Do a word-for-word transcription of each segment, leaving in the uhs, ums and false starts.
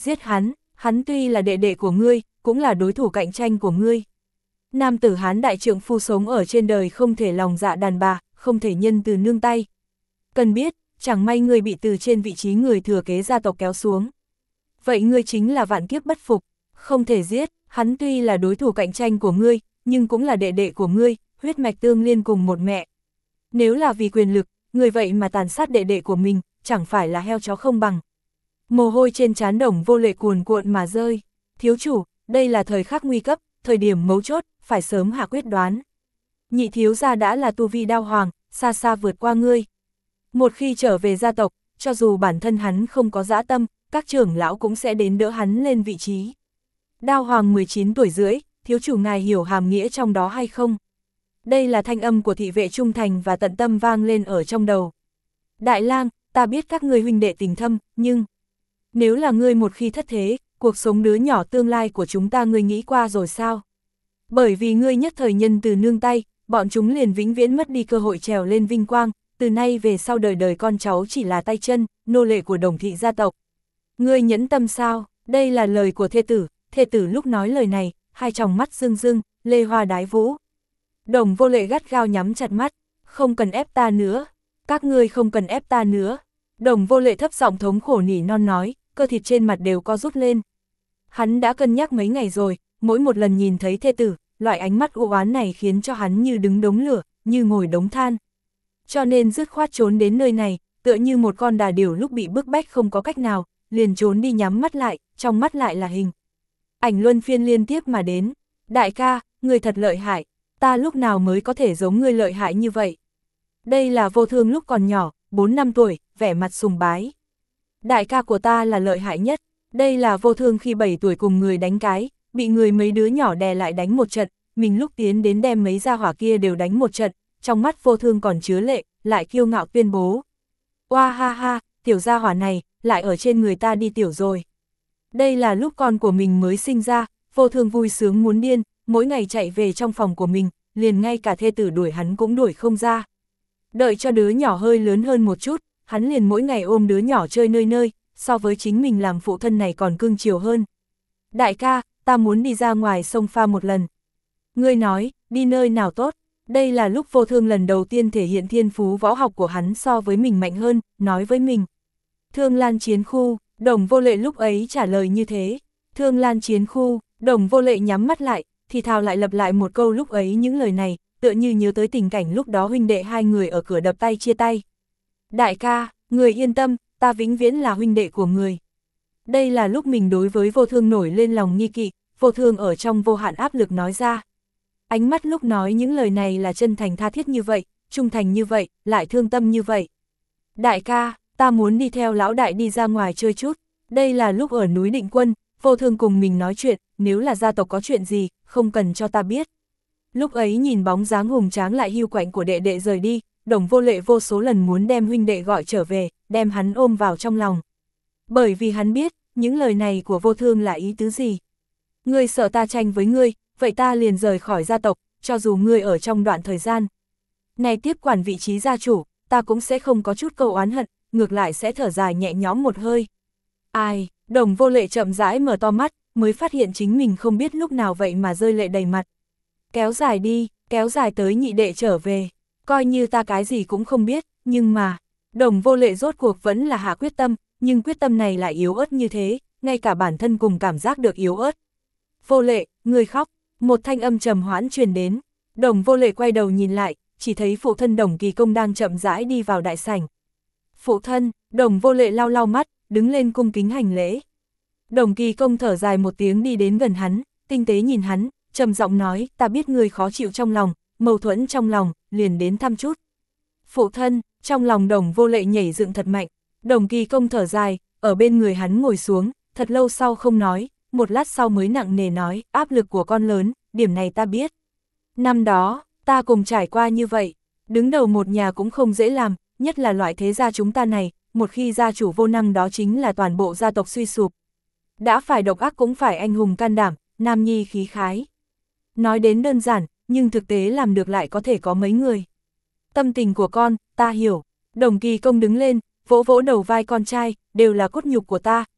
giết hắn, hắn tuy là đệ đệ của ngươi, cũng là đối thủ cạnh tranh của ngươi. Nam tử Hán đại trượng phu sống ở trên đời không thể lòng dạ đàn bà, không thể nhân từ nương tay. Cần biết, chẳng may ngươi bị từ trên vị trí người thừa kế gia tộc kéo xuống. Vậy ngươi chính là vạn kiếp bất phục, không thể giết, hắn tuy là đối thủ cạnh tranh của ngươi, nhưng cũng là đệ đệ của ngươi, huyết mạch tương liên cùng một mẹ. Nếu là vì quyền lực, ngươi vậy mà tàn sát đệ đệ của mình, chẳng phải là heo chó không bằng. Mồ hôi trên trán Đồng Vô Lệ cuồn cuộn mà rơi. Thiếu chủ, đây là thời khắc nguy cấp, thời điểm mấu chốt, phải sớm hạ quyết đoán. Nhị thiếu gia đã là tu vi đao hoàng, xa xa vượt qua ngươi. Một khi trở về gia tộc, cho dù bản thân hắn không có dã tâm, các trưởng lão cũng sẽ đến đỡ hắn lên vị trí. Đao hoàng mười chín tuổi rưỡi, thiếu chủ ngài hiểu hàm nghĩa trong đó hay không? Đây là thanh âm của thị vệ trung thành và tận tâm vang lên ở trong đầu. Đại lang, ta biết các ngươi huynh đệ tình thâm, nhưng nếu là ngươi một khi thất thế, cuộc sống đứa nhỏ tương lai của chúng ta ngươi nghĩ qua rồi sao? Bởi vì ngươi nhất thời nhân từ nương tay, bọn chúng liền vĩnh viễn mất đi cơ hội trèo lên vinh quang, từ nay về sau đời đời con cháu chỉ là tay chân, nô lệ của Đồng thị gia tộc. Ngươi nhẫn tâm sao? Đây là lời của thê tử, thê tử lúc nói lời này, hai tròng mắt rưng rưng, lê hoa đái vũ. Đồng Vô Lệ gắt gao nhắm chặt mắt, không cần ép ta nữa, các ngươi không cần ép ta nữa. Đồng Vô Lệ thấp giọng thống khổ nỉ non nói, cơ thịt trên mặt đều co rút lên. Hắn đã cân nhắc mấy ngày rồi, mỗi một lần nhìn thấy thê tử, loại ánh mắt u oán này khiến cho hắn như đứng đống lửa, như ngồi đống than. Cho nên dứt khoát trốn đến nơi này, tựa như một con đà điểu lúc bị bức bách không có cách nào, liền trốn đi nhắm mắt lại, trong mắt lại là hình ảnh luân phiên liên tiếp mà đến. Đại ca, người thật lợi hại, ta lúc nào mới có thể giống ngươi lợi hại như vậy? Đây là Vô Thương lúc còn nhỏ, bốn năm tuổi, vẻ mặt sùng bái. Đại ca của ta là lợi hại nhất, đây là Vô Thương khi bảy tuổi cùng người đánh cái, bị người mấy đứa nhỏ đè lại đánh một trận, mình lúc tiến đến đem mấy gia hỏa kia đều đánh một trận, trong mắt Vô Thương còn chứa lệ, lại kiêu ngạo tuyên bố. Oa ha ha, tiểu gia hỏa này, lại ở trên người ta đi tiểu rồi. Đây là lúc con của mình mới sinh ra, Vô Thương vui sướng muốn điên, mỗi ngày chạy về trong phòng của mình, liền ngay cả thê tử đuổi hắn cũng đuổi không ra. Đợi cho đứa nhỏ hơi lớn hơn một chút, hắn liền mỗi ngày ôm đứa nhỏ chơi nơi nơi, so với chính mình làm phụ thân này còn cưng chiều hơn. Đại ca, ta muốn đi ra ngoài sông pha một lần. Ngươi nói, đi nơi nào tốt? Đây là lúc Vô Thương lần đầu tiên thể hiện thiên phú võ học của hắn so với mình mạnh hơn, nói với mình. Thương Lan chiến khu, Đồng Vô Lệ lúc ấy trả lời như thế. Thương Lan chiến khu, Đồng Vô Lệ nhắm mắt lại, thì thào lại lặp lại một câu lúc ấy những lời này, tựa như nhớ tới tình cảnh lúc đó huynh đệ hai người ở cửa đập tay chia tay. Đại ca, người yên tâm, ta vĩnh viễn là huynh đệ của người. Đây là lúc mình đối với Vô Thương nổi lên lòng nghi kỵ, Vô Thương ở trong vô hạn áp lực nói ra. Ánh mắt lúc nói những lời này là chân thành tha thiết như vậy, trung thành như vậy, lại thương tâm như vậy. Đại ca, ta muốn đi theo lão đại đi ra ngoài chơi chút. Đây là lúc ở núi Định Quân, Vô Thương cùng mình nói chuyện, nếu là gia tộc có chuyện gì, không cần cho ta biết. Lúc ấy nhìn bóng dáng hùng tráng lại hiu quạnh của đệ đệ rời đi, Đồng Vô Lệ vô số lần muốn đem huynh đệ gọi trở về, đem hắn ôm vào trong lòng. Bởi vì hắn biết, những lời này của Vô Thương là ý tứ gì. Ngươi sợ ta tranh với ngươi, vậy ta liền rời khỏi gia tộc, cho dù ngươi ở trong đoạn thời gian này tiếp quản vị trí gia chủ, ta cũng sẽ không có chút câu oán hận, ngược lại sẽ thở dài nhẹ nhõm một hơi. Ai, Đồng Vô Lệ chậm rãi mở to mắt, mới phát hiện chính mình không biết lúc nào vậy mà rơi lệ đầy mặt. Kéo dài đi, kéo dài tới nhị đệ trở về, coi như ta cái gì cũng không biết, nhưng mà, Đồng Vô Lệ rốt cuộc vẫn là hạ quyết tâm, nhưng quyết tâm này lại yếu ớt như thế, ngay cả bản thân cùng cảm giác được yếu ớt. Vô Lệ, ngươi khóc, một thanh âm trầm hoãn truyền đến. Đồng Vô Lệ quay đầu nhìn lại, chỉ thấy phụ thân Đồng Kỳ Công đang chậm rãi đi vào đại sảnh. Phụ thân, Đồng Vô Lệ lau lau mắt, đứng lên cung kính hành lễ. Đồng Kỳ Công thở dài một tiếng đi đến gần hắn, tinh tế nhìn hắn, trầm giọng nói, ta biết ngươi khó chịu trong lòng, mâu thuẫn trong lòng, liền đến thăm chút. Phụ thân, trong lòng Đồng Vô Lệ nhảy dựng thật mạnh. Đồng Kỳ Công thở dài, ở bên người hắn ngồi xuống, thật lâu sau không nói, một lát sau mới nặng nề nói, áp lực của con lớn, điểm này ta biết. Năm đó, ta cùng trải qua như vậy, đứng đầu một nhà cũng không dễ làm, nhất là loại thế gia chúng ta này, một khi gia chủ vô năng đó chính là toàn bộ gia tộc suy sụp. Đã phải độc ác cũng phải anh hùng can đảm, nam nhi khí khái. Nói đến đơn giản, nhưng thực tế làm được lại có thể có mấy người. Tâm tình của con, ta hiểu. Đồng Kỳ Công đứng lên, vỗ vỗ đầu vai con trai, đều là cốt nhục của ta,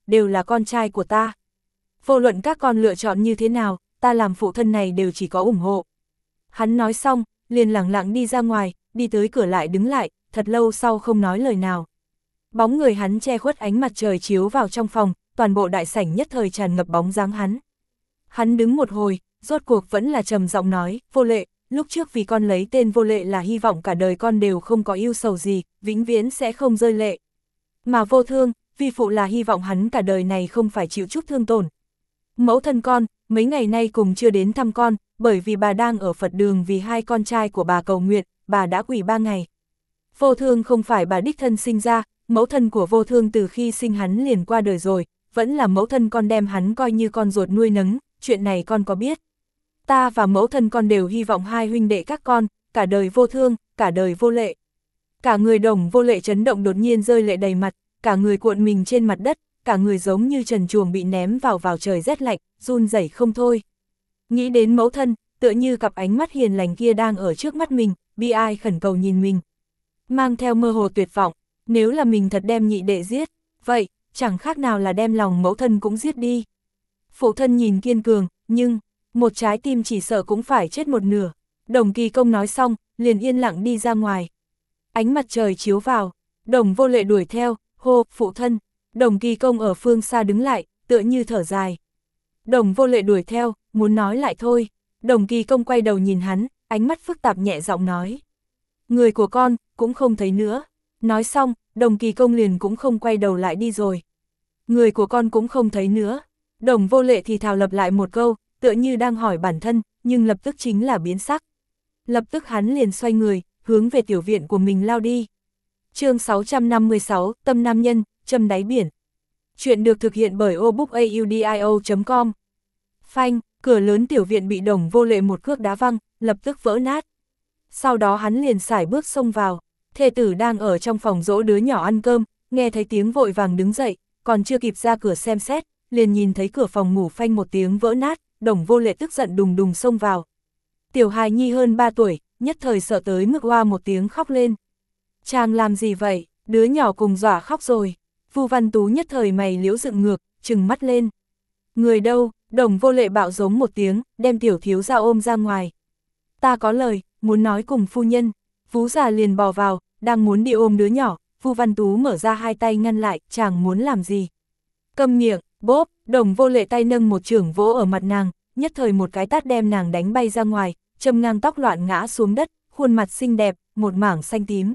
đều là con trai của ta. Vô luận các con lựa chọn như thế nào, ta làm phụ thân này đều chỉ có ủng hộ. Hắn nói xong, liền lẳng lặng đi ra ngoài, đi tới cửa lại đứng lại, thật lâu sau không nói lời nào. Bóng người hắn che khuất ánh mặt trời chiếu vào trong phòng, toàn bộ đại sảnh nhất thời tràn ngập bóng dáng hắn. Hắn đứng một hồi, rốt cuộc vẫn là trầm giọng nói, Vô Lệ, lúc trước vì con lấy tên Vô Lệ là hy vọng cả đời con đều không có ưu sầu gì, vĩnh viễn sẽ không rơi lệ. Mà Vô Thương, vi phụ là hy vọng hắn cả đời này không phải chịu chút thương tổn. Mẫu thân con, mấy ngày nay cùng chưa đến thăm con, bởi vì bà đang ở Phật đường vì hai con trai của bà cầu nguyện, bà đã quỳ ba ngày. Vô Thương không phải bà đích thân sinh ra, mẫu thân của Vô Thương từ khi sinh hắn liền qua đời rồi, vẫn là mẫu thân con đem hắn coi như con ruột nuôi nấng, chuyện này con có biết. Ta và mẫu thân con đều hy vọng hai huynh đệ các con, cả đời Vô Thương, cả đời Vô Lệ. Cả người Đồng Vô Lệ chấn động đột nhiên rơi lệ đầy mặt, cả người cuộn mình trên mặt đất, cả người giống như trần truồng bị ném vào vào trời rét lạnh, run rẩy không thôi. Nghĩ đến mẫu thân, tựa như cặp ánh mắt hiền lành kia đang ở trước mắt mình, bi ai khẩn cầu nhìn mình. Mang theo mơ hồ tuyệt vọng, nếu là mình thật đem nhị đệ giết, vậy, chẳng khác nào là đem lòng mẫu thân cũng giết đi. Phụ thân nhìn kiên cường, nhưng, một trái tim chỉ sợ cũng phải chết một nửa. Đồng Kỳ Công nói xong, liền yên lặng đi ra ngoài. Ánh mặt trời chiếu vào, Đồng Vô Lệ đuổi theo, hô, phụ thân. Đồng Kỳ Công ở phương xa đứng lại, tựa như thở dài. Đồng Vô Lệ đuổi theo, muốn nói lại thôi. Đồng Kỳ Công quay đầu nhìn hắn, ánh mắt phức tạp nhẹ giọng nói. Người của con, cũng không thấy nữa. Nói xong, Đồng Kỳ Công liền cũng không quay đầu lại đi rồi. Người của con cũng không thấy nữa. Đồng Vô Lệ thì thào lặp lại một câu, tựa như đang hỏi bản thân, nhưng lập tức chính là biến sắc. Lập tức hắn liền xoay người, hướng về tiểu viện của mình lao đi. Chương sáu trăm năm mươi sáu, Tâm Nam Nhân, Châm Đáy Biển. Chuyện được thực hiện bởi obookaudio chấm com. Phanh, cửa lớn tiểu viện bị Đồng Vô Lệ một cước đá văng, lập tức vỡ nát. Sau đó hắn liền sải bước xông vào. Thê tử đang ở trong phòng dỗ đứa nhỏ ăn cơm, nghe thấy tiếng vội vàng đứng dậy, còn chưa kịp ra cửa xem xét, liền nhìn thấy cửa phòng ngủ phanh một tiếng vỡ nát, Đồng Vô Lệ tức giận đùng đùng xông vào. Tiểu hài nhi hơn ba tuổi, nhất thời sợ tới mức oa một tiếng khóc lên. Chàng làm gì vậy, đứa nhỏ cùng dọa khóc rồi. Vu Văn Tú nhất thời mày liễu dựng ngược, trừng mắt lên. Người đâu, Đồng Vô Lệ bạo giống một tiếng, đem tiểu thiếu gia ôm ra ngoài. Ta có lời, muốn nói cùng phu nhân. Vú già liền bò vào, đang muốn đi ôm đứa nhỏ, Vu Văn Tú mở ra hai tay ngăn lại, chàng muốn làm gì. Câm miệng, bốp, Đồng Vô Lệ tay nâng một chưởng vỗ ở mặt nàng, nhất thời một cái tát đem nàng đánh bay ra ngoài, châm ngang tóc loạn ngã xuống đất, khuôn mặt xinh đẹp, một mảng xanh tím.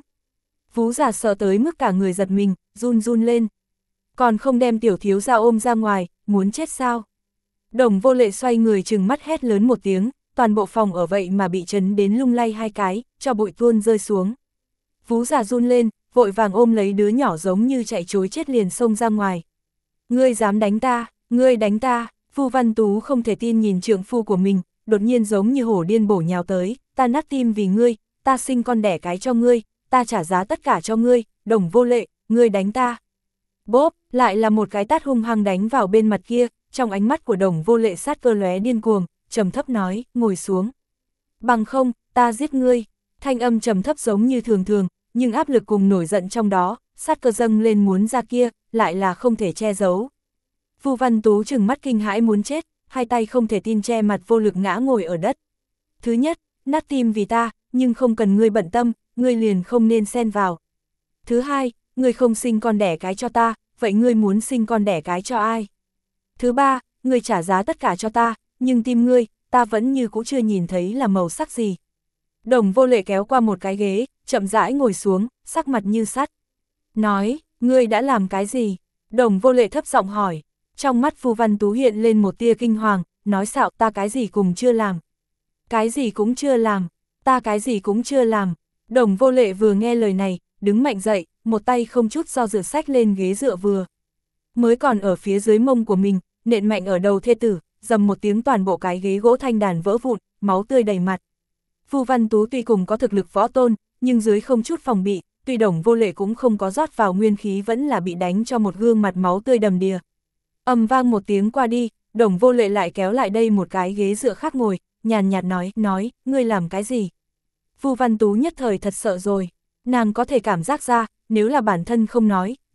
Vú già sợ tới mức cả người giật mình, run run lên. Còn không đem tiểu thiếu gia ôm ra ngoài, muốn chết sao? Đồng Vô Lệ xoay người trừng mắt hét lớn một tiếng, toàn bộ phòng ở vậy mà bị chấn đến lung lay hai cái, cho bụi tuôn rơi xuống. Vú già run lên, vội vàng ôm lấy đứa nhỏ giống như chạy trối chết liền xông ra ngoài. Ngươi dám đánh ta, ngươi đánh ta, Vu Văn Tú không thể tin nhìn trượng phu của mình, đột nhiên giống như hổ điên bổ nhào tới, ta nát tim vì ngươi, ta sinh con đẻ cái cho ngươi, ta trả giá tất cả cho ngươi, Đồng Vô Lệ, ngươi đánh ta. Bốp, lại là một cái tát hung hăng đánh vào bên mặt kia, trong ánh mắt của Đồng Vô Lệ sát cơ lóe điên cuồng, trầm thấp nói, ngồi xuống. Bằng không, ta giết ngươi. Thanh âm trầm thấp giống như thường thường, nhưng áp lực cùng nổi giận trong đó, sát cơ dâng lên muốn ra kia, lại là không thể che giấu. Vu Văn Tú trừng mắt kinh hãi muốn chết, hai tay không thể tin che mặt vô lực ngã ngồi ở đất. Thứ nhất, nát tim vì ta, nhưng không cần ngươi bận tâm, ngươi liền không nên xen vào. Thứ hai, ngươi không sinh con đẻ cái cho ta, vậy ngươi muốn sinh con đẻ cái cho ai? Thứ ba, ngươi trả giá tất cả cho ta, nhưng tim ngươi, ta vẫn như cũng chưa nhìn thấy là màu sắc gì. Đồng Vô Lệ kéo qua một cái ghế, chậm rãi ngồi xuống, sắc mặt như sắt. Nói, ngươi đã làm cái gì? Đồng Vô Lệ thấp giọng hỏi. Trong mắt Vu Văn Tú hiện lên một tia kinh hoàng, nói xạo ta cái gì cũng chưa làm. Cái gì cũng chưa làm, ta cái gì cũng chưa làm. Đồng Vô Lệ vừa nghe lời này, đứng mạnh dậy, một tay không chút do dự xách lên ghế dựa vừa. Mới còn ở phía dưới mông của mình, nện mạnh ở đầu thê tử, dầm một tiếng toàn bộ cái ghế gỗ thanh đàn vỡ vụn, máu tươi đầy mặt. Vu Văn Tú tuy cùng có thực lực võ tôn, nhưng dưới không chút phòng bị, tuy Đồng Vô Lệ cũng không có rót vào nguyên khí vẫn là bị đánh cho một gương mặt máu tươi đầm đìa. Ầm vang một tiếng qua đi, Đồng Vô Lệ lại kéo lại đây một cái ghế dựa khác ngồi, nhàn nhạt nói, nói, ngươi làm cái gì? Vu Văn Tú nhất thời thật sợ rồi, nàng có thể cảm giác ra, nếu là bản thân không nói,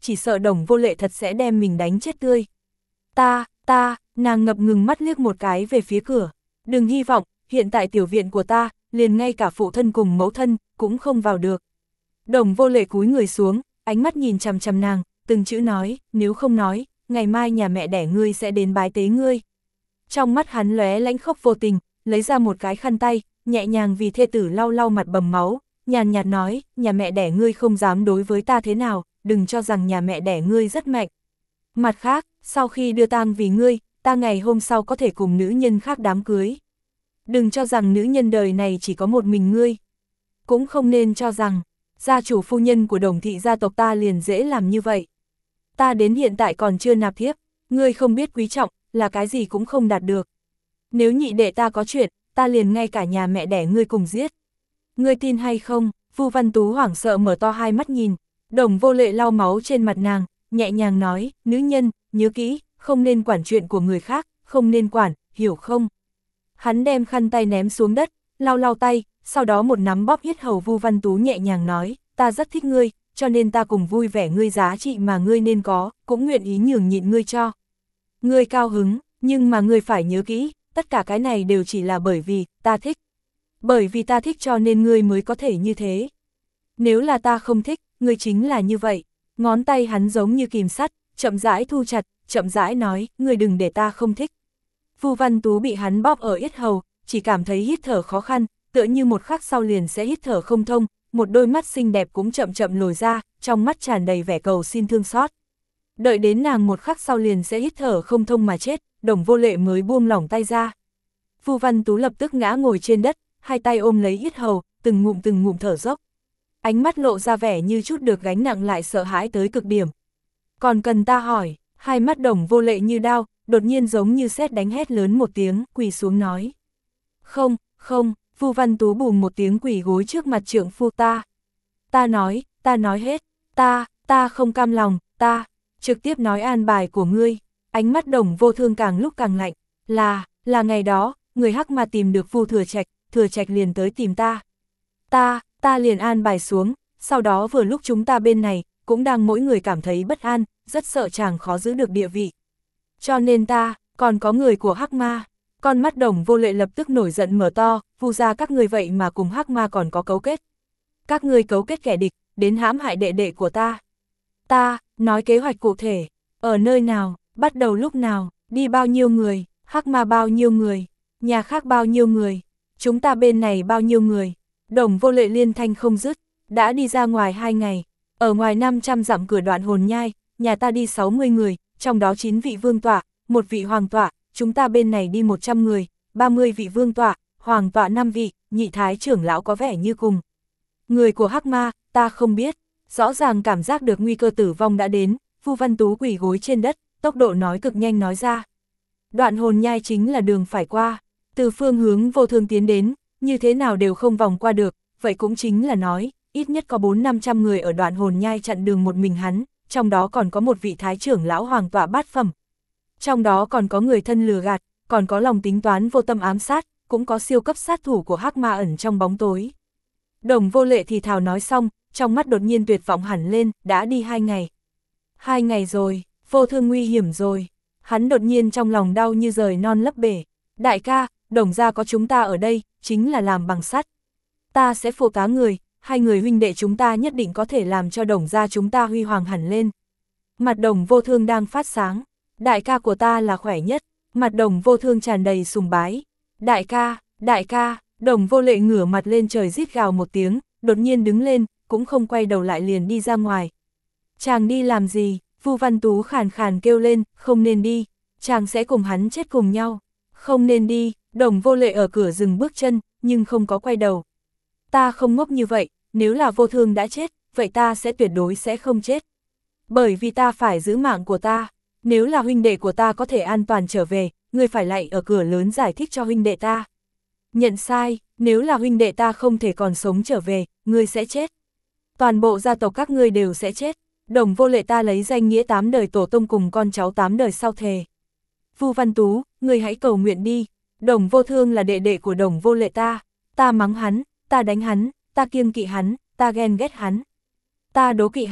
chỉ sợ Đồng Vô Lệ thật sẽ đem mình đánh chết tươi. Ta, ta, nàng ngập ngừng mắt liếc một cái về phía cửa. Đừng hy vọng, hiện tại tiểu viện của ta, liền ngay cả phụ thân cùng mẫu thân, cũng không vào được. Đồng Vô Lệ cúi người xuống, ánh mắt nhìn chằm chằm nàng, từng chữ nói, nếu không nói, ngày mai nhà mẹ đẻ ngươi sẽ đến bái tế ngươi. Trong mắt hắn lóe lãnh khốc vô tình, lấy ra một cái khăn tay, nhẹ nhàng vì thê tử lau lau mặt bầm máu, nhàn nhạt nói, nhà mẹ đẻ ngươi không dám đối với ta thế nào, đừng cho rằng nhà mẹ đẻ ngươi rất mạnh. Mặt khác, sau khi đưa tang vì ngươi, ta ngày hôm sau có thể cùng nữ nhân khác đám cưới. Đừng cho rằng nữ nhân đời này chỉ có một mình ngươi. Cũng không nên cho rằng, gia chủ phu nhân của Đồng thị gia tộc ta liền dễ làm như vậy. Ta đến hiện tại còn chưa nạp thiếp, ngươi không biết quý trọng, là cái gì cũng không đạt được. Nếu nhị đệ ta có chuyện, ta liền ngay cả nhà mẹ đẻ ngươi cùng giết. Ngươi tin hay không? Vu Văn Tú hoảng sợ mở to hai mắt nhìn. Đồng Vô Lệ lau máu trên mặt nàng, nhẹ nhàng nói, nữ nhân, nhớ kỹ, không nên quản chuyện của người khác, không nên quản, hiểu không? Hắn đem khăn tay ném xuống đất, lau lau tay, sau đó một nắm bóp yết hầu Vu Văn Tú nhẹ nhàng nói, ta rất thích ngươi, cho nên ta cùng vui vẻ ngươi giá trị mà ngươi nên có, cũng nguyện ý nhường nhịn ngươi cho. Ngươi cao hứng, nhưng mà ngươi phải nhớ kỹ, tất cả cái này đều chỉ là bởi vì, ta thích. Bởi vì ta thích cho nên ngươi mới có thể như thế. Nếu là ta không thích, ngươi chính là như vậy. Ngón tay hắn giống như kìm sắt, chậm rãi thu chặt, chậm rãi nói, ngươi đừng để ta không thích. Vu Văn Tú bị hắn bóp ở yết hầu, chỉ cảm thấy hít thở khó khăn, tựa như một khắc sau liền sẽ hít thở không thông, một đôi mắt xinh đẹp cũng chậm chậm lồi ra, trong mắt tràn đầy vẻ cầu xin thương xót. Đợi đến nàng một khắc sau liền sẽ hít thở không thông mà chết, Đồng Vô Lệ mới buông lỏng tay ra. Vu Văn Tú lập tức ngã ngồi trên đất, hai tay ôm lấy yết hầu, từng ngụm từng ngụm thở dốc. Ánh mắt lộ ra vẻ như chút được gánh nặng lại sợ hãi tới cực điểm. Còn cần ta hỏi, hai mắt Đồng Vô Lệ như đao, đột nhiên giống như sét đánh hét lớn một tiếng, quỳ xuống nói. Không, không, Vu Văn Tú bùm một tiếng quỳ gối trước mặt trượng phu ta. Ta nói, ta nói hết, ta, ta không cam lòng, ta, trực tiếp nói an bài của ngươi. Ánh mắt Đồng Vô Thương càng lúc càng lạnh, là, là ngày đó, người Hắc Ma tìm được Vu Thừa Trạch, Thừa Trạch liền tới tìm ta. Ta, ta liền an bài xuống, sau đó vừa lúc chúng ta bên này, cũng đang mỗi người cảm thấy bất an, rất sợ chàng khó giữ được địa vị. Cho nên ta, còn có người của Hắc Ma. Con mắt Đồng Vô Lệ lập tức nổi giận mở to, Vu gia các ngươi vậy mà cùng Hắc Ma còn có cấu kết. Các ngươi cấu kết kẻ địch, đến hãm hại đệ đệ của ta. Ta, nói kế hoạch cụ thể, ở nơi nào, bắt đầu lúc nào, đi bao nhiêu người, Hắc Ma bao nhiêu người, nhà khác bao nhiêu người, chúng ta bên này bao nhiêu người. Đồng Vô Lệ liên thanh không dứt, đã đi ra ngoài hai ngày, ở ngoài năm trăm dặm cửa Đoạn Hồn Nhai, nhà ta đi sáu mươi người, trong đó chín vị vương tọa, một vị hoàng tọa, chúng ta bên này đi một trăm người, ba mươi vị vương tọa, hoàng tọa năm vị, nhị thái trưởng lão có vẻ như cùng. Người của Hắc Ma, ta không biết, rõ ràng cảm giác được nguy cơ tử vong đã đến, Vu Văn Tú quỳ gối trên đất, tốc độ nói cực nhanh nói ra. Đoạn Hồn Nhai chính là đường phải qua, từ phương hướng Vô Thương tiến đến, như thế nào đều không vòng qua được, vậy cũng chính là nói, ít nhất có bốn năm trăm người ở Đoạn Hồn Nhai chặn đường một mình hắn, trong đó còn có một vị thái trưởng lão hoàng tọa bát phẩm. Trong đó còn có người thân lừa gạt, còn có lòng tính toán vô tâm ám sát, cũng có siêu cấp sát thủ của Hắc Ma ẩn trong bóng tối. Đồng Vô Lệ thì thào nói xong, trong mắt đột nhiên tuyệt vọng hẳn lên, đã đi hai ngày. Hai ngày rồi, Vô Thương nguy hiểm rồi. Hắn đột nhiên trong lòng đau như rời non lấp bể. Đại ca, Đồng gia có chúng ta ở đây, chính là làm bằng sắt. Ta sẽ phụ tá người, hai người huynh đệ chúng ta nhất định có thể làm cho Đồng gia chúng ta huy hoàng hẳn lên. Mặt Đồng Vô Thương đang phát sáng. Đại ca của ta là khỏe nhất. Mặt Đồng Vô Thương tràn đầy sùng bái. Đại ca, đại ca, Đồng Vô Lệ ngửa mặt lên trời rít gào một tiếng, đột nhiên đứng lên, cũng không quay đầu lại liền đi ra ngoài. Chàng đi làm gì? Vu Văn Tú khàn khàn kêu lên, không nên đi, chàng sẽ cùng hắn chết cùng nhau. Không nên đi, Đồng Vô Lệ ở cửa dừng bước chân, nhưng không có quay đầu. Ta không ngốc như vậy, nếu là Vô Thương đã chết, vậy ta sẽ tuyệt đối sẽ không chết. Bởi vì ta phải giữ mạng của ta, nếu là huynh đệ của ta có thể an toàn trở về, ngươi phải lại ở cửa lớn giải thích cho huynh đệ ta. Nhận sai, nếu là huynh đệ ta không thể còn sống trở về, ngươi sẽ chết. Toàn bộ gia tộc các ngươi đều sẽ chết. Đồng Vô Lệ ta lấy danh nghĩa tám đời tổ tông cùng con cháu tám đời sau thề. Vu Văn Tú, ngươi hãy cầu nguyện đi. Đồng Vô Thương là đệ đệ của Đồng Vô Lệ ta. Ta mắng hắn, ta đánh hắn, ta kiêng kỵ hắn, ta ghen ghét hắn. Ta đố kỵ hắn,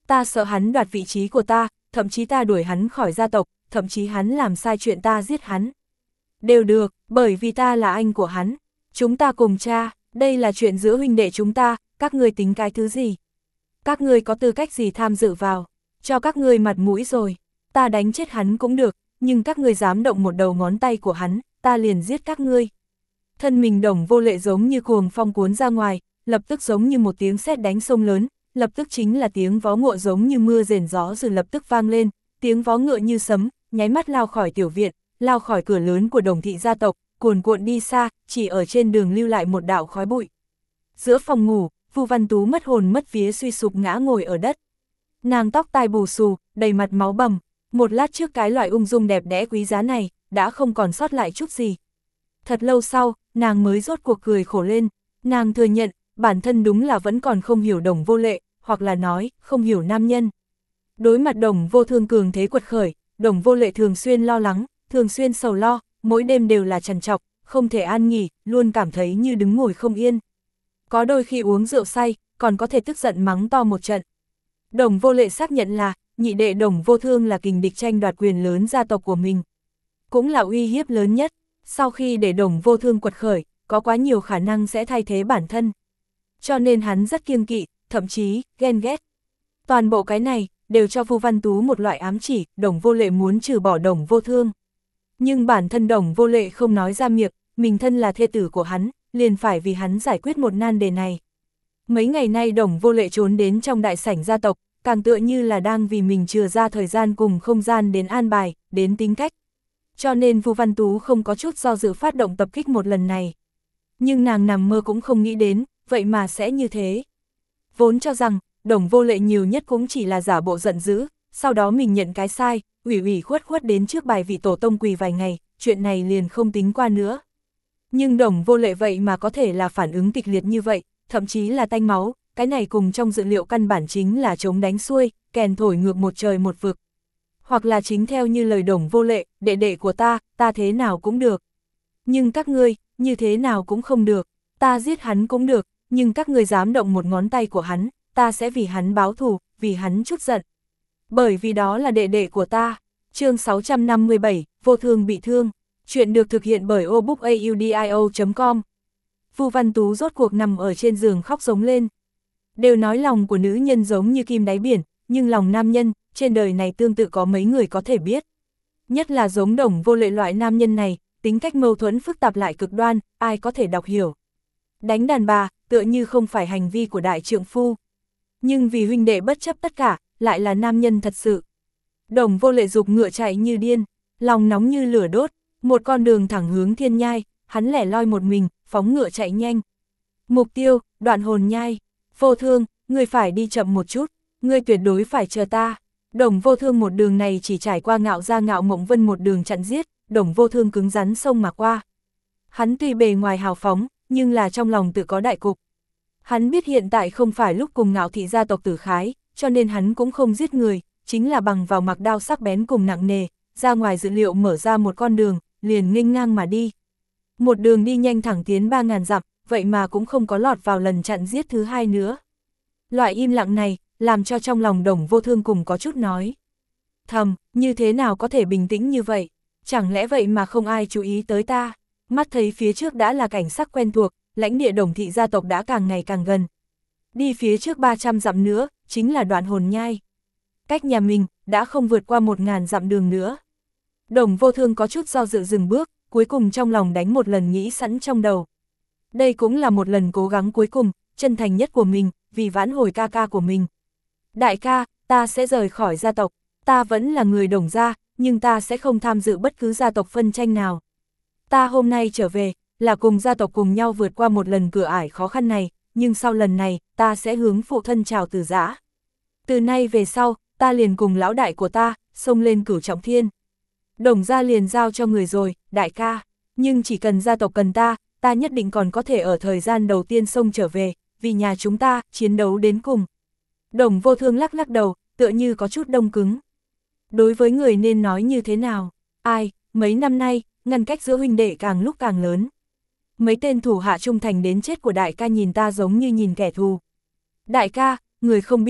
Ta sợ hắn đoạt vị trí của ta, thậm chí ta đuổi hắn khỏi gia tộc, thậm chí hắn làm sai chuyện ta giết hắn. Đều được, bởi vì ta là anh của hắn. Chúng ta cùng cha, đây là chuyện giữa huynh đệ chúng ta, các ngươi tính cái thứ gì? Các ngươi có tư cách gì tham dự vào? Cho các ngươi mặt mũi rồi. Ta đánh chết hắn cũng được, nhưng các ngươi dám động một đầu ngón tay của hắn, ta liền giết các ngươi. Thân mình Đồng Vô Lệ giống như cuồng phong cuốn ra ngoài, lập tức giống như một tiếng sét đánh sông lớn, lập tức chính là tiếng vó ngựa giống như mưa rền gió rồi lập tức vang lên, tiếng vó ngựa như sấm, nháy mắt lao khỏi tiểu viện, lao khỏi cửa lớn của Đồng thị gia tộc, cuồn cuộn đi xa, chỉ ở trên đường lưu lại một đạo khói bụi. Giữa phòng ngủ, Vu Văn Tú mất hồn mất vía suy sụp ngã ngồi ở đất. Nàng tóc tai bù xù, đầy mặt máu bầm, một lát trước cái loại ung dung đẹp đẽ quý giá này, đã không còn sót lại chút gì. Thật lâu sau, nàng mới rốt cuộc cười khổ lên, nàng thừa nhận, bản thân đúng là vẫn còn không hiểu Đồng Vô Lệ, hoặc là nói, không hiểu nam nhân. Đối mặt Đồng Vô Thương cường thế quật khởi, Đồng Vô Lệ thường xuyên lo lắng, thường xuyên sầu lo, mỗi đêm đều là trằn trọc, không thể an nghỉ, luôn cảm thấy như đứng ngồi không yên. Có đôi khi uống rượu say, còn có thể tức giận mắng to một trận. Đồng Vô Lệ xác nhận là, nhị đệ Đồng Vô Thương là kình địch tranh đoạt quyền lớn gia tộc của mình. Cũng là uy hiếp lớn nhất, sau khi để Đồng Vô Thương quật khởi, có quá nhiều khả năng sẽ thay thế bản thân. Cho nên hắn rất kiêng kỵ, thậm chí, ghen ghét. Toàn bộ cái này, đều cho Vu Văn Tú một loại ám chỉ, Đồng Vô Lệ muốn trừ bỏ Đồng Vô Thương. Nhưng bản thân Đồng Vô Lệ không nói ra miệng, mình thân là thê tử của hắn, liền phải vì hắn giải quyết một nan đề này. Mấy ngày nay Đồng Vô Lệ trốn đến trong đại sảnh gia tộc, càng tựa như là đang vì mình chừa ra thời gian cùng không gian đến an bài, đến tính cách. Cho nên Vu Văn Tú không có chút do dự phát động tập kích một lần này. Nhưng nàng nằm mơ cũng không nghĩ đến, vậy mà sẽ như thế. Vốn cho rằng, Đồng Vô Lệ nhiều nhất cũng chỉ là giả bộ giận dữ, sau đó mình nhận cái sai, ủy ủy khuất khuất đến trước bài vị tổ tông quỳ vài ngày, chuyện này liền không tính qua nữa. Nhưng Đồng Vô Lệ vậy mà có thể là phản ứng kịch liệt như vậy, thậm chí là tanh máu, cái này cùng trong dự liệu căn bản chính là chống đánh xuôi, kèn thổi ngược một trời một vực. Hoặc là chính theo như lời Đồng Vô Lệ, đệ đệ của ta, ta thế nào cũng được. Nhưng các ngươi, như thế nào cũng không được, ta giết hắn cũng được, nhưng các ngươi dám động một ngón tay của hắn, ta sẽ vì hắn báo thù, vì hắn chút giận. Bởi vì đó là đệ đệ của ta. Chương sáu trăm năm mươi bảy, Vô Thương bị thương. Chuyện được thực hiện bởi obookaudio chấm com. Vu Văn Tú rốt cuộc nằm ở trên giường khóc giống lên. Đều nói lòng của nữ nhân giống như kim đáy biển, nhưng lòng nam nhân, trên đời này tương tự có mấy người có thể biết. Nhất là giống Đồng Vô Lệ loại nam nhân này, tính cách mâu thuẫn phức tạp lại cực đoan, ai có thể đọc hiểu. Đánh đàn bà, tựa như không phải hành vi của đại trượng phu. Nhưng vì huynh đệ bất chấp tất cả, lại là nam nhân thật sự. Đồng Vô Lệ giục ngựa chạy như điên, lòng nóng như lửa đốt, một con đường thẳng hướng thiên nhai, hắn lẻ loi một mình, phóng ngựa chạy nhanh. Mục tiêu, Đoạn Hồn Nhai. Vô Thương, ngươi phải đi chậm một chút, ngươi tuyệt đối phải chờ ta. Đồng Vô Thương một đường này chỉ trải qua Ngạo Gia Ngạo Mộng Vân một đường chặn giết, Đồng Vô Thương cứng rắn xông mà qua. Hắn tuy bề ngoài hào phóng, nhưng là trong lòng tự có đại cục. Hắn biết hiện tại không phải lúc cùng Ngạo thị gia tộc tử khái, cho nên hắn cũng không giết người, chính là bằng vào mặc đao sắc bén cùng nặng nề, ra ngoài dự liệu mở ra một con đường, liền nghênh ngang mà đi. Một đường đi nhanh thẳng tiến ba ngàn dặm, vậy mà cũng không có lọt vào lần chặn giết thứ hai nữa. Loại im lặng này, làm cho trong lòng Đồng Vô Thương cùng có chút nói thầm, như thế nào có thể bình tĩnh như vậy, chẳng lẽ vậy mà không ai chú ý tới ta. Mắt thấy phía trước đã là cảnh sắc quen thuộc, lãnh địa Đồng thị gia tộc đã càng ngày càng gần. Đi phía trước ba trăm dặm nữa, chính là Đoạn Hồn Nhai. Cách nhà mình, đã không vượt qua một ngàn dặm đường nữa. Đồng Vô Thương có chút do dự dừng bước, cuối cùng trong lòng đánh một lần nghĩ sẵn trong đầu. Đây cũng là một lần cố gắng cuối cùng, chân thành nhất của mình, vì vãn hồi ca ca của mình. Đại ca, ta sẽ rời khỏi gia tộc, ta vẫn là người Đồng gia, nhưng ta sẽ không tham dự bất cứ gia tộc phân tranh nào. Ta hôm nay trở về, là cùng gia tộc cùng nhau vượt qua một lần cửa ải khó khăn này, nhưng sau lần này, ta sẽ hướng phụ thân chào từ giã. Từ nay về sau, ta liền cùng lão đại của ta, xông lên Cửu Trọng Thiên. Đồng gia liền giao cho người rồi, đại ca, nhưng chỉ cần gia tộc cần ta, ta nhất định còn có thể ở thời gian đầu tiên xông trở về, vì nhà chúng ta, chiến đấu đến cùng. Đồng Vô Thương lắc lắc đầu, tựa như có chút đông cứng. Đối với người nên nói như thế nào? Ai, mấy năm nay, ngăn cách giữa huynh đệ càng lúc càng lớn. Mấy tên thủ hạ trung thành đến chết của đại ca nhìn ta giống như nhìn kẻ thù. Đại ca, người không biết,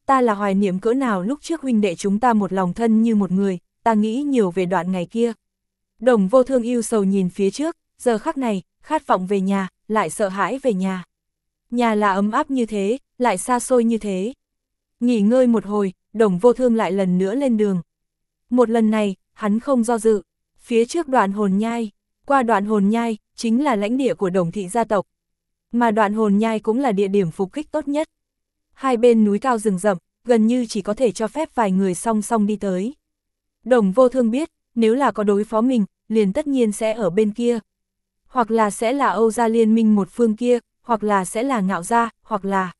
ta là hoài niệm cỡ nào lúc trước huynh đệ chúng ta một lòng thân như một người, ta nghĩ nhiều về đoạn ngày kia. Đồng Vô Thương yêu sầu nhìn phía trước, giờ khắc này, khát vọng về nhà, lại sợ hãi về nhà. Nhà là ấm áp như thế, lại xa xôi như thế. Nghỉ ngơi một hồi, Đồng Vô Thương lại lần nữa lên đường. Một lần này, hắn không do dự. Phía trước Đoạn Hồn Nhai, qua Đoạn Hồn Nhai, chính là lãnh địa của Đồng thị gia tộc. Mà Đoạn Hồn Nhai cũng là địa điểm phục kích tốt nhất. Hai bên núi cao rừng rậm, gần như chỉ có thể cho phép vài người song song đi tới. Đồng Vô Thương biết, nếu là có đối phó mình, liền tất nhiên sẽ ở bên kia. Hoặc là sẽ là Âu gia liên minh một phương kia, hoặc là sẽ là Ngạo gia, hoặc là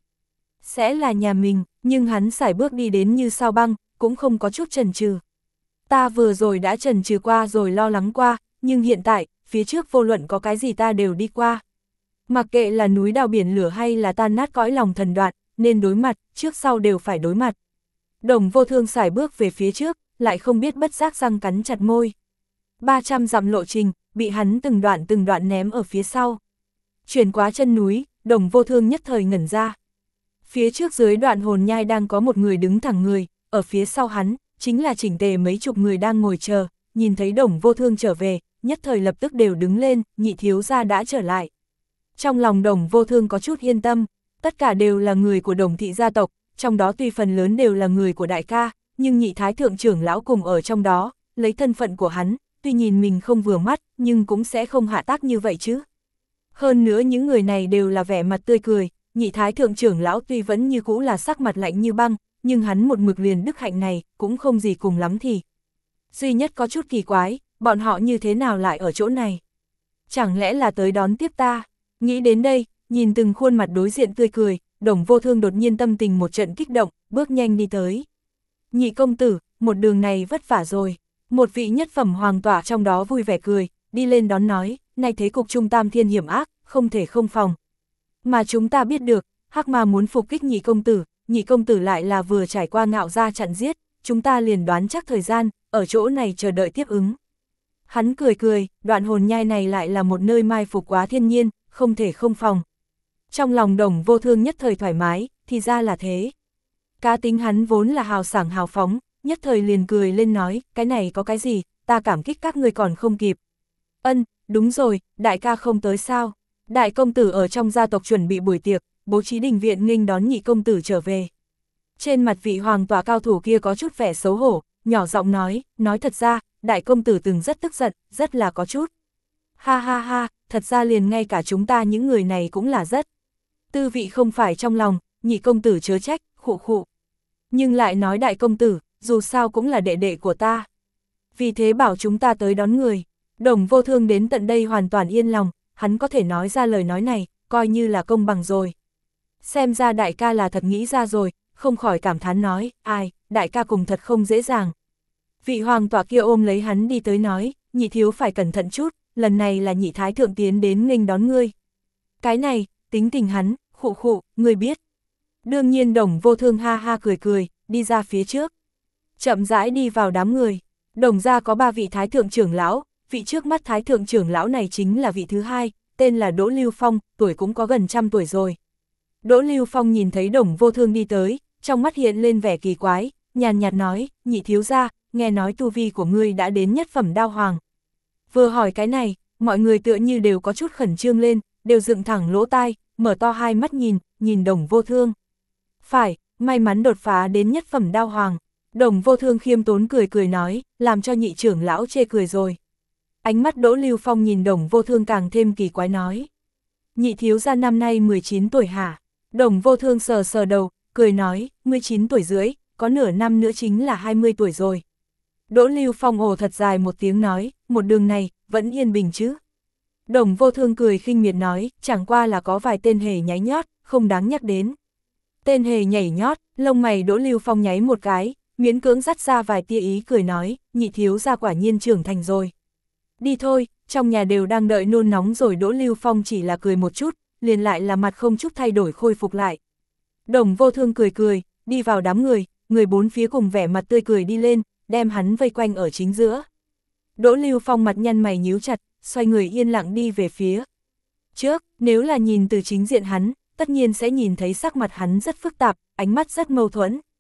sẽ là nhà mình, nhưng hắn sải bước đi đến như sao băng, cũng không có chút chần chừ. Ta vừa rồi đã chần chừ qua rồi lo lắng qua, nhưng hiện tại, phía trước vô luận có cái gì ta đều đi qua. Mặc kệ là núi đao biển lửa hay là tan nát cõi lòng thần đoạn, nên đối mặt, trước sau đều phải đối mặt. Đồng Vô Thương sải bước về phía trước, lại không biết bất giác răng cắn chặt môi. ba trăm dặm lộ trình, bị hắn từng đoạn từng đoạn ném ở phía sau. Chuyển qua chân núi, Đồng Vô Thương nhất thời ngẩn ra. Phía trước dưới Đoạn Hồn Nhai đang có một người đứng thẳng người, ở phía sau hắn, chính là chỉnh tề mấy chục người đang ngồi chờ, nhìn thấy Đồng Vô Thương trở về, nhất thời lập tức đều đứng lên, nhị thiếu gia đã trở lại. Trong lòng Đồng Vô Thương có chút yên tâm, tất cả đều là người của Đồng thị gia tộc, trong đó tuy phần lớn đều là người của đại ca, nhưng nhị thái thượng trưởng lão cùng ở trong đó, lấy thân phận của hắn, tuy nhìn mình không vừa mắt, nhưng cũng sẽ không hạ tác như vậy chứ. Hơn nữa những người này đều là vẻ mặt tươi cười, nhị thái thượng trưởng lão tuy vẫn như cũ là sắc mặt lạnh như băng, nhưng hắn một mực liền đức hạnh này, cũng không gì cùng lắm thì. Duy nhất có chút kỳ quái, bọn họ như thế nào lại ở chỗ này? Chẳng lẽ là tới đón tiếp ta? Nghĩ đến đây, nhìn từng khuôn mặt đối diện tươi cười, Đồng Vô Thương đột nhiên tâm tình một trận kích động, bước nhanh đi tới. Nhị công tử, một đường này vất vả rồi. Một vị nhất phẩm hoàng tỏa trong đó vui vẻ cười, đi lên đón nói, nay thế cục trung tam thiên hiểm ác, không thể không phòng. Mà chúng ta biết được, Hắc Ma muốn phục kích nhị công tử, nhị công tử lại là vừa trải qua Ngạo gia chặn giết, chúng ta liền đoán chắc thời gian, ở chỗ này chờ đợi tiếp ứng. Hắn cười cười, Đoạn Hồn Nhai này lại là một nơi mai phục quá thiên nhiên, không thể không phòng. Trong lòng Đồng Vô Thương nhất thời thoải mái, thì ra là thế. Cá tính hắn vốn là hào sảng hào phóng, nhất thời liền cười lên nói, cái này có cái gì, ta cảm kích các ngươi còn không kịp. Ân, đúng rồi, đại ca không tới sao? Đại công tử ở trong gia tộc chuẩn bị buổi tiệc, bố trí đình viện nghênh đón nhị công tử trở về. Trên mặt vị hoàng tỏa cao thủ kia có chút vẻ xấu hổ, nhỏ giọng nói, nói thật ra, đại công tử từng rất tức giận, rất là có chút. Ha ha ha, thật ra liền ngay cả chúng ta những người này cũng là rất. Tư vị không phải trong lòng, nhị công tử chớ trách, khụ khụ. Nhưng lại nói đại công tử, dù sao cũng là đệ đệ của ta. Vì thế bảo chúng ta tới đón người. Đồng Vô Thương đến tận đây hoàn toàn yên lòng, hắn có thể nói ra lời nói này, coi như là công bằng rồi. Xem ra đại ca là thật nghĩ ra rồi, không khỏi cảm thán nói, ai, đại ca cùng thật không dễ dàng. Vị hoàng tỏa kia ôm lấy hắn đi tới nói, nhị thiếu phải cẩn thận chút, lần này là nhị thái thượng tiến đến nghênh đón ngươi. Cái này, tính tình hắn, khụ khụ, ngươi biết. Đương nhiên Đồng Vô Thương ha ha cười cười, đi ra phía trước. Chậm rãi đi vào đám người. Đồng gia có ba vị thái thượng trưởng lão, vị trước mắt thái thượng trưởng lão này chính là vị thứ hai, tên là Đỗ Lưu Phong, tuổi cũng có gần trăm tuổi rồi. Đỗ Lưu Phong nhìn thấy Đồng Vô Thương đi tới, trong mắt hiện lên vẻ kỳ quái, nhàn nhạt nói, nhị thiếu gia, nghe nói tu vi của ngươi đã đến nhất phẩm đao hoàng. Vừa hỏi cái này, mọi người tựa như đều có chút khẩn trương lên, đều dựng thẳng lỗ tai, mở to hai mắt nhìn, nhìn Đồng Vô Thương. Phải, may mắn đột phá đến nhất phẩm đao hoàng. Đồng Vô Thương khiêm tốn cười cười nói, làm cho nhị trưởng lão chê cười rồi. Ánh mắt Đỗ Lưu Phong nhìn Đồng Vô Thương càng thêm kỳ quái nói. Nhị thiếu gia năm nay mười chín tuổi hả? Đồng Vô Thương sờ sờ đầu, cười nói, mười chín tuổi rưỡi, có nửa năm nữa chính là hai mươi tuổi rồi. Đỗ Lưu Phong ồ thật dài một tiếng nói, một đường này, vẫn yên bình chứ. Đồng Vô Thương cười khinh miệt nói, chẳng qua là có vài tên hề nháy nhót, không đáng nhắc đến. Tên hề nhảy nhót, lông mày Đỗ Lưu Phong nháy một cái, miễn cưỡng dắt ra vài tia ý cười nói, nhị thiếu gia quả nhiên trưởng thành rồi. Đi thôi, trong nhà đều đang đợi nôn nóng rồi. Đỗ Lưu Phong chỉ là cười một chút, liền lại là mặt không chút thay đổi khôi phục lại. Đồng Vô Thương cười cười, đi vào đám người, người bốn phía cùng vẻ mặt tươi cười đi lên, đem hắn vây quanh ở chính giữa. Đỗ Lưu Phong mặt nhăn mày nhíu chặt, xoay người yên lặng đi về phía trước, nếu là nhìn từ chính diện hắn, tất nhiên sẽ nhìn thấy sắc mặt hắn rất phức tạp, ánh mắt rất mâu thuẫn.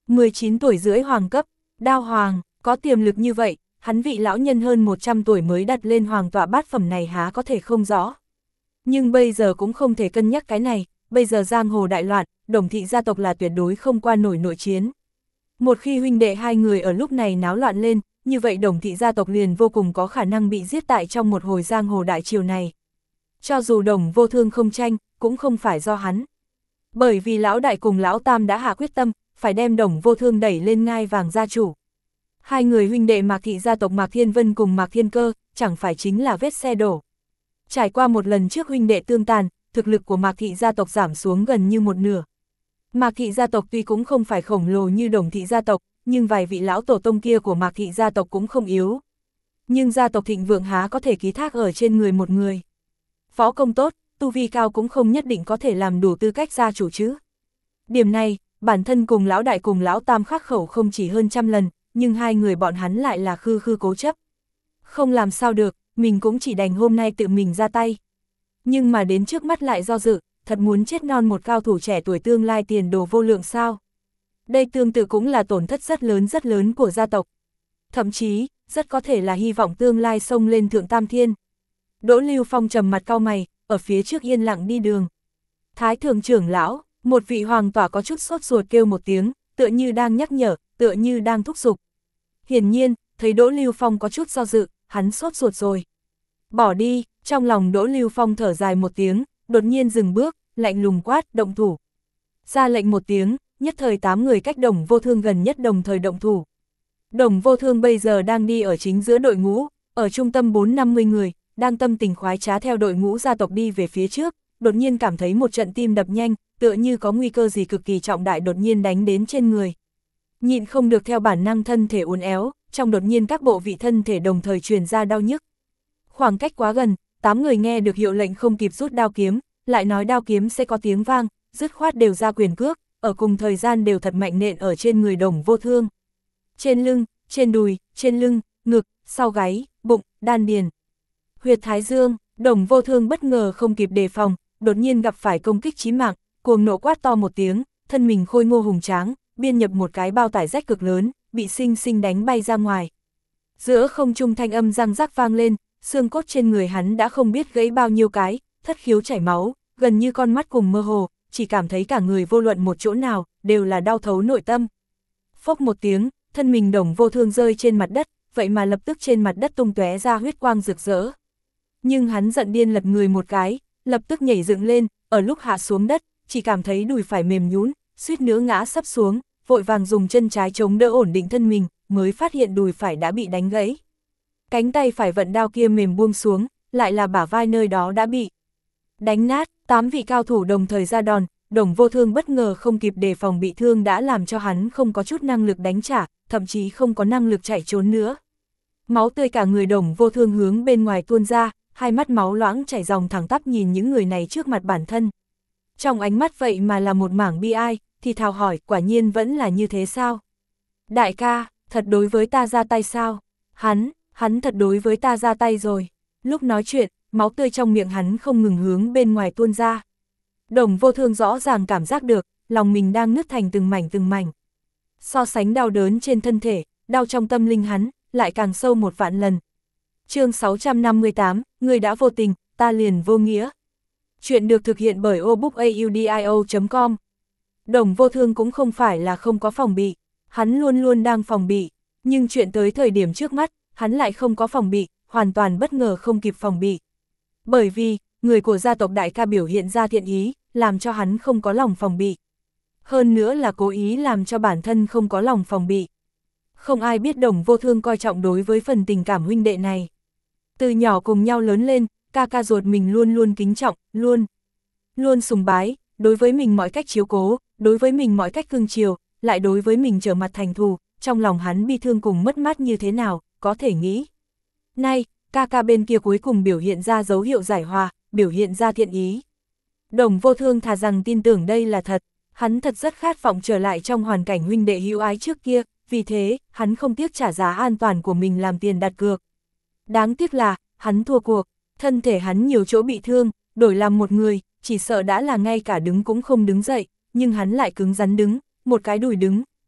mười chín tuổi rưỡi hoàng cấp, đao hoàng, có tiềm lực như vậy, hắn vị lão nhân hơn một trăm tuổi mới đặt lên hoàng tọa bát phẩm này há có thể không rõ. Nhưng bây giờ cũng không thể cân nhắc cái này, bây giờ giang hồ đại loạn, Đồng thị gia tộc là tuyệt đối không qua nổi nội chiến. Một khi huynh đệ hai người ở lúc này náo loạn lên, như vậy Đồng thị gia tộc liền vô cùng có khả năng bị giết tại trong một hồi giang hồ đại triều này. Cho dù Đồng Vô Thương không tranh, cũng không phải do hắn. Bởi vì lão đại cùng lão tam đã hạ quyết tâm, phải đem Đồng Vô Thương đẩy lên ngai vàng gia chủ. Hai người huynh đệ Mạc thị gia tộc Mạc Thiên Vân cùng Mạc Thiên Cơ, chẳng phải chính là vết xe đổ. Trải qua một lần trước huynh đệ tương tàn, thực lực của Mạc thị gia tộc giảm xuống gần như một nửa. Mạc thị gia tộc tuy cũng không phải khổng lồ như Đồng thị gia tộc, nhưng vài vị lão tổ tông kia của Mạc thị gia tộc cũng không yếu. Nhưng gia tộc thịnh vượng há có thể ký thác ở trên người một người. Võ công tốt, tu vi cao cũng không nhất định có thể làm đủ tư cách gia chủ chứ. Điểm này, bản thân cùng lão đại cùng lão tam khắc khẩu không chỉ hơn trăm lần, nhưng hai người bọn hắn lại là khư khư cố chấp. Không làm sao được, mình cũng chỉ đành hôm nay tự mình ra tay. Nhưng mà đến trước mắt lại do dự, thật muốn chết non một cao thủ trẻ tuổi tương lai tiền đồ vô lượng sao. Đây tương tự cũng là tổn thất rất lớn rất lớn của gia tộc. Thậm chí, rất có thể là hy vọng tương lai xông lên thượng tam thiên. Đỗ Lưu Phong trầm mặt cau mày, ở phía trước yên lặng đi đường. Thái thượng trưởng lão, một vị hoàng tỏa có chút sốt ruột kêu một tiếng, tựa như đang nhắc nhở, tựa như đang thúc giục. Hiển nhiên, thấy Đỗ Lưu Phong có chút do dự, hắn sốt ruột rồi. Bỏ đi, trong lòng Đỗ Lưu Phong thở dài một tiếng, đột nhiên dừng bước, lạnh lùng quát, động thủ. Ra lệnh một tiếng, nhất thời tám người cách Đồng Vô Thương gần nhất đồng thời động thủ. Đồng Vô Thương bây giờ đang đi ở chính giữa đội ngũ, ở trung tâm bốn năm mươi người, đang tâm tình khoái trá theo đội ngũ gia tộc đi về phía trước, đột nhiên cảm thấy một trận tim đập nhanh, tựa như có nguy cơ gì cực kỳ trọng đại đột nhiên đánh đến trên người. Nhịn không được theo bản năng thân thể uốn éo, trong đột nhiên các bộ vị thân thể đồng thời truyền ra đau nhức. Khoảng cách quá gần, tám người nghe được hiệu lệnh không kịp rút đao kiếm, lại nói đao kiếm sẽ có tiếng vang, dứt khoát đều ra quyền cước, ở cùng thời gian đều thật mạnh nện ở trên người Đồng Vô Thương. Trên lưng, trên đùi, trên lưng, ngực, sau gáy, bụng, đan điền. Huyệt thái dương, Đồng Vô Thương bất ngờ không kịp đề phòng, đột nhiên gặp phải công kích chí mạng, cuồng nộ quát to một tiếng, thân mình khôi ngô hùng tráng, biên nhập một cái bao tải rách cực lớn, bị sinh sinh đánh bay ra ngoài. Giữa không trung thanh âm răng rắc vang lên, xương cốt trên người hắn đã không biết gãy bao nhiêu cái, thất khiếu chảy máu, gần như con mắt cùng mơ hồ, chỉ cảm thấy cả người vô luận một chỗ nào, đều là đau thấu nội tâm. Phốc một tiếng, thân mình Đồng Vô Thương rơi trên mặt đất, vậy mà lập tức trên mặt đất tung tóe ra huyết quang rực rỡ. Nhưng hắn giận điên lật người một cái, lập tức nhảy dựng lên, ở lúc hạ xuống đất, chỉ cảm thấy đùi phải mềm nhũn, suýt nữa ngã sấp xuống, vội vàng dùng chân trái chống đỡ ổn định thân mình, mới phát hiện đùi phải đã bị đánh gãy. Cánh tay phải vận đao kia mềm buông xuống, lại là bả vai nơi đó đã bị đánh nát. Tám vị cao thủ đồng thời ra đòn, Đồng Vô Thương bất ngờ không kịp đề phòng bị thương đã làm cho hắn không có chút năng lực đánh trả, thậm chí không có năng lực chạy trốn nữa. Máu tươi cả người Đồng Vô Thương hướng bên ngoài tuôn ra, hai mắt máu loãng chảy dòng thẳng tắp nhìn những người này trước mặt bản thân. Trong ánh mắt vậy mà là một mảng bi ai, thì thào hỏi, quả nhiên vẫn là như thế sao? Đại ca, thật đối với ta ra tay sao? Hắn, hắn thật đối với ta ra tay rồi. Lúc nói chuyện, máu tươi trong miệng hắn không ngừng hướng bên ngoài tuôn ra. Đồng Vô Thương rõ ràng cảm giác được, lòng mình đang nứt thành từng mảnh từng mảnh. So sánh đau đớn trên thân thể, đau trong tâm linh hắn, lại càng sâu một vạn lần. Chương sáu trăm năm mươi tám, người đã vô tình, ta liền vô nghĩa. Chuyện được thực hiện bởi obookaudio chấm com. Đồng Vô Thương cũng không phải là không có phòng bị, hắn luôn luôn đang phòng bị, nhưng chuyện tới thời điểm trước mắt, hắn lại không có phòng bị, hoàn toàn bất ngờ không kịp phòng bị. Bởi vì, người của gia tộc đại ca biểu hiện ra thiện ý, làm cho hắn không có lòng phòng bị. Hơn nữa là cố ý làm cho bản thân không có lòng phòng bị. Không ai biết Đồng Vô Thương coi trọng đối với phần tình cảm huynh đệ này. Từ nhỏ cùng nhau lớn lên, ca ca ruột mình luôn luôn kính trọng, luôn, luôn sùng bái, đối với mình mọi cách chiếu cố, đối với mình mọi cách cưng chiều, lại đối với mình trở mặt thành thù, trong lòng hắn bi thương cùng mất mát như thế nào, có thể nghĩ. Nay, ca ca bên kia cuối cùng biểu hiện ra dấu hiệu giải hòa, biểu hiện ra thiện ý. Đồng Vô Thương thà rằng tin tưởng đây là thật, hắn thật rất khát vọng trở lại trong hoàn cảnh huynh đệ hữu ái trước kia, vì thế, hắn không tiếc trả giá an toàn của mình làm tiền đặt cược. Đáng tiếc là, hắn thua cuộc, thân thể hắn nhiều chỗ bị thương, đổi làm một người, chỉ sợ đã là ngay cả đứng cũng không đứng dậy, nhưng hắn lại cứng rắn đứng, một cái đùi đứng,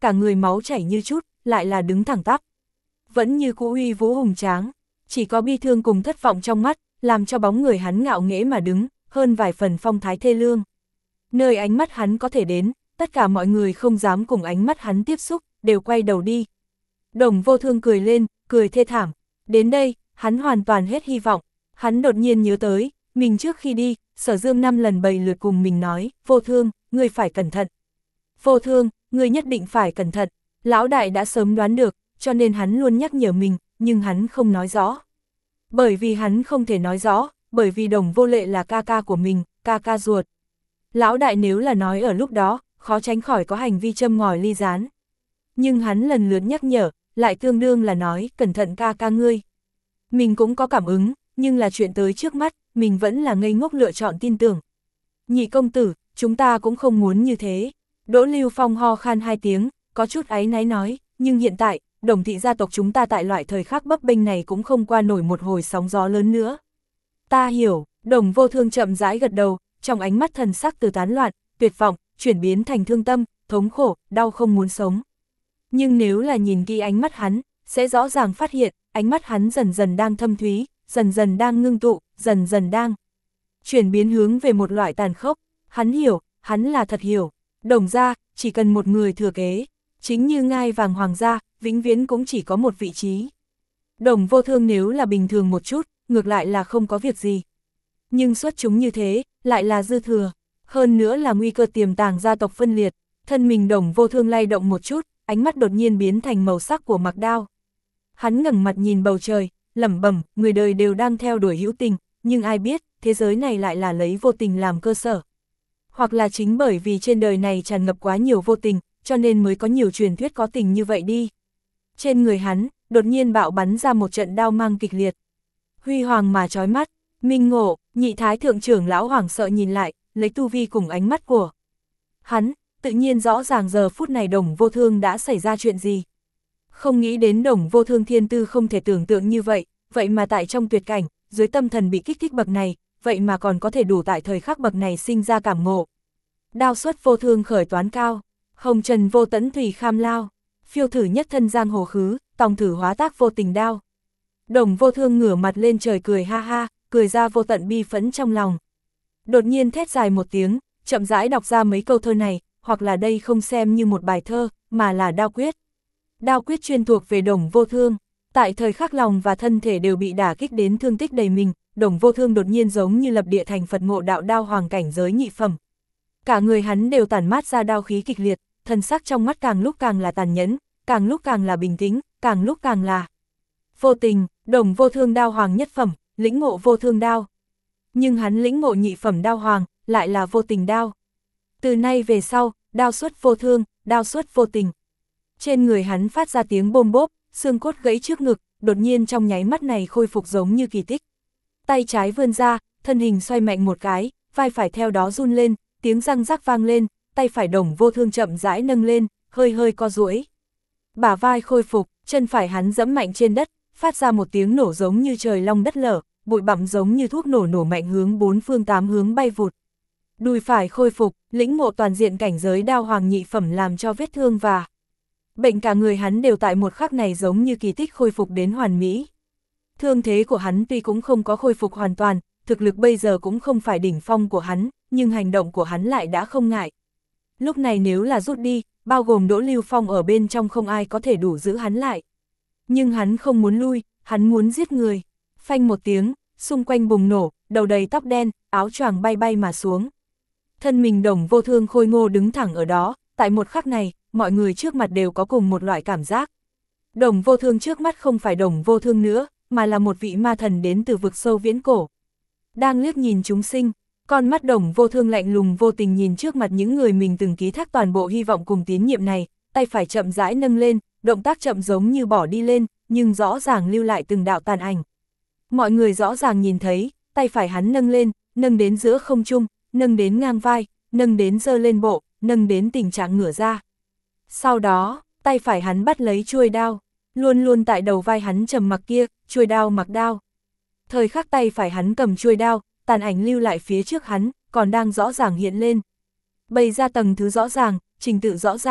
cả người máu chảy như chút, lại là đứng thẳng tắp. Vẫn như cũ uy vũ hùng tráng, chỉ có bi thương cùng thất vọng trong mắt, làm cho bóng người hắn ngạo nghễ mà đứng, hơn vài phần phong thái thê lương. Nơi ánh mắt hắn có thể đến, tất cả mọi người không dám cùng ánh mắt hắn tiếp xúc, đều quay đầu đi. Đồng Vô Thương cười lên, cười thê thảm. Đến đây, hắn hoàn toàn hết hy vọng. Hắn đột nhiên nhớ tới, mình trước khi đi, Sở Dương năm lần bày lượt cùng mình nói, Vô Thương, ngươi phải cẩn thận. Vô Thương, ngươi nhất định phải cẩn thận. Lão đại đã sớm đoán được, cho nên hắn luôn nhắc nhở mình, nhưng hắn không nói rõ. Bởi vì hắn không thể nói rõ, bởi vì Đồng Vô Lệ là ca ca của mình, ca ca ruột. Lão đại nếu là nói ở lúc đó, khó tránh khỏi có hành vi châm ngòi ly gián. Nhưng hắn lần lượt nhắc nhở, lại tương đương là nói, cẩn thận ca ca ngươi. Mình cũng có cảm ứng, nhưng là chuyện tới trước mắt, mình vẫn là ngây ngốc lựa chọn tin tưởng. Nhị công tử, chúng ta cũng không muốn như thế. Đỗ Lưu Phong ho khan hai tiếng, có chút áy náy nói, nhưng hiện tại, Đồng thị gia tộc chúng ta tại loại thời khắc bấp bênh này cũng không qua nổi một hồi sóng gió lớn nữa. Ta hiểu, Đồng Vô Thương chậm rãi gật đầu, trong ánh mắt thần sắc từ tán loạn, tuyệt vọng, chuyển biến thành thương tâm, thống khổ, đau không muốn sống. Nhưng nếu là nhìn kỹ ánh mắt hắn, sẽ rõ ràng phát hiện, ánh mắt hắn dần dần đang thâm thúy, dần dần đang ngưng tụ, dần dần đang chuyển biến hướng về một loại tàn khốc. Hắn hiểu, hắn là thật hiểu. Đồng gia, chỉ cần một người thừa kế, chính như ngai vàng hoàng gia, vĩnh viễn cũng chỉ có một vị trí. Đồng Vô Thương nếu là bình thường một chút, ngược lại là không có việc gì. Nhưng xuất chúng như thế, lại là dư thừa. Hơn nữa là nguy cơ tiềm tàng gia tộc phân liệt. Thân mình Đồng Vô Thương lay động một chút, ánh mắt đột nhiên biến thành màu sắc của mặc đao. Hắn ngẩng mặt nhìn bầu trời, lẩm bẩm, người đời đều đang theo đuổi hữu tình, nhưng ai biết, thế giới này lại là lấy vô tình làm cơ sở. Hoặc là chính bởi vì trên đời này tràn ngập quá nhiều vô tình, cho nên mới có nhiều truyền thuyết có tình như vậy đi. Trên người hắn, đột nhiên bạo bắn ra một trận đao mang kịch liệt. Huy hoàng mà chói mắt, Minh Ngộ, nhị thái thượng trưởng lão hoảng sợ nhìn lại, lấy tu vi cùng ánh mắt của hắn, tự nhiên rõ ràng giờ phút này Đồng Vô Thương đã xảy ra chuyện gì. Không nghĩ đến Đồng Vô Thương thiên tư không thể tưởng tượng như vậy, vậy mà tại trong tuyệt cảnh, dưới tâm thần bị kích thích bậc này, vậy mà còn có thể đủ tại thời khắc bậc này sinh ra cảm ngộ. Đao xuất vô thương khởi toán cao, hồng trần vô tẫn thủy kham lao, phiêu thử nhất thân giang hồ khứ, tòng thử hóa tác vô tình đao. Đồng Vô Thương ngửa mặt lên trời cười ha ha, cười ra vô tận bi phẫn trong lòng. Đột nhiên thét dài một tiếng, chậm rãi đọc ra mấy câu thơ này, hoặc là đây không xem như một bài thơ, mà là đao quyết. Đao quyết chuyên thuộc về Đồng Vô Thương. Tại thời khắc lòng và thân thể đều bị đả kích đến thương tích đầy mình, Đồng Vô Thương đột nhiên giống như lập địa thành Phật ngộ đạo đao hoàng cảnh giới nhị phẩm. Cả người hắn đều tản mát ra đao khí kịch liệt, thân sắc trong mắt càng lúc càng là tàn nhẫn, càng lúc càng là bình tĩnh, càng lúc càng là vô tình. Đồng Vô Thương đao hoàng nhất phẩm, lĩnh ngộ vô thương đao. Nhưng hắn lĩnh ngộ nhị phẩm đao hoàng, lại là vô tình đao. Từ nay về sau, đao xuất vô thương, đao xuất vô tình. Trên người hắn phát ra tiếng bôm bốp, xương cốt gãy trước ngực, đột nhiên trong nháy mắt này khôi phục giống như kỳ tích. Tay trái vươn ra, thân hình xoay mạnh một cái, vai phải theo đó run lên, tiếng răng rắc vang lên, tay phải Đồng Vô Thương chậm rãi nâng lên, hơi hơi co duỗi. Bả vai khôi phục, chân phải hắn giẫm mạnh trên đất, phát ra một tiếng nổ giống như trời long đất lở, bụi bặm giống như thuốc nổ nổ mạnh hướng bốn phương tám hướng bay vụt. Đùi phải khôi phục, lĩnh ngộ toàn diện cảnh giới đao hoàng nhị phẩm làm cho vết thương và bệnh cả người hắn đều tại một khắc này giống như kỳ tích khôi phục đến hoàn mỹ. Thương thế của hắn tuy cũng không có khôi phục hoàn toàn, thực lực bây giờ cũng không phải đỉnh phong của hắn, nhưng hành động của hắn lại đã không ngại. Lúc này nếu là rút đi, bao gồm Đỗ Lưu Phong ở bên trong không ai có thể đủ giữ hắn lại. Nhưng hắn không muốn lui, hắn muốn giết người. Phanh một tiếng, xung quanh bùng nổ, đầu đầy tóc đen, áo choàng bay bay mà xuống. Thân mình Đồng Vô Thương khôi ngô đứng thẳng ở đó, tại một khắc này, mọi người trước mặt đều có cùng một loại cảm giác. Đồng Vô Thương trước mắt không phải Đồng Vô Thương nữa, mà là một vị ma thần đến từ vực sâu viễn cổ. Đang liếc nhìn chúng sinh, con mắt Đồng Vô Thương lạnh lùng vô tình nhìn trước mặt những người mình từng ký thác toàn bộ hy vọng cùng tín nhiệm này, tay phải chậm rãi nâng lên, động tác chậm giống như bỏ đi lên, nhưng rõ ràng lưu lại từng đạo tàn ảnh. Mọi người rõ ràng nhìn thấy, tay phải hắn nâng lên, nâng đến giữa không trung, nâng đến ngang vai, nâng đến giơ lên bộ, nâng đến tình trạng ngửa ra. Sau đó, tay phải hắn bắt lấy chuôi đao, luôn luôn tại đầu vai hắn trầm mặc kia, chuôi đao mặc đao. Thời khắc tay phải hắn cầm chuôi đao, tàn ảnh lưu lại phía trước hắn, còn đang rõ ràng hiện lên. Bày ra tầng thứ rõ ràng, trình tự rõ ràng,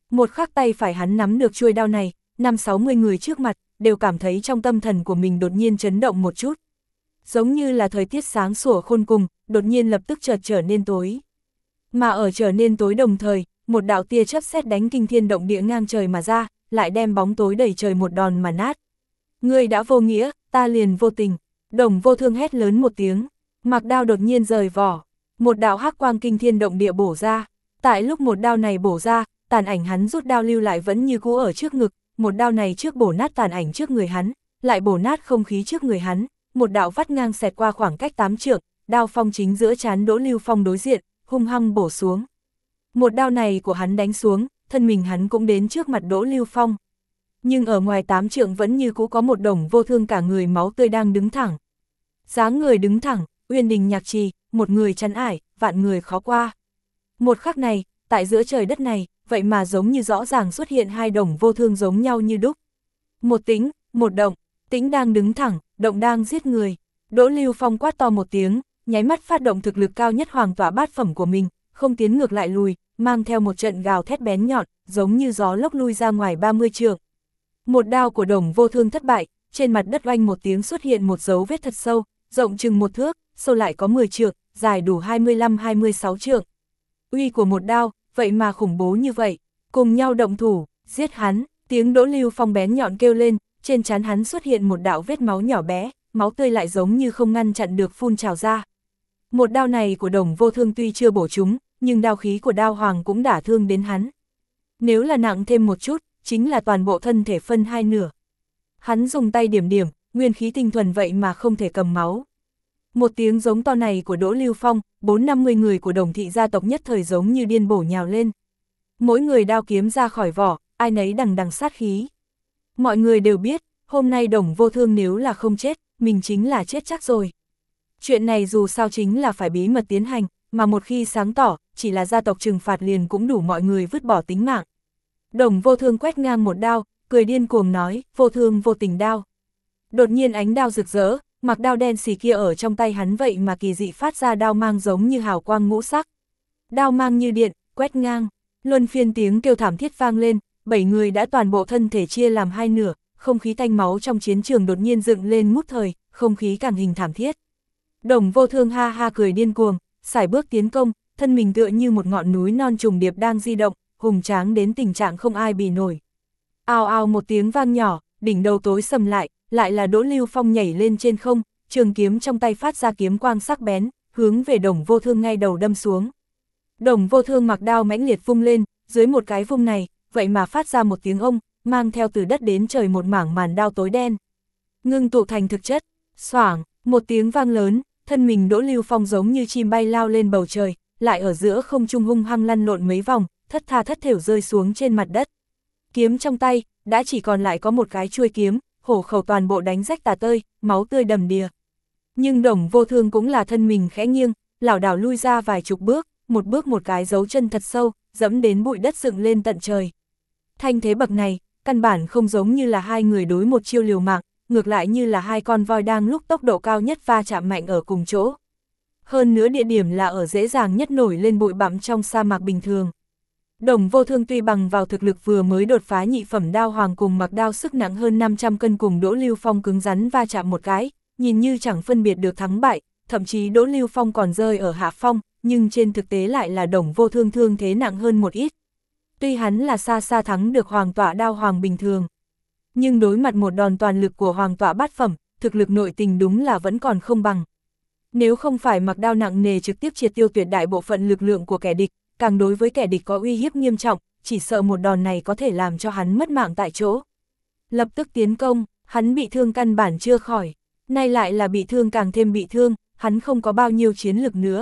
Một khắc tay phải hắn nắm được chuôi đao này, năm sáu mươi người trước mặt, đều cảm thấy trong tâm thần của mình đột nhiên chấn động một chút. Giống như là thời tiết sáng sủa khôn cùng, đột nhiên lập tức chợt trở nên tối. Mà ở trở nên tối đồng thời, một đạo tia chớp sét đánh kinh thiên động địa ngang trời mà ra, lại đem bóng tối đẩy trời một đòn mà nát. Ngươi đã vô nghĩa, ta liền vô tình. Đồng Vô Thương hét lớn một tiếng, mặc đao đột nhiên rời vỏ, một đạo hắc quang kinh thiên động địa bổ ra. Tại lúc một đao này bổ ra, tàn ảnh hắn rút đao lưu lại vẫn như cũ ở trước ngực, một đao này trước bổ nát tàn ảnh trước người hắn, lại bổ nát không khí trước người hắn, một đạo vắt ngang xẹt qua khoảng cách tám trượng, đao phong chính giữa trán Đỗ Lưu Phong đối diện, hung hăng bổ xuống. Một đao này của hắn đánh xuống, thân mình hắn cũng đến trước mặt Đỗ Lưu Phong. Nhưng ở ngoài tám trượng vẫn như cũ có một Đồng Vô Thương cả người máu tươi đang đứng thẳng. Dáng người đứng thẳng, uyên đình nhạc trì, một người chắn ải, vạn người khó qua. Một khắc này, tại giữa trời đất này, vậy mà giống như rõ ràng xuất hiện hai Đồng Vô Thương giống nhau như đúc. Một Tĩnh, một Động, Tĩnh đang đứng thẳng, Động đang giết người. Đỗ Lưu Phong quát to một tiếng, nháy mắt phát động thực lực cao nhất hoàng tỏa bát phẩm của mình, không tiến ngược lại lùi, mang theo một trận gào thét bén nhọn, giống như gió lốc lui ra ngoài ba mươi trượng. Một đao của Đồng Vô Thương thất bại, trên mặt đất oanh một tiếng xuất hiện một dấu vết thật sâu, rộng chừng một thước, sâu lại có mười trượng, dài đủ hai mươi lăm hai mươi sáu trượng. Uy của một đao, vậy mà khủng bố như vậy, cùng nhau động thủ, giết hắn, tiếng Đỗ Lưu Phong bén nhọn kêu lên, trên trán hắn xuất hiện một đạo vết máu nhỏ bé, máu tươi lại giống như không ngăn chặn được phun trào ra. Một đao này của Đồng Vô Thương tuy chưa bổ trúng, nhưng đao khí của đao hoàng cũng đả thương đến hắn. Nếu là nặng thêm một chút, chính là toàn bộ thân thể phân hai nửa. Hắn dùng tay điểm điểm, nguyên khí tinh thuần vậy mà không thể cầm máu. Một tiếng giống to này của Đỗ Lưu Phong, bốn năm mươi người của Đồng thị gia tộc nhất thời giống như điên bổ nhào lên. Mỗi người đao kiếm ra khỏi vỏ, ai nấy đằng đằng sát khí. Mọi người đều biết, hôm nay Đồng Vô Thương nếu là không chết, mình chính là chết chắc rồi. Chuyện này dù sao chính là phải bí mật tiến hành, mà một khi sáng tỏ, chỉ là gia tộc trừng phạt liền cũng đủ mọi người vứt bỏ tính mạng. Đồng Vô Thương quét ngang một đao, cười điên cuồng nói, vô thương vô tình đao. Đột nhiên ánh đao rực rỡ, mặc đao đen xì kia ở trong tay hắn vậy mà kỳ dị phát ra đao mang giống như hào quang ngũ sắc. Đao mang như điện, quét ngang, luân phiên tiếng kêu thảm thiết vang lên, bảy người đã toàn bộ thân thể chia làm hai nửa, không khí tanh máu trong chiến trường đột nhiên dựng lên ngút thời, không khí càng hình thảm thiết. Đồng Vô Thương ha ha cười điên cuồng, sải bước tiến công, thân mình tựa như một ngọn núi non trùng điệp đang di động, hùng tráng đến tình trạng không ai bì nổi. Ào ào một tiếng vang nhỏ, đỉnh đầu tối sầm lại, lại là Đỗ Lưu Phong nhảy lên trên không, trường kiếm trong tay phát ra kiếm quang sắc bén, hướng về Đồng Vô Thương ngay đầu đâm xuống. Đồng Vô Thương mặc đao mãnh liệt vung lên, dưới một cái vung này, vậy mà phát ra một tiếng ông, mang theo từ đất đến trời một mảng màn đao tối đen. Ngưng tụ thành thực chất, xoảng, một tiếng vang lớn, thân mình Đỗ Lưu Phong giống như chim bay lao lên bầu trời, lại ở giữa không trung hung hăng lăn lộn mấy vòng, thất tha thất thểu rơi xuống trên mặt đất. Kiếm trong tay, đã chỉ còn lại có một cái chuôi kiếm, hổ khẩu toàn bộ đánh rách tả tơi, máu tươi đầm đìa. Nhưng Đồng Vô Thương cũng là thân mình khẽ nghiêng, lảo đảo lui ra vài chục bước, một bước một cái dấu chân thật sâu, dẫm đến bụi đất dựng lên tận trời. Thanh thế bậc này, căn bản không giống như là hai người đối một chiêu liều mạng, ngược lại như là hai con voi đang lúc tốc độ cao nhất va chạm mạnh ở cùng chỗ. Hơn nữa địa điểm là ở dễ dàng nhất nổi lên bụi bặm trong sa mạc bình thường. Đồng Vô Thương tuy bằng vào thực lực vừa mới đột phá nhị phẩm đao hoàng cùng mặc đao sức nặng hơn năm trăm cân cùng Đỗ Lưu Phong cứng rắn va chạm một cái, nhìn như chẳng phân biệt được thắng bại, thậm chí Đỗ Lưu Phong còn rơi ở hạ phong, nhưng trên thực tế lại là Đồng Vô Thương thương thế nặng hơn một ít. Tuy hắn là xa xa thắng được hoàng tọa đao hoàng bình thường, nhưng đối mặt một đòn toàn lực của hoàng tọa bát phẩm, thực lực nội tình đúng là vẫn còn không bằng. Nếu không phải mặc đao nặng nề trực tiếp triệt tiêu tuyệt đại bộ phận lực lượng của kẻ địch, càng đối với kẻ địch có uy hiếp nghiêm trọng, chỉ sợ một đòn này có thể làm cho hắn mất mạng tại chỗ. Lập tức tiến công, hắn bị thương căn bản chưa khỏi, nay lại là bị thương càng thêm bị thương, hắn không có bao nhiêu chiến lực nữa.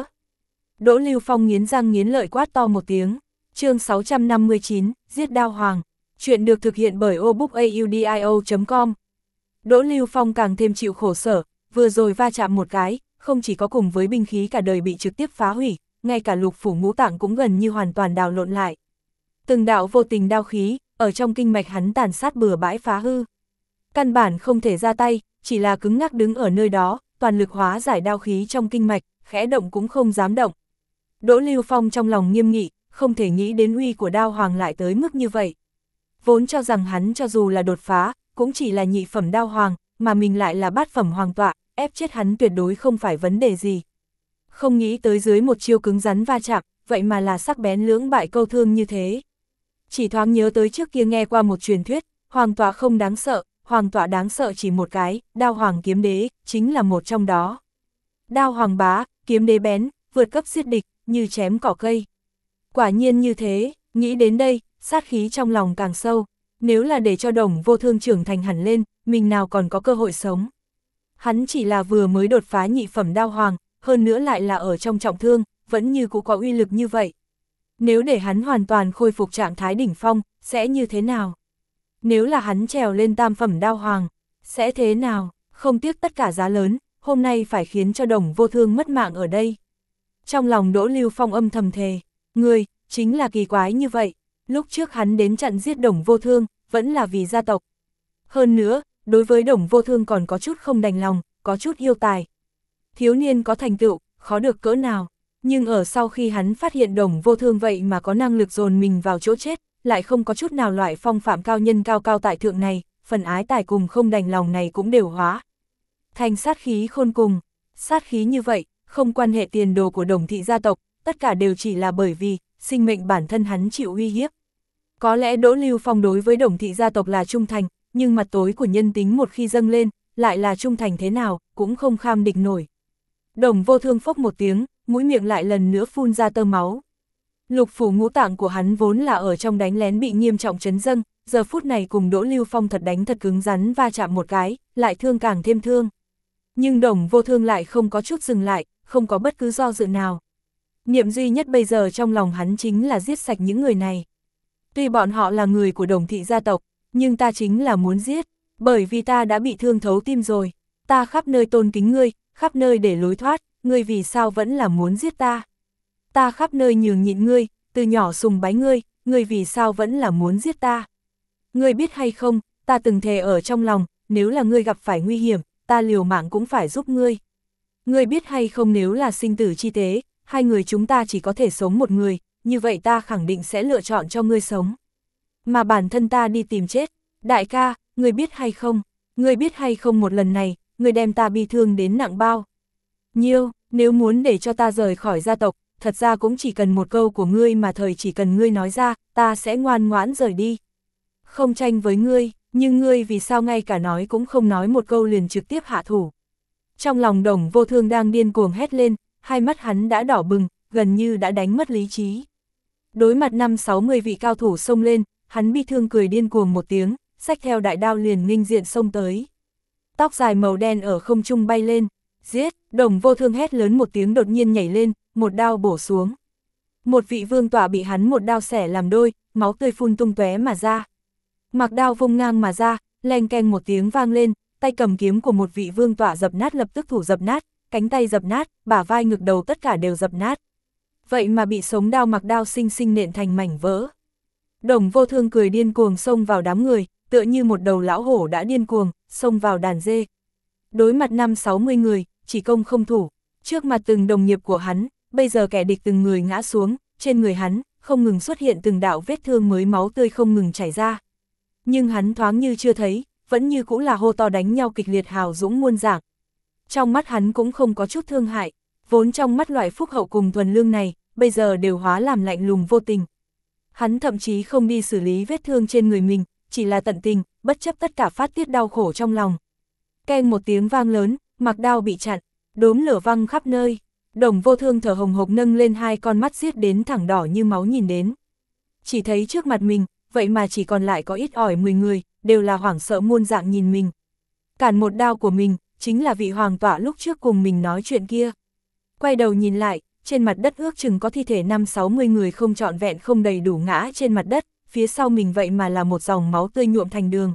Đỗ Lưu Phong nghiến răng nghiến lợi quát to một tiếng, chương sáu trăm năm mươi chín, giết đao hoàng, chuyện được thực hiện bởi obookaudio chấm com. Đỗ Lưu Phong càng thêm chịu khổ sở, vừa rồi va chạm một cái, không chỉ có cùng với binh khí cả đời bị trực tiếp phá hủy, ngay cả lục phủ ngũ tạng cũng gần như hoàn toàn đào lộn lại. Từng đạo vô tình đao khí, ở trong kinh mạch hắn tàn sát bừa bãi phá hư. Căn bản không thể ra tay, chỉ là cứng ngắc đứng ở nơi đó, toàn lực hóa giải đao khí trong kinh mạch, khẽ động cũng không dám động. Đỗ Lưu Phong trong lòng nghiêm nghị, không thể nghĩ đến uy của đao hoàng lại tới mức như vậy. Vốn cho rằng hắn cho dù là đột phá, cũng chỉ là nhị phẩm đao hoàng, mà mình lại là bát phẩm hoàng tọa, ép chết hắn tuyệt đối không phải vấn đề gì. Không nghĩ tới dưới một chiêu cứng rắn va chạm, vậy mà là sắc bén lưỡng bại câu thương như thế. Chỉ thoáng nhớ tới trước kia nghe qua một truyền thuyết, hoàng tọa không đáng sợ, hoàng tọa đáng sợ chỉ một cái, đao hoàng kiếm đế, chính là một trong đó. Đao hoàng bá, kiếm đế bén, vượt cấp giết địch, như chém cỏ cây. Quả nhiên như thế, nghĩ đến đây, sát khí trong lòng càng sâu, nếu là để cho Đồng Vô Thương trưởng thành hẳn lên, mình nào còn có cơ hội sống. Hắn chỉ là vừa mới đột phá nhị phẩm đao hoàng, hơn nữa lại là ở trong trọng thương, vẫn như cũng có uy lực như vậy. Nếu để hắn hoàn toàn khôi phục trạng thái đỉnh phong, sẽ như thế nào? Nếu là hắn trèo lên tam phẩm đao hoàng, sẽ thế nào? Không tiếc tất cả giá lớn, hôm nay phải khiến cho Đồng Vô Thương mất mạng ở đây. Trong lòng Đỗ Lưu Phong âm thầm thề, người, chính là kỳ quái như vậy, lúc trước hắn đến chặn giết Đồng Vô Thương, vẫn là vì gia tộc. Hơn nữa, đối với Đồng Vô Thương còn có chút không đành lòng, có chút yêu tài. Thiếu niên có thành tựu, khó được cỡ nào, nhưng ở sau khi hắn phát hiện Đồng Vô Thương vậy mà có năng lực dồn mình vào chỗ chết, lại không có chút nào loại phong phạm cao nhân cao cao tại thượng này, phần ái tài cùng không đành lòng này cũng đều hóa thành sát khí khôn cùng. Sát khí như vậy, không quan hệ tiền đồ của Đồng thị gia tộc, tất cả đều chỉ là bởi vì sinh mệnh bản thân hắn chịu uy hiếp. Có lẽ Đỗ Lưu Phong đối với Đồng thị gia tộc là trung thành, nhưng mặt tối của nhân tính một khi dâng lên, lại là trung thành thế nào, cũng không kham địch nổi. Đồng Vô Thương phốc một tiếng, mũi miệng lại lần nữa phun ra tơ máu. Lục phủ ngũ tạng của hắn vốn là ở trong đánh lén bị nghiêm trọng chấn dâng, giờ phút này cùng Đỗ Lưu Phong thật đánh thật cứng rắn va chạm một cái, lại thương càng thêm thương. Nhưng Đồng Vô Thương lại không có chút dừng lại, không có bất cứ do dự nào. Niệm duy nhất bây giờ trong lòng hắn chính là giết sạch những người này. Tuy bọn họ là người của Đồng thị gia tộc, nhưng ta chính là muốn giết, bởi vì ta đã bị thương thấu tim rồi. Ta khắp nơi tôn kính ngươi, khắp nơi để lối thoát, ngươi vì sao vẫn là muốn giết ta? Ta khắp nơi nhường nhịn ngươi, từ nhỏ sùng bái ngươi, ngươi vì sao vẫn là muốn giết ta? Ngươi biết hay không, ta từng thề ở trong lòng, nếu là ngươi gặp phải nguy hiểm, ta liều mạng cũng phải giúp ngươi. Ngươi biết hay không, nếu là sinh tử chi tế, hai người chúng ta chỉ có thể sống một người, như vậy ta khẳng định sẽ lựa chọn cho ngươi sống. Mà bản thân ta đi tìm chết. Đại ca, ngươi biết hay không, ngươi biết hay không, một lần này, ngươi đem ta bi thương đến nặng bao nhiêu, nếu muốn để cho ta rời khỏi gia tộc, thật ra cũng chỉ cần một câu của ngươi mà thời, chỉ cần ngươi nói ra, ta sẽ ngoan ngoãn rời đi. Không tranh với ngươi, nhưng ngươi vì sao ngay cả nói cũng không nói một câu liền trực tiếp hạ thủ? Trong lòng Đồng Vô Thương đang điên cuồng hét lên, hai mắt hắn đã đỏ bừng, gần như đã đánh mất lý trí. Đối mặt năm sáu mươi vị cao thủ xông lên, hắn bi thương cười điên cuồng một tiếng, xách theo đại đao liền nghênh diện xông tới. Tóc dài màu đen ở không trung bay lên, giết, Đồng Vô Thương hét lớn một tiếng, đột nhiên nhảy lên, một đao bổ xuống. Một vị vương tọa bị hắn một đao xẻ làm đôi, máu tươi phun tung tóe mà ra. Mặc đao vung ngang mà ra, leng keng một tiếng vang lên, tay cầm kiếm của một vị vương tọa dập nát lập tức thủ dập nát, cánh tay dập nát, bả vai ngực đầu tất cả đều dập nát. Vậy mà bị sống đao Mặc đao xinh xinh nện thành mảnh vỡ. Đồng Vô Thương cười điên cuồng xông vào đám người, tựa như một đầu lão hổ đã điên cuồng, xông vào đàn dê. Đối mặt năm sáu mươi người, chỉ công không thủ, trước mặt từng đồng nghiệp của hắn, bây giờ kẻ địch từng người ngã xuống, trên người hắn, không ngừng xuất hiện từng đạo vết thương mới, máu tươi không ngừng chảy ra. Nhưng hắn thoáng như chưa thấy, vẫn như cũng là hô to đánh nhau kịch liệt, hào dũng muôn dạng. Trong mắt hắn cũng không có chút thương hại, vốn trong mắt loại phúc hậu cùng thuần lương này, bây giờ đều hóa làm lạnh lùng vô tình. Hắn thậm chí không đi xử lý vết thương trên người mình, chỉ là tận tình, bất chấp tất cả phát tiết đau khổ trong lòng. Keng một tiếng vang lớn, Mặc đao bị chặn, đốm lửa văng khắp nơi. Đồng Vô Thương thở hồng hộc nâng lên hai con mắt giết đến thẳng đỏ như máu nhìn đến. Chỉ thấy trước mặt mình, vậy mà chỉ còn lại có ít ỏi mười người, đều là hoảng sợ muôn dạng nhìn mình. Cản một đao của mình, chính là vị hoàng tọa lúc trước cùng mình nói chuyện kia. Quay đầu nhìn lại, trên mặt đất ước chừng có thi thể năm sáu mươi người không trọn vẹn không đầy đủ ngã trên mặt đất, phía sau mình vậy mà là một dòng máu tươi nhuộm thành đường.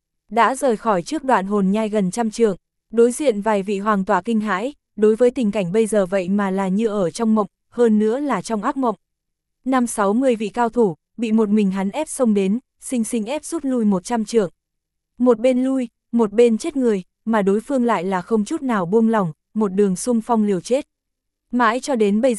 Đã rời khỏi trước đoạn hồn nhai gần trăm trượng, đối diện vài vị hoàng tọa kinh hãi, đối với tình cảnh bây giờ vậy mà là như ở trong mộng, hơn nữa là trong ác mộng. Năm sáu mươi vị cao thủ, bị một mình hắn ép xông đến, xinh xinh ép rút lui một trăm trượng. Một bên lui, một bên chết người, mà đối phương lại là không chút nào buông lỏng, một đường xung phong liều chết. Mãi cho đến bây giờ,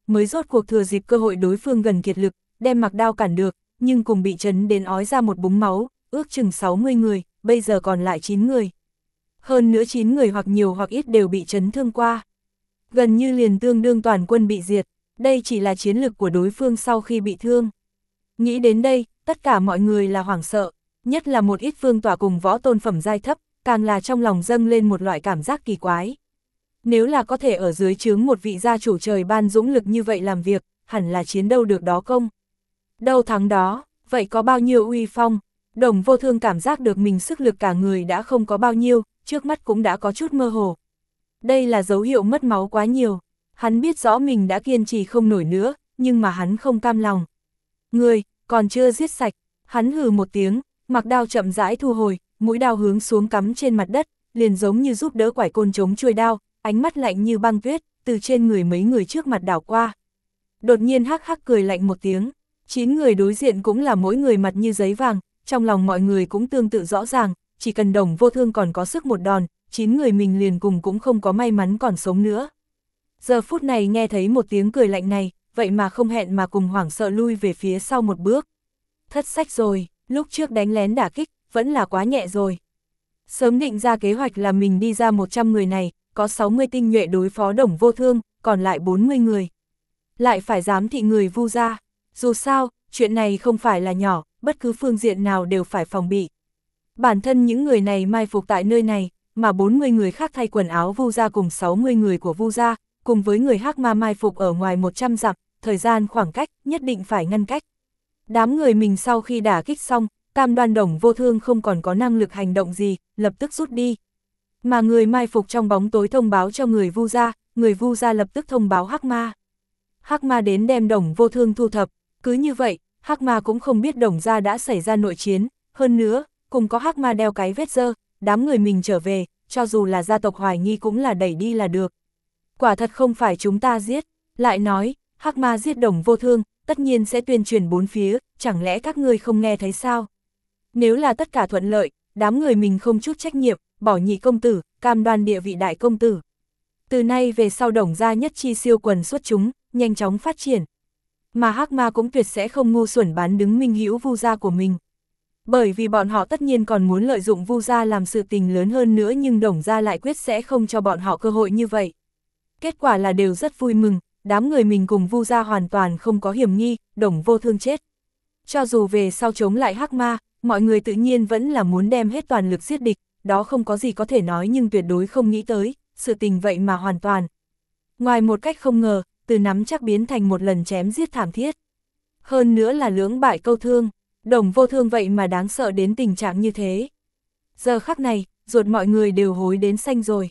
mới rốt cuộc thừa dịp cơ hội đối phương gần kiệt lực, đem Mặc Đao cản được, nhưng cùng bị chấn đến ói ra một búng máu, ước chừng sáu mươi người, bây giờ còn lại chín người. Hơn nữa chín người hoặc nhiều hoặc ít đều bị chấn thương qua. Gần như liền tương đương toàn quân bị diệt, đây chỉ là chiến lực của đối phương sau khi bị thương. Nghĩ đến đây, tất cả mọi người là hoảng sợ, nhất là một ít vương tỏa cùng võ tôn phẩm giai thấp, càng là trong lòng dâng lên một loại cảm giác kỳ quái. Nếu là có thể ở dưới trướng một vị gia chủ trời ban dũng lực như vậy làm việc, hẳn là chiến đâu được đó công. Đâu thắng đó, vậy có bao nhiêu uy phong, Đồng Vô Thương cảm giác được mình sức lực cả người đã không có bao nhiêu, trước mắt cũng đã có chút mơ hồ. Đây là dấu hiệu mất máu quá nhiều, hắn biết rõ mình đã kiên trì không nổi nữa, nhưng mà hắn không cam lòng. Người, còn chưa giết sạch, hắn hừ một tiếng, Mặc Đao chậm rãi thu hồi, mũi đao hướng xuống cắm trên mặt đất, liền giống như giúp đỡ quải côn chống chuôi đao, ánh mắt lạnh như băng tuyết, từ trên người mấy người trước mặt đảo qua. Đột nhiên hắc hắc cười lạnh một tiếng, chín người đối diện cũng là mỗi người mặt như giấy vàng, trong lòng mọi người cũng tương tự rõ ràng, chỉ cần Đồng Vô Thương còn có sức một đòn, chín người mình liền cùng cũng không có may mắn còn sống nữa. Giờ phút này nghe thấy một tiếng cười lạnh này, vậy mà không hẹn mà cùng hoảng sợ lui về phía sau một bước. Thất sách rồi, lúc trước đánh lén đả kích, vẫn là quá nhẹ rồi. Sớm định ra kế hoạch là mình đi ra một trăm người này, có sáu mươi tinh nhuệ đối phó Đồng Vô Thương, còn lại bốn mươi người. Lại phải giám thị người Vu gia. Dù sao, chuyện này không phải là nhỏ, bất cứ phương diện nào đều phải phòng bị. Bản thân những người này mai phục tại nơi này, mà bốn mươi người khác thay quần áo Vu gia cùng sáu mươi người của Vu gia, cùng với người Hắc Ma mai phục ở ngoài một trăm dặm, thời gian khoảng cách nhất định phải ngăn cách. Đám người mình sau khi đả kích xong, cam đoan Đồng Vô Thương không còn có năng lực hành động gì, lập tức rút đi. Mà người mai phục trong bóng tối thông báo cho người Vu gia, người Vu gia lập tức thông báo Hắc Ma. Hắc Ma đến đem Đồng Vô Thương thu thập, cứ như vậy, Hắc Ma cũng không biết Đồng gia đã xảy ra nội chiến, hơn nữa, cùng có Hắc Ma đeo cái vết dơ, đám người mình trở về, cho dù là gia tộc hoài nghi cũng là đẩy đi là được. Quả thật không phải chúng ta giết, lại nói, Hắc Ma giết Đồng Vô Thương, tất nhiên sẽ tuyên truyền bốn phía, chẳng lẽ các ngươi không nghe thấy sao? Nếu là tất cả thuận lợi, đám người mình không chút trách nhiệm, bỏ Nhị công tử, cam đoan địa vị đại công tử. Từ nay về sau Đồng gia nhất chi siêu quần xuất chúng, nhanh chóng phát triển. Mà Hắc Ma cũng tuyệt sẽ không ngu xuẩn bán đứng minh hữu Vu gia của mình. Bởi vì bọn họ tất nhiên còn muốn lợi dụng Vu gia làm sự tình lớn hơn nữa, nhưng Đồng gia lại quyết sẽ không cho bọn họ cơ hội như vậy. Kết quả là đều rất vui mừng, đám người mình cùng Vu gia hoàn toàn không có hiểm nghi, Đồng Vô Thương chết. Cho dù về sau chống lại Hắc Ma, mọi người tự nhiên vẫn là muốn đem hết toàn lực giết địch, đó không có gì có thể nói, nhưng tuyệt đối không nghĩ tới, sự tình vậy mà hoàn toàn. Ngoài một cách không ngờ, từ nắm chắc biến thành một lần chém giết thảm thiết. Hơn nữa là lưỡng bại câu thương, Đồng Vô Thương vậy mà đáng sợ đến tình trạng như thế. Giờ khắc này, ruột mọi người đều hối đến xanh rồi.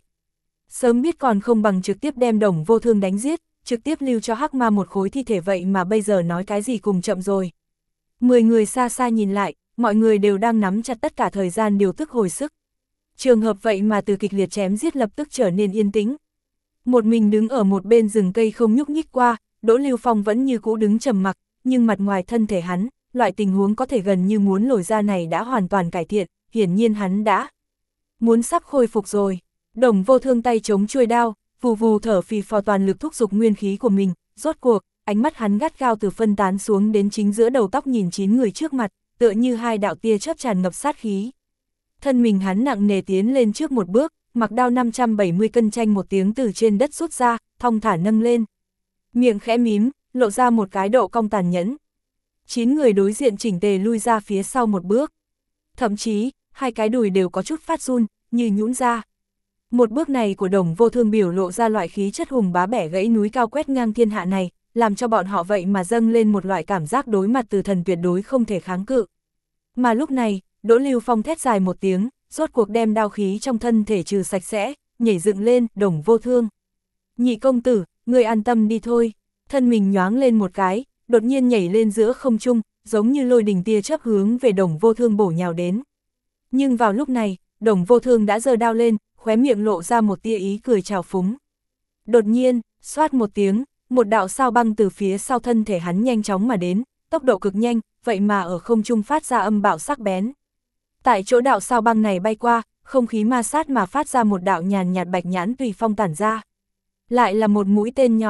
Sớm biết còn không bằng trực tiếp đem Đồng Vô Thương đánh giết, trực tiếp lưu cho Hắc Ma một khối thi thể, vậy mà bây giờ nói cái gì cùng chậm rồi. Mười người xa xa nhìn lại, mọi người đều đang nắm chặt tất cả thời gian điều tức hồi sức. Trường hợp vậy mà từ kịch liệt chém giết lập tức trở nên yên tĩnh. Một mình đứng ở một bên rừng cây không nhúc nhích qua, Đỗ Lưu Phong vẫn như cũ đứng trầm mặc, nhưng mặt ngoài thân thể hắn, loại tình huống có thể gần như muốn lồi ra này đã hoàn toàn cải thiện, hiển nhiên hắn đã muốn sắp khôi phục rồi. Đồng Vô Thương tay chống chuôi đao, vù vù thở phì phò toàn lực thúc giục nguyên khí của mình, rốt cuộc, ánh mắt hắn gắt gao từ phân tán xuống đến chính giữa đầu tóc, nhìn chín người trước mặt, tựa như hai đạo tia chớp tràn ngập sát khí. Thân mình hắn nặng nề tiến lên trước một bước, Mặc Đao năm trăm bảy mươi cân chanh một tiếng từ trên đất rút ra, thong thả nâng lên. Miệng khẽ mím, lộ ra một cái độ cong tàn nhẫn. Chín người đối diện chỉnh tề lui ra phía sau một bước. Thậm chí, hai cái đùi đều có chút phát run, như nhũn ra. Một bước này của Đồng Vô Thương biểu lộ ra loại khí chất hùng bá bẻ gãy núi cao quét ngang thiên hạ này, làm cho bọn họ vậy mà dâng lên một loại cảm giác đối mặt từ thần tuyệt đối không thể kháng cự. Mà lúc này, Đỗ Lưu Phong thét dài một tiếng, rốt cuộc đem đao khí trong thân thể trừ sạch sẽ, nhảy dựng lên, Đồng Vô Thương. Nhị công tử, ngươi an tâm đi thôi. Thân mình nhoáng lên một cái, đột nhiên nhảy lên giữa không trung, giống như lôi đình tia chớp hướng về Đồng Vô Thương bổ nhào đến. Nhưng vào lúc này, Đồng Vô Thương đã giơ đao lên, khóe miệng lộ ra một tia ý cười trào phúng. Đột nhiên, xoát một tiếng, một đạo sao băng từ phía sau thân thể hắn nhanh chóng mà đến, tốc độ cực nhanh, vậy mà ở không trung phát ra âm bạo sắc bén. Tại chỗ đạo sao băng này bay qua, không khí ma sát mà phát ra một đạo nhàn nhạt bạch nhãn tùy phong tản ra. Lại là một mũi tên nhọn,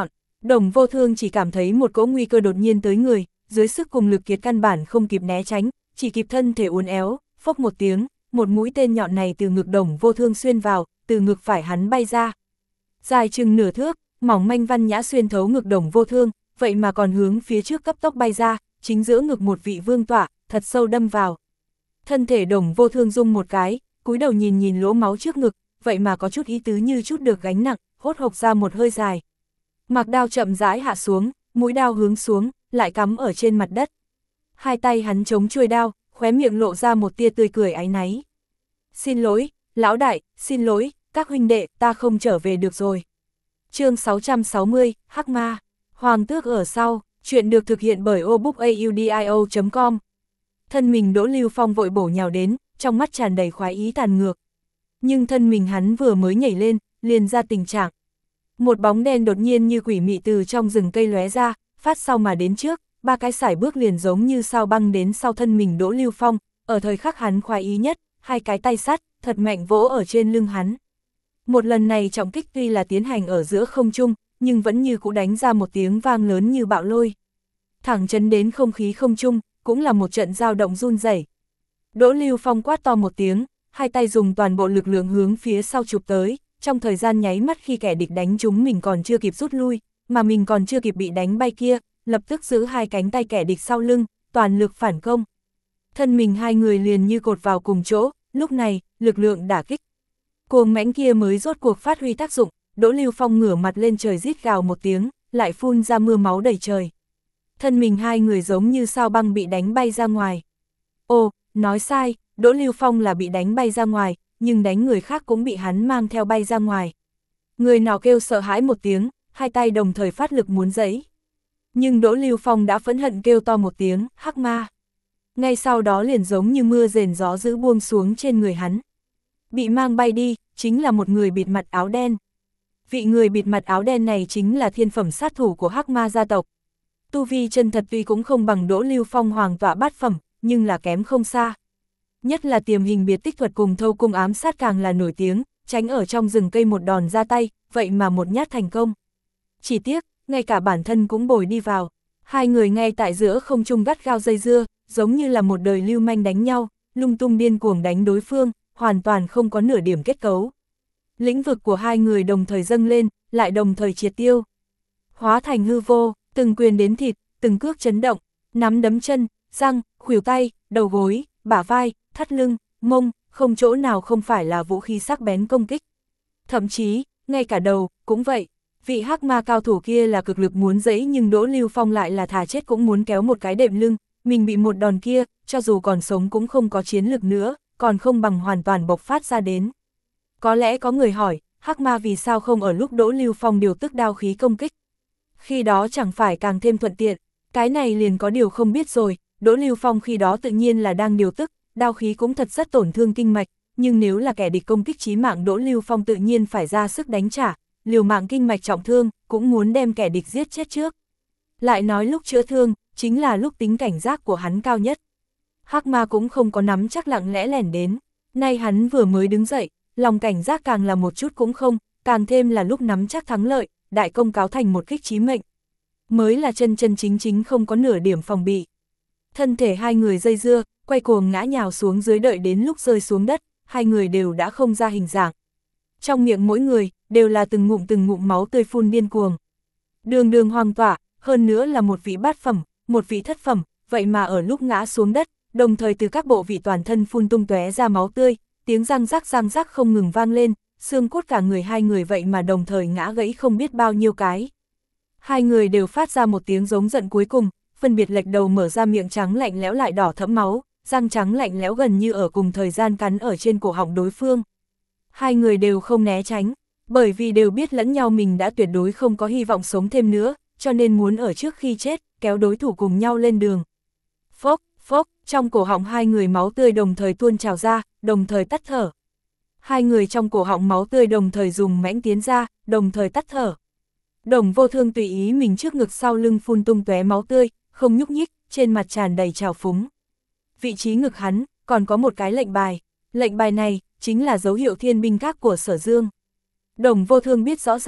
Đồng Vô Thương chỉ cảm thấy một cỗ nguy cơ đột nhiên tới người, dưới sức cùng lực kiệt căn bản không kịp né tránh, chỉ kịp thân thể uốn éo, phốc một tiếng, một mũi tên nhọn này từ ngực Đồng Vô Thương xuyên vào, từ ngực phải hắn bay ra. Dài chừng nửa thước, mỏng manh văn nhã xuyên thấu ngực Đồng Vô Thương, vậy mà còn hướng phía trước cấp tốc bay ra, chính giữa ngực một vị vương tọa, thật sâu đâm vào. Thân thể Đồng Vô Thương rung một cái, cúi đầu nhìn nhìn lỗ máu trước ngực, vậy mà có chút ý tứ như chút được gánh nặng, hốt hộc ra một hơi dài. Mặc đao chậm rãi hạ xuống, mũi đao hướng xuống, lại cắm ở trên mặt đất. Hai tay hắn chống chuôi đao, khóe miệng lộ ra một tia tươi cười áy náy. Xin lỗi, lão đại, xin lỗi, các huynh đệ, ta không trở về được rồi. Chương sáu trăm sáu mươi, Hắc Ma, Hoàng tước ở sau, chuyện được thực hiện bởi obookaudio chấm com. Thân mình Đỗ Lưu Phong vội bổ nhào đến, trong mắt tràn đầy khoái ý tàn ngược. Nhưng thân mình hắn vừa mới nhảy lên, liền ra tình trạng. Một bóng đen đột nhiên như quỷ mị từ trong rừng cây lóe ra, phát sau mà đến trước, ba cái sải bước liền giống như sao băng đến sau thân mình Đỗ Lưu Phong, ở thời khắc hắn khoái ý nhất, hai cái tay sắt, thật mạnh vỗ ở trên lưng hắn. Một lần này trọng kích tuy là tiến hành ở giữa không trung, nhưng vẫn như cũ đánh ra một tiếng vang lớn như bạo lôi. Thẳng chấn đến không khí không trung, cũng là một trận dao động run rẩy. Đỗ Lưu Phong quát to một tiếng, hai tay dùng toàn bộ lực lượng hướng phía sau chụp tới, trong thời gian nháy mắt khi kẻ địch đánh chúng mình còn chưa kịp rút lui, mà mình còn chưa kịp bị đánh bay kia, lập tức giữ hai cánh tay kẻ địch sau lưng, toàn lực phản công. Thân mình hai người liền như cột vào cùng chỗ, lúc này, lực lượng đả kích. Cuồng mãnh kia mới rốt cuộc phát huy tác dụng, Đỗ Lưu Phong ngửa mặt lên trời rít gào một tiếng, lại phun ra mưa máu đầy trời. Thân mình hai người giống như sao băng bị đánh bay ra ngoài. Ồ, nói sai, Đỗ Lưu Phong là bị đánh bay ra ngoài, nhưng đánh người khác cũng bị hắn mang theo bay ra ngoài. Người nọ kêu sợ hãi một tiếng, hai tay đồng thời phát lực muốn giãy. Nhưng Đỗ Lưu Phong đã phẫn hận kêu to một tiếng, Hắc Ma. Ngay sau đó liền giống như mưa rền gió dữ buông xuống trên người hắn. Bị mang bay đi, chính là một người bịt mặt áo đen. Vị người bịt mặt áo đen này chính là thiên phẩm sát thủ của Hắc Ma gia tộc. Tu vi chân thật tuy cũng không bằng Đỗ Lưu Phong hoàng tọa bát phẩm, nhưng là kém không xa. Nhất là tiềm hình biệt tích thuật cùng thâu cung ám sát càng là nổi tiếng, tránh ở trong rừng cây một đòn ra tay, vậy mà một nhát thành công. Chỉ tiếc, ngay cả bản thân cũng bồi đi vào. Hai người ngay tại giữa không trung gắt gao dây dưa, giống như là một đời lưu manh đánh nhau, lung tung điên cuồng đánh đối phương, hoàn toàn không có nửa điểm kết cấu. Lĩnh vực của hai người đồng thời dâng lên, lại đồng thời triệt tiêu. Hóa thành hư vô, từng quyền đến thịt, từng cước chấn động, nắm đấm chân, răng, khuỷu tay, đầu gối, bả vai, thắt lưng, mông, không chỗ nào không phải là vũ khí sắc bén công kích. Thậm chí, ngay cả đầu, cũng vậy. Vị Hắc Ma cao thủ kia là cực lực muốn giãy nhưng Đỗ Lưu Phong lại là thà chết cũng muốn kéo một cái đệm lưng, mình bị một đòn kia, cho dù còn sống cũng không có chiến lực nữa, còn không bằng hoàn toàn bộc phát ra đến. Có lẽ có người hỏi, Hắc Ma vì sao không ở lúc Đỗ Lưu Phong điều tức đao khí công kích? Khi đó chẳng phải càng thêm thuận tiện, cái này liền có điều không biết rồi, Đỗ Lưu Phong khi đó tự nhiên là đang điều tức, đao khí cũng thật rất tổn thương kinh mạch, nhưng nếu là kẻ địch công kích chí mạng Đỗ Lưu Phong tự nhiên phải ra sức đánh trả, liều mạng kinh mạch trọng thương, cũng muốn đem kẻ địch giết chết trước. Lại nói lúc chữa thương, chính là lúc tính cảnh giác của hắn cao nhất. Hắc Ma cũng không có nắm chắc lặng lẽ lẻn đến, nay hắn vừa mới đứng dậy, lòng cảnh giác càng là một chút cũng không, càng thêm là lúc nắm chắc thắng lợi, đại công cáo thành một kích chí mệnh. Mới là chân chân chính chính không có nửa điểm phòng bị. Thân thể hai người dây dưa, quay cuồng ngã nhào xuống dưới đợi đến lúc rơi xuống đất, hai người đều đã không ra hình dạng. Trong miệng mỗi người, đều là từng ngụm từng ngụm máu tươi phun điên cuồng. Đường đường hoàng tọa, hơn nữa là một vị bát phẩm, một vị thất phẩm, vậy mà ở lúc ngã xuống đất, đồng thời từ các bộ vị toàn thân phun tung tóe ra máu tươi, tiếng răng rắc răng rắc không ngừng vang lên, xương cốt cả người hai người vậy mà đồng thời ngã gãy không biết bao nhiêu cái. Hai người đều phát ra một tiếng giống giận cuối cùng, phân biệt lệch đầu mở ra miệng trắng lạnh lẽo lại đỏ thẫm máu, răng trắng lạnh lẽo gần như ở cùng thời gian cắn ở trên cổ họng đối phương. Hai người đều không né tránh, bởi vì đều biết lẫn nhau mình đã tuyệt đối không có hy vọng sống thêm nữa, cho nên muốn ở trước khi chết, kéo đối thủ cùng nhau lên đường. Phốc, phốc, trong cổ họng hai người máu tươi đồng thời tuôn trào ra, đồng thời tắt thở. Hai người trong cổ họng máu tươi đồng thời dùng mãnh tiến ra, đồng thời tắt thở. Đồng Vô Thương tùy ý mình trước ngực sau lưng phun tung tóe máu tươi, không nhúc nhích, trên mặt tràn đầy trào phúng. Vị trí ngực hắn, còn có một cái lệnh bài. Lệnh bài này, chính là dấu hiệu thiên binh các của Sở Dương. Đồng Vô Thương biết rõ ràng,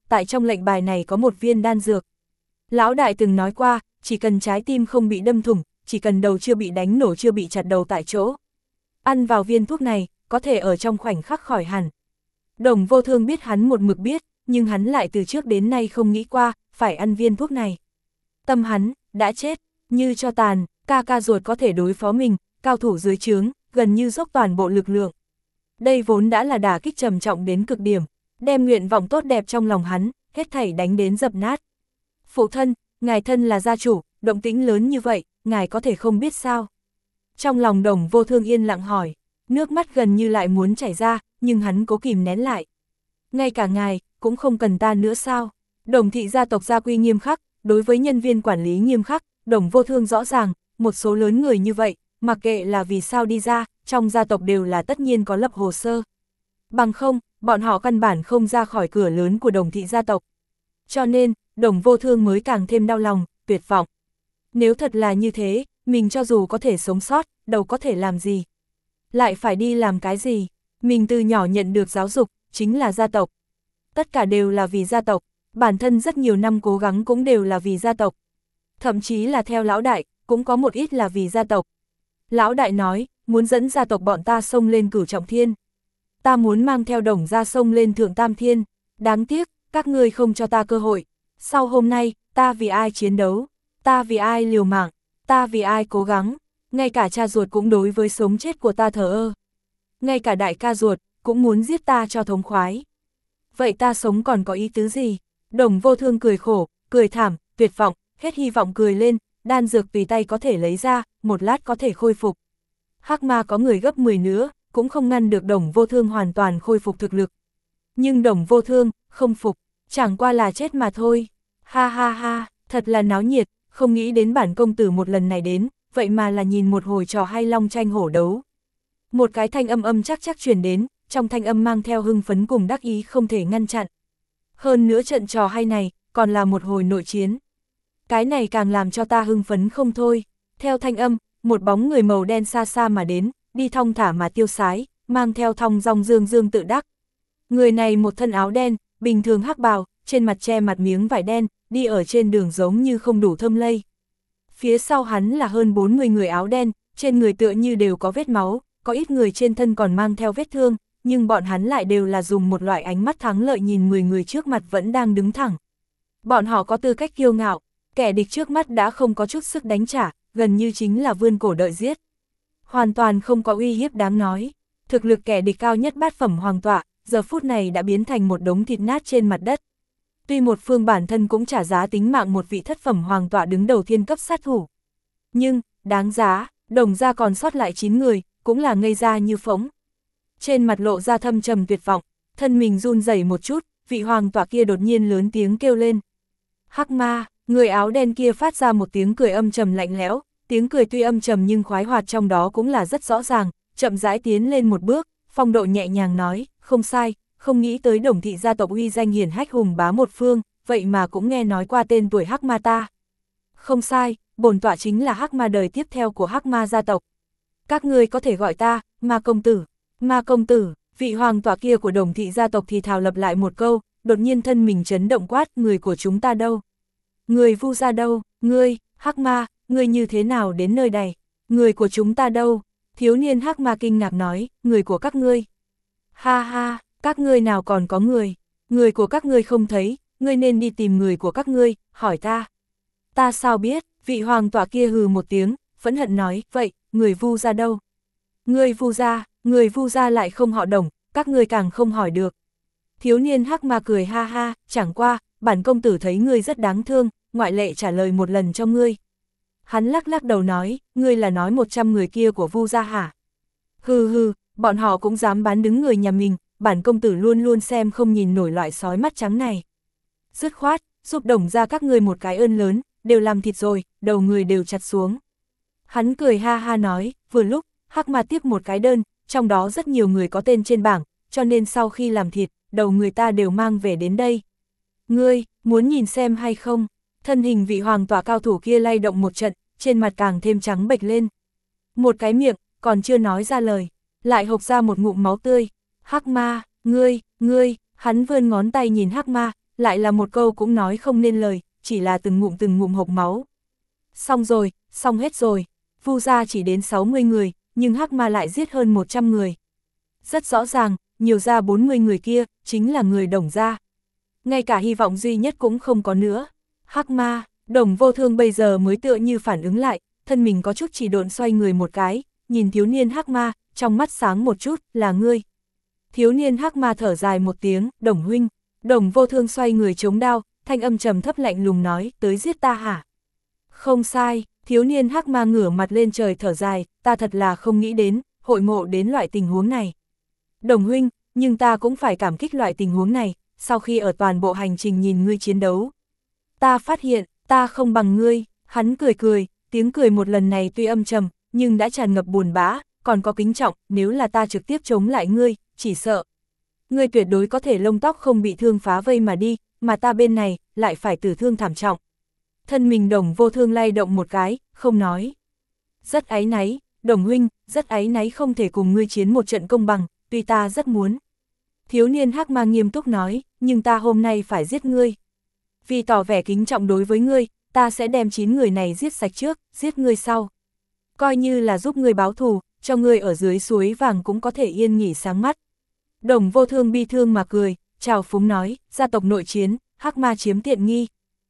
tại trong lệnh bài này có một viên đan dược. Lão đại từng nói qua, chỉ cần trái tim không bị đâm thủng, chỉ cần đầu chưa bị đánh nổ chưa bị chặt đầu tại chỗ. Ăn vào viên thuốc này, có thể ở trong khoảnh khắc khỏi hẳn. Đồng Vô Thương biết hắn một mực biết, nhưng hắn lại từ trước đến nay không nghĩ qua, phải ăn viên thuốc này. Tâm hắn, đã chết, như cho tàn, ca ca ruột có thể đối phó mình, cao thủ dưới trướng, gần như dốc toàn bộ lực lượng. Đây vốn đã là đả kích trầm trọng đến cực điểm, đem nguyện vọng tốt đẹp trong lòng hắn, hết thảy đánh đến dập nát. Phụ thân, ngài thân là gia chủ, động tĩnh lớn như vậy, ngài có thể không biết sao? Trong lòng Đồng Vô Thương yên lặng hỏi, nước mắt gần như lại muốn chảy ra, nhưng hắn cố kìm nén lại. Ngay cả ngài, cũng không cần ta nữa sao? Đồng thị gia tộc gia quy nghiêm khắc, đối với nhân viên quản lý nghiêm khắc, Đồng Vô Thương rõ ràng, một số lớn người như vậy, mặc kệ là vì sao đi ra, trong gia tộc đều là tất nhiên có lập hồ sơ. Bằng không, bọn họ căn bản không ra khỏi cửa lớn của Đồng thị gia tộc. Cho nên, Đồng Vô Thương mới càng thêm đau lòng, tuyệt vọng. Nếu thật là như thế, mình cho dù có thể sống sót, đâu có thể làm gì. Lại phải đi làm cái gì? Mình từ nhỏ nhận được giáo dục, chính là gia tộc. Tất cả đều là vì gia tộc, bản thân rất nhiều năm cố gắng cũng đều là vì gia tộc. Thậm chí là theo lão đại, cũng có một ít là vì gia tộc. Lão đại nói, muốn dẫn gia tộc bọn ta xông lên cửu trọng thiên. Ta muốn mang theo Đồng gia xông lên thượng tam thiên. Đáng tiếc, các ngươi không cho ta cơ hội. Sau hôm nay, ta vì ai chiến đấu? Ta vì ai liều mạng? Ta vì ai cố gắng? Ngay cả cha ruột cũng đối với sống chết của ta thờ ơ. Ngay cả đại ca ruột, cũng muốn giết ta cho thống khoái. Vậy ta sống còn có ý tứ gì? Đồng Vô Thương cười khổ, cười thảm, tuyệt vọng, hết hy vọng cười lên, đan dược tùy tay có thể lấy ra, một lát có thể khôi phục. Hắc ma có người gấp mười nữa, cũng không ngăn được Đồng Vô Thương hoàn toàn khôi phục thực lực. Nhưng Đồng Vô Thương, không phục, chẳng qua là chết mà thôi. Ha ha ha, thật là náo nhiệt, không nghĩ đến bản công tử một lần này đến, vậy mà là nhìn một hồi trò hay long tranh hổ đấu. Một cái thanh âm âm chắc chắc truyền đến, trong thanh âm mang theo hưng phấn cùng đắc ý không thể ngăn chặn. Hơn nữa trận trò hay này, còn là một hồi nội chiến. Cái này càng làm cho ta hưng phấn không thôi. Theo thanh âm, một bóng người màu đen xa xa mà đến, đi thong thả mà tiêu sái, mang theo thong dong dương dương tự đắc. Người này một thân áo đen, bình thường hắc bào, trên mặt che mặt miếng vải đen, đi ở trên đường giống như không đủ thơm lây. Phía sau hắn là hơn bốn mươi người áo đen, trên người tựa như đều có vết máu, có ít người trên thân còn mang theo vết thương, nhưng bọn hắn lại đều là dùng một loại ánh mắt thắng lợi nhìn mười người trước mặt vẫn đang đứng thẳng. Bọn họ có tư cách kiêu ngạo, kẻ địch trước mắt đã không có chút sức đánh trả, gần như chính là vươn cổ đợi giết. Hoàn toàn không có uy hiếp đáng nói. Thực lực kẻ địch cao nhất bát phẩm hoàng tọa, giờ phút này đã biến thành một đống thịt nát trên mặt đất. Tuy một phương bản thân cũng trả giá tính mạng một vị thất phẩm hoàng tọa đứng đầu thiên cấp sát thủ. Nhưng, đáng giá, Đồng gia còn sót lại chín người, cũng là ngây ra như phỗng. Trên mặt lộ ra thâm trầm tuyệt vọng, thân mình run rẩy một chút, vị hoàng tọa kia đột nhiên lớn tiếng kêu lên. Hắc ma, người áo đen kia phát ra một tiếng cười âm trầm lạnh lẽo, tiếng cười tuy âm trầm nhưng khoái hoạt trong đó cũng là rất rõ ràng, chậm rãi tiến lên một bước, phong độ nhẹ nhàng nói, không sai, không nghĩ tới Đồng thị gia tộc uy danh hiển hách hùng bá một phương, vậy mà cũng nghe nói qua tên tuổi Hắc ma ta. Không sai, bổn tọa chính là Hắc ma đời tiếp theo của Hắc ma gia tộc. Các ngươi có thể gọi ta, Ma công tử, Ma công tử, vị hoàng tọa kia của Đồng thị gia tộc thì thào lập lại một câu, đột nhiên thân mình chấn động quát, người của chúng ta đâu? Người Vu gia đâu? Ngươi, Hắc ma, ngươi như thế nào đến nơi này? Người của chúng ta đâu? Thiếu niên Hắc ma kinh ngạc nói, người của các ngươi. Ha ha, các ngươi nào còn có người? Người của các ngươi không thấy, ngươi nên đi tìm người của các ngươi, hỏi ta. Ta sao biết? Vị hoàng tọa kia hừ một tiếng, phẫn hận nói, vậy, người Vu gia đâu? Người Vu gia, người Vu gia lại không họ Đồng, các ngươi càng không hỏi được. Thiếu niên Hắc ma cười ha ha, chẳng qua, bản công tử thấy ngươi rất đáng thương, ngoại lệ trả lời một lần cho ngươi. Hắn lắc lắc đầu nói, ngươi là nói một trăm người kia của Vu gia hả? Hừ hừ, bọn họ cũng dám bán đứng người nhà mình, bản công tử luôn luôn xem không nhìn nổi loại sói mắt trắng này. Dứt khoát, giúp Đồng gia các ngươi một cái ơn lớn, đều làm thịt rồi, đầu người đều chặt xuống. Hắn cười ha ha nói, vừa lúc, Hắc ma tiếp một cái đơn, trong đó rất nhiều người có tên trên bảng, cho nên sau khi làm thịt, đầu người ta đều mang về đến đây. Ngươi, muốn nhìn xem hay không? Thân hình vị hoàng tọa cao thủ kia lay động một trận, trên mặt càng thêm trắng bệch lên. Một cái miệng, còn chưa nói ra lời, lại hộc ra một ngụm máu tươi. Hắc ma, ngươi, ngươi, hắn vươn ngón tay nhìn Hắc ma, lại là một câu cũng nói không nên lời, chỉ là từng ngụm từng ngụm hộc máu. Xong rồi, xong hết rồi, Vu gia chỉ đến sáu mươi người, nhưng Hắc Ma lại giết hơn một trăm người. Rất rõ ràng, nhiều ra bốn mươi người kia, chính là người Đồng gia. Ngay cả hy vọng duy nhất cũng không có nữa. Hắc Ma, Đồng Vô Thương bây giờ mới tựa như phản ứng lại, thân mình có chút chỉ độn xoay người một cái, nhìn thiếu niên Hắc Ma, trong mắt sáng một chút, là ngươi. Thiếu niên Hắc Ma thở dài một tiếng, Đồng huynh. Đồng Vô Thương xoay người chống đao, thanh âm trầm thấp lạnh lùng nói, tới giết ta hả? Không sai, thiếu niên Hắc Ma ngửa mặt lên trời thở dài, ta thật là không nghĩ đến, hội ngộ đến loại tình huống này. Đồng huynh, nhưng ta cũng phải cảm kích loại tình huống này, sau khi ở toàn bộ hành trình nhìn ngươi chiến đấu. Ta phát hiện, ta không bằng ngươi, hắn cười cười, tiếng cười một lần này tuy âm trầm, nhưng đã tràn ngập buồn bã, còn có kính trọng, nếu là ta trực tiếp chống lại ngươi, chỉ sợ. Ngươi tuyệt đối có thể lông tóc không bị thương phá vây mà đi, mà ta bên này, lại phải tử thương thảm trọng. Thân mình Đồng Vô Thương lay động một cái, không nói. Rất áy náy, Đồng huynh, rất áy náy không thể cùng ngươi chiến một trận công bằng, tuy ta rất muốn. Thiếu niên Hắc Ma nghiêm túc nói, nhưng ta hôm nay phải giết ngươi. Vì tỏ vẻ kính trọng đối với ngươi, ta sẽ đem chín người này giết sạch trước, giết ngươi sau. Coi như là giúp ngươi báo thù, cho ngươi ở dưới suối vàng cũng có thể yên nghỉ sáng mắt. Đồng Vô Thương bi thương mà cười, chào phúng nói, gia tộc nội chiến, Hắc Ma chiếm tiện nghi.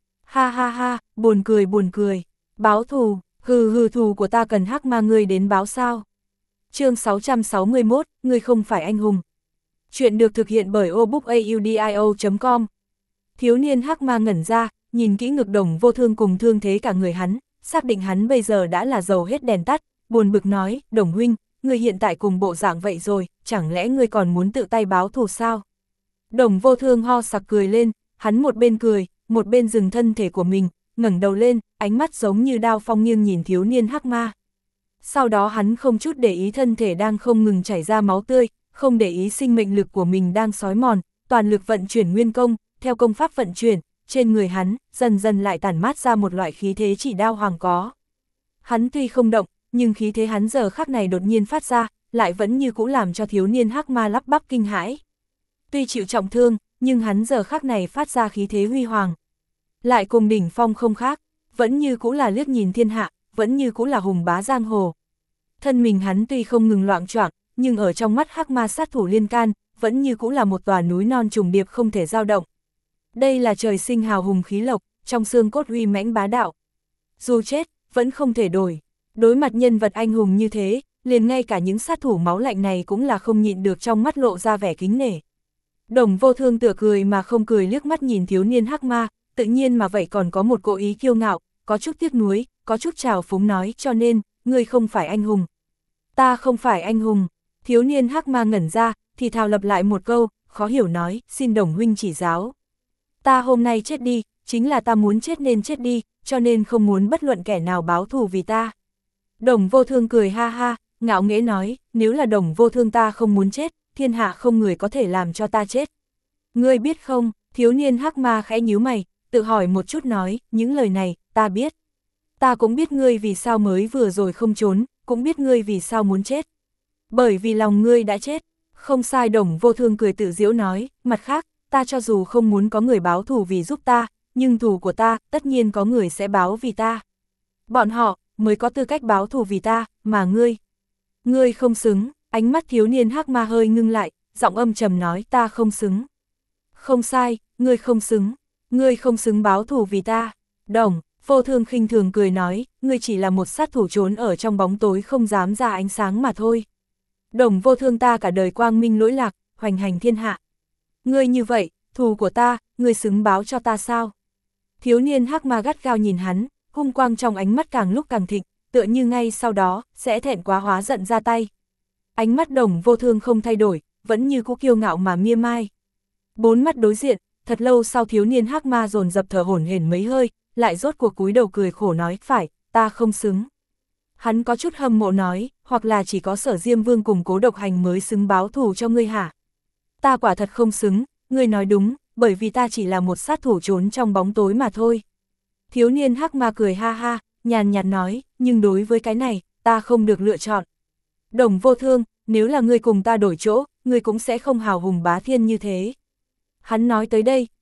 Ha ha ha, buồn cười buồn cười, báo thù, hừ hừ thù của ta cần Hắc Ma ngươi đến báo sao. Chương sáu trăm sáu mươi mốt, ngươi không phải anh hùng. Chuyện được thực hiện bởi obookaudio chấm com. Thiếu niên Hắc Ma ngẩn ra, nhìn kỹ ngực Đồng Vô Thương cùng thương thế cả người hắn, xác định hắn bây giờ đã là dầu hết đèn tắt, buồn bực nói, Đồng huynh, ngươi hiện tại cùng bộ dạng vậy rồi, chẳng lẽ ngươi còn muốn tự tay báo thù sao? Đồng Vô Thương ho sặc cười lên, hắn một bên cười, một bên dừng thân thể của mình, ngẩng đầu lên, ánh mắt giống như đao phong nghiêng nhìn thiếu niên Hắc Ma. Sau đó hắn không chút để ý thân thể đang không ngừng chảy ra máu tươi, không để ý sinh mệnh lực của mình đang xói mòn, toàn lực vận chuyển nguyên công, theo công pháp vận chuyển, trên người hắn, dần dần lại tản mát ra một loại khí thế chỉ đao hoàng có. Hắn tuy không động, nhưng khí thế hắn giờ khắc này đột nhiên phát ra, lại vẫn như cũ làm cho thiếu niên Hắc Ma lắp bắp kinh hãi. Tuy chịu trọng thương, nhưng hắn giờ khắc này phát ra khí thế huy hoàng. Lại cùng đỉnh phong không khác, vẫn như cũ là liếc nhìn thiên hạ, vẫn như cũ là hùng bá giang hồ. Thân mình hắn tuy không ngừng loạng choạng, nhưng ở trong mắt Hắc Ma sát thủ liên can, vẫn như cũ là một tòa núi non trùng điệp không thể dao động. Đây là trời sinh hào hùng khí lộc, trong xương cốt uy mãnh bá đạo. Dù chết, vẫn không thể đổi. Đối mặt nhân vật anh hùng như thế, liền ngay cả những sát thủ máu lạnh này cũng là không nhịn được trong mắt lộ ra vẻ kính nể. Đồng Vô Thương tựa cười mà không cười liếc mắt nhìn thiếu niên Hắc Ma, tự nhiên mà vậy còn có một cố ý kiêu ngạo, có chút tiếc nuối, có chút trào phúng nói, cho nên, ngươi không phải anh hùng. Ta không phải anh hùng. Thiếu niên Hắc Ma ngẩn ra, thì thào lặp lại một câu, khó hiểu nói, xin Đồng huynh chỉ giáo. Ta hôm nay chết đi, chính là ta muốn chết nên chết đi, cho nên không muốn bất luận kẻ nào báo thù vì ta. Đồng Vô Thương cười ha ha, ngạo nghễ nói, nếu là Đồng Vô Thương ta không muốn chết, thiên hạ không người có thể làm cho ta chết. Ngươi biết không, thiếu niên Hắc Ma khẽ nhíu mày, tự hỏi một chút nói, những lời này, ta biết. Ta cũng biết ngươi vì sao mới vừa rồi không trốn, cũng biết ngươi vì sao muốn chết. Bởi vì lòng ngươi đã chết. Không sai. Đồng Vô Thương cười tự giễu nói, mặt khác, ta cho dù không muốn có người báo thù vì giúp ta, nhưng thù của ta, tất nhiên có người sẽ báo vì ta. Bọn họ, mới có tư cách báo thù vì ta, mà ngươi. Ngươi không xứng. Ánh mắt thiếu niên Hắc Ma hơi ngưng lại, giọng âm trầm nói, ta không xứng. Không sai, ngươi không xứng. Ngươi không xứng báo thù vì ta. Đồng Vô Thương khinh thường cười nói, ngươi chỉ là một sát thủ trốn ở trong bóng tối không dám ra ánh sáng mà thôi. Đồng Vô Thương ta cả đời quang minh lỗi lạc, hoành hành thiên hạ. Ngươi như vậy, thù của ta, ngươi xứng báo cho ta sao? Thiếu niên Hắc Ma gắt gao nhìn hắn, hung quang trong ánh mắt càng lúc càng thịnh, tựa như ngay sau đó, sẽ thẹn quá hóa giận ra tay. Ánh mắt Đồng Vô Thương không thay đổi, vẫn như cũ kiêu ngạo mà mia mai. Bốn mắt đối diện, thật lâu sau thiếu niên Hắc Ma dồn dập thở hổn hển mấy hơi, lại rốt cuộc cúi đầu cười khổ nói, phải, ta không xứng. Hắn có chút hâm mộ nói, hoặc là chỉ có Sở Diêm Vương cùng Cố Độc Hành mới xứng báo thù cho ngươi hả? Ta quả thật không xứng, ngươi nói đúng, bởi vì ta chỉ là một sát thủ trốn trong bóng tối mà thôi. Thiếu niên Hắc Ma cười ha ha, nhàn nhạt nói, nhưng đối với cái này, ta không được lựa chọn. Đồng Vô Thương, nếu là ngươi cùng ta đổi chỗ, ngươi cũng sẽ không hào hùng bá thiên như thế. Hắn nói tới đây,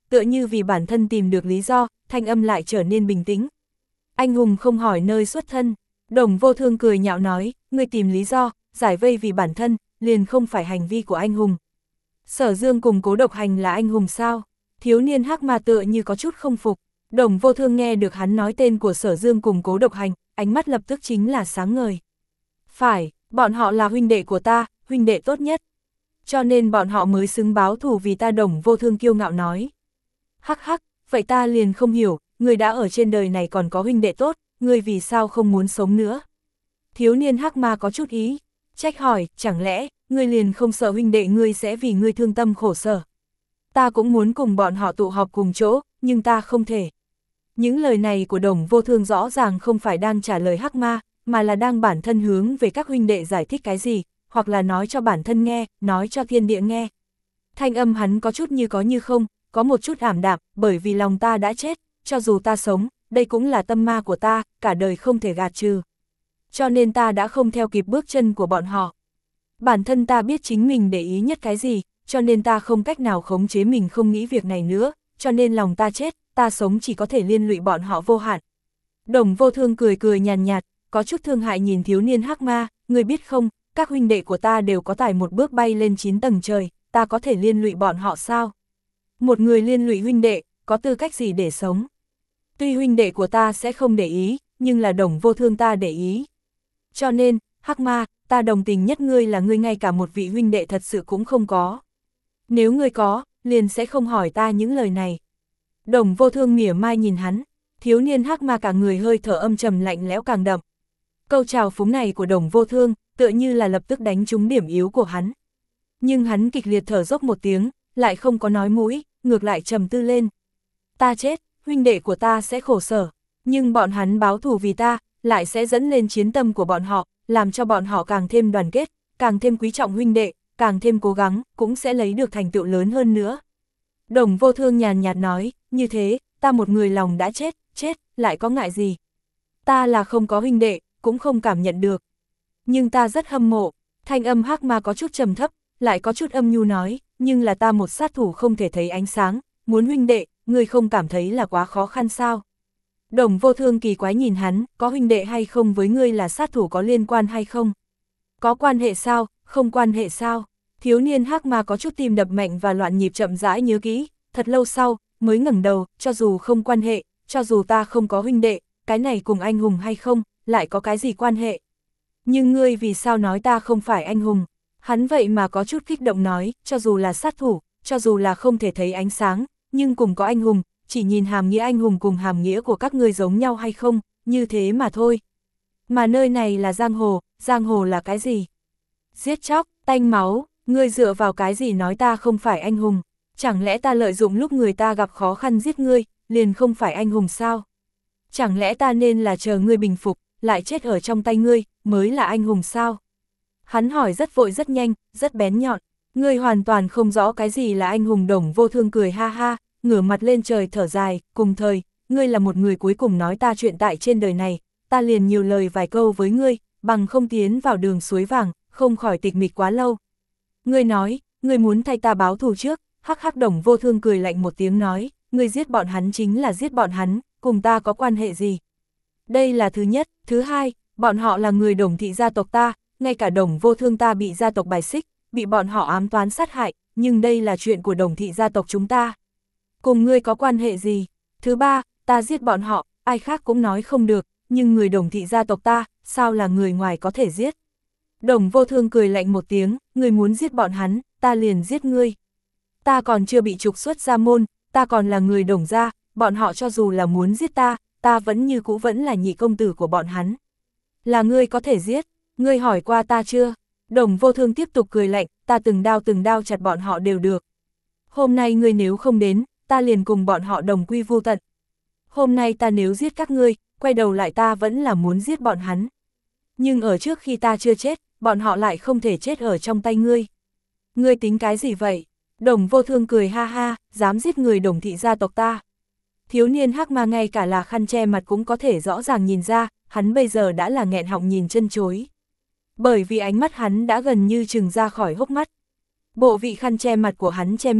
tựa như vì bản thân tìm được lý do, thanh âm lại trở nên bình tĩnh. Anh hùng không hỏi nơi xuất thân. Đồng Vô Thương cười nhạo nói, ngươi tìm lý do, giải vây vì bản thân, liền không phải hành vi của anh hùng. Sở Dương cùng Cố Độc Hành là anh hùng sao? Thiếu niên hắc ma tựa như có chút không phục. Đồng Vô Thương nghe được hắn nói tên của Sở Dương cùng Cố Độc Hành, ánh mắt lập tức chính là sáng ngời. Phải, bọn họ là huynh đệ của ta, huynh đệ tốt nhất. Cho nên bọn họ mới xứng báo thù vì ta. Đồng Vô Thương kiêu ngạo nói. Hắc hắc, vậy ta liền không hiểu, người đã ở trên đời này còn có huynh đệ tốt, ngươi vì sao không muốn sống nữa? Thiếu niên hắc ma có chút ý, trách hỏi, chẳng lẽ, ngươi liền không sợ huynh đệ ngươi sẽ vì ngươi thương tâm khổ sở? Ta cũng muốn cùng bọn họ tụ họp cùng chỗ, nhưng ta không thể. Những lời này của Đồng Vô Thương rõ ràng không phải đang trả lời hắc ma, mà là đang bản thân hướng về các huynh đệ giải thích cái gì, hoặc là nói cho bản thân nghe, nói cho thiên địa nghe. Thanh âm hắn có chút như có như không, có một chút ảm đạm, bởi vì lòng ta đã chết, cho dù ta sống, đây cũng là tâm ma của ta, cả đời không thể gạt trừ. Cho nên ta đã không theo kịp bước chân của bọn họ. Bản thân ta biết chính mình để ý nhất cái gì, cho nên ta không cách nào khống chế mình không nghĩ việc này nữa, cho nên lòng ta chết, ta sống chỉ có thể liên lụy bọn họ vô hạn. Đồng Vô Thương cười cười nhàn nhạt, có chút thương hại nhìn thiếu niên hắc ma, ngươi biết không, các huynh đệ của ta đều có tài một bước bay lên chín tầng trời, ta có thể liên lụy bọn họ sao? Một người liên lụy huynh đệ, có tư cách gì để sống? Tuy huynh đệ của ta sẽ không để ý, nhưng là Đồng Vô Thương ta để ý. Cho nên, hắc ma, ta đồng tình nhất ngươi là ngươi ngay cả một vị huynh đệ thật sự cũng không có. Nếu ngươi có, liền sẽ không hỏi ta những lời này. Đồng Vô Thương mỉa mai nhìn hắn, thiếu niên hắc ma cả người hơi thở âm trầm lạnh lẽo càng đậm. Câu chào phúng này của Đồng Vô Thương, tựa như là lập tức đánh trúng điểm yếu của hắn. Nhưng hắn kịch liệt thở dốc một tiếng, lại không có nói mũi, ngược lại trầm tư lên. Ta chết, huynh đệ của ta sẽ khổ sở, nhưng bọn hắn báo thù vì ta, lại sẽ dẫn lên chiến tâm của bọn họ, làm cho bọn họ càng thêm đoàn kết, càng thêm quý trọng huynh đệ, càng thêm cố gắng, cũng sẽ lấy được thành tựu lớn hơn nữa. Đồng Vô Thương nhàn nhạt nói, như thế, ta một người lòng đã chết, chết, lại có ngại gì? Ta là không có huynh đệ, cũng không cảm nhận được. Nhưng ta rất hâm mộ, thanh âm hắc ma có chút trầm thấp, lại có chút âm nhu nói, nhưng là ta một sát thủ không thể thấy ánh sáng, muốn huynh đệ, ngươi không cảm thấy là quá khó khăn sao? Đồng Vô Thương kỳ quái nhìn hắn, có huynh đệ hay không với ngươi là sát thủ có liên quan hay không? Có quan hệ sao, không quan hệ sao? Thiếu niên hắc ma có chút tim đập mạnh và loạn nhịp chậm rãi nhớ kỹ, thật lâu sau, mới ngẩng đầu, cho dù không quan hệ, cho dù ta không có huynh đệ, cái này cùng anh hùng hay không, lại có cái gì quan hệ? Nhưng ngươi vì sao nói ta không phải anh hùng? Hắn vậy mà có chút kích động nói, cho dù là sát thủ, cho dù là không thể thấy ánh sáng, nhưng cùng có anh hùng, chỉ nhìn hàm nghĩa anh hùng cùng hàm nghĩa của các ngươi giống nhau hay không, như thế mà thôi. Mà nơi này là giang hồ, giang hồ là cái gì? Giết chóc, tanh máu, ngươi dựa vào cái gì nói ta không phải anh hùng? Chẳng lẽ ta lợi dụng lúc người ta gặp khó khăn giết ngươi, liền không phải anh hùng sao? Chẳng lẽ ta nên là chờ ngươi bình phục, lại chết ở trong tay ngươi, mới là anh hùng sao? Hắn hỏi rất vội rất nhanh, rất bén nhọn, ngươi hoàn toàn không rõ cái gì là anh hùng. Đồng Vô Thương cười ha ha, ngửa mặt lên trời thở dài, cùng thời, ngươi là một người cuối cùng nói ta chuyện tại trên đời này, ta liền nhiều lời vài câu với ngươi, bằng không tiến vào đường suối vàng, không khỏi tịch mịch quá lâu. Ngươi nói, ngươi muốn thay ta báo thù trước, hắc hắc. Đồng Vô Thương cười lạnh một tiếng nói, ngươi giết bọn hắn chính là giết bọn hắn, cùng ta có quan hệ gì? Đây là thứ nhất, thứ hai, bọn họ là người Đồng thị gia tộc ta, ngay cả Đồng Vô Thương ta bị gia tộc bài xích, bị bọn họ ám toán sát hại, nhưng đây là chuyện của Đồng thị gia tộc chúng ta. Cùng ngươi có quan hệ gì? Thứ ba, ta giết bọn họ, ai khác cũng nói không được, nhưng người Đồng thị gia tộc ta, sao là người ngoài có thể giết? Đồng Vô Thương cười lạnh một tiếng, ngươi muốn giết bọn hắn, ta liền giết ngươi. Ta còn chưa bị trục xuất gia môn, ta còn là người Đồng gia, bọn họ cho dù là muốn giết ta, ta vẫn như cũ vẫn là nhị công tử của bọn hắn. Là ngươi có thể giết, ngươi hỏi qua ta chưa? Đồng Vô Thương tiếp tục cười lạnh, ta từng đao từng đao chặt bọn họ đều được. Hôm nay ngươi nếu không đến, ta liền cùng bọn họ đồng quy vô tận. Hôm nay ta nếu giết các ngươi, quay đầu lại ta vẫn là muốn giết bọn hắn. Nhưng ở trước khi ta chưa chết, bọn họ lại không thể chết ở trong tay ngươi. Ngươi tính cái gì vậy? Đồng Vô Thương cười ha ha, dám giết người Đồng thị gia tộc ta. Thiếu niên hắc ma ngay cả là khăn che mặt cũng có thể rõ ràng nhìn ra, hắn bây giờ đã là nghẹn họng nhìn chân chối. Bởi vì ánh mắt hắn đã gần như trừng ra khỏi hốc mắt. Bộ vị khăn che mặt của hắn che miệng,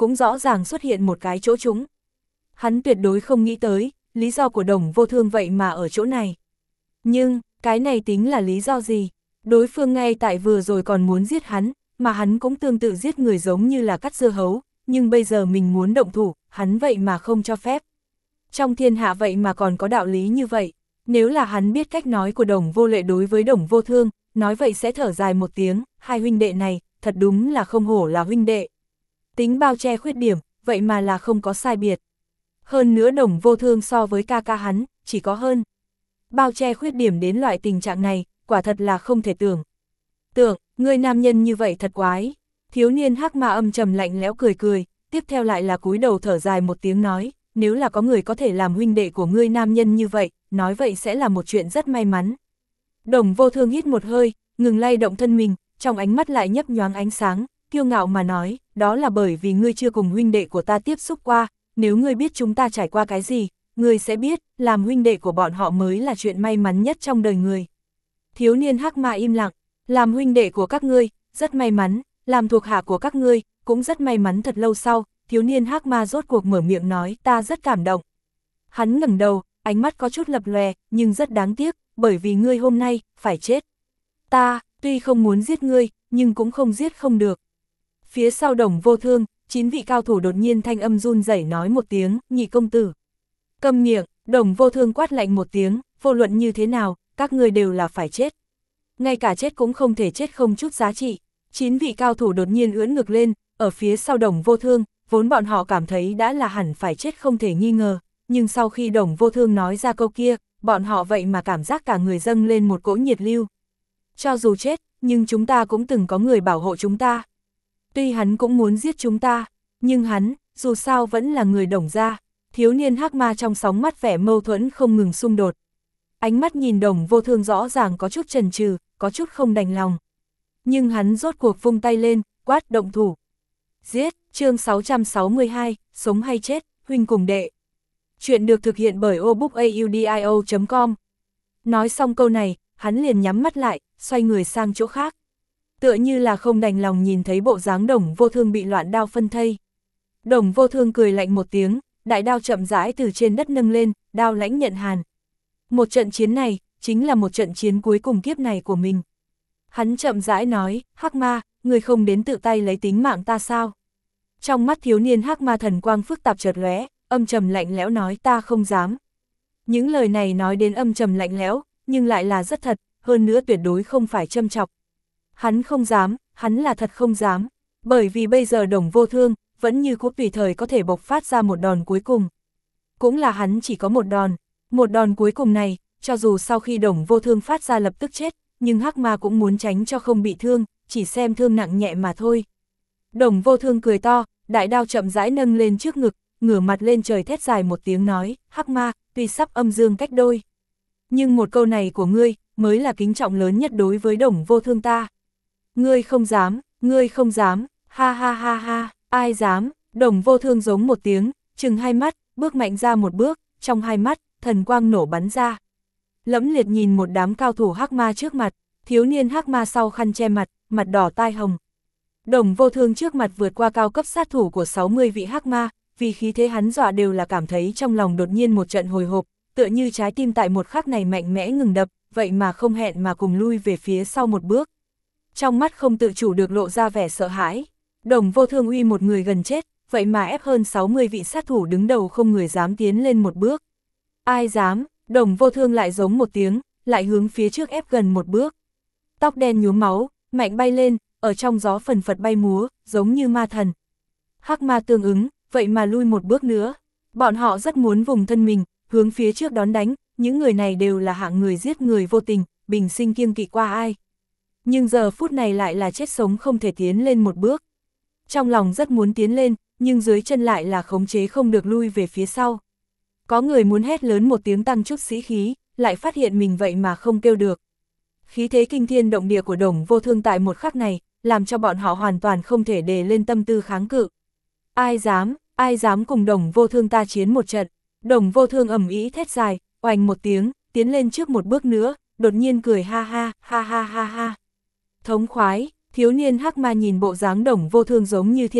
cũng rõ ràng xuất hiện một cái chỗ trũng. Hắn tuyệt đối không nghĩ tới, lý do của Đồng Vô Thương vậy mà ở chỗ này. Nhưng, cái này tính là lý do gì? Đối phương ngay tại vừa rồi còn muốn giết hắn, mà hắn cũng tương tự giết người giống như là cắt dưa hấu, nhưng bây giờ mình muốn động thủ, hắn vậy mà không cho phép. Trong thiên hạ vậy mà còn có đạo lý như vậy, nếu là hắn biết cách nói của Đồng Vô Lệ đối với Đồng Vô Thương, nói vậy sẽ thở dài một tiếng, hai huynh đệ này, thật đúng là không hổ là huynh đệ. Tính bao che khuyết điểm, vậy mà là không có sai biệt. Hơn nữa Đồng Vô Thương so với ca ca hắn, chỉ có hơn. Bao che khuyết điểm đến loại tình trạng này, quả thật là không thể tưởng. Tưởng, người nam nhân như vậy thật quái. Thiếu niên hắc ma âm trầm lạnh lẽo cười cười, tiếp theo lại là cúi đầu thở dài một tiếng nói, nếu là có người có thể làm huynh đệ của ngươi nam nhân như vậy, nói vậy sẽ là một chuyện rất may mắn. Đồng Vô Thương hít một hơi, ngừng lay động thân mình, trong ánh mắt lại nhấp nhoáng ánh sáng, kiêu ngạo mà nói, đó là bởi vì ngươi chưa cùng huynh đệ của ta tiếp xúc qua, nếu ngươi biết chúng ta trải qua cái gì, ngươi sẽ biết, làm huynh đệ của bọn họ mới là chuyện may mắn nhất trong đời người. Thiếu niên hắc ma im lặng, làm huynh đệ của các ngươi, rất may mắn, làm thuộc hạ của các ngươi, cũng rất may mắn. Thật lâu sau, thiếu niên hắc ma rốt cuộc mở miệng nói, ta rất cảm động. Hắn ngẩng đầu, ánh mắt có chút lập lòe, nhưng rất đáng tiếc, bởi vì ngươi hôm nay, phải chết. Ta, tuy không muốn giết ngươi, nhưng cũng không giết không được. Phía sau Đồng Vô Thương, chín vị cao thủ đột nhiên thanh âm run rẩy nói một tiếng, nhị công tử. Câm miệng, Đồng Vô Thương quát lạnh một tiếng, vô luận như thế nào, các ngươi đều là phải chết. Ngay cả chết cũng không thể chết không chút giá trị. Chín vị cao thủ đột nhiên ưỡn ngực lên, ở phía sau Đồng Vô Thương, vốn bọn họ cảm thấy đã là hẳn phải chết không thể nghi ngờ, nhưng sau khi Đồng Vô Thương nói ra câu kia, bọn họ vậy mà cảm giác cả người dâng lên một cỗ nhiệt lưu. Cho dù chết, nhưng chúng ta cũng từng có người bảo hộ chúng ta. Tuy hắn cũng muốn giết chúng ta, nhưng hắn, dù sao vẫn là người Đồng gia. Thiếu niên hắc ma trong sóng mắt vẻ mâu thuẫn không ngừng xung đột. Ánh mắt nhìn Đồng Vô Thương rõ ràng có chút chần chừ, có chút không đành lòng. Nhưng hắn rốt cuộc vung tay lên, quát động thủ. Giết, chương sáu trăm sáu mươi hai, sống hay chết, huynh cùng đệ. Chuyện được thực hiện bởi obookaudio chấm com. Nói xong câu này, hắn liền nhắm mắt lại, xoay người sang chỗ khác. Tựa như là không đành lòng nhìn thấy bộ dáng Đồng Vô Thương bị loạn đao phân thây. Đồng Vô Thương cười lạnh một tiếng, đại đao chậm rãi từ trên đất nâng lên, đao lãnh nhận hàn. Một trận chiến này, chính là một trận chiến cuối cùng kiếp này của mình. Hắn chậm rãi nói, hắc ma, người không đến tự tay lấy tính mạng ta sao? Trong mắt thiếu niên hắc ma thần quang phức tạp chợt lóe, âm trầm lạnh lẽo nói ta không dám. Những lời này nói đến âm trầm lạnh lẽo, nhưng lại là rất thật, hơn nữa tuyệt đối không phải châm chọc. Hắn không dám, hắn là thật không dám, bởi vì bây giờ Đồng Vô Thương, vẫn như cũ tùy thời có thể bộc phát ra một đòn cuối cùng. Cũng là hắn chỉ có một đòn, một đòn cuối cùng này, cho dù sau khi Đồng Vô Thương phát ra lập tức chết, nhưng hắc ma cũng muốn tránh cho không bị thương, chỉ xem thương nặng nhẹ mà thôi. Đồng Vô Thương cười to, đại đao chậm rãi nâng lên trước ngực, ngửa mặt lên trời thét dài một tiếng nói, hắc ma, tuy sắp âm dương cách đôi. Nhưng một câu này của ngươi, mới là kính trọng lớn nhất đối với Đồng Vô Thương ta. Ngươi không dám, ngươi không dám, ha ha ha ha, ai dám, Đồng Vô Thương giống một tiếng, chừng hai mắt, bước mạnh ra một bước, trong hai mắt, thần quang nổ bắn ra. Lẫm liệt nhìn một đám cao thủ hắc ma trước mặt, thiếu niên hắc ma sau khăn che mặt, mặt đỏ tai hồng. Đồng Vô Thương trước mặt vượt qua cao cấp sát thủ của sáu mươi vị hắc ma, vì khí thế hắn dọa đều là cảm thấy trong lòng đột nhiên một trận hồi hộp, tựa như trái tim tại một khắc này mạnh mẽ ngừng đập, vậy mà không hẹn mà cùng lui về phía sau một bước. Trong mắt không tự chủ được lộ ra vẻ sợ hãi. Đồng Vô Thương uy một người gần chết, vậy mà ép hơn sáu mươi vị sát thủ đứng đầu không người dám tiến lên một bước. Ai dám, Đồng Vô Thương lại giống một tiếng, lại hướng phía trước ép gần một bước. Tóc đen nhuốm máu, mạnh bay lên, ở trong gió phần phật bay múa, giống như ma thần. Hắc ma tương ứng, vậy mà lui một bước nữa. Bọn họ rất muốn vùng thân mình, hướng phía trước đón đánh, những người này đều là hạng người giết người vô tình, bình sinh kiêng kỵ qua ai. Nhưng giờ phút này lại là chết sống không thể tiến lên một bước. Trong lòng rất muốn tiến lên, nhưng dưới chân lại là khống chế không được lui về phía sau. Có người muốn hét lớn một tiếng tăng chút sĩ khí, lại phát hiện mình vậy mà không kêu được. Khí thế kinh thiên động địa của Đồng Vô Thương tại một khắc này, làm cho bọn họ hoàn toàn không thể đề lên tâm tư kháng cự. Ai dám, ai dám cùng Đồng Vô Thương ta chiến một trận. Đồng Vô Thương ầm ĩ thét dài, oành một tiếng, tiến lên trước một bước nữa, đột nhiên cười ha ha, ha ha ha ha. Thống khoái, thiếu niên hắc ma nhìn bộ dáng Đồng Vô Thương giống như thiên thần,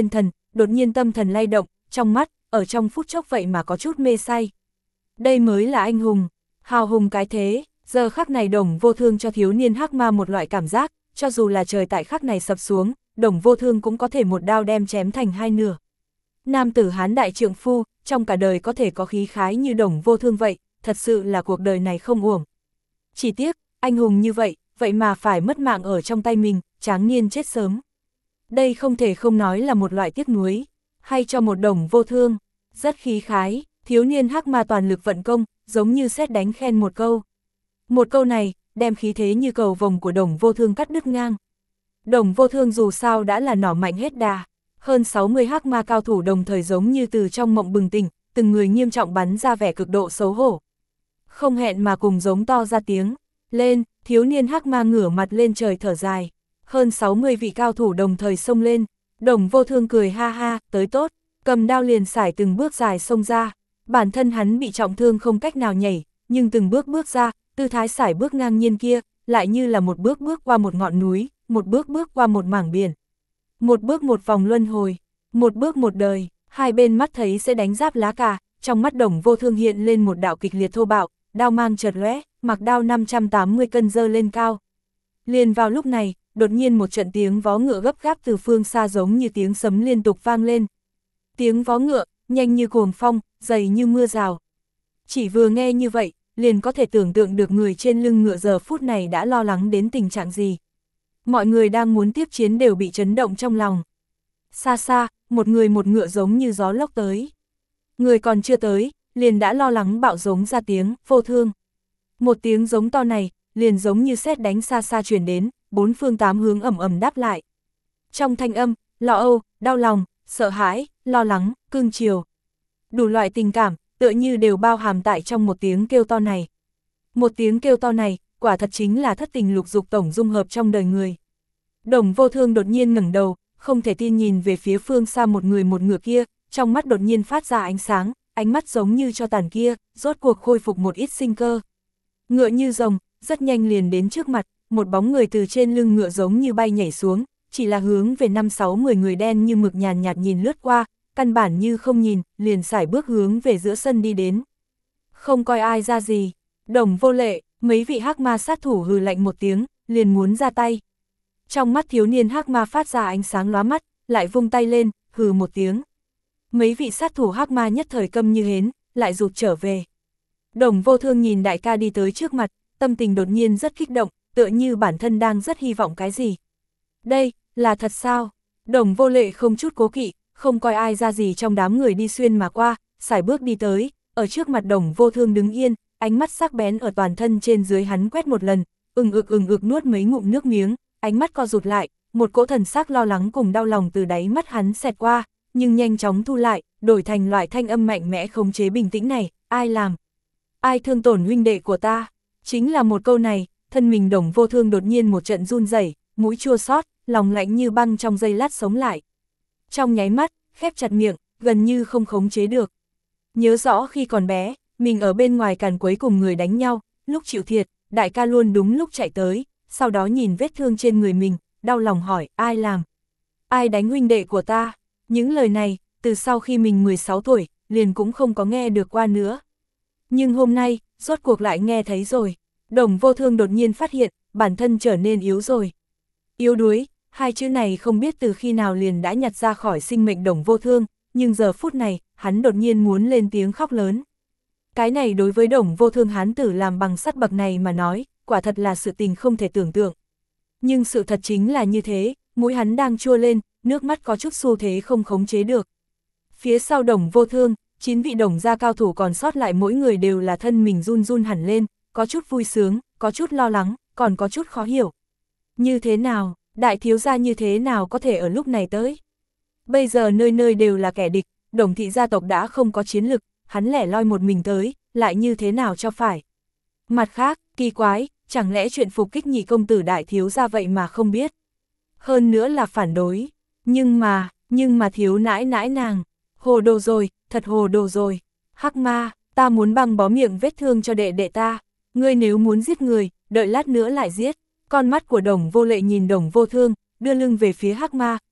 đột nhiên tâm thần lay động, trong mắt, ở trong phút chốc vậy mà có chút mê say. Đây mới là anh hùng, hào hùng cái thế, giờ khắc này Đồng Vô Thương cho thiếu niên hắc ma một loại cảm giác, cho dù là trời tại khắc này sập xuống, Đồng Vô Thương cũng có thể một đao đem chém thành hai nửa. Nam tử Hán đại trượng phu, trong cả đời có thể có khí khái như Đồng Vô Thương vậy, thật sự là cuộc đời này không uổng. Chỉ tiếc, anh hùng như vậy, vậy mà phải mất mạng ở trong tay mình, tráng niên chết sớm. Đây không thể không nói là một loại tiếc nuối, hay cho một Đồng Vô Thương, rất khí khái, thiếu niên hắc ma toàn lực vận công, giống như sét đánh khen một câu. Một câu này, đem khí thế như cầu vồng của Đồng Vô Thương cắt đứt ngang. Đồng Vô Thương dù sao đã là nỏ mạnh hết đà, hơn sáu mươi hắc ma cao thủ đồng thời giống như từ trong mộng bừng tỉnh, từng người nghiêm trọng bắn ra vẻ cực độ xấu hổ. Không hẹn mà cùng giống to ra tiếng, lên, thiếu niên hắc ma ngửa mặt lên trời thở dài. Hơn sáu mươi vị cao thủ đồng thời xông lên, Đồng Vô Thương cười ha ha, tới tốt, cầm đao liền sải từng bước dài xông ra. Bản thân hắn bị trọng thương không cách nào nhảy, nhưng từng bước bước ra, tư thái sải bước ngang nhiên kia, lại như là một bước bước qua một ngọn núi, một bước bước qua một mảng biển. Một bước một vòng luân hồi, một bước một đời, hai bên mắt thấy sẽ đánh giáp lá cà, trong mắt Đồng Vô Thương hiện lên một đạo kịch liệt thô bạo, đao mang chợt lóe, mặc đao năm trăm tám mươi cân dơ lên cao. Liền vào lúc này, đột nhiên một trận tiếng vó ngựa gấp gáp từ phương xa giống như tiếng sấm liên tục vang lên. Tiếng vó ngựa, nhanh như cuồng phong, dày như mưa rào. Chỉ vừa nghe như vậy, liền có thể tưởng tượng được người trên lưng ngựa giờ phút này đã lo lắng đến tình trạng gì. Mọi người đang muốn tiếp chiến đều bị chấn động trong lòng. Xa xa, một người một ngựa giống như gió lốc tới. Người còn chưa tới, liền đã lo lắng bạo giống ra tiếng, Vô Thương. Một tiếng giống to này, liền giống như sét đánh xa xa truyền đến, bốn phương tám hướng ầm ầm đáp lại. Trong thanh âm, lo âu, đau lòng, sợ hãi, lo lắng, cương chiều. Đủ loại tình cảm, tựa như đều bao hàm tại trong một tiếng kêu to này. Một tiếng kêu to này, quả thật chính là thất tình lục dục tổng dung hợp trong đời người. Đồng Vô Thương đột nhiên ngẩng đầu, không thể tin nhìn về phía phương xa một người một ngựa kia, trong mắt đột nhiên phát ra ánh sáng, ánh mắt giống như cho tàn kia, rốt cuộc khôi phục một ít sinh cơ. Ngựa như rồng, rất nhanh liền đến trước mặt, một bóng người từ trên lưng ngựa giống như bay nhảy xuống, chỉ là hướng về năm sáu mười người đen như mực nhàn nhạt nhìn lướt qua, căn bản như không nhìn, liền sải bước hướng về giữa sân đi đến. Không coi ai ra gì, Đồng Vô Lệ, mấy vị hắc ma sát thủ hừ lạnh một tiếng, liền muốn ra tay. Trong mắt thiếu niên hắc ma phát ra ánh sáng lóa mắt, lại vung tay lên, hừ một tiếng. Mấy vị sát thủ hắc ma nhất thời câm như hến, lại rụt trở về. Đồng Vô Thương nhìn đại ca đi tới trước mặt, tâm tình đột nhiên rất kích động, tựa như bản thân đang rất hy vọng cái gì. Đây, là thật sao? Đồng Vô Lệ không chút cố kỵ, không coi ai ra gì trong đám người đi xuyên mà qua, sải bước đi tới, ở trước mặt Đồng Vô Thương đứng yên, ánh mắt sắc bén ở toàn thân trên dưới hắn quét một lần, ừng ực ừng ực nuốt mấy ngụm nước miếng, ánh mắt co rụt lại, một cỗ thần sắc lo lắng cùng đau lòng từ đáy mắt hắn xẹt qua, nhưng nhanh chóng thu lại, đổi thành loại thanh âm mạnh mẽ khống chế bình tĩnh này, ai làm? Ai thương tổn huynh đệ của ta? Chính là một câu này, thân mình Đồng Vô Thương đột nhiên một trận run rẩy, mũi chua xót, lòng lạnh như băng trong giây lát sống lại. Trong nháy mắt, khép chặt miệng, gần như không khống chế được. Nhớ rõ khi còn bé, mình ở bên ngoài càn quấy cùng người đánh nhau, lúc chịu thiệt, đại ca luôn đúng lúc chạy tới, sau đó nhìn vết thương trên người mình, đau lòng hỏi, ai làm? Ai đánh huynh đệ của ta? Những lời này, từ sau khi mình mười sáu tuổi, liền cũng không có nghe được qua nữa. Nhưng hôm nay, rốt cuộc lại nghe thấy rồi. Đồng Vô Thương đột nhiên phát hiện, bản thân trở nên yếu rồi. Yếu đuối, hai chữ này không biết từ khi nào liền đã nhặt ra khỏi sinh mệnh Đồng Vô Thương, nhưng giờ phút này, hắn đột nhiên muốn lên tiếng khóc lớn. Cái này đối với Đồng Vô Thương hán tử làm bằng sắt bậc này mà nói, quả thật là sự tình không thể tưởng tượng. Nhưng sự thật chính là như thế, mũi hắn đang chua lên, nước mắt có chút xu thế không khống chế được. Phía sau Đồng Vô Thương, chín vị Đồng gia cao thủ còn sót lại mỗi người đều là thân mình run run hẳn lên, có chút vui sướng, có chút lo lắng, còn có chút khó hiểu. Như thế nào, đại thiếu gia như thế nào có thể ở lúc này tới? Bây giờ nơi nơi đều là kẻ địch, Đồng thị gia tộc đã không có chiến lực, hắn lẻ loi một mình tới, lại như thế nào cho phải? Mặt khác, kỳ quái, chẳng lẽ chuyện phục kích nhị công tử đại thiếu gia vậy mà không biết? Hơn nữa là phản đối, nhưng mà, nhưng mà thiếu nãi nãi nàng, hồ đồ rồi, thật hồ đồ rồi. Hắc ma, ta muốn băng bó miệng vết thương cho đệ đệ ta, ngươi nếu muốn giết người, đợi lát nữa lại giết. Con mắt của Đồng Vô Lệ nhìn Đồng Vô Thương, đưa lưng về phía Hắc ma,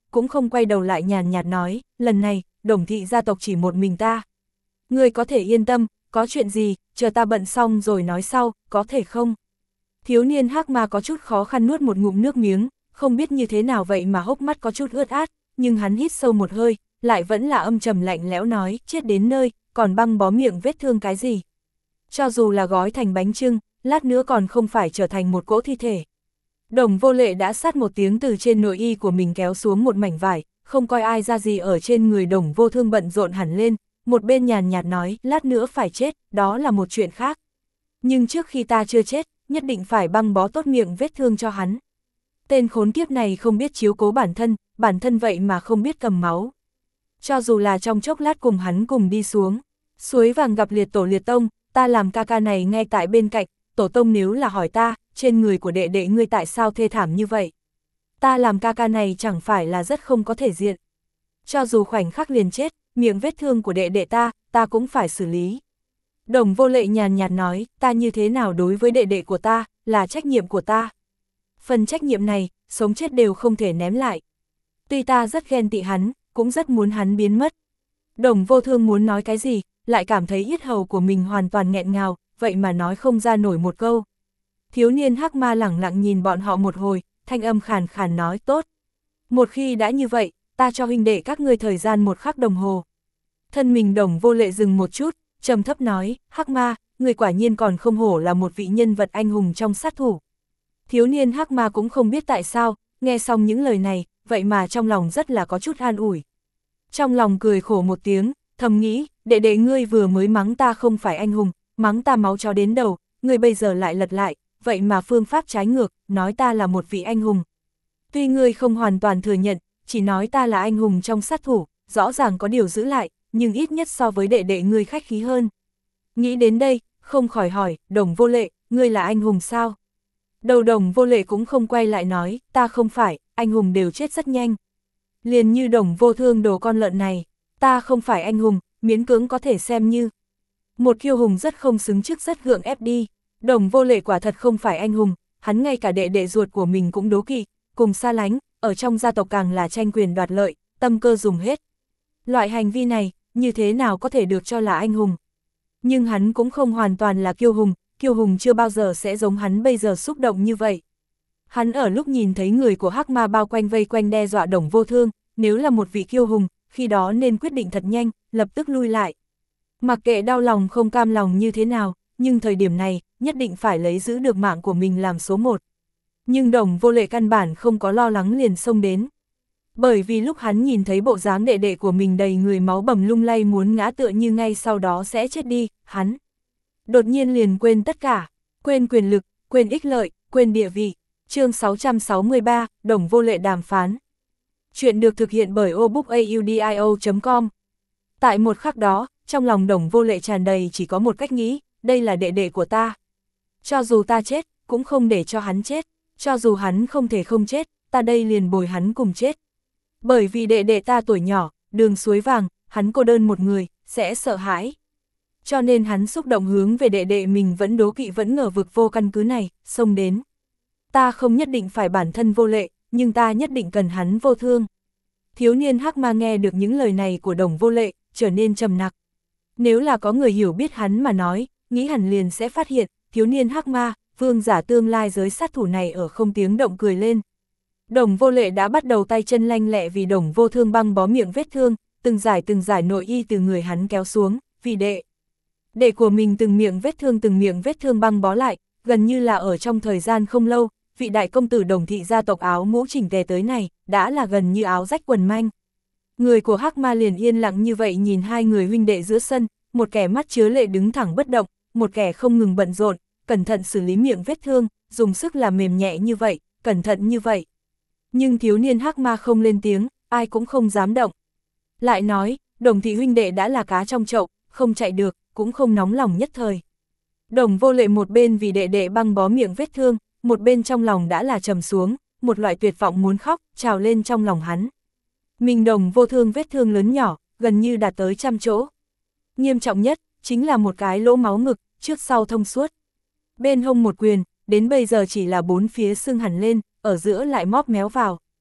cũng không quay đầu lại nhàn nhạt nói, lần này, Đồng thị gia tộc chỉ một mình ta. Ngươi có thể yên tâm, có chuyện gì, chờ ta bận xong rồi nói sau, có thể không? Thiếu niên hắc ma có chút khó khăn nuốt một ngụm nước miếng, không biết như thế nào vậy mà hốc mắt có chút ướt át, nhưng hắn hít sâu một hơi, lại vẫn là âm trầm lạnh lẽo nói, chết đến nơi, còn băng bó miệng vết thương cái gì? Cho dù là gói thành bánh chưng, lát nữa còn không phải trở thành một cỗ thi thể. Đồng Vô Lệ đã sát một tiếng từ trên nội y của mình kéo xuống một mảnh vải, không coi ai ra gì ở trên người Đồng Vô Thương bận rộn hẳn lên, một bên nhàn nhạt nói, lát nữa phải chết, đó là một chuyện khác. Nhưng trước khi ta chưa chết, nhất định phải băng bó tốt miệng vết thương cho hắn. Tên khốn kiếp này không biết chiếu cố bản thân, bản thân vậy mà không biết cầm máu. Cho dù là trong chốc lát cùng hắn cùng đi xuống, suối vàng gặp liệt tổ liệt tông, ta làm ca ca này ngay tại bên cạnh, tổ tông nếu là hỏi ta, trên người của đệ đệ ngươi tại sao thê thảm như vậy? Ta làm ca ca này chẳng phải là rất không có thể diện. Cho dù khoảnh khắc liền chết, miệng vết thương của đệ đệ ta, ta cũng phải xử lý. Đồng Vô Lệ nhàn nhạt nói, ta như thế nào đối với đệ đệ của ta, là trách nhiệm của ta. Phần trách nhiệm này, sống chết đều không thể ném lại. Tuy ta rất ghen tị hắn, cũng rất muốn hắn biến mất. Đồng Vô Thương muốn nói cái gì, lại cảm thấy yết hầu của mình hoàn toàn nghẹn ngào, vậy mà nói không ra nổi một câu. Thiếu niên hắc ma lẳng lặng nhìn bọn họ một hồi, thanh âm khàn khàn nói tốt. Một khi đã như vậy, ta cho huynh đệ các ngươi thời gian một khắc đồng hồ. Thân mình Đồng Vô Lệ dừng một chút, trầm thấp nói, hắc ma, người quả nhiên còn không hổ là một vị nhân vật anh hùng trong sát thủ. Thiếu niên hắc ma cũng không biết tại sao, nghe xong những lời này, vậy mà trong lòng rất là có chút an ủi. Trong lòng cười khổ một tiếng, thầm nghĩ, đệ đệ ngươi vừa mới mắng ta không phải anh hùng, mắng ta máu chó đến đầu, ngươi bây giờ lại lật lại, vậy mà phương pháp trái ngược, nói ta là một vị anh hùng. Tuy ngươi không hoàn toàn thừa nhận, chỉ nói ta là anh hùng trong sát thủ, rõ ràng có điều giữ lại, nhưng ít nhất so với đệ đệ ngươi khách khí hơn. Nghĩ đến đây, không khỏi hỏi, Đồng Vô Lệ, ngươi là anh hùng sao? Đầu Đồng Vô Lệ cũng không quay lại nói, ta không phải, anh hùng đều chết rất nhanh. Liền như Đồng Vô Thương đồ con lợn này, ta không phải anh hùng, miễn cưỡng có thể xem như. Một kiêu hùng rất không xứng trước rất gượng ép đi, Đồng Vô Lệ quả thật không phải anh hùng, hắn ngay cả đệ đệ ruột của mình cũng đố kỵ, cùng xa lánh, ở trong gia tộc càng là tranh quyền đoạt lợi, tâm cơ dùng hết. Loại hành vi này, như thế nào có thể được cho là anh hùng? Nhưng hắn cũng không hoàn toàn là kiêu hùng, kiêu hùng chưa bao giờ sẽ giống hắn bây giờ xúc động như vậy. Hắn ở lúc nhìn thấy người của hắc ma bao quanh vây quanh đe dọa Đồng Vô Thương, nếu là một vị kiêu hùng, khi đó nên quyết định thật nhanh, lập tức lui lại. Mặc kệ đau lòng không cam lòng như thế nào, nhưng thời điểm này, nhất định phải lấy giữ được mạng của mình làm số một. Nhưng Đồng Vô Lệ căn bản không có lo lắng liền xông đến. Bởi vì lúc hắn nhìn thấy bộ dáng đệ đệ của mình đầy người máu bầm lung lay muốn ngã tựa như ngay sau đó sẽ chết đi, hắn đột nhiên liền quên tất cả, quên quyền lực, quên ích lợi, quên địa vị. Chương sáu trăm sáu mươi ba, Đồng Vô Lệ đàm phán. Chuyện được thực hiện bởi obookaudio chấm com. Tại một khắc đó, trong lòng Đồng Vô Lệ tràn đầy chỉ có một cách nghĩ, đây là đệ đệ của ta. Cho dù ta chết, cũng không để cho hắn chết, cho dù hắn không thể không chết, ta đây liền bồi hắn cùng chết. Bởi vì đệ đệ ta tuổi nhỏ, đường suối vàng, hắn cô đơn một người, sẽ sợ hãi. Cho nên hắn xúc động hướng về đệ đệ mình vẫn đố kỵ vẫn ngờ vực vô căn cứ này, xông đến. Ta không nhất định phải bản thân Vô Lệ, nhưng ta nhất định cần hắn Vô Thương. Thiếu niên hắc ma nghe được những lời này của Đồng Vô Lệ, trở nên trầm nặc. Nếu là có người hiểu biết hắn mà nói, nghĩ hẳn liền sẽ phát hiện, thiếu niên hắc ma, vương giả tương lai giới sát thủ này ở không tiếng động cười lên. Đồng Vô Lệ đã bắt đầu tay chân lanh lẹ vì Đồng Vô Thương băng bó miệng vết thương, từng giải từng giải nội y từ người hắn kéo xuống, vì đệ. Đệ của mình từng miệng vết thương từng miệng vết thương băng bó lại, gần như là ở trong thời gian không lâu, vị đại công tử Đồng thị gia tộc áo mũ chỉnh tề tới này, đã là gần như áo rách quần manh. Người của hắc ma liền yên lặng như vậy nhìn hai người huynh đệ giữa sân, một kẻ mắt chứa lệ đứng thẳng bất động, một kẻ không ngừng bận rộn, cẩn thận xử lý miệng vết thương, dùng sức làm mềm nhẹ như vậy, cẩn thận như vậy. Nhưng thiếu niên hắc ma không lên tiếng, ai cũng không dám động. Lại nói, Đồng thị huynh đệ đã là cá trong chậu, không chạy được, cũng không nóng lòng nhất thời. Đồng Vô Lệ một bên vì đệ đệ băng bó miệng vết thương, một bên trong lòng đã là trầm xuống, một loại tuyệt vọng muốn khóc, trào lên trong lòng hắn. Mình Đồng Vô Thương vết thương lớn nhỏ, gần như đạt tới trăm chỗ. Nghiêm trọng nhất, chính là một cái lỗ máu ngực, trước sau thông suốt. Bên hông một quyền, đến bây giờ chỉ là bốn phía xương hẳn lên, ở giữa lại móp méo vào.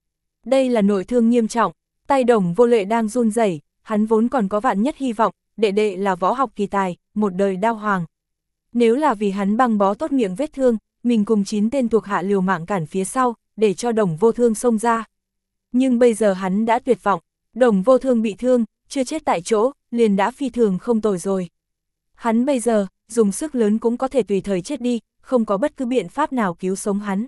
đây là nội thương nghiêm trọng, tay Đồng Vô Lệ đang run rẩy, hắn vốn còn có vạn nhất hy vọng, đệ đệ là võ học kỳ tài, một đời đao hoàng. Nếu là vì hắn băng bó tốt miệng vết thương, mình cùng chín tên thuộc hạ liều mạng cản phía sau, để cho Đồng Vô Thương xông ra. Nhưng bây giờ hắn đã tuyệt vọng, Đồng Vô Thương bị thương, chưa chết tại chỗ, liền đã phi thường không tồi rồi. Hắn bây giờ, dùng sức lớn cũng có thể tùy thời chết đi, không có bất cứ biện pháp nào cứu sống hắn.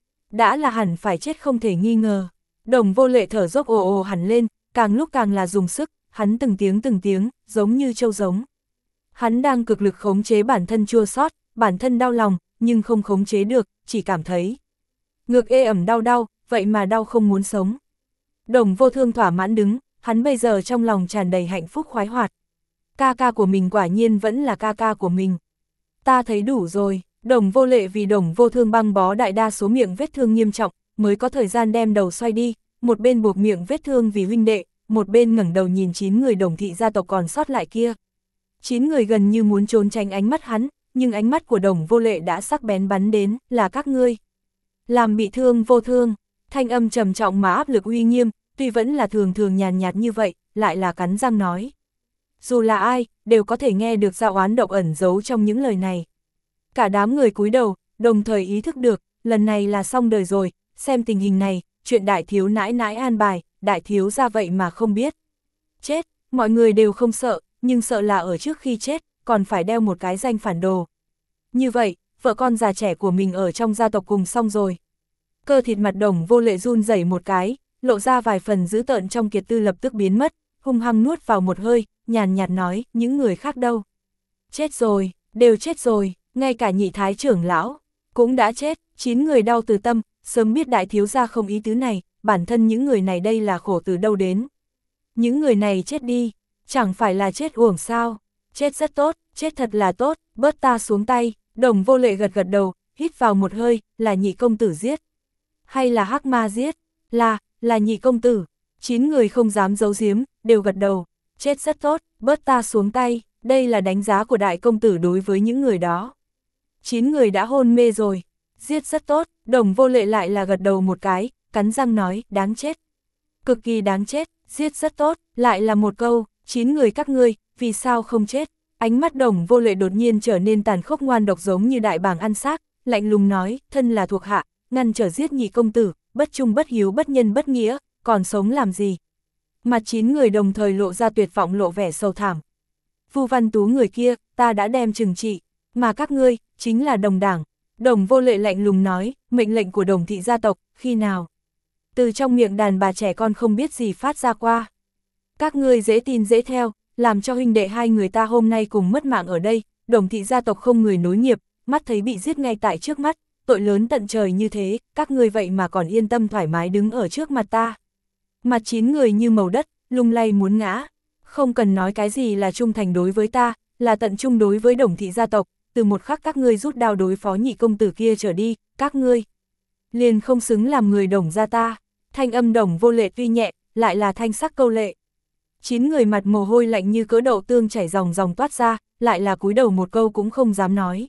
Đã là hẳn phải chết không thể nghi ngờ. Đồng Vô Lệ thở dốc ồ ồ hẳn lên, càng lúc càng là dùng sức, hắn từng tiếng từng tiếng, giống như trâu giống. Hắn đang cực lực khống chế bản thân chua xót, bản thân đau lòng, nhưng không khống chế được, chỉ cảm thấy ngực ê ẩm đau đau, vậy mà đau không muốn sống. Đồng Vô Thương thỏa mãn đứng, hắn bây giờ trong lòng tràn đầy hạnh phúc khoái hoạt. Ca ca của mình quả nhiên vẫn là ca ca của mình. Ta thấy đủ rồi, Đồng Vô Lệ vì Đồng Vô Thương băng bó đại đa số miệng vết thương nghiêm trọng, mới có thời gian đem đầu xoay đi, một bên buộc miệng vết thương vì huynh đệ, một bên ngẩng đầu nhìn chín người Đồng thị gia tộc còn sót lại kia. Chín người gần như muốn trốn tránh ánh mắt hắn, nhưng ánh mắt của Đồng Vô Lệ đã sắc bén bắn đến, là các ngươi. Làm bị thương Vô Thương, thanh âm trầm trọng mà áp lực uy nghiêm, tuy vẫn là thường thường nhàn nhạt như vậy, lại là cắn răng nói. Dù là ai, đều có thể nghe được dao oán độc ẩn giấu trong những lời này. Cả đám người cúi đầu, đồng thời ý thức được, lần này là xong đời rồi, xem tình hình này, chuyện đại thiếu nãi nãi an bài, đại thiếu ra vậy mà không biết. Chết, mọi người đều không sợ, nhưng sợ là ở trước khi chết, còn phải đeo một cái danh phản đồ. Như vậy, vợ con già trẻ của mình ở trong gia tộc cùng xong rồi. Cơ thịt mặt Đồng Vô Lệ run rẩy một cái, lộ ra vài phần dữ tợn trong kiệt tư lập tức biến mất, hung hăng nuốt vào một hơi, nhàn nhạt nói, những người khác đâu? Chết rồi, đều chết rồi, ngay cả nhị thái trưởng lão, cũng đã chết, chín người đau từ tâm, sớm biết đại thiếu gia không ý tứ này, bản thân những người này đây là khổ từ đâu đến. Những người này chết đi, chẳng phải là chết uổng sao, chết rất tốt, chết thật là tốt, bớt ta xuống tay, Đồng Vô Lệ gật gật đầu, hít vào một hơi, là nhị công tử giết. Hay là hắc ma giết, là, là nhị công tử, chín người không dám giấu giếm, đều gật đầu, chết rất tốt, bớt ta xuống tay, đây là đánh giá của đại công tử đối với những người đó. Chín người đã hôn mê rồi, giết rất tốt, Đồng Vô Lệ lại là gật đầu một cái, cắn răng nói, đáng chết. Cực kỳ đáng chết, giết rất tốt, lại là một câu, chín người các ngươi, vì sao không chết? Ánh mắt Đồng Vô Lệ đột nhiên trở nên tàn khốc ngoan độc giống như đại bàng ăn xác, lạnh lùng nói, thân là thuộc hạ, ngăn trở giết nhị công tử, bất trung bất hiếu bất nhân bất nghĩa, còn sống làm gì? Mặt chín người đồng thời lộ ra tuyệt vọng lộ vẻ sầu thảm. Vu Văn Tú người kia, ta đã đem trừng trị, mà các ngươi, chính là đồng đảng. Đồng Vô Lệ lạnh lùng nói, mệnh lệnh của Đồng thị gia tộc, khi nào? Từ trong miệng đàn bà trẻ con không biết gì phát ra qua. Các ngươi dễ tin dễ theo, làm cho huynh đệ hai người ta hôm nay cùng mất mạng ở đây, Đồng thị gia tộc không người nối nghiệp, mắt thấy bị giết ngay tại trước mắt, tội lớn tận trời như thế, các ngươi vậy mà còn yên tâm thoải mái đứng ở trước mặt ta. Mặt chín người như màu đất, lung lay muốn ngã, không cần nói cái gì là trung thành đối với ta, là tận trung đối với Đồng thị gia tộc, từ một khắc các ngươi rút đao đối phó nhị công tử kia trở đi, các ngươi liền không xứng làm người Đồng gia ta. Thanh âm Đồng Vô Lệ tuy nhẹ, lại là thanh sắc câu lệ. Chín người mặt mồ hôi lạnh như cỡ đậu tương chảy dòng dòng toát ra, lại là cúi đầu một câu cũng không dám nói.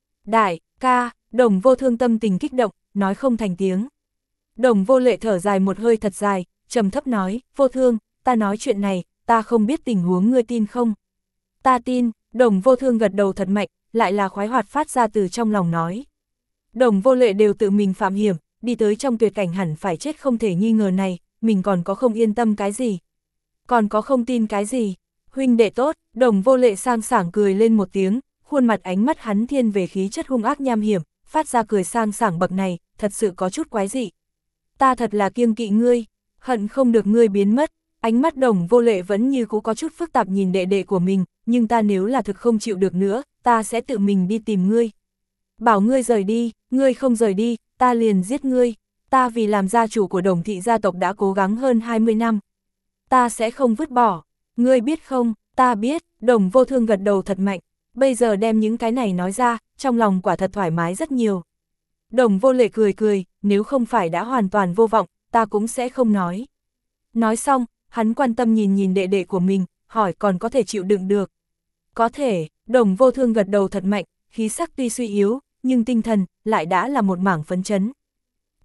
Đại ca, Đồng Vô Thương tâm tình kích động, nói không thành tiếng. Đồng Vô Lệ thở dài một hơi thật dài, trầm thấp nói, Vô Thương, ta nói chuyện này, ta không biết tình huống ngươi tin không? Ta tin, Đồng Vô Thương gật đầu thật mạnh, lại là khoái hoạt phát ra từ trong lòng nói. Đồng Vô Lệ đều tự mình phạm hiểm, đi tới trong tuyệt cảnh hẳn phải chết không thể nghi ngờ này, mình còn có không yên tâm cái gì? Còn có không tin cái gì? Huynh đệ tốt, Đồng Vô Lệ sang sảng cười lên một tiếng, khuôn mặt ánh mắt hắn thiên về khí chất hung ác nham hiểm, phát ra cười sang sảng bậc này, thật sự có chút quái dị. Ta thật là kiêng kỵ ngươi, hận không được ngươi biến mất. Ánh mắt Đồng Vô Lệ vẫn như cũ có chút phức tạp nhìn đệ đệ của mình, nhưng ta nếu là thực không chịu được nữa, ta sẽ tự mình đi tìm ngươi. Bảo ngươi rời đi, ngươi không rời đi, ta liền giết ngươi. Ta vì làm gia chủ của Đồng thị gia tộc đã cố gắng hơn hai mươi năm. Ta sẽ không vứt bỏ. Ngươi biết không, ta biết, Đồng Vô Thương gật đầu thật mạnh. Bây giờ đem những cái này nói ra, trong lòng quả thật thoải mái rất nhiều. Đồng Vô Lệ cười cười, nếu không phải đã hoàn toàn vô vọng, ta cũng sẽ không nói. Nói xong, hắn quan tâm nhìn nhìn đệ đệ của mình, hỏi còn có thể chịu đựng được. Có thể, Đồng Vô Thương gật đầu thật mạnh, khí sắc tuy suy yếu, nhưng tinh thần lại đã là một mảng phấn chấn. Tốt,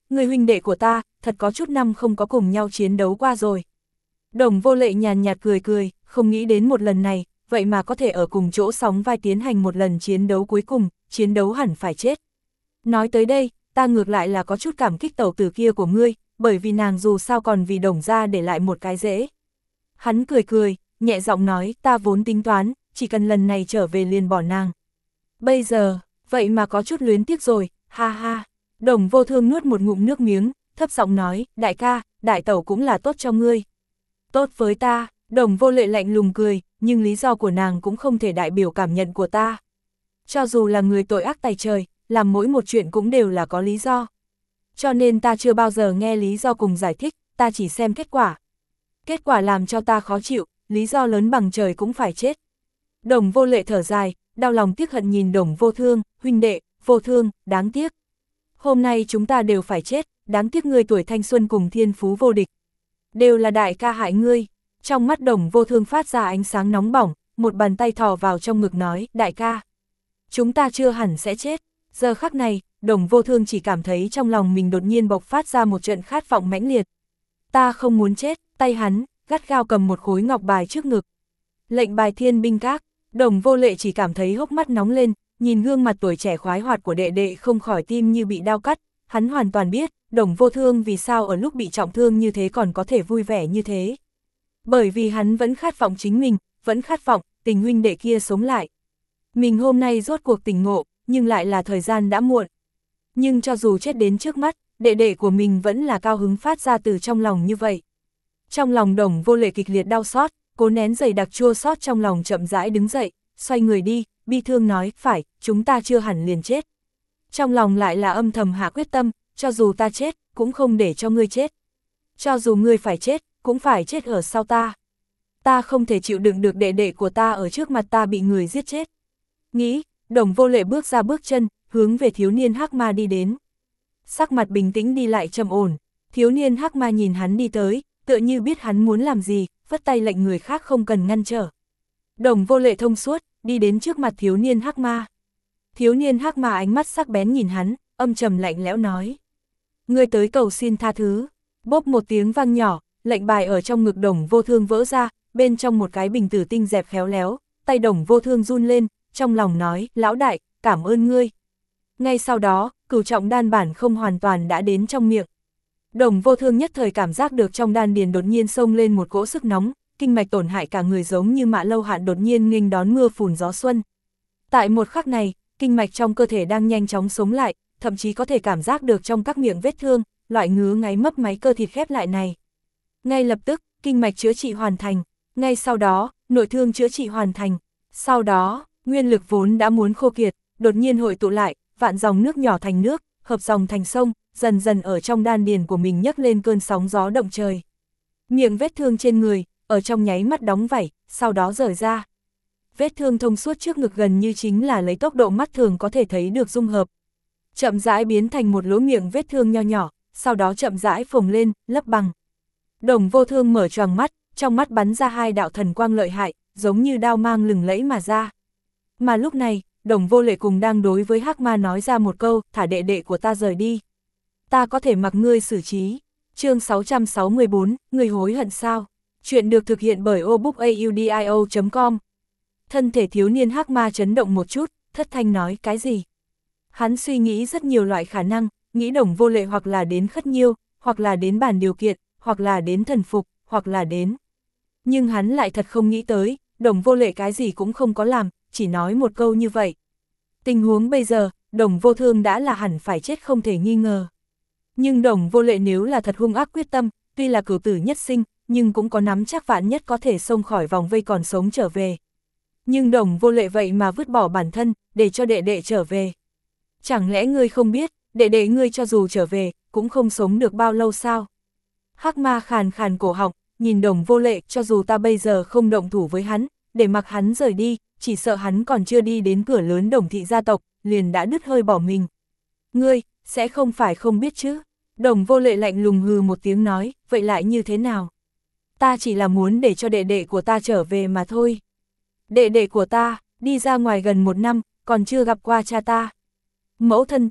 người huynh đệ của ta, thật có chút năm không có cùng nhau chiến đấu qua rồi. Đồng Vô Lệ nhàn nhạt cười cười, không nghĩ đến một lần này, vậy mà có thể ở cùng chỗ sóng vai tiến hành một lần chiến đấu cuối cùng, chiến đấu hẳn phải chết. Nói tới đây, ta ngược lại là có chút cảm kích tẩu tử kia của ngươi, bởi vì nàng dù sao còn vì Đồng gia để lại một cái rễ. Hắn cười cười, nhẹ giọng nói, ta vốn tính toán, chỉ cần lần này trở về liền bỏ nàng. Bây giờ, vậy mà có chút luyến tiếc rồi, ha ha. Đồng Vô Thương nuốt một ngụm nước miếng, thấp giọng nói, đại ca, đại tẩu cũng là tốt cho ngươi. Tốt với ta, Đồng Vô Lệ lạnh lùng cười, nhưng lý do của nàng cũng không thể đại biểu cảm nhận của ta. Cho dù là người tội ác tày trời, làm mỗi một chuyện cũng đều là có lý do. Cho nên ta chưa bao giờ nghe lý do cùng giải thích, ta chỉ xem kết quả. Kết quả làm cho ta khó chịu, lý do lớn bằng trời cũng phải chết. Đồng Vô Lệ thở dài, đau lòng tiếc hận nhìn Đồng Vô Thương, huynh đệ, Vô Thương, đáng tiếc. Hôm nay chúng ta đều phải chết, đáng tiếc ngươi tuổi thanh xuân cùng thiên phú vô địch. Đều là đại ca hại ngươi. Trong mắt Đồng Vô Thương phát ra ánh sáng nóng bỏng, một bàn tay thò vào trong ngực nói, đại ca. Chúng ta chưa hẳn sẽ chết. Giờ khắc này, Đồng Vô Thương chỉ cảm thấy trong lòng mình đột nhiên bộc phát ra một trận khát vọng mãnh liệt. Ta không muốn chết, tay hắn, gắt gao cầm một khối ngọc bài trước ngực. Lệnh bài thiên binh các, Đồng Vô Lệ chỉ cảm thấy hốc mắt nóng lên, nhìn gương mặt tuổi trẻ khoái hoạt của đệ đệ không khỏi tim như bị đao cắt, hắn hoàn toàn biết, Đồng Vô Thương vì sao ở lúc bị trọng thương như thế còn có thể vui vẻ như thế. Bởi vì hắn vẫn khát vọng chính mình, vẫn khát vọng, tình huynh đệ kia sống lại. Mình hôm nay rốt cuộc tỉnh ngộ, nhưng lại là thời gian đã muộn. Nhưng cho dù chết đến trước mắt, đệ đệ của mình vẫn là cao hứng phát ra từ trong lòng như vậy. Trong lòng Đồng Vô Lệ kịch liệt đau xót, cố nén dày đặc chua xót trong lòng chậm rãi đứng dậy, xoay người đi, bi thương nói, phải, chúng ta chưa hẳn liền chết. Trong lòng lại là âm thầm hạ quyết tâm, cho dù ta chết, cũng không để cho ngươi chết. Cho dù ngươi phải chết, cũng phải chết ở sau ta. Ta không thể chịu đựng được đệ đệ của ta ở trước mặt ta bị người giết chết. Nghĩ, Đồng Vô Lệ bước ra bước chân, hướng về thiếu niên hắc ma đi đến. Sắc mặt bình tĩnh đi lại trầm ổn, thiếu niên hắc ma nhìn hắn đi tới, tựa như biết hắn muốn làm gì, phất tay lệnh người khác không cần ngăn trở. Đồng Vô Lệ thông suốt, đi đến trước mặt thiếu niên hắc ma. Thiếu niên hắc ma ánh mắt sắc bén nhìn hắn, âm trầm lạnh lẽo nói. Ngươi tới cầu xin tha thứ. Bốp một tiếng vang nhỏ, lệnh bài ở trong ngực Đồng Vô Thương vỡ ra, bên trong một cái bình tử tinh dẹp khéo léo, tay Đồng Vô Thương run lên, trong lòng nói, lão đại, cảm ơn ngươi. Ngay sau đó, cửu trọng đan bản không hoàn toàn đã đến trong miệng. Đồng Vô Thương nhất thời cảm giác được trong đan điền đột nhiên xông lên một cỗ sức nóng, kinh mạch tổn hại cả người giống như Mạ Lâu Hạn đột nhiên nghênh đón mưa phùn gió xuân. Tại một khắc này, kinh mạch trong cơ thể đang nhanh chóng sống lại, thậm chí có thể cảm giác được trong các miệng vết thương, loại ngứa ngáy mấp máy cơ thịt khép lại này. Ngay lập tức, kinh mạch chữa trị hoàn thành, ngay sau đó, nội thương chữa trị hoàn thành. Sau đó, nguyên lực vốn đã muốn khô kiệt, đột nhiên hội tụ lại, vạn dòng nước nhỏ thành nước, hợp dòng thành sông, dần dần ở trong đan điền của mình nhấc lên cơn sóng gió động trời. Miệng vết thương trên người, ở trong nháy mắt đóng vảy, sau đó rời ra. Vết thương thông suốt trước ngực gần như chính là lấy tốc độ mắt thường có thể thấy được dung hợp. Chậm rãi biến thành một lỗ miệng vết thương nho nhỏ, sau đó chậm rãi phồng lên, lấp bằng. Đồng Vô Thương mở choàng mắt, trong mắt bắn ra hai đạo thần quang lợi hại, giống như đao mang lừng lẫy mà ra. Mà lúc này, Đồng Vô Lệ cùng đang đối với hắc ma nói ra một câu, thả đệ đệ của ta rời đi. Ta có thể mặc ngươi xử trí. Chương sáu trăm sáu mươi bốn, người hối hận sao? Chuyện được thực hiện bởi obookaudio chấm com. Thân thể thiếu niên hắc ma chấn động một chút, thất thanh nói cái gì? Hắn suy nghĩ rất nhiều loại khả năng, nghĩ Đồng Vô Lệ hoặc là đến khất nhiêu, hoặc là đến bàn điều kiện, hoặc là đến thần phục, hoặc là đến. Nhưng hắn lại thật không nghĩ tới, Đồng Vô Lệ cái gì cũng không có làm, chỉ nói một câu như vậy. Tình huống bây giờ, Đồng Vô Thương đã là hẳn phải chết không thể nghi ngờ. Nhưng Đồng Vô Lệ nếu là thật hung ác quyết tâm, tuy là cửu tử nhất sinh, nhưng cũng có nắm chắc vạn nhất có thể xông khỏi vòng vây còn sống trở về. Nhưng Đồng Vô Lệ vậy mà vứt bỏ bản thân, để cho đệ đệ trở về. Chẳng lẽ ngươi không biết, đệ đệ ngươi cho dù trở về, cũng không sống được bao lâu sao? Hắc ma khàn khàn cổ họng, nhìn Đồng Vô Lệ, cho dù ta bây giờ không động thủ với hắn, để mặc hắn rời đi, chỉ sợ hắn còn chưa đi đến cửa lớn Đồng thị gia tộc, liền đã đứt hơi bỏ mình. Ngươi, sẽ không phải không biết chứ? Đồng Vô Lệ lạnh lùng hừ một tiếng nói, vậy lại như thế nào? Ta chỉ là muốn để cho đệ đệ của ta trở về mà thôi. Đệ đệ của ta, đi ra ngoài gần một năm, còn chưa gặp qua cha ta. Mẫu thân ta,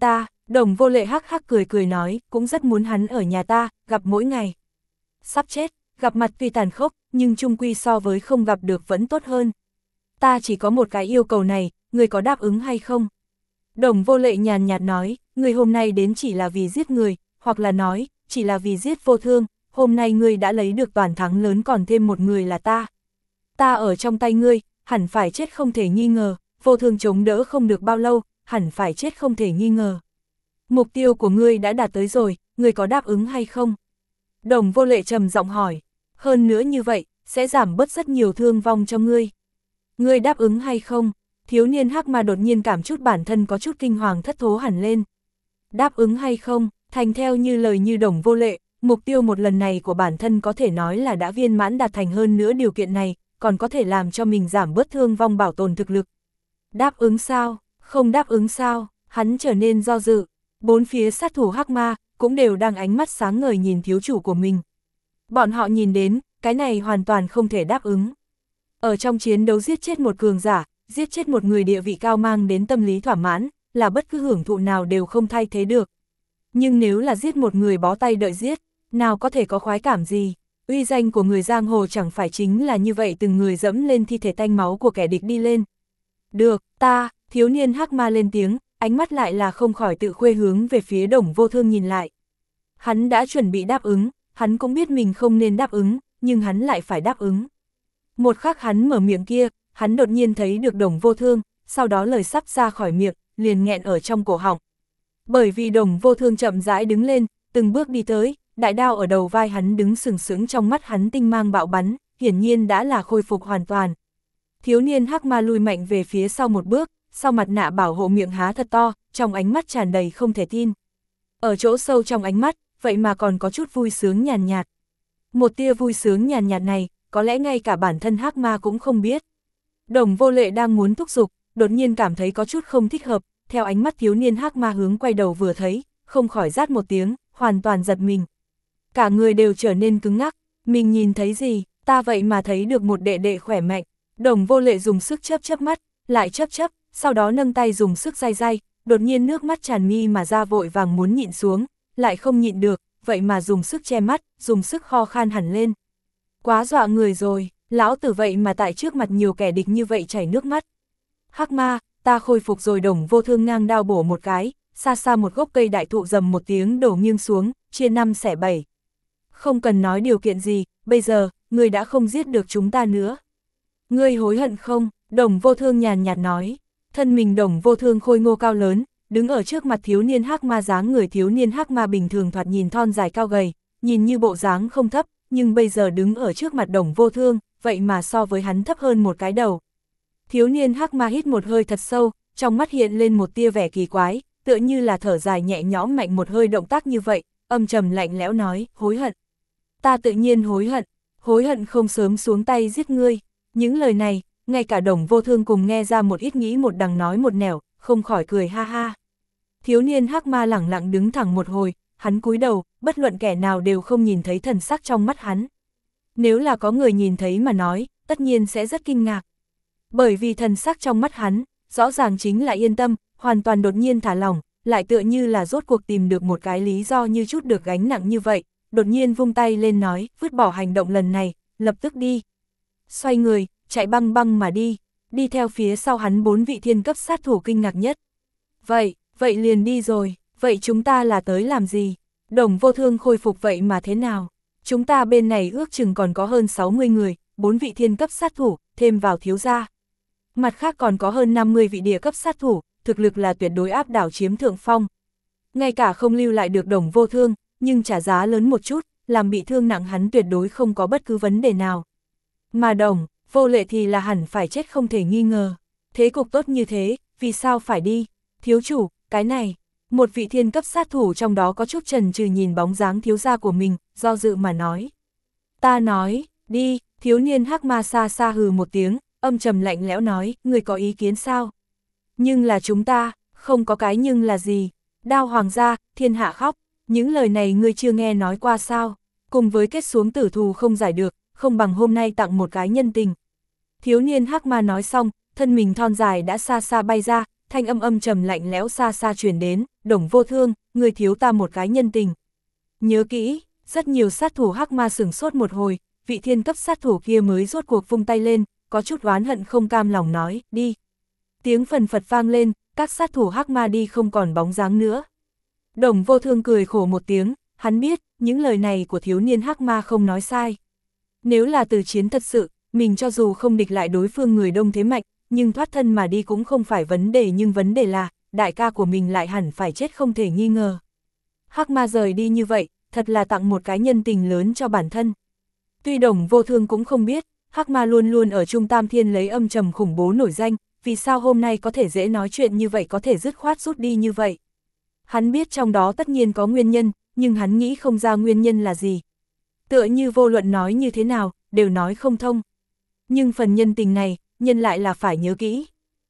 Đồng Vô Lệ hắc hắc cười cười nói, cũng rất muốn hắn ở nhà ta, gặp mỗi ngày. Sắp chết, gặp mặt tuy tàn khốc, nhưng chung quy so với không gặp được vẫn tốt hơn. Ta chỉ có một cái yêu cầu này, người có đáp ứng hay không? Đồng Vô Lệ nhàn nhạt nói, người hôm nay đến chỉ là vì giết người, hoặc là nói, chỉ là vì giết Vô Thương, hôm nay ngươi đã lấy được toàn thắng lớn còn thêm một người là ta. Ta ở trong tay ngươi, hẳn phải chết không thể nghi ngờ, Vô Thương chống đỡ không được bao lâu, hẳn phải chết không thể nghi ngờ. Mục tiêu của ngươi đã đạt tới rồi, ngươi có đáp ứng hay không? Đồng Vô Lệ trầm giọng hỏi, hơn nữa như vậy, sẽ giảm bớt rất nhiều thương vong cho ngươi. Ngươi đáp ứng hay không? Thiếu niên hắc ma đột nhiên cảm chút bản thân có chút kinh hoàng thất thố hẳn lên. Đáp ứng hay không, thành theo như lời như Đồng Vô Lệ, mục tiêu một lần này của bản thân có thể nói là đã viên mãn đạt thành, hơn nữa điều kiện này, còn có thể làm cho mình giảm bớt thương vong bảo tồn thực lực. Đáp ứng sao? Không đáp ứng sao? Hắn trở nên do dự. Bốn phía sát thủ hắc ma cũng đều đang ánh mắt sáng ngời nhìn thiếu chủ của mình. Bọn họ nhìn đến, cái này hoàn toàn không thể đáp ứng. Ở trong chiến đấu giết chết một cường giả, giết chết một người địa vị cao mang đến tâm lý thỏa mãn, là bất cứ hưởng thụ nào đều không thay thế được. Nhưng nếu là giết một người bó tay đợi giết, nào có thể có khoái cảm gì? Uy danh của người giang hồ chẳng phải chính là như vậy, từng người dẫm lên thi thể tanh máu của kẻ địch đi lên. Được, ta, thiếu niên hắc ma lên tiếng, ánh mắt lại là không khỏi tự khuê hướng về phía Đồng Vô Thương nhìn lại. Hắn đã chuẩn bị đáp ứng, hắn cũng biết mình không nên đáp ứng, nhưng hắn lại phải đáp ứng. Một khắc hắn mở miệng kia, hắn đột nhiên thấy được Đồng Vô Thương, sau đó lời sắp ra khỏi miệng, liền nghẹn ở trong cổ họng. Bởi vì Đồng Vô Thương chậm rãi đứng lên, từng bước đi tới, đại đao ở đầu vai hắn đứng sừng sững, trong mắt hắn tinh mang bạo bắn, hiển nhiên đã là khôi phục hoàn toàn. Thiếu niên hắc ma lùi mạnh về phía sau một bước, sau mặt nạ bảo hộ miệng há thật to, trong ánh mắt tràn đầy không thể tin. Ở chỗ sâu trong ánh mắt, vậy mà còn có chút vui sướng nhàn nhạt. Một tia vui sướng nhàn nhạt này, có lẽ ngay cả bản thân hắc ma cũng không biết. Đồng Vô Lệ đang muốn thúc giục, đột nhiên cảm thấy có chút không thích hợp, theo ánh mắt thiếu niên hắc ma hướng quay đầu vừa thấy, không khỏi rát một tiếng, hoàn toàn giật mình. Cả người đều trở nên cứng ngắc, mình nhìn thấy gì, ta vậy mà thấy được một đệ đệ khỏe mạnh. Đồng Vô Lệ dùng sức chớp chớp mắt, lại chớp chớp, sau đó nâng tay dùng sức day day, đột nhiên nước mắt tràn mi mà ra, vội vàng muốn nhịn xuống, lại không nhịn được, vậy mà dùng sức che mắt, dùng sức kho khan hẳn lên. Quá dọa người rồi, lão tử vậy mà tại trước mặt nhiều kẻ địch như vậy chảy nước mắt. Hắc ma, ta khôi phục rồi. Đồng Vô Thương ngang đao bổ một cái, xa xa một gốc cây đại thụ rầm một tiếng đổ nghiêng xuống, chia năm xẻ bảy. Không cần nói điều kiện gì, bây giờ, ngươi đã không giết được chúng ta nữa. Ngươi hối hận không? Đồng Vô Thương nhàn nhạt nói. Thân mình Đồng Vô Thương khôi ngô cao lớn, đứng ở trước mặt thiếu niên hắc ma, dáng người thiếu niên hắc ma bình thường thoạt nhìn thon dài cao gầy, nhìn như bộ dáng không thấp, nhưng bây giờ đứng ở trước mặt Đồng Vô Thương, vậy mà so với hắn thấp hơn một cái đầu. Thiếu niên hắc ma hít một hơi thật sâu, trong mắt hiện lên một tia vẻ kỳ quái, tựa như là thở dài nhẹ nhõm mạnh một hơi, động tác như vậy, âm trầm lạnh lẽo nói, hối hận. Ta tự nhiên hối hận, hối hận không sớm xuống tay giết ngươi. Những lời này, ngay cả Đồng Vô Thương cùng nghe ra một ít, nghĩ một đằng nói một nẻo, không khỏi cười ha ha. Thiếu niên hắc ma lẳng lặng đứng thẳng một hồi, hắn cúi đầu, bất luận kẻ nào đều không nhìn thấy thần sắc trong mắt hắn. Nếu là có người nhìn thấy mà nói, tất nhiên sẽ rất kinh ngạc. Bởi vì thần sắc trong mắt hắn, rõ ràng chính là yên tâm, hoàn toàn đột nhiên thả lỏng, lại tựa như là rốt cuộc tìm được một cái lý do như chút được gánh nặng như vậy, đột nhiên vung tay lên nói, vứt bỏ hành động lần này, lập tức đi. Xoay người, chạy băng băng mà đi, đi theo phía sau hắn bốn vị thiên cấp sát thủ kinh ngạc nhất. Vậy, vậy liền đi rồi, vậy chúng ta là tới làm gì? Đồng Vô Thương khôi phục vậy mà thế nào? Chúng ta bên này ước chừng còn có hơn sáu mươi người, bốn vị thiên cấp sát thủ, thêm vào thiếu gia. Mặt khác còn có hơn năm mươi vị địa cấp sát thủ, thực lực là tuyệt đối áp đảo chiếm thượng phong. Ngay cả không lưu lại được Đồng Vô Thương, nhưng trả giá lớn một chút, làm bị thương nặng hắn tuyệt đối không có bất cứ vấn đề nào. Mà Đồng Vô Lệ thì là hẳn phải chết không thể nghi ngờ. Thế cục tốt như thế, vì sao phải đi? Thiếu chủ, cái này, một vị thiên cấp sát thủ trong đó có chút chần chừ nhìn bóng dáng thiếu gia của mình, do dự mà nói. Ta nói, đi, thiếu niên hắc ma xa xa hừ một tiếng, âm trầm lạnh lẽo nói, người có ý kiến sao? Nhưng là chúng ta, không có cái nhưng là gì? Đao hoàng gia, thiên hạ khóc, những lời này ngươi chưa nghe nói qua sao? Cùng với kết xuống tử thù không giải được, không bằng hôm nay tặng một cái nhân tình. Thiếu niên hắc ma nói xong, thân mình thon dài đã xa xa bay ra, thanh âm âm trầm lạnh lẽo xa xa truyền đến, Đồng Vô Thương, người thiếu ta một cái nhân tình. Nhớ kỹ, rất nhiều sát thủ hắc ma sửng sốt một hồi, vị thiên cấp sát thủ kia mới rốt cuộc vung tay lên, có chút oán hận không cam lòng nói, đi. Tiếng phần phật vang lên, các sát thủ hắc ma đi không còn bóng dáng nữa. Đồng Vô Thương cười khổ một tiếng, hắn biết, những lời này của thiếu niên hắc ma không nói sai. Nếu là từ chiến thật sự, mình cho dù không địch lại đối phương người đông thế mạnh, nhưng thoát thân mà đi cũng không phải vấn đề, nhưng vấn đề là, đại ca của mình lại hẳn phải chết không thể nghi ngờ. Hắc ma rời đi như vậy, thật là tặng một cái nhân tình lớn cho bản thân. Tuy Đồng Vô Thương cũng không biết, hắc ma luôn luôn ở Trung Tam Thiên lấy âm trầm khủng bố nổi danh, vì sao hôm nay có thể dễ nói chuyện như vậy, có thể dứt khoát rút đi như vậy. Hắn biết trong đó tất nhiên có nguyên nhân, nhưng hắn nghĩ không ra nguyên nhân là gì. Tựa như vô luận nói như thế nào, đều nói không thông. Nhưng phần nhân tình này, nhân lại là phải nhớ kỹ.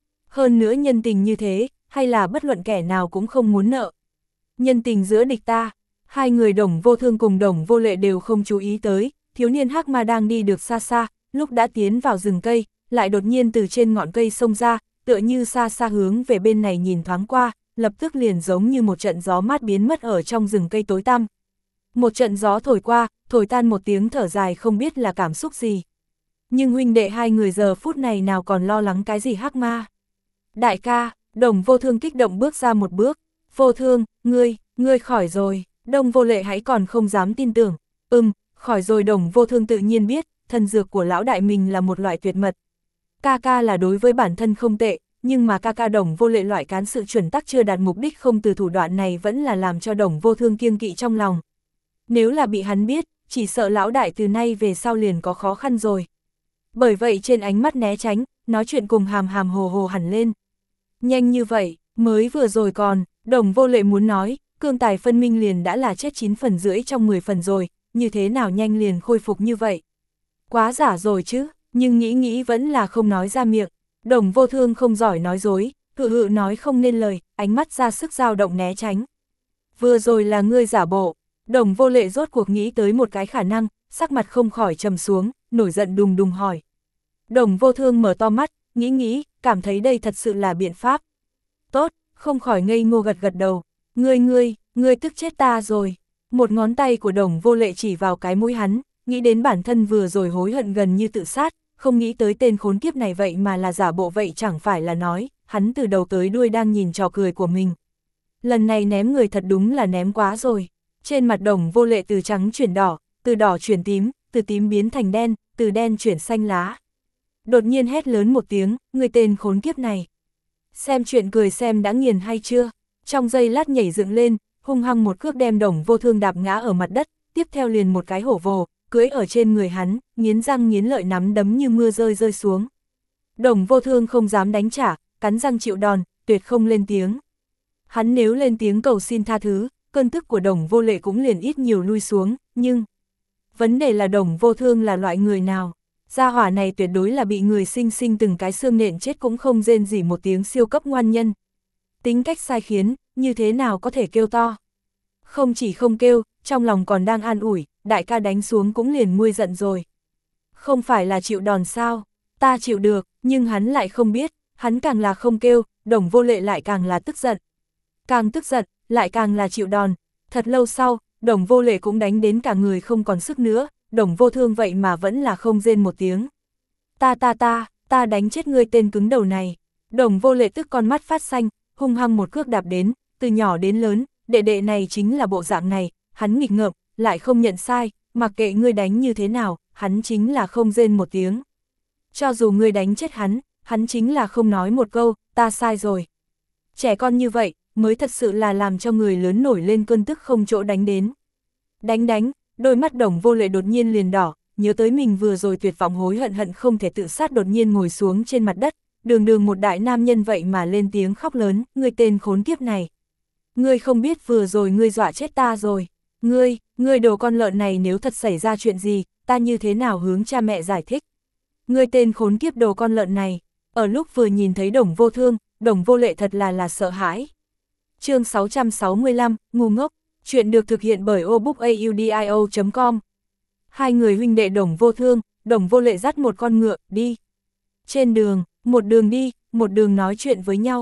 Hơn nữa nhân tình như thế, hay là bất luận kẻ nào cũng không muốn nợ. Nhân tình giữa địch ta, hai người Đồng Vô Thương cùng Đồng Vô Lệ đều không chú ý tới, thiếu niên hắc ma đang đi được xa xa, lúc đã tiến vào rừng cây, lại đột nhiên từ trên ngọn cây xông ra, tựa như xa xa hướng về bên này nhìn thoáng qua, lập tức liền giống như một trận gió mát biến mất ở trong rừng cây tối tăm. Một trận gió thổi qua, thổi tan một tiếng thở dài không biết là cảm xúc gì. Nhưng huynh đệ hai người giờ phút này nào còn lo lắng cái gì hắc ma. Đại ca, Đồng Vô Thương kích động bước ra một bước. Vô Thương, ngươi, ngươi khỏi rồi. Đồng Vô Lệ hãy còn không dám tin tưởng. Ừm, khỏi rồi. Đồng Vô Thương tự nhiên biết, thần dược của lão đại mình là một loại tuyệt mật. Ca ca là đối với bản thân không tệ, nhưng mà ca ca Đồng Vô Lệ loại cán sự chuẩn tắc chưa đạt mục đích không từ thủ đoạn này vẫn là làm cho Đồng Vô Thương kiêng kỵ trong lòng. Nếu là bị hắn biết, chỉ sợ lão đại từ nay về sau liền có khó khăn rồi. Bởi vậy trên ánh mắt né tránh, nói chuyện cùng hàm hàm hồ hồ hẳn lên. Nhanh như vậy, mới vừa rồi còn, Đồng Vô Lệ muốn nói, cương tài phân minh liền đã là chết chín phần rưỡi trong mười phần rồi, như thế nào nhanh liền khôi phục như vậy. Quá giả rồi chứ, nhưng nghĩ nghĩ vẫn là không nói ra miệng. Đồng Vô Thương không giỏi nói dối, hự hự nói không nên lời, ánh mắt ra sức dao động né tránh. Vừa rồi là ngươi giả bộ. Đồng Vô Lệ rốt cuộc nghĩ tới một cái khả năng, sắc mặt không khỏi trầm xuống, nổi giận đùng đùng hỏi. Đồng Vô Thương mở to mắt, nghĩ nghĩ, cảm thấy đây thật sự là biện pháp. Tốt, không khỏi ngây ngô gật gật đầu. Ngươi ngươi, ngươi tức chết ta rồi. Một ngón tay của Đồng Vô Lệ chỉ vào cái mũi hắn, nghĩ đến bản thân vừa rồi hối hận gần như tự sát, không nghĩ tới tên khốn kiếp này vậy mà là giả bộ, vậy chẳng phải là nói, hắn từ đầu tới đuôi đang nhìn trò cười của mình. Lần này ném người thật đúng là ném quá rồi. Trên mặt Đồng Vô Lệ từ trắng chuyển đỏ, từ đỏ chuyển tím, từ tím biến thành đen, từ đen chuyển xanh lá. Đột nhiên hét lớn một tiếng, người tên khốn kiếp này. Xem chuyện cười xem đã nghiền hay chưa? Trong giây lát nhảy dựng lên, hung hăng một cước đem Đồng Vô Thương đạp ngã ở mặt đất, tiếp theo liền một cái hổ vồ, cưỡi ở trên người hắn, nghiến răng nghiến lợi nắm đấm như mưa rơi rơi xuống. Đồng Vô Thương không dám đánh trả, cắn răng chịu đòn, tuyệt không lên tiếng. Hắn nếu lên tiếng cầu xin tha thứ, cơn tức của Đồng Vô Lệ cũng liền ít nhiều lui xuống, nhưng vấn đề là Đồng Vô Thương là loại người nào? Gia hỏa này tuyệt đối là bị người sinh sinh từng cái xương nện chết cũng không rên rỉ một tiếng siêu cấp ngoan nhân. Tính cách sai khiến, như thế nào có thể kêu to? Không chỉ không kêu, trong lòng còn đang an ủi, đại ca đánh xuống cũng liền nguôi giận rồi. Không phải là chịu đòn sao? Ta chịu được, nhưng hắn lại không biết, hắn càng là không kêu, Đồng Vô Lệ lại càng là tức giận. Càng tức giận, lại càng là chịu đòn. Thật lâu sau, Đồng Vô Lệ cũng đánh đến cả người không còn sức nữa, Đồng Vô Thương vậy mà vẫn là không rên một tiếng. Ta ta ta, ta đánh chết ngươi tên cứng đầu này. Đồng Vô Lệ tức con mắt phát xanh, hung hăng một cước đạp đến, từ nhỏ đến lớn, đệ đệ này chính là bộ dạng này, hắn nghịch ngợm, lại không nhận sai, mặc kệ ngươi đánh như thế nào, hắn chính là không rên một tiếng. Cho dù ngươi đánh chết hắn, hắn chính là không nói một câu, ta sai rồi. Trẻ con như vậy, mới thật sự là làm cho người lớn nổi lên cơn tức không chỗ đánh đến. Đánh đánh, đôi mắt Đồng Vô Lệ đột nhiên liền đỏ, nhớ tới mình vừa rồi tuyệt vọng hối hận hận không thể tự sát, đột nhiên ngồi xuống trên mặt đất, đường đường một đại nam nhân vậy mà lên tiếng khóc lớn, ngươi tên khốn kiếp này. Ngươi không biết vừa rồi ngươi dọa chết ta rồi. Ngươi, ngươi đồ con lợn này, nếu thật xảy ra chuyện gì, ta như thế nào hướng cha mẹ giải thích. Ngươi tên khốn kiếp đồ con lợn này. Ở lúc vừa nhìn thấy Đồng Vô Thương, Đồng Vô Lệ thật là là sợ hãi. Chương sáu trăm sáu mươi lăm, ngu ngốc. Chuyện được thực hiện bởi obookaudio chấm com. Hai người huynh đệ Đồng Vô Thương, Đồng Vô Lệ dắt một con ngựa, đi. Trên đường, một đường đi, một đường nói chuyện với nhau.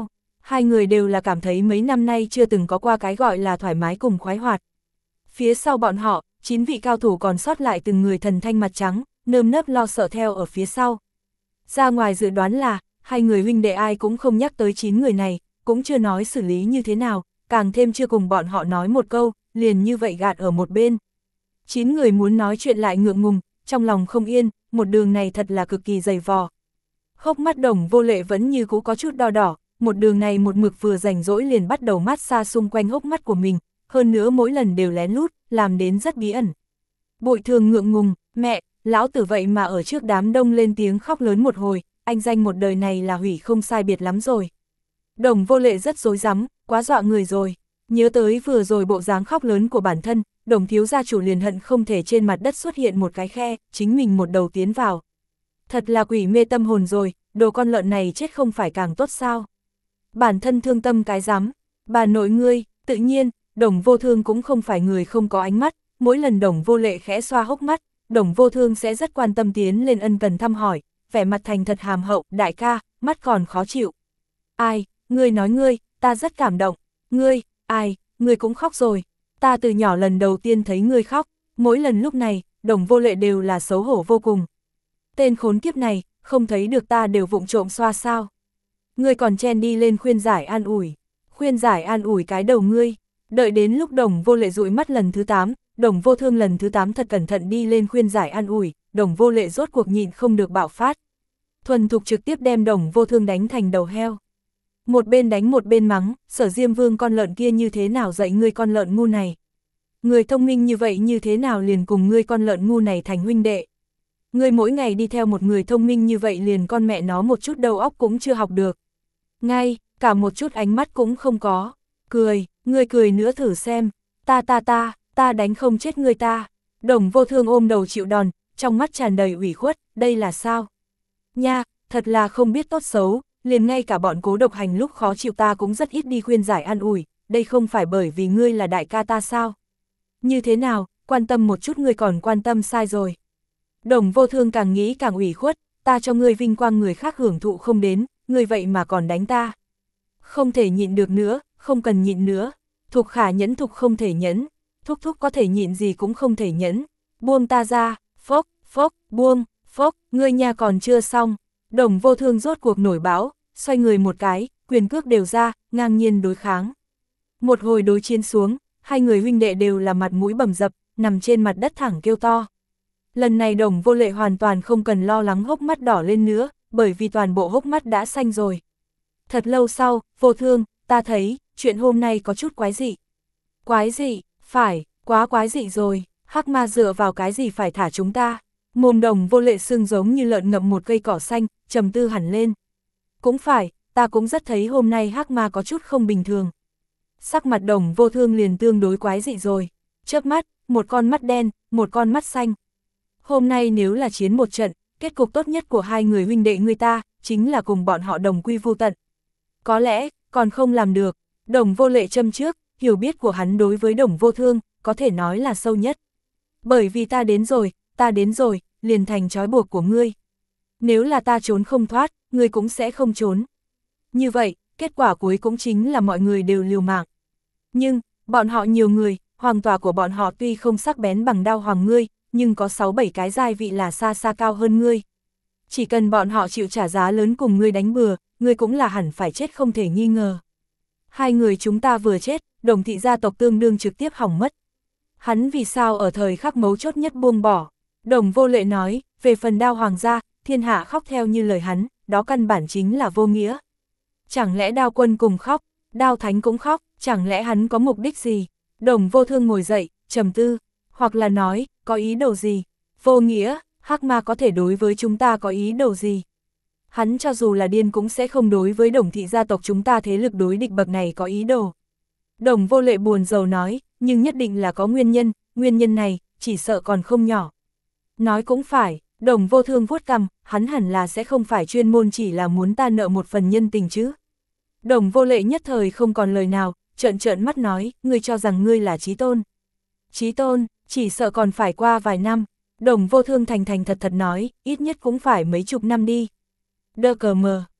Hai người đều là cảm thấy mấy năm nay chưa từng có qua cái gọi là thoải mái cùng khoái hoạt. Phía sau bọn họ, chín vị cao thủ còn sót lại từng người thần thanh mặt trắng, nơm nớp lo sợ theo ở phía sau. Ra ngoài dự đoán là, hai người huynh đệ ai cũng không nhắc tới chín người này, cũng chưa nói xử lý như thế nào, càng thêm chưa cùng bọn họ nói một câu, liền như vậy gạt ở một bên. Chín người muốn nói chuyện lại ngượng ngùng, trong lòng không yên, một đường này thật là cực kỳ dày vò. Hốc mắt Đồng Vô Lệ vẫn như cũ có chút đo đỏ, một đường này một mực vừa rảnh rỗi liền bắt đầu mát xa xung quanh hốc mắt của mình, hơn nữa mỗi lần đều lén lút, làm đến rất bí ẩn. Bội Thường ngượng ngùng, mẹ, lão tử vậy mà ở trước đám đông lên tiếng khóc lớn một hồi, anh danh một đời này là hủy không sai biệt lắm rồi. Đồng Vô Lệ rất rối rắm, quá dọa người rồi, nhớ tới vừa rồi bộ dáng khóc lớn của bản thân, Đồng thiếu gia chủ liền hận không thể trên mặt đất xuất hiện một cái khe, chính mình một đầu tiến vào. Thật là quỷ mê tâm hồn rồi, đồ con lợn này chết không phải càng tốt sao. Bản thân thương tâm cái rắm, bà nội ngươi, tự nhiên, Đồng Vô Thương cũng không phải người không có ánh mắt, mỗi lần Đồng Vô Lệ khẽ xoa hốc mắt, Đồng Vô Thương sẽ rất quan tâm tiến lên ân cần thăm hỏi, vẻ mặt thành thật hàm hậu, đại ca, mắt còn khó chịu. Ai, ngươi nói ngươi, ta rất cảm động, ngươi, ai, ngươi cũng khóc rồi, ta từ nhỏ lần đầu tiên thấy ngươi khóc, mỗi lần lúc này, Đồng Vô Lệ đều là xấu hổ vô cùng. Tên khốn kiếp này, không thấy được ta đều vụng trộm xoa sao. Ngươi còn chen đi lên khuyên giải an ủi, khuyên giải an ủi cái đầu ngươi, đợi đến lúc Đồng Vô Lệ dụi mắt lần thứ tám, Đồng Vô Thương lần thứ tám thật cẩn thận đi lên khuyên giải an ủi, Đồng Vô Lệ rốt cuộc nhịn không được bạo phát. Thuần thục trực tiếp đem Đồng Vô Thương đánh thành đầu heo. Một bên đánh một bên mắng, Sở Diêm Vương con lợn kia như thế nào dạy ngươi con lợn ngu này. Người thông minh như vậy như thế nào liền cùng ngươi con lợn ngu này thành huynh đệ. Ngươi mỗi ngày đi theo một người thông minh như vậy liền con mẹ nó một chút đầu óc cũng chưa học được. Ngay, cả một chút ánh mắt cũng không có. Cười, ngươi cười nữa thử xem. Ta ta ta, ta đánh không chết ngươi ta. Đồng Vô Thương ôm đầu chịu đòn, trong mắt tràn đầy ủy khuất, đây là sao? Nha, thật là không biết tốt xấu, liền ngay cả bọn Cố Độc Hành lúc khó chịu ta cũng rất ít đi khuyên giải an ủi, đây không phải bởi vì ngươi là đại ca ta sao? Như thế nào, quan tâm một chút ngươi còn quan tâm sai rồi. Đồng Vô Thương càng nghĩ càng ủy khuất, ta cho ngươi vinh quang người khác hưởng thụ không đến, ngươi vậy mà còn đánh ta. Không thể nhịn được nữa, không cần nhịn nữa. Thục Khả nhẫn thục không thể nhẫn, thúc thúc có thể nhịn gì cũng không thể nhẫn. Buông ta ra, phốc, phốc, buông, phốc, ngươi nha còn chưa xong. Đồng Vô Thương rốt cuộc nổi bão, xoay người một cái, quyền cước đều ra, ngang nhiên đối kháng. Một hồi đối chiến xuống, hai người huynh đệ đều là mặt mũi bầm dập, nằm trên mặt đất thẳng kêu to. Lần này Đồng Vô Lệ hoàn toàn không cần lo lắng hốc mắt đỏ lên nữa, bởi vì toàn bộ hốc mắt đã xanh rồi. Thật lâu sau, Vô Thương, ta thấy, chuyện hôm nay có chút quái dị. Quái dị, phải, quá quái dị rồi, Hắc Ma dựa vào cái gì phải thả chúng ta. Mồm Đồng Vô Lệ sưng giống như lợn ngậm một cây cỏ xanh, trầm tư hẳn lên. Cũng phải, ta cũng rất thấy hôm nay Hắc Ma có chút không bình thường. Sắc mặt Đồng Vô Thương liền tương đối quái dị rồi. Chớp mắt, một con mắt đen, một con mắt xanh. Hôm nay nếu là chiến một trận, kết cục tốt nhất của hai người huynh đệ người ta, chính là cùng bọn họ đồng quy vu tận. Có lẽ, còn không làm được, Đồng Vô Lệ châm trước, hiểu biết của hắn đối với Đồng Vô Thương, có thể nói là sâu nhất. Bởi vì ta đến rồi, ta đến rồi, liền thành trói buộc của ngươi. Nếu là ta trốn không thoát, ngươi cũng sẽ không trốn. Như vậy, kết quả cuối cũng chính là mọi người đều liều mạng. Nhưng, bọn họ nhiều người, hoàng tòa của bọn họ tuy không sắc bén bằng đao hoàng ngươi, nhưng có sáu bảy cái giai vị là xa xa cao hơn ngươi. Chỉ cần bọn họ chịu trả giá lớn cùng ngươi đánh bừa, ngươi cũng là hẳn phải chết không thể nghi ngờ. Hai người chúng ta vừa chết, Đồng thị gia tộc tương đương trực tiếp hỏng mất. Hắn vì sao ở thời khắc mấu chốt nhất buông bỏ? Đồng Vô Lệ nói, về phần đao hoàng gia, thiên hạ khóc theo như lời hắn, đó căn bản chính là vô nghĩa. Chẳng lẽ Đao Quân cùng khóc, Đao Thánh cũng khóc, chẳng lẽ hắn có mục đích gì? Đồng Vô Thương ngồi dậy, trầm tư, hoặc là nói, có ý đồ gì? Vô nghĩa, Hắc Ma có thể đối với chúng ta có ý đồ gì? Hắn cho dù là điên cũng sẽ không đối với Đồng thị gia tộc chúng ta thế lực đối địch bậc này có ý đồ. Đồng Vô Lệ buồn rầu nói, nhưng nhất định là có nguyên nhân, nguyên nhân này, chỉ sợ còn không nhỏ. Nói cũng phải, Đồng Vô Thương vuốt cằm, hắn hẳn là sẽ không phải chuyên môn chỉ là muốn ta nợ một phần nhân tình chứ. Đồng Vô Lệ nhất thời không còn lời nào, trợn trợn mắt nói, ngươi cho rằng ngươi là Chí Tôn. Chí Tôn, chỉ sợ còn phải qua vài năm. Đồng Vô Thương thành thành thật thật nói, ít nhất cũng phải mấy chục năm đi. Đơ cờ mờ,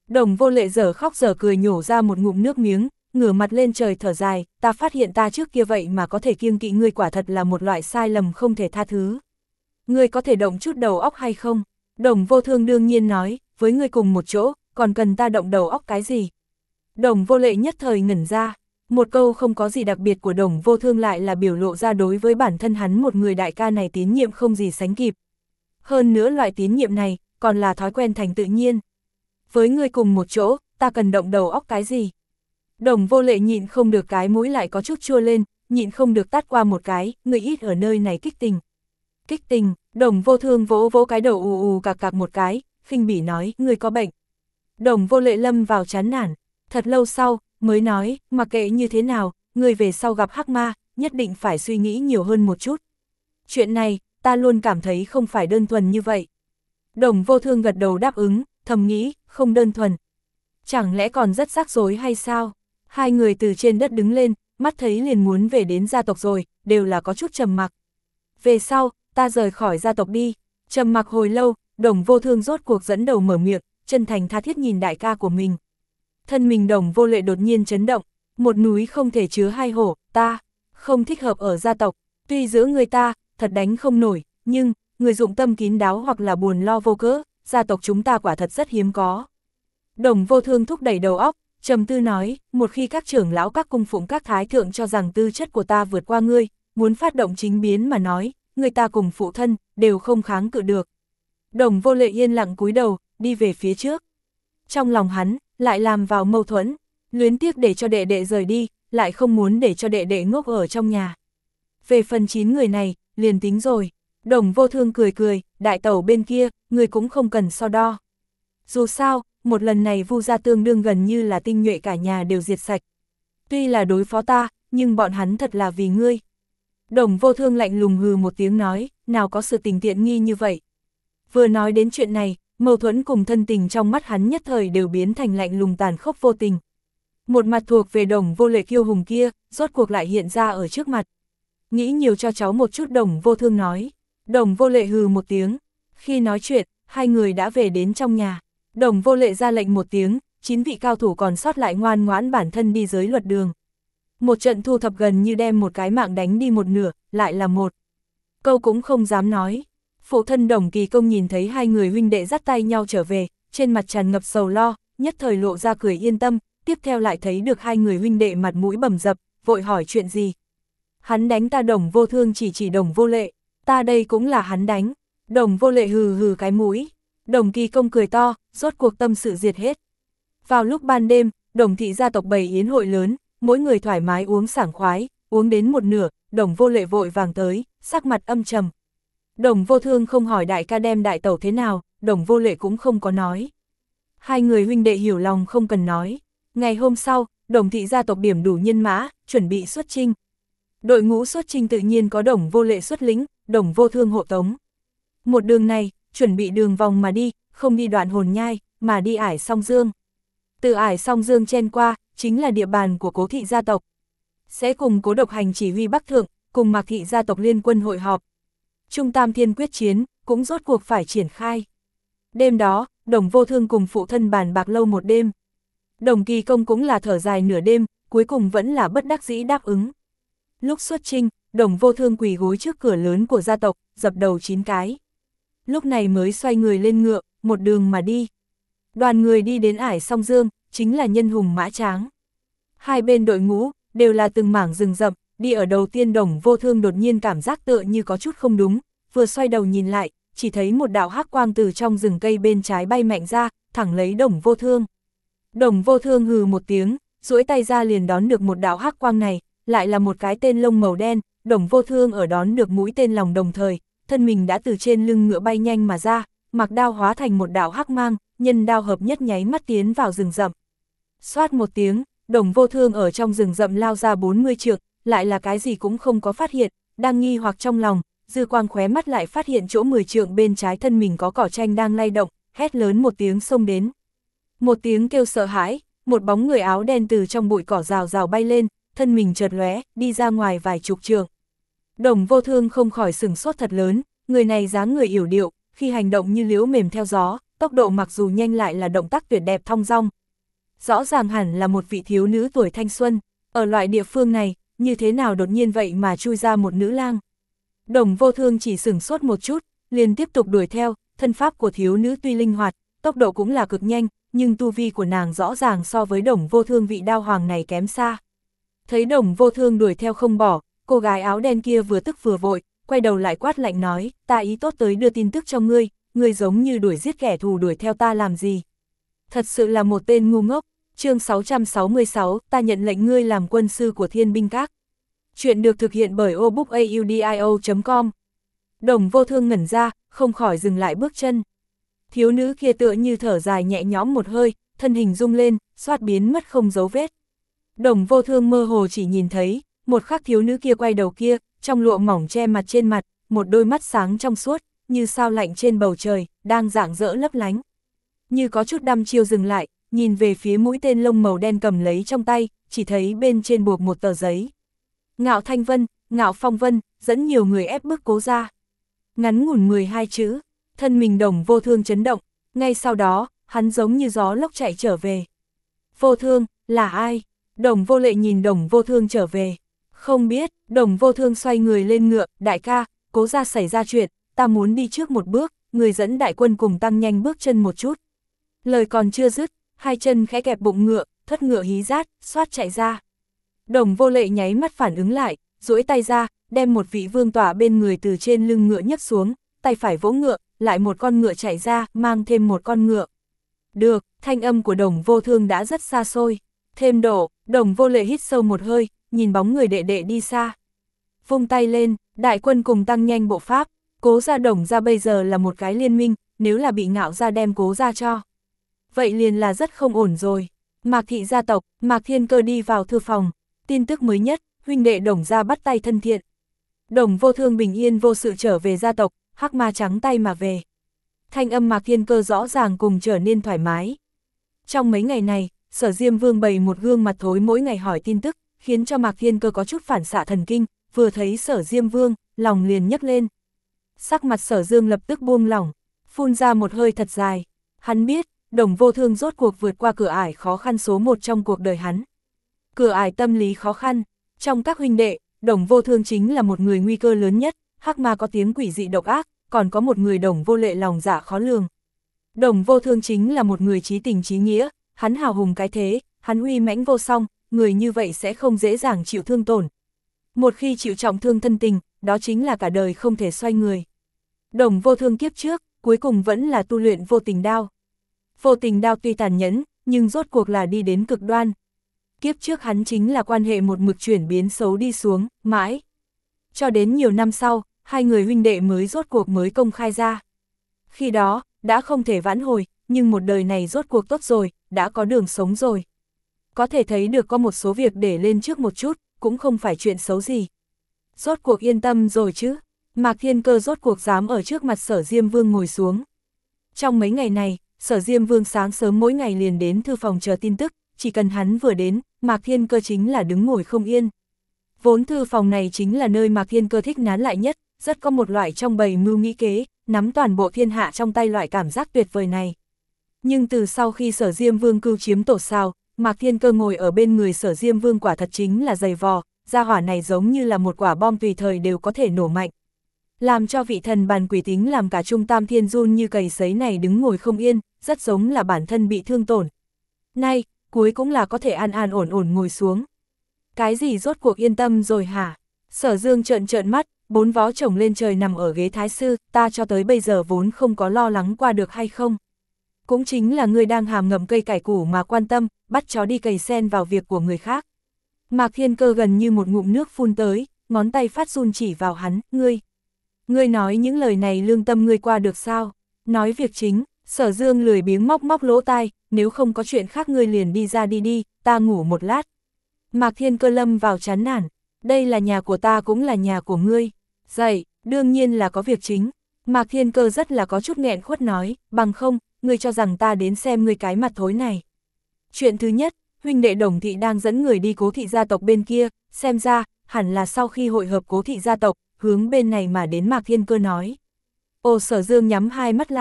Đồng Vô Lệ dở khóc dở cười nhổ ra một ngụm nước miếng, ngửa mặt lên trời thở dài, ta phát hiện ta trước kia vậy mà có thể kiêng kỵ ngươi quả thật là một loại sai lầm không thể tha thứ. Ngươi có thể động chút đầu óc hay không? Đồng Vô Thương đương nhiên nói, với ngươi cùng một chỗ, còn cần ta động đầu óc cái gì? Đồng Vô Lệ nhất thời ngẩn ra, một câu không có gì đặc biệt của Đồng Vô Thương lại là biểu lộ ra đối với bản thân hắn một người đại ca này tín nhiệm không gì sánh kịp. Hơn nữa loại tín nhiệm này, còn là thói quen thành tự nhiên. Với ngươi cùng một chỗ, ta cần động đầu óc cái gì? Đồng Vô Lệ nhịn không được cái mũi lại có chút chua lên, nhịn không được tát qua một cái, người ít ở nơi này kích tình. Kích tình, Đồng Vô Thương vỗ vỗ cái đầu ù ù cạc cạc một cái, khinh bỉ nói, ngươi có bệnh. Đồng Vô Lệ lâm vào chán nản, thật lâu sau, mới nói, mặc kệ như thế nào, ngươi về sau gặp hắc ma, nhất định phải suy nghĩ nhiều hơn một chút. Chuyện này, ta luôn cảm thấy không phải đơn thuần như vậy. Đồng Vô Thương gật đầu đáp ứng, thầm nghĩ, không đơn thuần. Chẳng lẽ còn rất rắc rối hay sao? Hai người từ trên đất đứng lên, mắt thấy liền muốn về đến gia tộc rồi, đều là có chút trầm mặc. Về sau, ta rời khỏi gia tộc đi. Trầm mặc hồi lâu, Đồng Vô Thương rốt cuộc dẫn đầu mở miệng, chân thành tha thiết nhìn đại ca của mình. Thân mình Đồng Vô Lệ đột nhiên chấn động, một núi không thể chứa hai hổ, ta không thích hợp ở gia tộc, tuy giữa người ta, thật đánh không nổi, nhưng, người dụng tâm kín đáo hoặc là buồn lo vô cớ, gia tộc chúng ta quả thật rất hiếm có. Đồng Vô Thương thúc đẩy đầu óc, trầm tư nói, một khi các trưởng lão các cung phụng các thái thượng cho rằng tư chất của ta vượt qua ngươi, muốn phát động chính biến mà nói, người ta cùng phụ thân, đều không kháng cự được. Đồng Vô Lệ yên lặng cúi đầu, đi về phía trước. Trong lòng hắn, lại làm vào mâu thuẫn, luyến tiếc để cho đệ đệ rời đi, lại không muốn để cho đệ đệ ngốc ở trong nhà. Về phần chín người này, liền tính rồi. Đồng Vô Thương cười cười, đại tẩu bên kia, người cũng không cần so đo. Dù sao, một lần này Vu gia tương đương gần như là tinh nhuệ cả nhà đều diệt sạch. Tuy là đối phó ta, nhưng bọn hắn thật là vì ngươi. Đồng Vô Thương lạnh lùng hừ một tiếng nói, nào có sự tình tiện nghi như vậy. Vừa nói đến chuyện này, mâu thuẫn cùng thân tình trong mắt hắn nhất thời đều biến thành lạnh lùng tàn khốc vô tình. Một mặt thuộc về Đồng Vô Lệ kiêu hùng kia, rốt cuộc lại hiện ra ở trước mặt. Nghĩ nhiều cho cháu một chút, Đồng Vô Thương nói. Đồng Vô Lệ hừ một tiếng. Khi nói chuyện, hai người đã về đến trong nhà. Đồng Vô Lệ ra lệnh một tiếng, chín vị cao thủ còn sót lại ngoan ngoãn bản thân đi giới luật đường. Một trận thu thập gần như đem một cái mạng đánh đi một nửa, lại là một câu cũng không dám nói. Phụ thân Đồng Kỳ Công nhìn thấy hai người huynh đệ dắt tay nhau trở về, trên mặt tràn ngập sầu lo, nhất thời lộ ra cười yên tâm, tiếp theo lại thấy được hai người huynh đệ mặt mũi bầm dập, vội hỏi chuyện gì. Hắn đánh ta. Đồng Vô Thương chỉ chỉ Đồng Vô Lệ, ta đây cũng là hắn đánh. Đồng Vô Lệ hừ hừ cái mũi. Đồng Kỳ Công cười to, rốt cuộc tâm sự diệt hết. Vào lúc ban đêm, Đồng thị gia tộc bày yến hội lớn, mỗi người thoải mái uống sảng khoái, uống đến một nửa, Đồng Vô Lệ vội vàng tới, sắc mặt âm trầm. Đồng Vô Thương không hỏi đại ca đem đại tẩu thế nào, Đồng Vô Lệ cũng không có nói. Hai người huynh đệ hiểu lòng không cần nói. Ngày hôm sau, Đồng thị gia tộc điểm đủ nhân mã, chuẩn bị xuất chinh. Đội ngũ xuất chinh tự nhiên có Đồng Vô Lệ xuất lĩnh, Đồng Vô Thương hộ tống. Một đường này, chuẩn bị đường vòng mà đi, không đi Đoạn Hồn Nhai, mà đi Ải Song Dương. Từ Ải Song Dương chen qua, chính là địa bàn của Cố thị gia tộc. Sẽ cùng Cố Độc Hành chỉ huy Bắc Thượng, cùng Mạc thị gia tộc liên quân hội họp. Trung Tam Thiên quyết chiến, cũng rốt cuộc phải triển khai. Đêm đó, Đồng Vô Thương cùng phụ thân bàn bạc lâu một đêm. Đồng Kỳ Công cũng là thở dài nửa đêm, cuối cùng vẫn là bất đắc dĩ đáp ứng. Lúc xuất chinh, Đồng Vô Thương quỳ gối trước cửa lớn của gia tộc, dập đầu chín cái. Lúc này mới xoay người lên ngựa, một đường mà đi. Đoàn người đi đến Ải Song Dương, chính là nhân hùng mã tráng. Hai bên đội ngũ, đều là từng mảng rừng rậm, đi ở đầu tiên Đồng Vô Thương đột nhiên cảm giác tựa như có chút không đúng, vừa xoay đầu nhìn lại, chỉ thấy một đạo hắc quang từ trong rừng cây bên trái bay mạnh ra, thẳng lấy Đồng Vô Thương. Đồng Vô Thương hừ một tiếng, duỗi tay ra liền đón được một đạo hắc quang này, lại là một cái tên lông màu đen. Đồng Vô Thương ở đón được mũi tên lòng đồng thời, thân mình đã từ trên lưng ngựa bay nhanh mà ra, mặc đao hóa thành một đạo hắc mang, nhân đao hợp nhất nháy mắt tiến vào rừng rậm. Xoát một tiếng, Đồng Vô Thương ở trong rừng rậm lao ra bốn mươi trượng, lại là cái gì cũng không có phát hiện, đang nghi hoặc trong lòng, dư quang khóe mắt lại phát hiện chỗ mười trượng bên trái thân mình có cỏ tranh đang lay động, hét lớn một tiếng xông đến. Một tiếng kêu sợ hãi, một bóng người áo đen từ trong bụi cỏ rào rào bay lên, thân mình chợt lóe, đi ra ngoài vài chục trượng. Đồng Vô Thương không khỏi sửng sốt thật lớn, người này dáng người yểu điệu, khi hành động như liễu mềm theo gió, tốc độ mặc dù nhanh lại là động tác tuyệt đẹp thong dong. Rõ ràng hẳn là một vị thiếu nữ tuổi thanh xuân, ở loại địa phương này, như thế nào đột nhiên vậy mà chui ra một nữ lang. Đồng Vô Thương chỉ sửng sốt một chút, liền tiếp tục đuổi theo, thân pháp của thiếu nữ tuy linh hoạt, tốc độ cũng là cực nhanh, nhưng tu vi của nàng rõ ràng so với Đồng Vô Thương vị đao hoàng này kém xa. Thấy Đồng Vô Thương đuổi theo không bỏ, cô gái áo đen kia vừa tức vừa vội, quay đầu lại quát lạnh nói, ta ý tốt tới đưa tin tức cho ngươi, ngươi giống như đuổi giết kẻ thù đuổi theo ta làm gì. Thật sự là một tên ngu ngốc. Chương sáu trăm sáu mươi sáu, ta nhận lệnh ngươi làm quân sư của Thiên Binh Các. Chuyện được thực hiện bởi obookaudio chấm com. Đồng Vô Thương ngẩn ra, không khỏi dừng lại bước chân. Thiếu nữ kia tựa như thở dài nhẹ nhõm một hơi, thân hình rung lên, xoát biến mất không dấu vết. Đồng Vô Thương mơ hồ chỉ nhìn thấy, một khắc thiếu nữ kia quay đầu kia, trong lụa mỏng che mặt trên mặt, một đôi mắt sáng trong suốt, như sao lạnh trên bầu trời, đang rạng rỡ lấp lánh. Như có chút đăm chiêu dừng lại, nhìn về phía mũi tên lông màu đen cầm lấy trong tay, chỉ thấy bên trên buộc một tờ giấy. Ngạo Thanh Vân, Ngạo Phong Vân, dẫn nhiều người ép bức Cố gia. Ngắn ngủn mười hai chữ, thân mình Đồng Vô Thương chấn động, ngay sau đó, hắn giống như gió lốc chạy trở về. Vô Thương, là ai? Đồng Vô Lệ nhìn Đồng Vô Thương trở về. Không biết, Đồng Vô Thương xoay người lên ngựa, đại ca, Cố gia xảy ra chuyện, ta muốn đi trước một bước, người dẫn đại quân cùng tăng nhanh bước chân một chút. Lời còn chưa dứt, hai chân khẽ kẹp bụng ngựa, thất ngựa hí rát, xoát chạy ra. Đồng Vô Lệ nháy mắt phản ứng lại, duỗi tay ra, đem một vị vương tỏa bên người từ trên lưng ngựa nhấc xuống, tay phải vỗ ngựa, lại một con ngựa chạy ra, mang thêm một con ngựa. Được, thanh âm của Đồng Vô Thương đã rất xa xôi. Thêm độ, Đồng Vô Lệ hít sâu một hơi, nhìn bóng người đệ đệ đi xa. Vung tay lên, đại quân cùng tăng nhanh bộ pháp, Cố gia Đồng gia bây giờ là một cái liên minh, nếu là bị Ngạo gia đem Cố gia cho. Vậy liền là rất không ổn rồi. Mạc thị gia tộc, Mạc Thiên Cơ đi vào thư phòng. Tin tức mới nhất, huynh đệ Đồng gia bắt tay thân thiện. Đồng Vô Thương bình yên vô sự trở về gia tộc, hắc ma trắng tay mà về. Thanh âm Mạc Thiên Cơ rõ ràng cùng trở nên thoải mái. Trong mấy ngày này, Sở Diêm Vương bày một gương mặt thối mỗi ngày hỏi tin tức, khiến cho Mạc Thiên Cơ có chút phản xạ thần kinh, vừa thấy Sở Diêm Vương, lòng liền nhấc lên. Sắc mặt Sở Dương lập tức buông lỏng, phun ra một hơi thật dài. Hắn biết, Đồng Vô Thương rốt cuộc vượt qua cửa ải khó khăn số một trong cuộc đời hắn. Cửa ải tâm lý khó khăn, trong các huynh đệ, Đồng Vô Thương chính là một người nguy cơ lớn nhất, hắc ma có tiếng quỷ dị độc ác, còn có một người Đồng Vô Lệ lòng dạ khó lường. Đồng Vô Thương chính là một người chí tình chí nghĩa, hắn hào hùng cái thế, hắn uy mãnh vô song, người như vậy sẽ không dễ dàng chịu thương tổn. Một khi chịu trọng thương thân tình, đó chính là cả đời không thể xoay người. Đồng Vô Thương kiếp trước, cuối cùng vẫn là tu luyện vô tình đao. Vô tình đao tuy tàn nhẫn, nhưng rốt cuộc là đi đến cực đoan. Kiếp trước hắn chính là quan hệ một mực chuyển biến xấu đi xuống, mãi. Cho đến nhiều năm sau, hai người huynh đệ mới rốt cuộc mới công khai ra. Khi đó, đã không thể vãn hồi, nhưng một đời này rốt cuộc tốt rồi, đã có đường sống rồi. Có thể thấy được có một số việc để lên trước một chút, cũng không phải chuyện xấu gì. Rốt cuộc yên tâm rồi chứ. Mạc Thiên Cơ rốt cuộc dám ở trước mặt Sở Diêm Vương ngồi xuống. Trong mấy ngày này, Sở Diêm Vương sáng sớm mỗi ngày liền đến thư phòng chờ tin tức, chỉ cần hắn vừa đến, Mạc Thiên Cơ chính là đứng ngồi không yên. Vốn thư phòng này chính là nơi Mạc Thiên Cơ thích nán lại nhất, rất có một loại trong bầy mưu nghĩ kế, nắm toàn bộ thiên hạ trong tay loại cảm giác tuyệt vời này. Nhưng từ sau khi Sở Diêm Vương cưu chiếm tổ sao, Mạc Thiên Cơ ngồi ở bên người Sở Diêm Vương quả thật chính là dày vò, gia hỏa này giống như là một quả bom tùy thời đều có thể nổ mạnh. Làm cho vị thần bàn quỷ tính làm cả trung tam thiên run như cầy sấy này đứng ngồi không yên, rất giống là bản thân bị thương tổn. Nay, cuối cũng là có thể an an ổn ổn ngồi xuống. Cái gì rốt cuộc yên tâm rồi hả? Sở Dương trợn trợn mắt, bốn vó chồng lên trời nằm ở ghế thái sư, ta cho tới bây giờ vốn không có lo lắng qua được hay không. Cũng chính là người đang hàm ngậm cây cải củ mà quan tâm, bắt chó đi cày sen vào việc của người khác. Mạc Thiên Cơ gần như một ngụm nước phun tới, ngón tay phát run chỉ vào hắn, ngươi. Ngươi nói những lời này lương tâm ngươi qua được sao? Nói việc chính, Sở Dương lười biếng móc móc lỗ tai, nếu không có chuyện khác ngươi liền đi ra đi đi, ta ngủ một lát. Mạc Thiên Cơ lâm vào chán nản, đây là nhà của ta cũng là nhà của ngươi. Dậy, đương nhiên là có việc chính. Mạc Thiên Cơ rất là có chút nghẹn khuất nói, bằng không, ngươi cho rằng ta đến xem ngươi cái mặt thối này. Chuyện thứ nhất, huynh đệ Đồng thị đang dẫn người đi Cố thị gia tộc bên kia, xem ra, hẳn là sau khi hội hợp Cố thị gia tộc, hướng bên này mà đến Mạc Thiên Cơ nói. Ồ, Sở Dương nhắm hai mắt lại,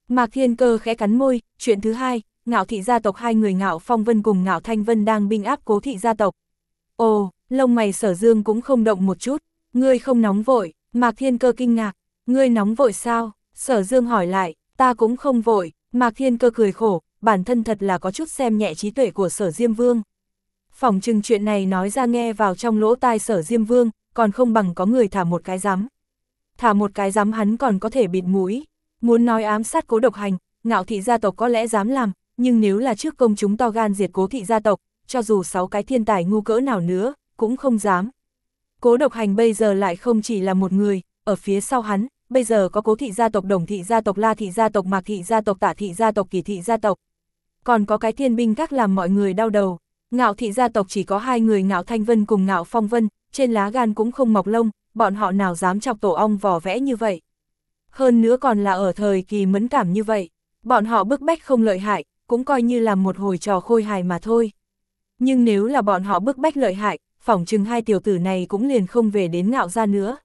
Mạc Thiên Cơ khẽ cắn môi, chuyện thứ hai, Ngạo thị gia tộc hai người Ngạo Phong Vân cùng Ngạo Thanh Vân đang binh áp Cố thị gia tộc. Ồ, lông mày Sở Dương cũng không động một chút, ngươi không nóng vội, Mạc Thiên Cơ kinh ngạc, ngươi nóng vội sao? Sở Dương hỏi lại, ta cũng không vội, Mạc Thiên Cơ cười khổ, bản thân thật là có chút xem nhẹ trí tuệ của Sở Diêm Vương. Phỏng chừng chuyện này nói ra nghe vào trong lỗ tai Sở Diêm Vương, còn không bằng có người thả một cái rắm. Thả một cái rắm hắn còn có thể bịt mũi, muốn nói ám sát Cố Độc Hành, Ngạo thị gia tộc có lẽ dám làm, nhưng nếu là trước công chúng to gan diệt Cố thị gia tộc, cho dù sáu cái thiên tài ngu cỡ nào nữa, cũng không dám. Cố Độc Hành bây giờ lại không chỉ là một người, ở phía sau hắn, bây giờ có Cố thị gia tộc, Đồng thị gia tộc, La thị gia tộc, Mạc thị gia tộc, Tả thị gia tộc, Kỳ thị gia tộc. Còn có cái thiên binh các làm mọi người đau đầu. Ngạo thị gia tộc chỉ có hai người Ngạo Thanh Vân cùng Ngạo Phong Vân, trên lá gan cũng không mọc lông, bọn họ nào dám chọc tổ ong vò vẽ như vậy. Hơn nữa còn là ở thời kỳ mẫn cảm như vậy, bọn họ bức bách không lợi hại, cũng coi như là một hồi trò khôi hài mà thôi. Nhưng nếu là bọn họ bức bách lợi hại, phỏng chừng hai tiểu tử này cũng liền không về đến Ngạo gia nữa.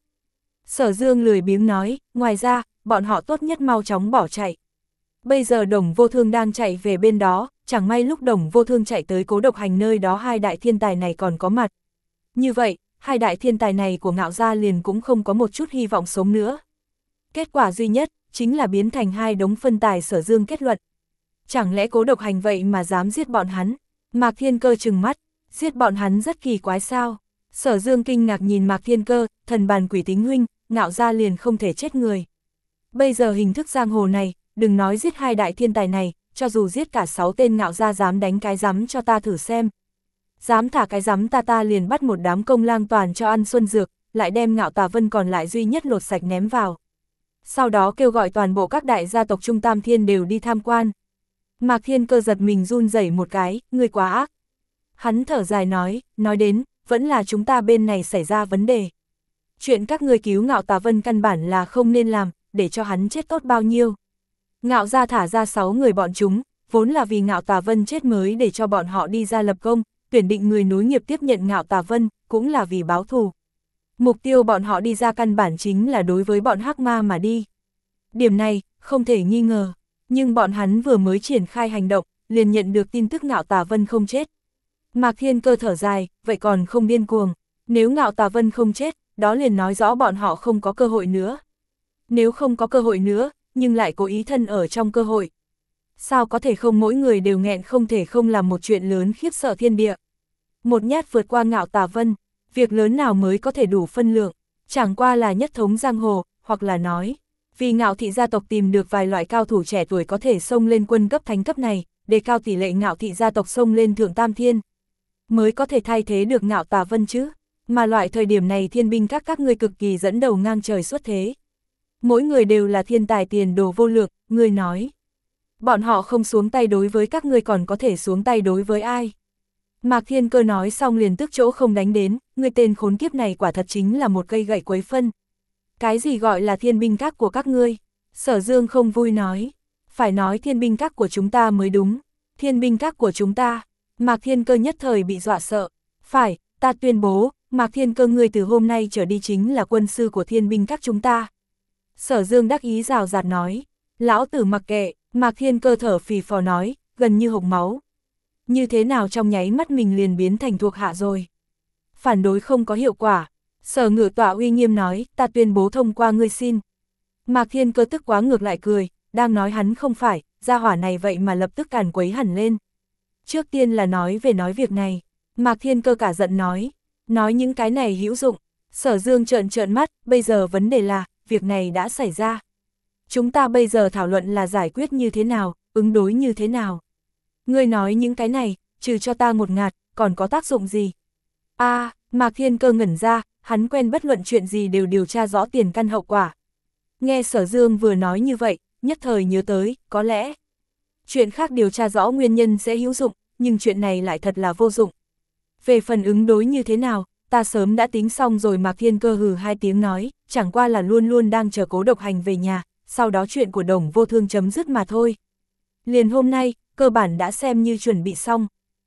Sở Dương lười biếng nói, ngoài ra, bọn họ tốt nhất mau chóng bỏ chạy. Bây giờ Đồng Vô Thương đang chạy về bên đó, chẳng may lúc Đồng Vô Thương chạy tới Cố Độc Hành nơi đó hai đại thiên tài này còn có mặt. Như vậy, hai đại thiên tài này của Ngạo gia liền cũng không có một chút hy vọng sống nữa. Kết quả duy nhất, chính là biến thành hai đống phân tài. Sở Dương kết luận. Chẳng lẽ Cố Độc Hành vậy mà dám giết bọn hắn? Mạc Thiên Cơ trừng mắt, giết bọn hắn rất kỳ quái sao? Sở Dương kinh ngạc nhìn Mạc Thiên Cơ, thần bàn quỷ tính huynh, Ngạo gia liền không thể chết người. Bây giờ hình thức giang hồ này, đừng nói giết hai đại thiên tài này, cho dù giết cả sáu tên Ngạo gia dám đánh cái rắm cho ta thử xem. Dám thả cái rắm ta ta liền bắt một đám công lang toàn cho ăn xuân dược, lại đem Ngạo Tà Vân còn lại duy nhất lột sạch ném vào. Sau đó kêu gọi toàn bộ các đại gia tộc Trung Tam Thiên đều đi tham quan. Mạc Thiên Cơ giật mình run rẩy một cái, ngươi quá ác. Hắn thở dài nói, nói đến, vẫn là chúng ta bên này xảy ra vấn đề. Chuyện các ngươi cứu Ngạo Tà Vân căn bản là không nên làm, để cho hắn chết tốt bao nhiêu. Ngạo gia thả ra sáu người bọn chúng, vốn là vì Ngạo Tà Vân chết mới để cho bọn họ đi ra lập công, tuyển định người nối nghiệp tiếp nhận Ngạo Tà Vân, cũng là vì báo thù. Mục tiêu bọn họ đi ra căn bản chính là đối với bọn hắc ma mà đi. Điểm này, không thể nghi ngờ, nhưng bọn hắn vừa mới triển khai hành động, liền nhận được tin tức Ngạo Tà Vân không chết. Mạc Thiên Cơ thở dài, vậy còn không điên cuồng, nếu Ngạo Tà Vân không chết, đó liền nói rõ bọn họ không có cơ hội nữa. Nếu không có cơ hội nữa, nhưng lại cố ý thân ở trong cơ hội. Sao có thể không mỗi người đều nghẹn không thể không làm một chuyện lớn khiếp sợ thiên địa. Một nhát vượt qua Ngạo Tà Vân, việc lớn nào mới có thể đủ phân lượng, chẳng qua là nhất thống giang hồ, hoặc là nói, vì Ngạo thị gia tộc tìm được vài loại cao thủ trẻ tuổi có thể xông lên quân cấp thánh cấp này, đề cao tỷ lệ Ngạo thị gia tộc xông lên thượng tam thiên, mới có thể thay thế được Ngạo Tà Vân chứ, mà loại thời điểm này thiên binh các các ngươi cực kỳ dẫn đầu ngang trời xuất thế. Mỗi người đều là thiên tài tiền đồ vô lượng, ngươi nói. Bọn họ không xuống tay đối với các ngươi còn có thể xuống tay đối với ai? Mạc Thiên Cơ nói xong liền tức chỗ không đánh đến, ngươi tên khốn kiếp này quả thật chính là một cây gậy quấy phân. Cái gì gọi là thiên binh các của các ngươi? Sở Dương không vui nói. Phải nói thiên binh các của chúng ta mới đúng. Thiên binh các của chúng ta. Mạc Thiên Cơ nhất thời bị dọa sợ. Phải, ta tuyên bố, Mạc Thiên Cơ ngươi từ hôm nay trở đi chính là quân sư của thiên binh các chúng ta. Sở Dương đắc ý rào rạt nói. Lão tử mặc kệ, Mạc Thiên Cơ thở phì phò nói, gần như hộc máu. Như thế nào trong nháy mắt mình liền biến thành thuộc hạ rồi. Phản đối không có hiệu quả. Sở Ngự Tọa uy nghiêm nói, ta tuyên bố thông qua ngươi xin. Mạc Thiên Cơ tức quá ngược lại cười, đang nói hắn không phải, gia hỏa này vậy mà lập tức càn quấy hẳn lên. Trước tiên là nói về nói việc này. Mạc Thiên Cơ cả giận nói, nói những cái này hữu dụng. Sở Dương trợn trợn mắt, bây giờ vấn đề là, việc này đã xảy ra. Chúng ta bây giờ thảo luận là giải quyết như thế nào, ứng đối như thế nào. Ngươi nói những cái này, trừ cho ta một ngạt, còn có tác dụng gì? A, à, Mạc Thiên Cơ ngẩn ra, hắn quen bất luận chuyện gì đều điều tra rõ tiền căn hậu quả. Nghe Sở Dương vừa nói như vậy, nhất thời nhớ tới, có lẽ chuyện khác điều tra rõ nguyên nhân sẽ hữu dụng, nhưng chuyện này lại thật là vô dụng. Về phần ứng đối như thế nào, ta sớm đã tính xong rồi. Mạc Thiên Cơ hừ hai tiếng nói, chẳng qua là luôn luôn đang chờ Cố Độc Hành về nhà, sau đó chuyện của Đồng Vô Thương chấm dứt mà thôi. Liền hôm nay, cơ bản đã xem như chuẩn bị xong.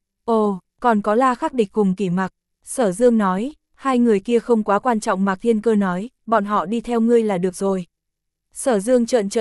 Ồ, còn có La Khắc Địch cùng Kỷ Mặc. Sở Dương nói, hai người kia không quá quan trọng. Mạc Thiên Cơ nói, bọn họ đi theo ngươi là được rồi. Sở Dương trợn trợn mắt,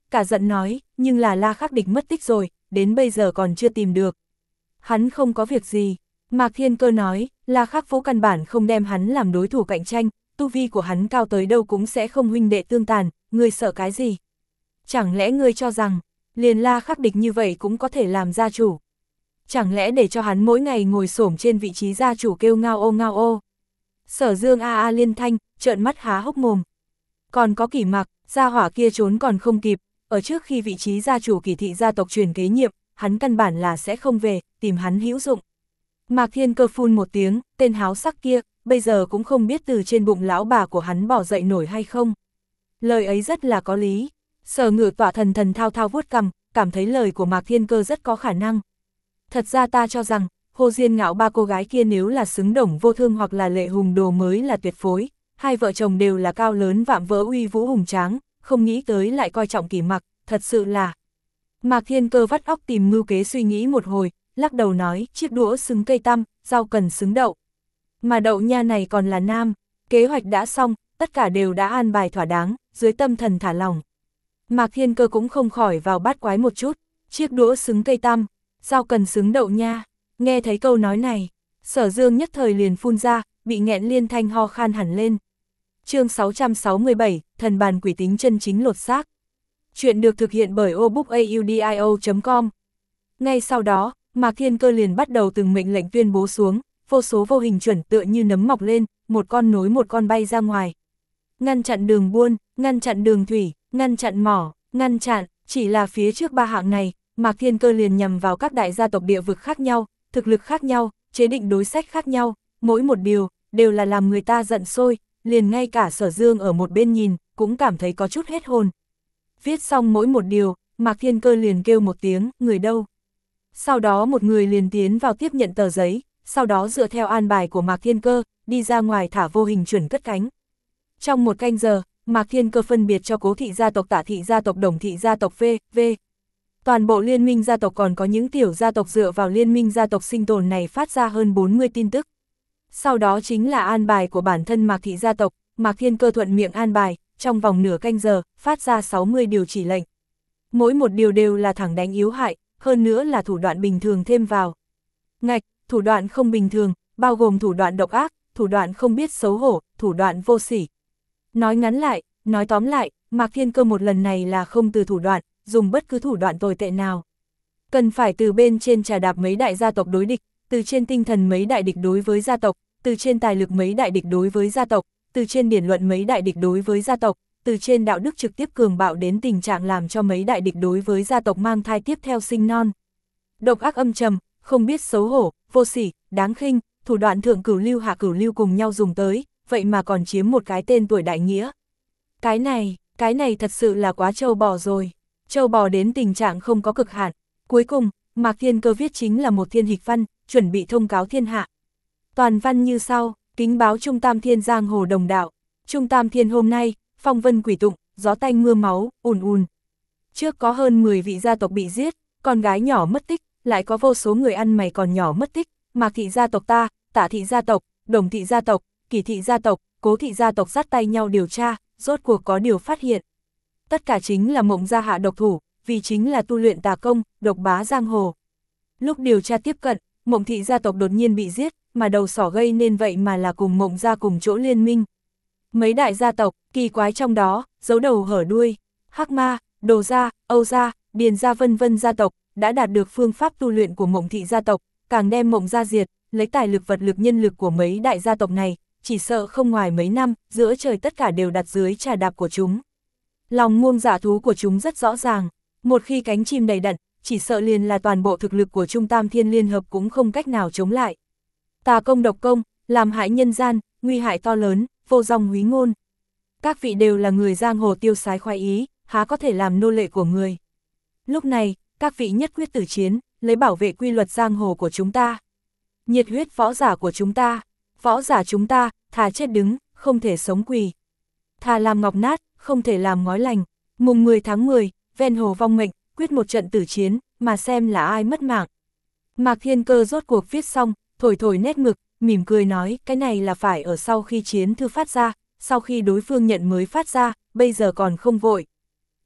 cả giận nói, nhưng là La Khắc Địch mất tích rồi, đến bây giờ còn chưa tìm được. Hắn không có việc gì. Mạc Thiên Cơ nói, La Khắc Vũ căn bản không đem hắn làm đối thủ cạnh tranh, tu vi của hắn cao tới đâu cũng sẽ không huynh đệ tương tàn, ngươi sợ cái gì? Chẳng lẽ ngươi cho rằng, liền La Khắc Địch như vậy cũng có thể làm gia chủ? Chẳng lẽ để cho hắn mỗi ngày ngồi xổm trên vị trí gia chủ kêu ngao ô ngao ô? Sở Dương a a liên thanh, trợn mắt há hốc mồm. Còn có Kỷ Mặc, gia hỏa kia trốn còn không kịp, ở trước khi vị trí gia chủ Kỷ thị gia tộc truyền kế nhiệm, hắn căn bản là sẽ không về, tìm hắn hữu dụng. Mạc Thiên Cơ phun một tiếng, tên háo sắc kia, bây giờ cũng không biết từ trên bụng lão bà của hắn bỏ dậy nổi hay không. Lời ấy rất là có lý. Sở Ngự Tọa thần thần thao thao vuốt cằm, cảm thấy lời của Mạc Thiên Cơ rất có khả năng. Thật ra ta cho rằng, Hồ Diên Ngạo ba cô gái kia nếu là xứng Đồng Vô Thương hoặc là Lệ Hùng Đồ mới là tuyệt phối, hai vợ chồng đều là cao lớn vạm vỡ uy vũ hùng tráng, không nghĩ tới lại coi trọng Kỷ Mặc, thật sự là. Mạc Thiên Cơ vắt óc tìm mưu kế suy nghĩ một hồi, lắc đầu nói, chiếc đũa xứng cây tăm, rau cần xứng đậu. Mà đậu nha này còn là nam, kế hoạch đã xong, tất cả đều đã an bài thỏa đáng, dưới tâm thần thả lòng. Mạc Thiên Cơ cũng không khỏi vào bát quái một chút, chiếc đũa xứng cây tăm, rau cần xứng đậu nha. Nghe thấy câu nói này, Sở Dương nhất thời liền phun ra, bị nghẹn liên thanh ho khan hẳn lên. Chương sáu trăm sáu mươi bảy, thần bàn quỷ tính chân chính lột xác. Chuyện được thực hiện bởi obookaudio chấm com. Ngay sau đó, Mạc Thiên Cơ liền bắt đầu từng mệnh lệnh tuyên bố xuống, vô số vô hình chuẩn tựa như nấm mọc lên, một con nối một con bay ra ngoài. Ngăn chặn đường buôn, ngăn chặn đường thủy, ngăn chặn mỏ, ngăn chặn, chỉ là phía trước ba hạng này, Mạc Thiên Cơ liền nhằm vào các đại gia tộc địa vực khác nhau, thực lực khác nhau, chế định đối sách khác nhau, mỗi một điều, đều là làm người ta giận sôi, liền ngay cả Sở Dương ở một bên nhìn, cũng cảm thấy có chút hết hồn. Viết xong mỗi một điều, Mạc Thiên Cơ liền kêu một tiếng, người đâu? Sau đó một người liền tiến vào tiếp nhận tờ giấy, sau đó dựa theo an bài của Mạc Thiên Cơ, đi ra ngoài thả vô hình chuẩn cất cánh. Trong một canh giờ, Mạc Thiên Cơ phân biệt cho Cố thị gia tộc, Tả thị gia tộc, Đồng thị gia tộc, V, V. Toàn bộ liên minh gia tộc còn có những tiểu gia tộc dựa vào liên minh gia tộc sinh tồn này phát ra hơn bốn mươi tin tức. Sau đó chính là an bài của bản thân Mạc thị gia tộc, Mạc Thiên Cơ thuận miệng an bài, trong vòng nửa canh giờ, phát ra sáu mươi điều chỉ lệnh. Mỗi một điều đều là thẳng đánh yếu hại, hơn nữa là thủ đoạn bình thường thêm vào. Ngạch, thủ đoạn không bình thường, bao gồm thủ đoạn độc ác, thủ đoạn không biết xấu hổ, thủ đoạn vô sỉ. Nói ngắn lại, nói tóm lại, Mạc Thiên Cơ một lần này là không từ thủ đoạn, dùng bất cứ thủ đoạn tồi tệ nào. Cần phải từ bên trên trà đạp mấy đại gia tộc đối địch, từ trên tinh thần mấy đại địch đối với gia tộc, từ trên tài lực mấy đại địch đối với gia tộc, từ trên điển luận mấy đại địch đối với gia tộc, từ trên đạo đức trực tiếp cường bạo đến tình trạng làm cho mấy đại địch đối với gia tộc mang thai tiếp theo sinh non. Độc ác âm trầm, không biết xấu hổ, vô sỉ, đáng khinh, thủ đoạn thượng cửu lưu hạ cửu lưu cùng nhau dùng tới, vậy mà còn chiếm một cái tên tuổi đại nghĩa. Cái này, cái này thật sự là quá trâu bò rồi. Trâu bò đến tình trạng không có cực hạn. Cuối cùng, Mạc Thiên Cơ viết chính là một thiên hịch văn, chuẩn bị thông cáo thiên hạ. Toàn văn như sau, kính báo Trung Tam Thiên giang hồ đồng đạo. Trung Tam Thiên hôm nay, phong vân quỷ tụng, gió tanh mưa máu, ùn ùn. Trước có hơn mười vị gia tộc bị giết, con gái nhỏ mất tích, lại có vô số người ăn mày còn nhỏ mất tích. Mạc thị gia tộc ta, Tả thị gia tộc, Đồng thị gia tộc, Kỷ thị gia tộc, Cố thị gia tộc dắt tay nhau điều tra, rốt cuộc có điều phát hiện. Tất cả chính là Mộng gia hạ độc thủ, vì chính là tu luyện tà công, độc bá giang hồ. Lúc điều tra tiếp cận, Mộng thị gia tộc đột nhiên bị giết, mà đầu sỏ gây nên vậy mà là cùng Mộng gia cùng chỗ liên minh. Mấy đại gia tộc, kỳ quái trong đó, giấu đầu hở đuôi, Hắc Ma, Đồ gia, Âu gia, Điền gia vân vân gia tộc, đã đạt được phương pháp tu luyện của Mộng thị gia tộc, càng đem Mộng gia diệt, lấy tài lực vật lực nhân lực của mấy đại gia tộc này, chỉ sợ không ngoài mấy năm, giữa trời tất cả đều đặt dưới trà đạp của chúng. Lòng muông dạ thú của chúng rất rõ ràng, một khi cánh chim đầy đặn, chỉ sợ liền là toàn bộ thực lực của Trung Tam Thiên liên hợp cũng không cách nào chống lại. Tà công độc công, làm hại nhân gian, nguy hại to lớn, vô dòng húy ngôn. Các vị đều là người giang hồ tiêu sái khoái ý, há có thể làm nô lệ của người. Lúc này, các vị nhất quyết tử chiến, lấy bảo vệ quy luật giang hồ của chúng ta. Nhiệt huyết võ giả của chúng ta, võ giả chúng ta, thà chết đứng, không thể sống quỳ. Thà làm ngọc nát, không thể làm ngói lành. Mùng mười tháng mười, ven hồ vong mệnh, quyết một trận tử chiến, mà xem là ai mất mạng. Mạc Thiên Cơ rốt cuộc viết xong, thổi thổi nét mực, mỉm cười nói, cái này là phải ở sau khi chiến thư phát ra, sau khi đối phương nhận mới phát ra, bây giờ còn không vội.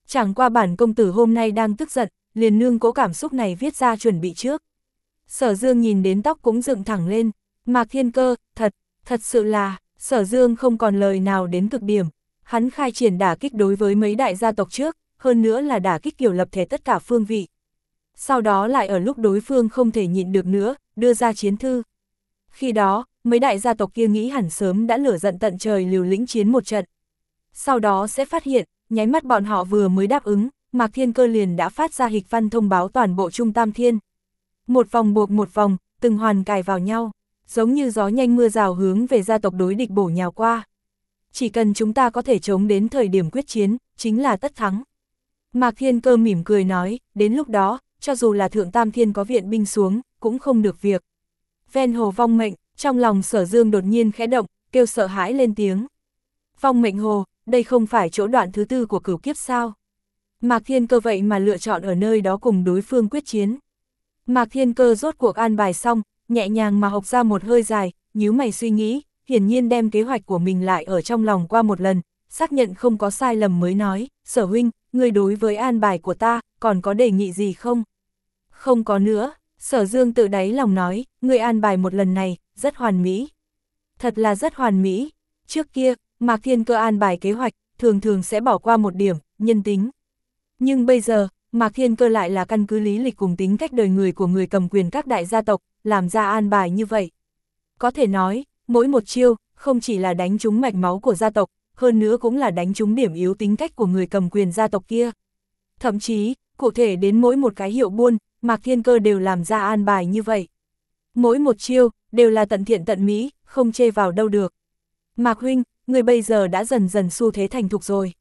Chẳng qua bản công tử hôm nay đang tức giận, liền nương cố cảm xúc này viết ra chuẩn bị trước. Sở Dương nhìn đến tóc cũng dựng thẳng lên, Mạc Thiên Cơ, thật, thật sự là, Sở Dương không còn lời nào đến cực điểm, hắn khai triển đả kích đối với mấy đại gia tộc trước, hơn nữa là đả kích kiểu lập thể tất cả phương vị. Sau đó lại ở lúc đối phương không thể nhịn được nữa, đưa ra chiến thư. Khi đó, mấy đại gia tộc kia nghĩ hẳn sớm đã lửa giận tận trời liều lĩnh chiến một trận. Sau đó sẽ phát hiện, nháy mắt bọn họ vừa mới đáp ứng, Mạc Thiên Cơ liền đã phát ra hịch văn thông báo toàn bộ Trung Tam Thiên. Một vòng buộc một vòng, từng hoàn cài vào nhau, giống như gió nhanh mưa rào hướng về gia tộc đối địch bổ nhào qua. Chỉ cần chúng ta có thể chống đến thời điểm quyết chiến, chính là tất thắng. Mạc Thiên Cơ mỉm cười nói, đến lúc đó, cho dù là Thượng Tam Thiên có viện binh xuống, cũng không được việc. Ven hồ vong mệnh, trong lòng Sở Dương đột nhiên khẽ động, kêu sợ hãi lên tiếng. Vong mệnh hồ, đây không phải chỗ đoạn thứ tư của cửu kiếp sao? Mạc Thiên Cơ vậy mà lựa chọn ở nơi đó cùng đối phương quyết chiến. Mạc Thiên Cơ rốt cuộc an bài xong, nhẹ nhàng mà hộc ra một hơi dài, nhíu mày suy nghĩ, hiển nhiên đem kế hoạch của mình lại ở trong lòng qua một lần, xác nhận không có sai lầm mới nói, Sở huynh, ngươi đối với an bài của ta, còn có đề nghị gì không? Không có nữa, Sở Dương tự đáy lòng nói, ngươi an bài một lần này, rất hoàn mỹ. Thật là rất hoàn mỹ. Trước kia, Mạc Thiên Cơ an bài kế hoạch, thường thường sẽ bỏ qua một điểm, nhân tính. Nhưng bây giờ, Mạc Thiên Cơ lại là căn cứ lý lịch cùng tính cách đời người của người cầm quyền các đại gia tộc, làm ra an bài như vậy. Có thể nói, mỗi một chiêu, không chỉ là đánh trúng mạch máu của gia tộc, hơn nữa cũng là đánh trúng điểm yếu tính cách của người cầm quyền gia tộc kia. Thậm chí, cụ thể đến mỗi một cái hiệu buôn, Mạc Thiên Cơ đều làm ra an bài như vậy. Mỗi một chiêu, đều là tận thiện tận mỹ, không chê vào đâu được. Mạc huynh, người bây giờ đã dần dần xu thế thành thục rồi.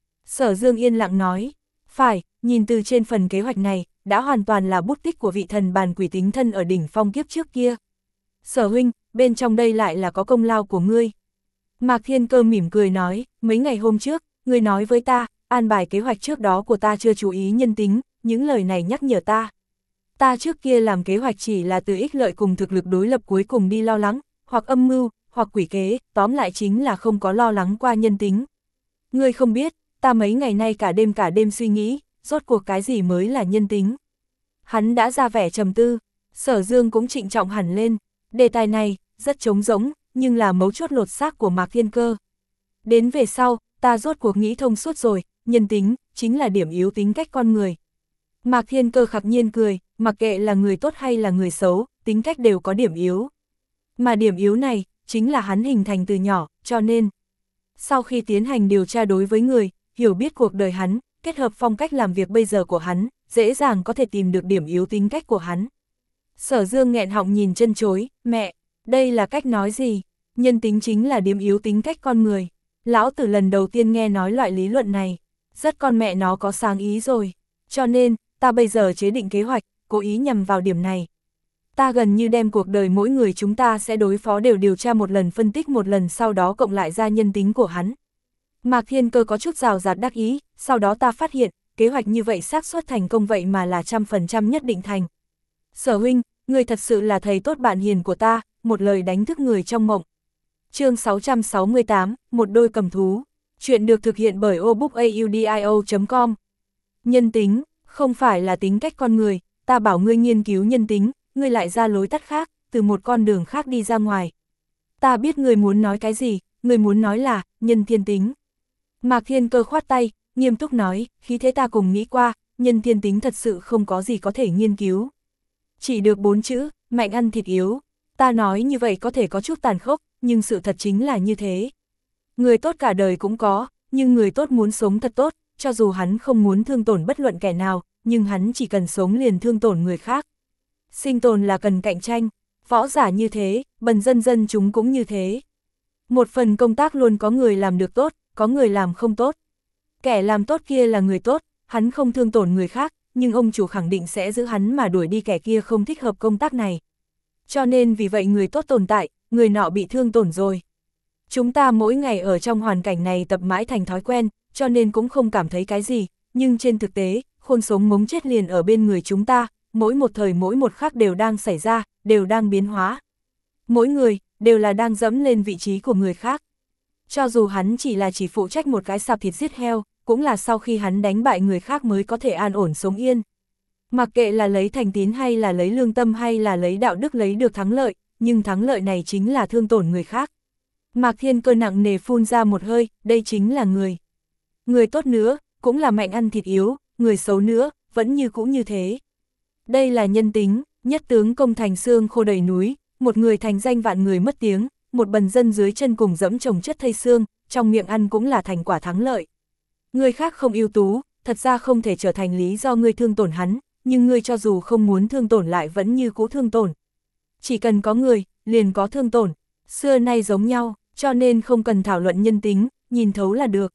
Sở Dương yên lặng nói, phải, nhìn từ trên phần kế hoạch này, đã hoàn toàn là bút tích của vị thần bàn quỷ tính thân ở đỉnh phong kiếp trước kia. Sở huynh, bên trong đây lại là có công lao của ngươi. Mạc Thiên Cơ mỉm cười nói, mấy ngày hôm trước, ngươi nói với ta, an bài kế hoạch trước đó của ta chưa chú ý nhân tính, những lời này nhắc nhở ta. Ta trước kia làm kế hoạch chỉ là từ ích lợi cùng thực lực đối lập cuối cùng đi lo lắng, hoặc âm mưu, hoặc quỷ kế, tóm lại chính là không có lo lắng qua nhân tính. Ngươi không biết, ta mấy ngày nay cả đêm cả đêm suy nghĩ, rốt cuộc cái gì mới là nhân tính. Hắn đã ra vẻ trầm tư, Sở Dương cũng trịnh trọng hẳn lên, đề tài này, rất trống rỗng, nhưng là mấu chốt lột xác của Mạc Thiên Cơ. Đến về sau, ta rốt cuộc nghĩ thông suốt rồi, nhân tính, chính là điểm yếu tính cách con người. Mạc Thiên Cơ khạc nhiên cười, mặc kệ là người tốt hay là người xấu, tính cách đều có điểm yếu. Mà điểm yếu này, chính là hắn hình thành từ nhỏ, cho nên, sau khi tiến hành điều tra đối với người, hiểu biết cuộc đời hắn, kết hợp phong cách làm việc bây giờ của hắn, dễ dàng có thể tìm được điểm yếu tính cách của hắn. Sở Dương nghẹn họng nhìn chân chối, mẹ, đây là cách nói gì? Nhân tính chính là điểm yếu tính cách con người. Lão tử lần đầu tiên nghe nói loại lý luận này, rất con mẹ nó có sáng ý rồi. Cho nên, ta bây giờ chế định kế hoạch, cố ý nhằm vào điểm này. Ta gần như đem cuộc đời mỗi người chúng ta sẽ đối phó đều điều tra một lần, phân tích một lần, sau đó cộng lại ra nhân tính của hắn. Mạc Thiên Cơ có chút rào rạt đắc ý, sau đó ta phát hiện, kế hoạch như vậy xác suất thành công vậy mà là trăm phần trăm nhất định thành. Sở huynh, người thật sự là thầy tốt bạn hiền của ta, một lời đánh thức người trong mộng. Chương sáu trăm sáu mươi tám, một đôi cầm thú. Chuyện được thực hiện bởi obookaudio chấm com. Nhân tính, không phải là tính cách con người, ta bảo ngươi nghiên cứu nhân tính, ngươi lại ra lối tắt khác, từ một con đường khác đi ra ngoài. Ta biết ngươi muốn nói cái gì, ngươi muốn nói là, nhân thiên tính. Mạc Thiên Cơ khoát tay, nghiêm túc nói, khí thế ta cùng nghĩ qua, nhân thiên tính thật sự không có gì có thể nghiên cứu. Chỉ được bốn chữ, mạnh ăn thịt yếu. Ta nói như vậy có thể có chút tàn khốc, nhưng sự thật chính là như thế. Người tốt cả đời cũng có, nhưng người tốt muốn sống thật tốt, cho dù hắn không muốn thương tổn bất luận kẻ nào, nhưng hắn chỉ cần sống liền thương tổn người khác. Sinh tồn là cần cạnh tranh, võ giả như thế, bần dân dân chúng cũng như thế. Một phần công tác luôn có người làm được tốt, có người làm không tốt. Kẻ làm tốt kia là người tốt, hắn không thương tổn người khác, nhưng ông chủ khẳng định sẽ giữ hắn mà đuổi đi kẻ kia không thích hợp công tác này. Cho nên vì vậy người tốt tồn tại, người nọ bị thương tổn rồi. Chúng ta mỗi ngày ở trong hoàn cảnh này tập mãi thành thói quen, cho nên cũng không cảm thấy cái gì, nhưng trên thực tế, khôn sống mống chết liền ở bên người chúng ta, mỗi một thời mỗi một khắc đều đang xảy ra, đều đang biến hóa. Mỗi người, đều là đang dẫm lên vị trí của người khác. Cho dù hắn chỉ là chỉ phụ trách một cái sạp thịt giết heo, cũng là sau khi hắn đánh bại người khác mới có thể an ổn sống yên. Mặc kệ là lấy thành tín hay là lấy lương tâm hay là lấy đạo đức lấy được thắng lợi, nhưng thắng lợi này chính là thương tổn người khác. Mạc Thiên Cơ nặng nề phun ra một hơi, đây chính là người. Người tốt nữa, cũng là mạnh ăn thịt yếu, người xấu nữa, vẫn như cũ như thế. Đây là nhân tính, nhất tướng công thành xương khô đầy núi, một người thành danh vạn người mất tiếng, một bần dân dưới chân cùng dẫm trồng chất thây xương, trong miệng ăn cũng là thành quả thắng lợi. Người khác không ưu tú, thật ra không thể trở thành lý do ngươi thương tổn hắn, nhưng ngươi cho dù không muốn thương tổn lại vẫn như cũ thương tổn. Chỉ cần có người, liền có thương tổn, xưa nay giống nhau, cho nên không cần thảo luận nhân tính, nhìn thấu là được.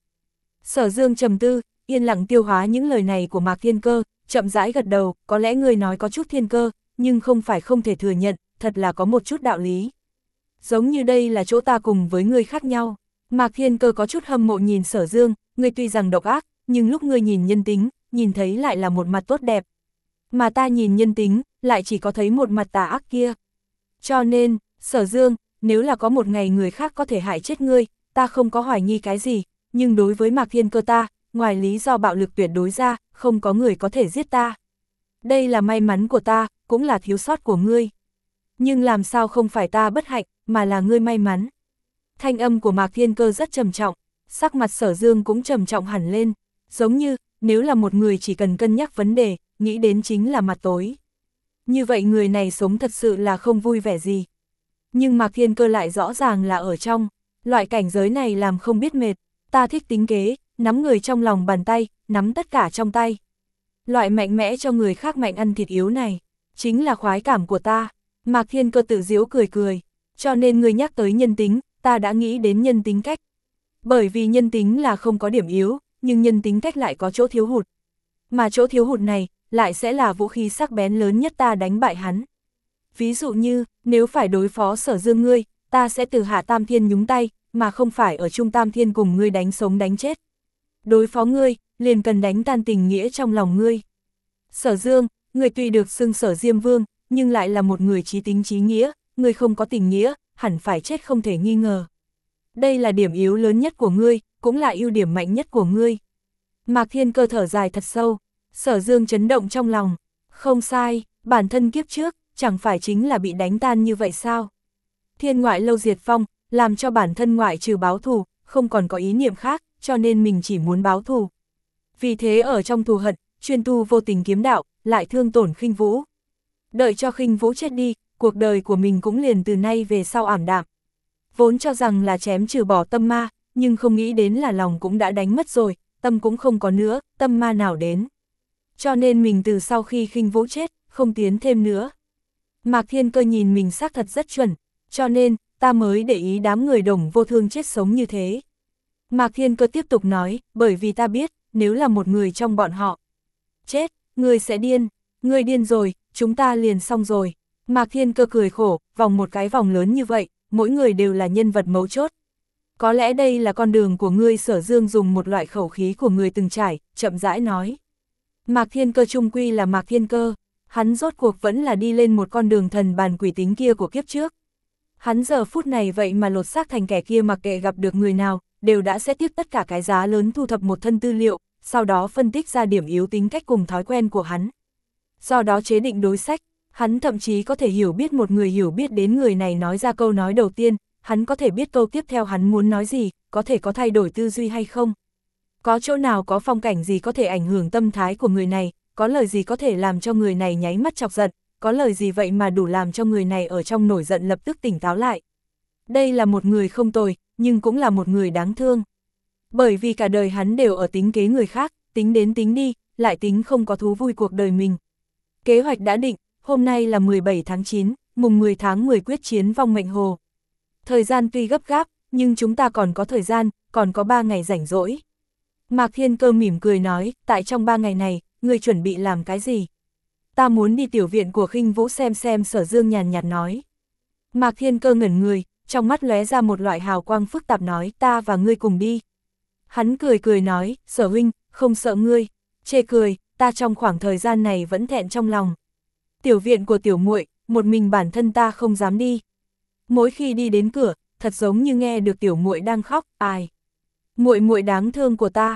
Sở Dương trầm tư, yên lặng tiêu hóa những lời này của Mạc Thiên Cơ, chậm rãi gật đầu, có lẽ người nói có chút thiên cơ, nhưng không phải không thể thừa nhận, thật là có một chút đạo lý. Giống như đây là chỗ ta cùng với ngươi khác nhau. Mạc Thiên Cơ có chút hâm mộ nhìn Sở Dương, ngươi tuy rằng độc ác, nhưng lúc ngươi nhìn nhân tính, nhìn thấy lại là một mặt tốt đẹp. Mà ta nhìn nhân tính, lại chỉ có thấy một mặt tà ác kia. Cho nên, Sở Dương, nếu là có một ngày người khác có thể hại chết ngươi, ta không có hoài nghi cái gì, nhưng đối với Mạc Thiên Cơ ta, ngoài lý do bạo lực tuyệt đối ra, không có người có thể giết ta. Đây là may mắn của ta, cũng là thiếu sót của ngươi. Nhưng làm sao không phải ta bất hạnh, mà là ngươi may mắn. Thanh âm của Mạc Thiên Cơ rất trầm trọng, sắc mặt Sở Dương cũng trầm trọng hẳn lên, giống như, nếu là một người chỉ cần cân nhắc vấn đề, nghĩ đến chính là mặt tối. Như vậy người này sống thật sự là không vui vẻ gì. Nhưng Mạc Thiên Cơ lại rõ ràng là ở trong, loại cảnh giới này làm không biết mệt, ta thích tính kế, nắm người trong lòng bàn tay, nắm tất cả trong tay. Loại mạnh mẽ cho người khác mạnh ăn thịt yếu này, chính là khoái cảm của ta. Mạc Thiên Cơ tự giễu cười cười, cho nên người nhắc tới nhân tính, ta đã nghĩ đến nhân tính cách. Bởi vì nhân tính là không có điểm yếu, nhưng nhân tính cách lại có chỗ thiếu hụt. Mà chỗ thiếu hụt này, lại sẽ là vũ khí sắc bén lớn nhất ta đánh bại hắn. Ví dụ như, nếu phải đối phó Sở Dương ngươi, ta sẽ từ hạ tam thiên nhúng tay, mà không phải ở trung tam thiên cùng ngươi đánh sống đánh chết. Đối phó ngươi, liền cần đánh tan tình nghĩa trong lòng ngươi. Sở Dương, ngươi tuy được xưng Sở Diêm Vương, nhưng lại là một người trí tính trí nghĩa, ngươi không có tình nghĩa, hẳn phải chết không thể nghi ngờ. Đây là điểm yếu lớn nhất của ngươi, cũng là ưu điểm mạnh nhất của ngươi. Mạc Thiên Cơ thở dài thật sâu, Sở Dương chấn động trong lòng. Không sai, bản thân kiếp trước, chẳng phải chính là bị đánh tan như vậy sao? Thiên ngoại lâu diệt vong, làm cho bản thân ngoại trừ báo thù, không còn có ý niệm khác, cho nên mình chỉ muốn báo thù. Vì thế ở trong thù hận, chuyên tu vô tình kiếm đạo, lại thương tổn Khinh Vũ. Đợi cho Khinh Vũ chết đi, cuộc đời của mình cũng liền từ nay về sau ảm đạm. Vốn cho rằng là chém trừ bỏ tâm ma, nhưng không nghĩ đến là lòng cũng đã đánh mất rồi, tâm cũng không có nữa, tâm ma nào đến. Cho nên mình từ sau khi Khinh Vũ chết, không tiến thêm nữa. Mạc Thiên Cơ nhìn mình xác thật rất chuẩn, cho nên, ta mới để ý đám người Đồng Vô Thương chết sống như thế. Mạc Thiên Cơ tiếp tục nói, bởi vì ta biết, nếu là một người trong bọn họ chết, người sẽ điên, người điên rồi, chúng ta liền xong rồi. Mạc Thiên Cơ cười khổ, vòng một cái vòng lớn như vậy, mỗi người đều là nhân vật mấu chốt. Có lẽ đây là con đường của ngươi. Sở Dương dùng một loại khẩu khí của người từng trải, chậm rãi nói. Mạc Thiên Cơ trung quy là Mạc Thiên Cơ, hắn rốt cuộc vẫn là đi lên một con đường thần bàn quỷ tính kia của kiếp trước. Hắn giờ phút này vậy mà lột xác thành kẻ kia, mặc kệ gặp được người nào, đều đã sẽ tiếp tất cả cái giá lớn thu thập một thân tư liệu, sau đó phân tích ra điểm yếu tính cách cùng thói quen của hắn. Do đó chế định đối sách, hắn thậm chí có thể hiểu biết một người hiểu biết đến người này nói ra câu nói đầu tiên, hắn có thể biết câu tiếp theo hắn muốn nói gì, có thể có thay đổi tư duy hay không. Có chỗ nào có phong cảnh gì có thể ảnh hưởng tâm thái của người này, có lời gì có thể làm cho người này nháy mắt chọc giận, có lời gì vậy mà đủ làm cho người này ở trong nổi giận lập tức tỉnh táo lại. Đây là một người không tồi, nhưng cũng là một người đáng thương. Bởi vì cả đời hắn đều ở tính kế người khác, tính đến tính đi, lại tính không có thú vui cuộc đời mình. Kế hoạch đã định, hôm nay là mười bảy tháng chín, mùng mười tháng mười quyết chiến vong mệnh hồ. Thời gian tuy gấp gáp, nhưng chúng ta còn có thời gian, còn có ba ngày rảnh rỗi. Mạc Thiên Cơ mỉm cười nói, tại trong ba ngày này, ngươi chuẩn bị làm cái gì? Ta muốn đi tiểu viện của Khinh Vũ xem xem. Sở Dương nhàn nhạt nói. Mạc Thiên Cơ ngẩn người, trong mắt lóe ra một loại hào quang phức tạp nói, ta và ngươi cùng đi. Hắn cười cười nói, Sở huynh, không sợ ngươi. Chê cười, ta trong khoảng thời gian này vẫn thẹn trong lòng. Tiểu viện của tiểu muội, một mình bản thân ta không dám đi. Mỗi khi đi đến cửa, thật giống như nghe được tiểu muội đang khóc, ai. Muội muội đáng thương của ta.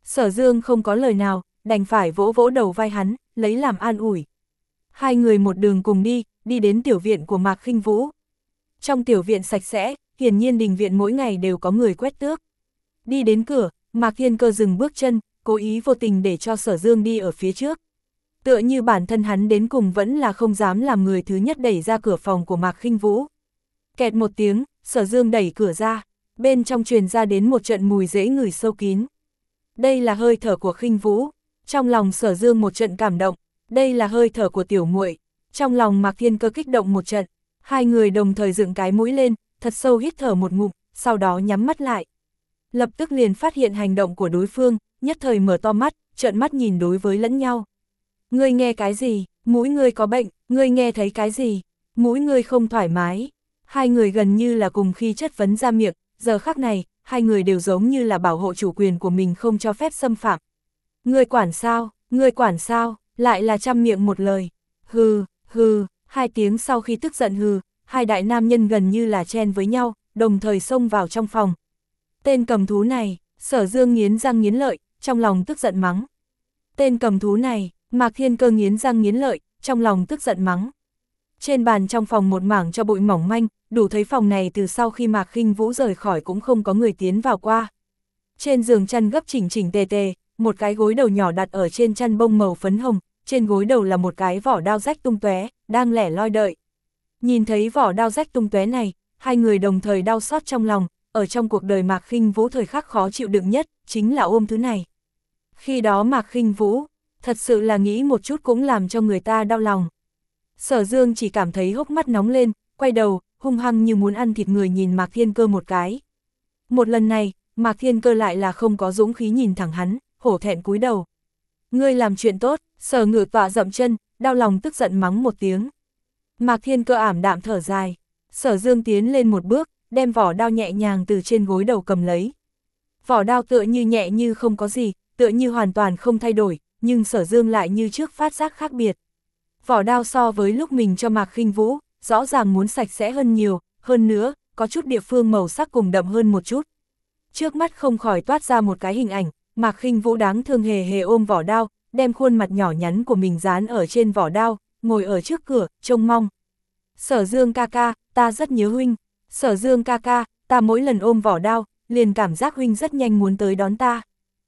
Sở Dương không có lời nào, đành phải vỗ vỗ đầu vai hắn, lấy làm an ủi. Hai người một đường cùng đi, đi đến tiểu viện của Mạc Khinh Vũ. Trong tiểu viện sạch sẽ, hiển nhiên đình viện mỗi ngày đều có người quét tước. Đi đến cửa, Mạc Thiên Cơ dừng bước chân, cố ý vô tình để cho Sở Dương đi ở phía trước. Tựa như bản thân hắn đến cùng vẫn là không dám làm người thứ nhất đẩy ra cửa phòng của Mạc Khinh Vũ. Kẹt một tiếng, Sở Dương đẩy cửa ra, bên trong truyền ra đến một trận mùi dễ ngửi sâu kín. Đây là hơi thở của Khinh Vũ. Trong lòng Sở Dương một trận cảm động, đây là hơi thở của tiểu muội. Trong lòng Mạc Thiên Cơ kích động một trận, hai người đồng thời dựng cái mũi lên, thật sâu hít thở một ngụm, sau đó nhắm mắt lại. Lập tức liền phát hiện hành động của đối phương, nhất thời mở to mắt, trợn mắt nhìn đối với lẫn nhau. Ngươi nghe cái gì? Mũi ngươi có bệnh, ngươi nghe thấy cái gì? Mũi ngươi không thoải mái. Hai người gần như là cùng khi chất vấn ra miệng, giờ khắc này, hai người đều giống như là bảo hộ chủ quyền của mình không cho phép xâm phạm. Ngươi quản sao? Ngươi quản sao? Lại là trăm miệng một lời. Hừ, hừ, hai tiếng sau khi tức giận hừ, hai đại nam nhân gần như là chen với nhau, đồng thời xông vào trong phòng. Tên cầm thú này, Sở Dương nghiến răng nghiến lợi, trong lòng tức giận mắng. Tên cầm thú này, Mạc Thiên Cơ nghiến răng nghiến lợi, trong lòng tức giận mắng. Trên bàn trong phòng một mảng cho bụi mỏng manh, đủ thấy phòng này từ sau khi Mạc Khinh Vũ rời khỏi cũng không có người tiến vào qua. Trên giường chăn gấp chỉnh chỉnh tề tề, một cái gối đầu nhỏ đặt ở trên chăn bông màu phấn hồng, trên gối đầu là một cái vỏ đao rách tung tóe, đang lẻ loi đợi. Nhìn thấy vỏ đao rách tung tóe này, hai người đồng thời đau xót trong lòng, ở trong cuộc đời Mạc Khinh Vũ thời khắc khó chịu đựng nhất, chính là ôm thứ này. Khi đó Mạc Khinh Vũ, thật sự là nghĩ một chút cũng làm cho người ta đau lòng. Sở Dương chỉ cảm thấy hốc mắt nóng lên, quay đầu, hung hăng như muốn ăn thịt người nhìn Mạc Thiên Cơ một cái. Một lần này, Mạc Thiên Cơ lại là không có dũng khí nhìn thẳng hắn, hổ thẹn cúi đầu. Ngươi làm chuyện tốt, Sở Ngự Tọa dậm chân, đau lòng tức giận mắng một tiếng. Mạc Thiên Cơ ảm đạm thở dài. Sở Dương tiến lên một bước, đem vỏ đao nhẹ nhàng từ trên gối đầu cầm lấy. Vỏ đao tựa như nhẹ như không có gì, tựa như hoàn toàn không thay đổi, nhưng Sở Dương lại như trước phát giác khác biệt. Vỏ đao so với lúc mình cho Mạc Khinh Vũ, rõ ràng muốn sạch sẽ hơn nhiều, hơn nữa, có chút địa phương màu sắc cùng đậm hơn một chút. Trước mắt không khỏi toát ra một cái hình ảnh, Mạc Khinh Vũ đáng thương hề hề ôm vỏ đao, đem khuôn mặt nhỏ nhắn của mình dán ở trên vỏ đao, ngồi ở trước cửa, trông mong. Sở Dương ca ca, ta rất nhớ huynh. Sở Dương ca ca, ta mỗi lần ôm vỏ đao, liền cảm giác huynh rất nhanh muốn tới đón ta.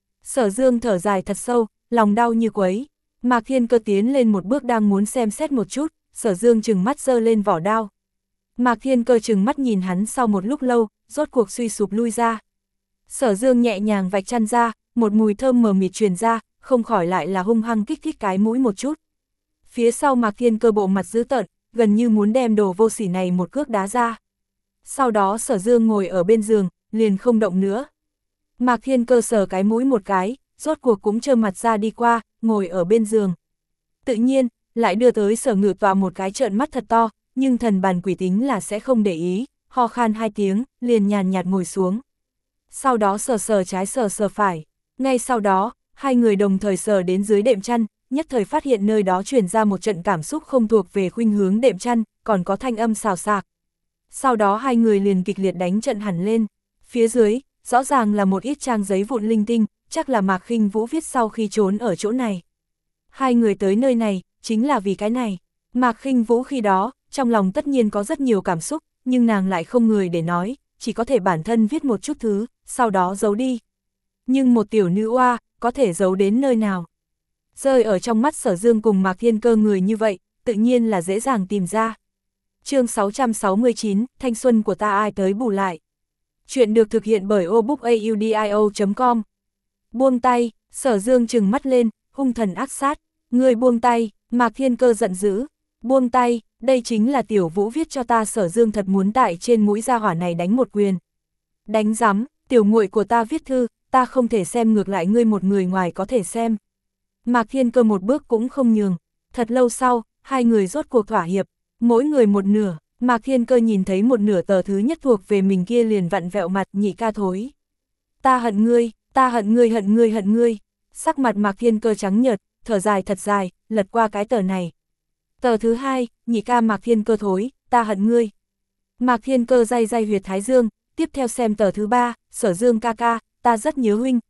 Sở Dương thở dài thật sâu, lòng đau như quấy. Mạc Thiên Cơ tiến lên một bước đang muốn xem xét một chút, Sở Dương trừng mắt giơ lên vỏ đao. Mạc Thiên Cơ trừng mắt nhìn hắn sau một lúc lâu, rốt cuộc suy sụp lui ra. Sở Dương nhẹ nhàng vạch chăn ra, một mùi thơm mờ mịt truyền ra, không khỏi lại là hung hăng kích thích cái mũi một chút. Phía sau Mạc Thiên Cơ bộ mặt dữ tợn, gần như muốn đem đồ vô sỉ này một cước đá ra. Sau đó Sở Dương ngồi ở bên giường, liền không động nữa. Mạc Thiên Cơ sờ cái mũi một cái, rốt cuộc cũng trơ mặt ra đi qua, ngồi ở bên giường. Tự nhiên, lại đưa tới Sở Ngự Tọa một cái trợn mắt thật to, nhưng thần bàn quỷ tính là sẽ không để ý, ho khan hai tiếng, liền nhàn nhạt ngồi xuống. Sau đó sờ sờ trái sờ sờ phải, ngay sau đó, hai người đồng thời sờ đến dưới đệm chăn, nhất thời phát hiện nơi đó truyền ra một trận cảm xúc không thuộc về khuynh hướng đệm chăn, còn có thanh âm xào xạc. Sau đó hai người liền kịch liệt đánh trận hẳn lên, phía dưới, rõ ràng là một ít trang giấy vụn linh tinh, chắc là Mạc Khinh Vũ viết sau khi trốn ở chỗ này. Hai người tới nơi này, chính là vì cái này. Mạc Khinh Vũ khi đó, trong lòng tất nhiên có rất nhiều cảm xúc, nhưng nàng lại không người để nói, chỉ có thể bản thân viết một chút thứ, sau đó giấu đi. Nhưng một tiểu nữ oa, có thể giấu đến nơi nào? Rơi ở trong mắt Sở Dương cùng Mạc Thiên Cơ người như vậy, tự nhiên là dễ dàng tìm ra. Chương sáu trăm sáu mươi chín, thanh xuân của ta ai tới bù lại. Chuyện được thực hiện bởi obookaudio chấm com. Buông tay, Sở Dương trừng mắt lên, hung thần ác sát. Người buông tay, Mạc Thiên Cơ giận dữ. Buông tay, đây chính là Tiểu Vũ viết cho ta. Sở Dương thật muốn tại trên mũi gia hỏa này đánh một quyền. Đánh rắm, tiểu muội của ta viết thư, ta không thể xem, ngược lại ngươi một người ngoài có thể xem. Mạc Thiên Cơ một bước cũng không nhường. Thật lâu sau, hai người rốt cuộc thỏa hiệp, mỗi người một nửa. Mạc Thiên Cơ nhìn thấy một nửa tờ thứ nhất thuộc về mình kia liền vặn vẹo mặt, nhị ca thối. Ta hận ngươi, ta hận ngươi hận ngươi hận ngươi. Sắc mặt Mạc Thiên Cơ trắng nhợt, thở dài thật dài, lật qua cái tờ này. Tờ thứ hai, nhị ca Mạc Thiên Cơ thối, ta hận ngươi. Mạc Thiên Cơ day day huyệt thái dương, tiếp theo xem tờ thứ ba, Sở Dương ca ca, ta rất nhớ huynh,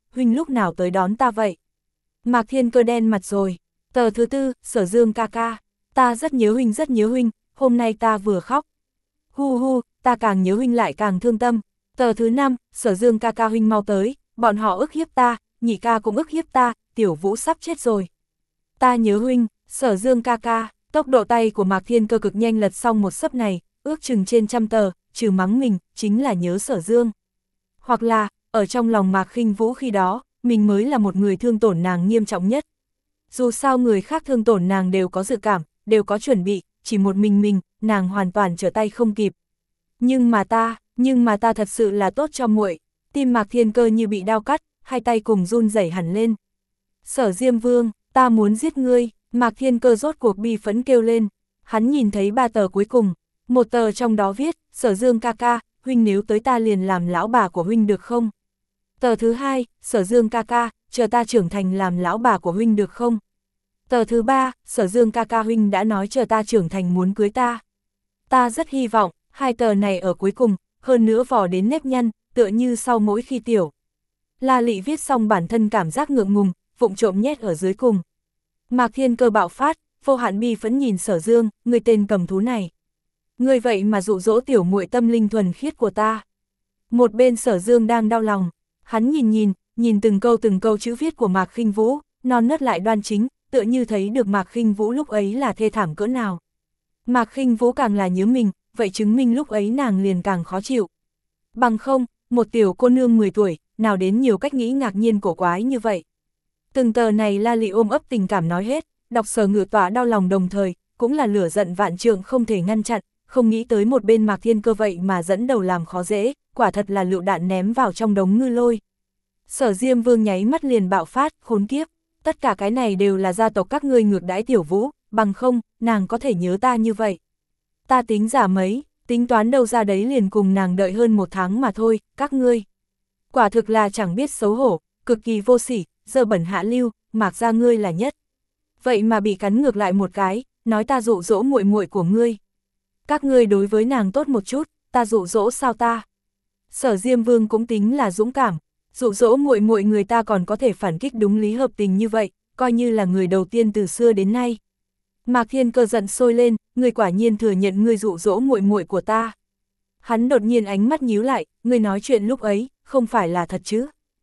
huynh lúc nào tới đón ta vậy? Mạc Thiên Cơ đen mặt rồi. Tờ thứ tư, Sở Dương ca ca, ta rất nhớ huynh rất nhớ huynh, hôm nay ta vừa khóc. Hu hu, ta càng nhớ huynh lại càng thương tâm. Tờ thứ năm, Sở Dương ca ca huynh mau tới, bọn họ ức hiếp ta, nhị ca cũng ức hiếp ta, Tiểu Vũ sắp chết rồi. Ta nhớ huynh, Sở Dương ca ca, tốc độ tay của Mạc Thiên Cơ cực nhanh lật xong một sấp này, ước chừng trên trăm tờ, trừ mắng mình, chính là nhớ Sở Dương. Hoặc là, ở trong lòng Mạc Khinh Vũ khi đó, mình mới là một người thương tổn nàng nghiêm trọng nhất. Dù sao người khác thương tổn nàng đều có dự cảm, đều có chuẩn bị, chỉ một mình mình, nàng hoàn toàn trở tay không kịp. Nhưng mà ta, nhưng mà ta thật sự là tốt cho muội. Tim Mạc Thiên Cơ như bị đao cắt, hai tay cùng run rẩy hẳn lên. Sở Diêm Vương, ta muốn giết ngươi, Mạc Thiên Cơ rốt cuộc bi phẫn kêu lên. Hắn nhìn thấy ba tờ cuối cùng, một tờ trong đó viết, Sở Dương ca ca, huynh nếu tới ta liền làm lão bà của huynh được không? Tờ thứ hai, Sở Dương ca ca, chờ ta trưởng thành làm lão bà của huynh được không? Tờ thứ ba, Sở Dương ca ca huynh đã nói chờ ta trưởng thành muốn cưới ta. Ta rất hy vọng, hai tờ này ở cuối cùng, hơn nữa vò đến nếp nhăn, tựa như sau mỗi khi tiểu. La Lị viết xong bản thân cảm giác ngượng ngùng, vụng trộm nhét ở dưới cùng. Mạc Thiên Cơ bạo phát, vô hạn bi phẫn nhìn Sở Dương, người tên cầm thú này. Người vậy mà dụ dỗ tiểu muội tâm linh thuần khiết của ta. Một bên Sở Dương đang đau lòng, hắn nhìn nhìn, nhìn từng câu từng câu chữ viết của Mạc Khinh Vũ, non nớt lại đoan chính, tựa như thấy được Mạc Khinh Vũ lúc ấy là thê thảm cỡ nào. Mạc Khinh Vũ càng là nhớ mình, vậy chứng minh lúc ấy nàng liền càng khó chịu. Bằng không, một tiểu cô nương mười tuổi, nào đến nhiều cách nghĩ ngạc nhiên cổ quái như vậy. Từng tờ này La Lị ôm ấp tình cảm nói hết, đọc Sở Ngự Tọa đau lòng đồng thời, cũng là lửa giận vạn trượng không thể ngăn chặn, không nghĩ tới một bên Mạc Thiên Cơ vậy mà dẫn đầu làm khó dễ, quả thật là lựu đạn ném vào trong đống ngư lôi. Sở Diêm Vương nháy mắt liền bạo phát, khốn kiếp, tất cả cái này đều là gia tộc các ngươi ngược đãi Tiểu Vũ, bằng không, nàng có thể nhớ ta như vậy. Ta tính giả mấy, tính toán đâu ra đấy liền cùng nàng đợi hơn một tháng mà thôi, các ngươi. Quả thực là chẳng biết xấu hổ, cực kỳ vô sỉ, dơ bẩn hạ lưu, Mạc gia ngươi là nhất. Vậy mà bị cắn ngược lại một cái, nói ta dụ dỗ muội muội của ngươi. Các ngươi đối với nàng tốt một chút, ta dụ dỗ sao ta? Sở Diêm Vương cũng tính là dũng cảm, dụ dỗ muội muội người ta còn có thể phản kích đúng lý hợp tình như vậy, coi như là người đầu tiên từ xưa đến nay. Mạc Thiên Cơ giận sôi lên, ngươi quả nhiên thừa nhận ngươi dụ dỗ muội muội của ta. Hắn đột nhiên ánh mắt nhíu lại, ngươi nói chuyện lúc ấy, không phải là thật chứ?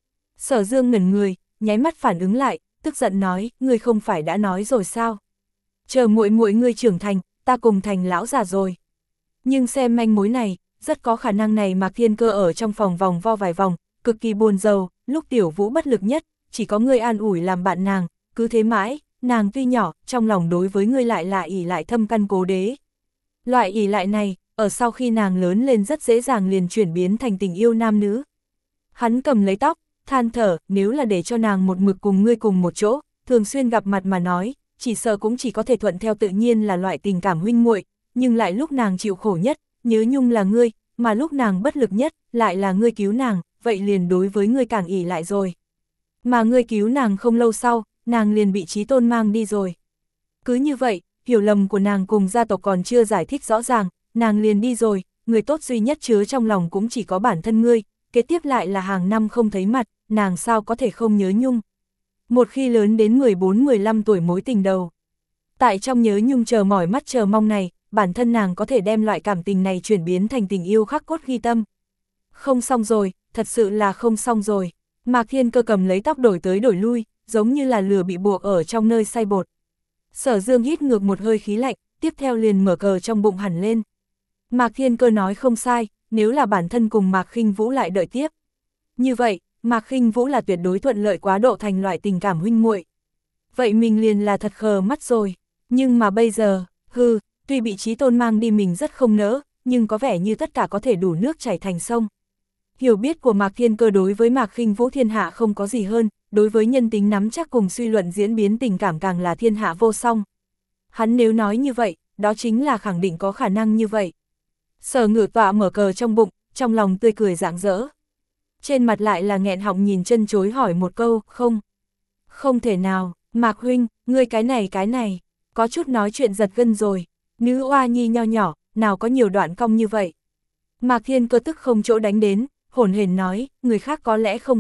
Sở Dương ngẩn người, nháy mắt phản ứng lại, tức giận nói, ngươi không phải đã nói rồi sao? Chờ muội muội ngươi trưởng thành, ta cùng thành lão già rồi. Nhưng xem manh mối này, rất có khả năng này Mạc Thiên Cơ ở trong phòng vòng vo vài vòng, cực kỳ buồn rầu, lúc Tiểu Vũ bất lực nhất, chỉ có ngươi an ủi làm bạn nàng, cứ thế mãi, nàng tuy nhỏ, trong lòng đối với ngươi lại là ỷ lại thâm căn cố đế. Loại ỷ lại này, ở sau khi nàng lớn lên rất dễ dàng liền chuyển biến thành tình yêu nam nữ. Hắn cầm lấy tóc, than thở, nếu là để cho nàng một mực cùng ngươi cùng một chỗ, thường xuyên gặp mặt mà nói, chỉ sợ cũng chỉ có thể thuận theo tự nhiên là loại tình cảm huynh muội, nhưng lại lúc nàng chịu khổ nhất, nhớ nhung là ngươi, mà lúc nàng bất lực nhất, lại là ngươi cứu nàng, vậy liền đối với ngươi càng ỷ lại rồi. Mà ngươi cứu nàng không lâu sau, nàng liền bị Chí Tôn mang đi rồi. Cứ như vậy, hiểu lầm của nàng cùng gia tộc còn chưa giải thích rõ ràng, nàng liền đi rồi, người tốt duy nhất chứa trong lòng cũng chỉ có bản thân ngươi, kế tiếp lại là hàng năm không thấy mặt, nàng sao có thể không nhớ nhung. Một khi lớn đến mười bốn mười lăm tuổi mối tình đầu. Tại trong nhớ nhung chờ mỏi mắt chờ mong này, bản thân nàng có thể đem loại cảm tình này chuyển biến thành tình yêu khắc cốt ghi tâm. Không xong rồi, thật sự là không xong rồi. Mạc Thiên Cơ cầm lấy tóc đổi tới đổi lui, giống như là lừa bị buộc ở trong nơi xay bột. Sở Dương hít ngược một hơi khí lạnh, tiếp theo liền mở cờ trong bụng hẳn lên. Mạc Thiên Cơ nói không sai, nếu là bản thân cùng Mạc Khinh Vũ lại đợi tiếp. Như vậy, Mạc Khinh Vũ là tuyệt đối thuận lợi quá độ thành loại tình cảm huynh muội. Vậy mình liền là thật khờ mắt rồi. Nhưng mà bây giờ, hừ, tuy bị Chí Tôn mang đi mình rất không nỡ, nhưng có vẻ như tất cả có thể đủ nước chảy thành sông. Hiểu biết của Mạc Thiên Cơ đối với Mạc Khinh Vũ thiên hạ không có gì hơn, đối với nhân tính nắm chắc cùng suy luận diễn biến tình cảm càng là thiên hạ vô song. Hắn nếu nói như vậy, đó chính là khẳng định có khả năng như vậy. Sở Ngự Tọa mở cờ trong bụng, trong lòng tươi cười rạng rỡ. Trên mặt lại là nghẹn họng nhìn chân chối hỏi một câu, không. Không thể nào, Mạc huynh, ngươi cái này cái này, có chút nói chuyện giật gân rồi, nữ oa nhi nho nhỏ, nào có nhiều đoạn cong như vậy. Mạc Thiên Cơ tức không chỗ đánh đến, hổn hển nói, người khác có lẽ không có,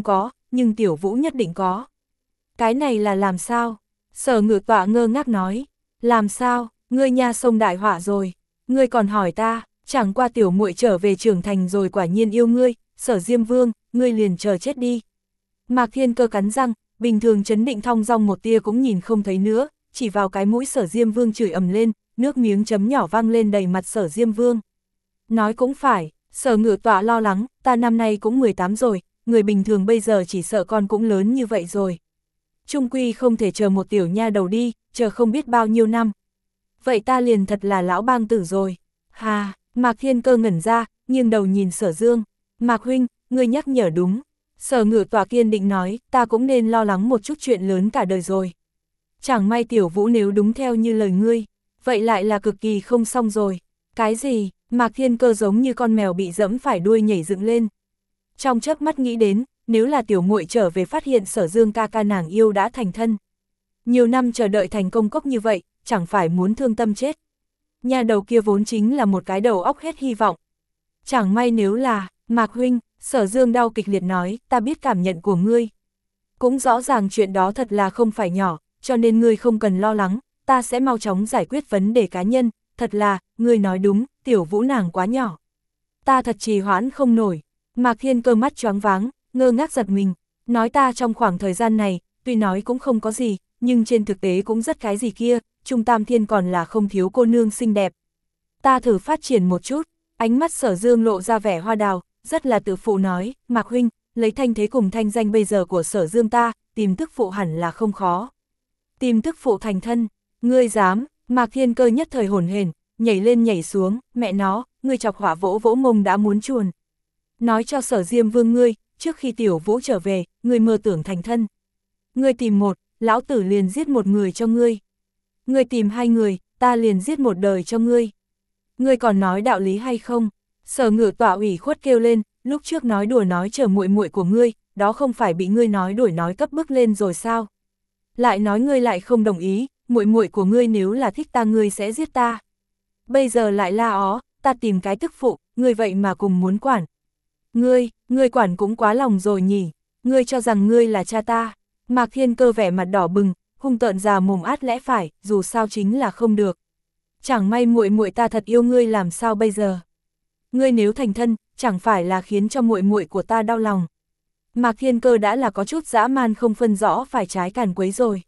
nhưng Tiểu Vũ nhất định có. Cái này là làm sao? Sở Ngự Tọa ngơ ngác nói. Làm sao? Ngươi nha sông đại họa rồi. Ngươi còn hỏi ta, chẳng qua tiểu muội trở về trưởng thành rồi quả nhiên yêu ngươi, Sở Diêm Vương, ngươi liền chờ chết đi. Mạc Thiên Cơ cắn răng, bình thường trấn định thong dong một tia cũng nhìn không thấy nữa, chỉ vào cái mũi Sở Diêm Vương chửi ầm lên, nước miếng chấm nhỏ vang lên đầy mặt Sở Diêm Vương. Nói cũng phải, Sở Ngự Tọa lo lắng, ta năm nay cũng mười tám rồi, người bình thường bây giờ chỉ sợ con cũng lớn như vậy rồi. Trung quy không thể chờ một tiểu nha đầu đi, chờ không biết bao nhiêu năm. Vậy ta liền thật là lão bang tử rồi. Hà, Mạc Thiên Cơ ngẩn ra, nghiêng đầu nhìn Sở Dương. Mạc huynh, ngươi nhắc nhở đúng. Sở Ngự Tọa kiên định nói, ta cũng nên lo lắng một chút chuyện lớn cả đời rồi. Chẳng may Tiểu Vũ nếu đúng theo như lời ngươi, vậy lại là cực kỳ không xong rồi. Cái gì? Mạc Thiên Cơ giống như con mèo bị dẫm phải đuôi nhảy dựng lên. Trong chớp mắt nghĩ đến, nếu là tiểu muội trở về phát hiện Sở Dương ca ca nàng yêu đã thành thân. Nhiều năm chờ đợi thành công cốc như vậy, chẳng phải muốn thương tâm chết. Nhà đầu kia vốn chính là một cái đầu óc hết hy vọng. Chẳng may nếu là, Mạc huynh, Sở Dương đau kịch liệt nói, ta biết cảm nhận của ngươi. Cũng rõ ràng chuyện đó thật là không phải nhỏ, cho nên ngươi không cần lo lắng, ta sẽ mau chóng giải quyết vấn đề cá nhân, thật là, ngươi nói đúng, Tiểu Vũ nàng quá nhỏ. Ta thật trì hoãn không nổi. Mạc Thiên Cơ mắt choáng váng, ngơ ngác giật mình, nói ta trong khoảng thời gian này, tuy nói cũng không có gì, nhưng trên thực tế cũng rất cái gì kia, Trung Tam Thiên còn là không thiếu cô nương xinh đẹp. Ta thử phát triển một chút, ánh mắt Sở Dương lộ ra vẻ hoa đào, rất là tự phụ nói, Mạc huynh, lấy thanh thế cùng thanh danh bây giờ của Sở Dương ta, tìm tức phụ hẳn là không khó. Tìm tức phụ thành thân, ngươi dám? Mạc Thiên Cơ nhất thời hồn hển, nhảy lên nhảy xuống, mẹ nó, ngươi chọc hỏa vỗ vỗ mông đã muốn chuồn. Nói cho Sở Diêm Vương ngươi, trước khi Tiểu Vũ trở về, ngươi mơ tưởng thành thân. Ngươi tìm một, lão tử liền giết một người cho ngươi. Ngươi tìm hai người, ta liền giết một đời cho ngươi. Ngươi còn nói đạo lý hay không? Sở Ngự Tọa ủy khuất kêu lên, lúc trước nói đùa nói chờ muội muội của ngươi, đó không phải bị ngươi nói đuổi nói cấp bức lên rồi sao? Lại nói ngươi lại không đồng ý, muội muội của ngươi nếu là thích ta ngươi sẽ giết ta. Bây giờ lại la ó, ta tìm cái tức phụ, ngươi vậy mà cùng muốn quản. Ngươi, ngươi quản cũng quá lòng rồi nhỉ, ngươi cho rằng ngươi là cha ta. Mạc Thiên Cơ vẻ mặt đỏ bừng, hung tợn già mồm át lẽ phải, dù sao chính là không được. Chẳng may muội muội ta thật yêu ngươi làm sao bây giờ? Ngươi nếu thành thân, chẳng phải là khiến cho muội muội của ta đau lòng. Mạc Thiên Cơ đã là có chút dã man không phân rõ phải trái càn quấy rồi.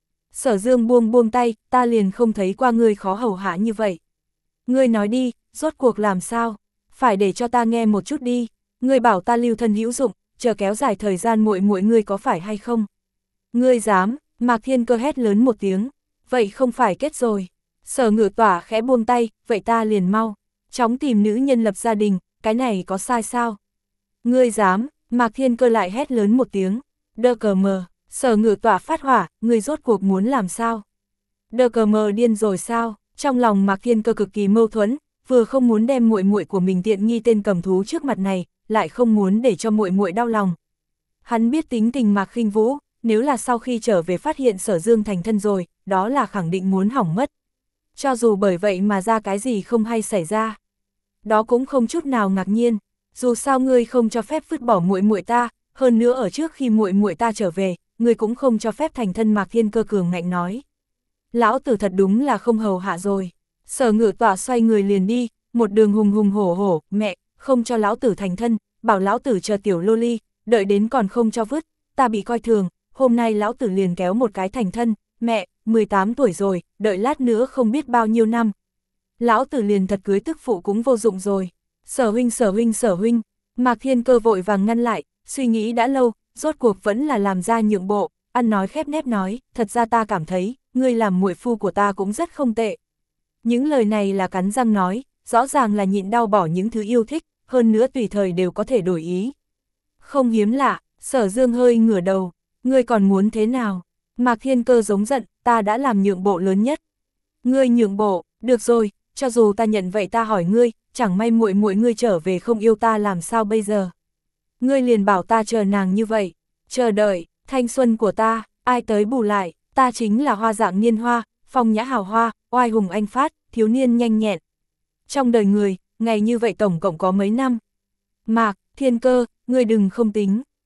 Sở Dương buông buông tay, ta liền không thấy qua ngươi khó hầu hạ như vậy. Ngươi nói đi, rốt cuộc làm sao? Phải để cho ta nghe một chút đi. Ngươi bảo ta lưu thân hữu dụng, chờ kéo dài thời gian muội muội ngươi có phải hay không? Ngươi dám? Mạc Thiên Cơ hét lớn một tiếng. Vậy không phải kết rồi. Sở Ngự Tọa khẽ buông tay, vậy ta liền mau chóng tìm nữ nhân lập gia đình, cái này có sai sao? Ngươi dám? Mạc Thiên Cơ lại hét lớn một tiếng. Đơ cờ mờ, Sở Ngự Tọa phát hỏa, ngươi rốt cuộc muốn làm sao? Đơ cờ mờ điên rồi sao? Trong lòng Mạc Thiên Cơ cực kỳ mâu thuẫn, vừa không muốn đem muội muội của mình tiện nghi tên cầm thú trước mặt này, lại không muốn để cho muội muội đau lòng. Hắn biết tính tình Mạc Khinh Vũ, nếu là sau khi trở về phát hiện Sở Dương thành thân rồi, đó là khẳng định muốn hỏng mất. Cho dù bởi vậy mà ra cái gì không hay xảy ra, đó cũng không chút nào ngạc nhiên. Dù sao ngươi không cho phép vứt bỏ muội muội ta, hơn nữa ở trước khi muội muội ta trở về, ngươi cũng không cho phép thành thân. Mạc Thiên Cơ cường ngạnh nói. Lão tử thật đúng là không hầu hạ rồi. Sở Ngự Tọa xoay người liền đi, một đường hùng hùng hổ hổ, mẹ, không cho lão tử thành thân, bảo lão tử chờ tiểu lô ly, đợi đến còn không cho vứt, ta bị coi thường, hôm nay lão tử liền kéo một cái thành thân, mẹ, mười tám tuổi rồi, đợi lát nữa không biết bao nhiêu năm. Lão tử liền thật cưới tức phụ cũng vô dụng rồi. Sở huynh sở huynh sở huynh, Mạc Thiên Cơ vội vàng ngăn lại, suy nghĩ đã lâu, rốt cuộc vẫn là làm ra nhượng bộ, ăn nói khép nép nói, thật ra ta cảm thấy, ngươi làm muội phu của ta cũng rất không tệ. Những lời này là cắn răng nói, rõ ràng là nhịn đau bỏ những thứ yêu thích, hơn nữa tùy thời đều có thể đổi ý. Không hiếm lạ, Sở Dương hơi ngửa đầu, ngươi còn muốn thế nào? Mạc Thiên Cơ giống giận, ta đã làm nhượng bộ lớn nhất. Ngươi nhượng bộ, được rồi, cho dù ta nhận vậy ta hỏi ngươi, chẳng may muội muội ngươi trở về không yêu ta làm sao bây giờ? Ngươi liền bảo ta chờ nàng như vậy, chờ đợi, thanh xuân của ta, ai tới bù lại, ta chính là hoa dạng niên hoa, phong nhã hào hoa, oai hùng anh phát, thiếu niên nhanh nhẹn. Trong đời người, ngày như vậy tổng cộng có mấy năm? Mạc Thiên Cơ, ngươi đừng không tính,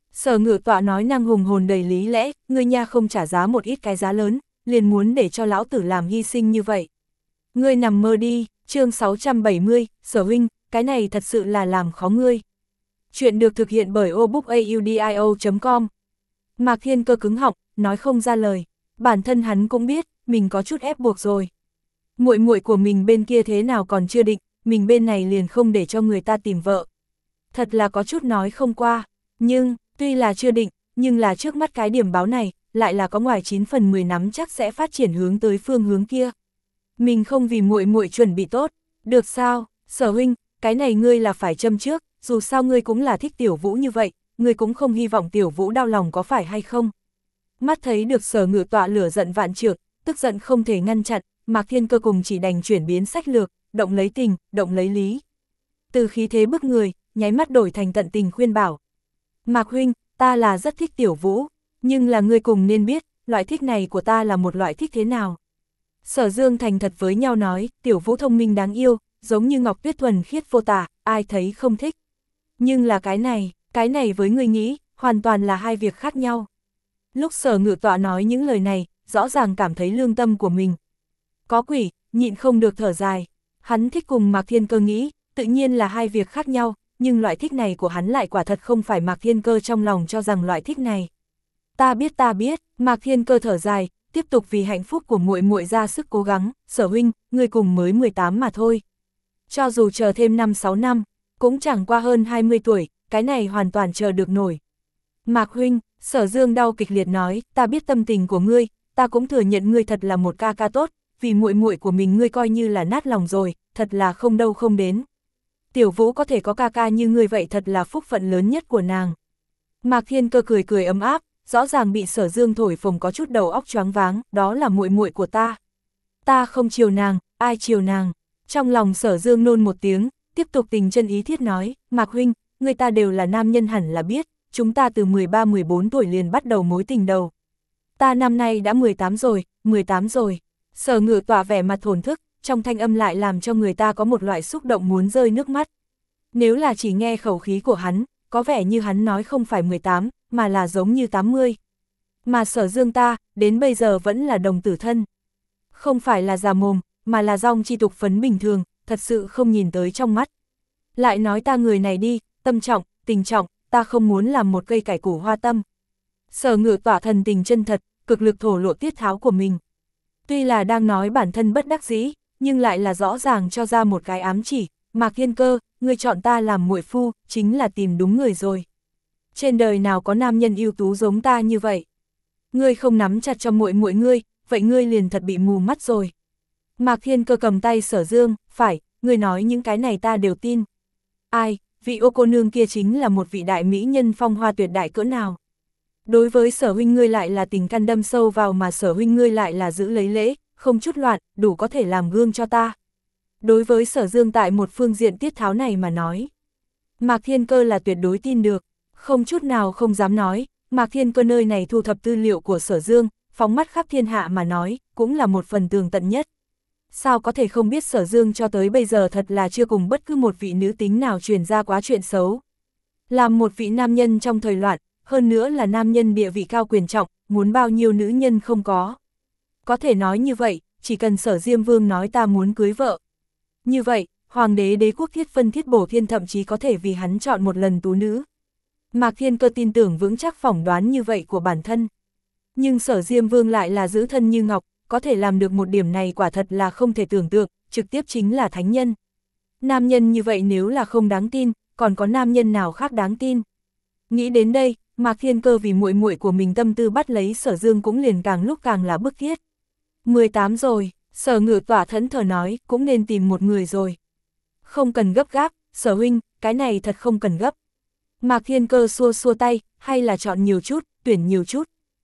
Sở Ngự Tọa nói năng hùng hồn đầy lý lẽ, ngươi nha không trả giá một ít cái giá lớn, liền muốn để cho lão tử làm hy sinh như vậy. Ngươi nằm mơ đi, chương sáu trăm bảy mươi, Sở huynh, cái này thật sự là làm khó ngươi. Chuyện được thực hiện bởi obookaudio chấm com. Mạc Thiên Cơ cứng họng, nói không ra lời. Bản thân hắn cũng biết, mình có chút ép buộc rồi. Muội muội của mình bên kia thế nào còn chưa định, mình bên này liền không để cho người ta tìm vợ. Thật là có chút nói không qua, nhưng, tuy là chưa định, nhưng là trước mắt cái điểm báo này, lại là có ngoài chín phần mười nắm chắc sẽ phát triển hướng tới phương hướng kia. Mình không vì muội muội chuẩn bị tốt, được sao, Sở huynh, cái này ngươi là phải châm trước, dù sao ngươi cũng là thích Tiểu Vũ như vậy, ngươi cũng không hy vọng Tiểu Vũ đau lòng có phải hay không. Mắt thấy được Sở Ngự Tọa lửa giận vạn trượng, tức giận không thể ngăn chặn, Mạc Thiên Cơ cùng chỉ đành chuyển biến sách lược, động lấy tình, động lấy lý. Từ khí thế bức người, nháy mắt đổi thành tận tình khuyên bảo. Mạc huynh, ta là rất thích Tiểu Vũ, nhưng là ngươi cùng nên biết, loại thích này của ta là một loại thích thế nào. Sở Dương thành thật với nhau nói, Tiểu Vũ thông minh đáng yêu, giống như ngọc tuyết thuần khiết vô tả, ai thấy không thích. Nhưng là cái này, cái này với ngươi nghĩ, hoàn toàn là hai việc khác nhau. Lúc Sở Ngự Tọa nói những lời này, rõ ràng cảm thấy lương tâm của mình. Có quỷ, nhịn không được thở dài. Hắn thích cùng Mạc Thiên Cơ nghĩ, tự nhiên là hai việc khác nhau, nhưng loại thích này của hắn lại quả thật không phải Mạc Thiên Cơ trong lòng cho rằng loại thích này. Ta biết ta biết, Mạc Thiên Cơ thở dài, tiếp tục vì hạnh phúc của muội muội ra sức cố gắng, Sở huynh, ngươi cùng mới mười tám mà thôi. Cho dù chờ thêm năm sáu năm, cũng chẳng qua hơn hai mươi tuổi, cái này hoàn toàn chờ được nổi. Mạc huynh, Sở Dương đau kịch liệt nói, ta biết tâm tình của ngươi, ta cũng thừa nhận ngươi thật là một ca ca tốt, vì muội muội của mình ngươi coi như là nát lòng rồi, thật là không đâu không đến. Tiểu Vũ có thể có ca ca như ngươi vậy thật là phúc phận lớn nhất của nàng. Mạc Thiên Cơ cười cười ấm áp, rõ ràng bị Sở Dương thổi phồng có chút đầu óc choáng váng, đó là muội muội của ta. Ta không chiều nàng, ai chiều nàng. Trong lòng Sở Dương nôn một tiếng, tiếp tục tình chân ý thiết nói, Mạc huynh, người ta đều là nam nhân hẳn là biết, chúng ta từ mười ba mười bốn tuổi liền bắt đầu mối tình đầu. Ta năm nay đã mười tám rồi, mười tám rồi. Sở Ngự Tọa vẻ mặt thổn thức, trong thanh âm lại làm cho người ta có một loại xúc động muốn rơi nước mắt. Nếu là chỉ nghe khẩu khí của hắn, có vẻ như hắn nói không phải mười tám, mà là giống như tám mươi. Mà Sở Dương ta, đến bây giờ vẫn là đồng tử thân. Không phải là già mồm, mà là dong chi tục phấn bình thường, thật sự không nhìn tới trong mắt. Lại nói ta người này đi, tâm trọng, tình trọng, ta không muốn làm một cây cải củ hoa tâm. Sở Ngự Tọa thần tình chân thật, cực lực thổ lộ tiết tháo của mình. Tuy là đang nói bản thân bất đắc dĩ, nhưng lại là rõ ràng cho ra một cái ám chỉ, Mạc Thiên Cơ, ngươi chọn ta làm muội phu, chính là tìm đúng người rồi. Trên đời nào có nam nhân ưu tú giống ta như vậy? Ngươi không nắm chặt cho muội muội ngươi, vậy ngươi liền thật bị mù mắt rồi. Mạc Thiên Cơ cầm tay Sở Dương, phải, ngươi nói những cái này ta đều tin. Ai, vị ô cô nương kia chính là một vị đại mỹ nhân phong hoa tuyệt đại cỡ nào. Đối với Sở huynh ngươi lại là tình căn đâm sâu vào mà Sở huynh ngươi lại là giữ lấy lễ, không chút loạn, đủ có thể làm gương cho ta. Đối với Sở Dương tại một phương diện tiết tháo này mà nói, Mạc Thiên Cơ là tuyệt đối tin được, không chút nào không dám nói, Mạc Thiên Cơ nơi này thu thập tư liệu của Sở Dương, phóng mắt khắp thiên hạ mà nói, cũng là một phần tường tận nhất. Sao có thể không biết Sở Dương cho tới bây giờ thật là chưa cùng bất cứ một vị nữ tính nào truyền ra quá chuyện xấu. Làm một vị nam nhân trong thời loạn, hơn nữa là nam nhân địa vị cao quyền trọng, muốn bao nhiêu nữ nhân không có. Có thể nói như vậy, chỉ cần Sở Diêm Vương nói ta muốn cưới vợ. Như vậy, Hoàng đế đế quốc Thiết Phân Thiết Bổ Thiên thậm chí có thể vì hắn chọn một lần tú nữ. Mạc Thiên Cơ tin tưởng vững chắc phỏng đoán như vậy của bản thân. Nhưng Sở Diêm Vương lại là giữ thân như ngọc, có thể làm được một điểm này quả thật là không thể tưởng tượng, trực tiếp chính là thánh nhân. Nam nhân như vậy nếu là không đáng tin, còn có nam nhân nào khác đáng tin. Nghĩ đến đây, Mạc Thiên Cơ vì muội muội của mình tâm tư bắt lấy Sở Dương cũng liền càng lúc càng là bức thiết. mười tám rồi, Sở Ngự Tọa thẫn thờ nói, cũng nên tìm một người rồi. Không cần gấp gáp, Sở huynh, cái này thật không cần gấp. Mạc Thiên Cơ xua xua tay, hay là chọn nhiều chút, tuyển nhiều chút.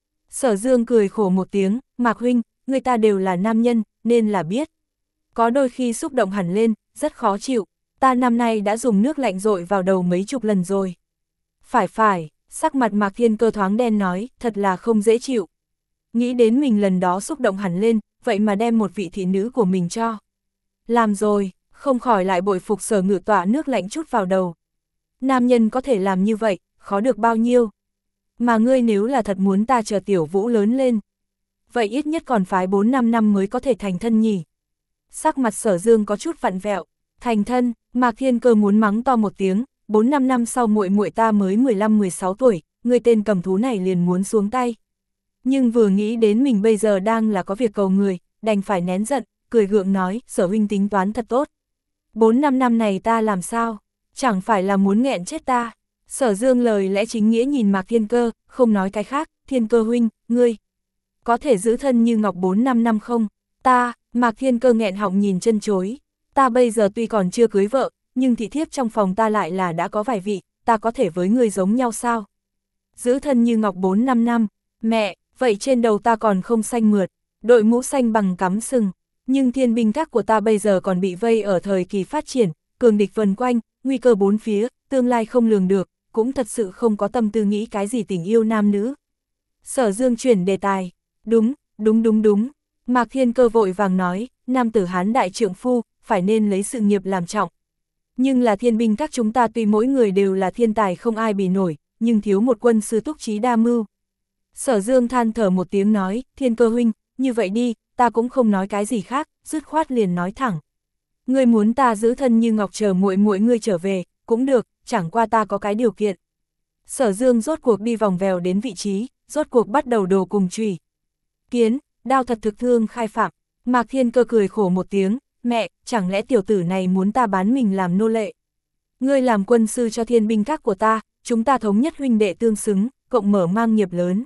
Sở Dương cười khổ một tiếng, Mạc huynh, người ta đều là nam nhân, nên là biết. Có đôi khi xúc động hẳn lên, rất khó chịu, ta năm nay đã dùng nước lạnh dội vào đầu mấy chục lần rồi. Phải phải, sắc mặt Mạc Thiên Cơ thoáng đen nói, thật là không dễ chịu. Nghĩ đến mình lần đó xúc động hẳn lên, vậy mà đem một vị thị nữ của mình cho. Làm rồi, không khỏi lại bội phục Sở Ngự Tọa nước lạnh chút vào đầu. Nam nhân có thể làm như vậy, khó được bao nhiêu. Mà ngươi nếu là thật muốn ta chờ Tiểu Vũ lớn lên, vậy ít nhất còn phải bốn năm năm mới có thể thành thân nhỉ. Sắc mặt Sở Dương có chút vặn vẹo, thành thân, Mạc Thiên Cơ muốn mắng to một tiếng, bốn năm năm sau muội muội ta mới mười lăm mười sáu tuổi, người tên cầm thú này liền muốn xuống tay. Nhưng vừa nghĩ đến mình bây giờ đang là có việc cầu người, đành phải nén giận, cười gượng nói, Sở huynh tính toán thật tốt. bốn năm năm này ta làm sao? Chẳng phải là muốn nghẹn chết ta. Sở Dương lời lẽ chính nghĩa nhìn Mạc Thiên Cơ, không nói cái khác, Thiên Cơ huynh, ngươi có thể giữ thân như ngọc bốn năm năm không? Ta, Mạc Thiên Cơ nghẹn họng nhìn chân chối. Ta bây giờ tuy còn chưa cưới vợ, nhưng thị thiếp trong phòng ta lại là đã có vài vị, ta có thể với ngươi giống nhau sao? Giữ thân như ngọc bốn năm năm, mẹ, vậy trên đầu ta còn không xanh mượt, đội mũ xanh bằng cắm sừng, nhưng thiên binh các của ta bây giờ còn bị vây ở thời kỳ phát triển, cường địch vần quanh, nguy cơ bốn phía, tương lai không lường được, cũng thật sự không có tâm tư nghĩ cái gì tình yêu nam nữ. Sở Dương chuyển đề tài, đúng, đúng đúng đúng, Mạc Thiên Cơ vội vàng nói, nam tử Hán đại trượng phu, phải nên lấy sự nghiệp làm trọng. Nhưng là thiên binh các chúng ta tuy mỗi người đều là thiên tài không ai bì nổi, nhưng thiếu một quân sư túc trí đa mưu. Sở Dương than thở một tiếng nói, Thiên Cơ huynh, như vậy đi, ta cũng không nói cái gì khác, dứt khoát liền nói thẳng. Ngươi muốn ta giữ thân như ngọc chờ muội muội ngươi trở về, cũng được, chẳng qua ta có cái điều kiện. Sở Dương rốt cuộc đi vòng vèo đến vị trí, rốt cuộc bắt đầu đồ cùng chùy. Kiến, đao thật thực thương khai phạm. Mạc Thiên Cơ cười khổ một tiếng, mẹ, chẳng lẽ tiểu tử này muốn ta bán mình làm nô lệ? Ngươi làm quân sư cho thiên binh các của ta, chúng ta thống nhất huynh đệ tương xứng, cộng mở mang nghiệp lớn.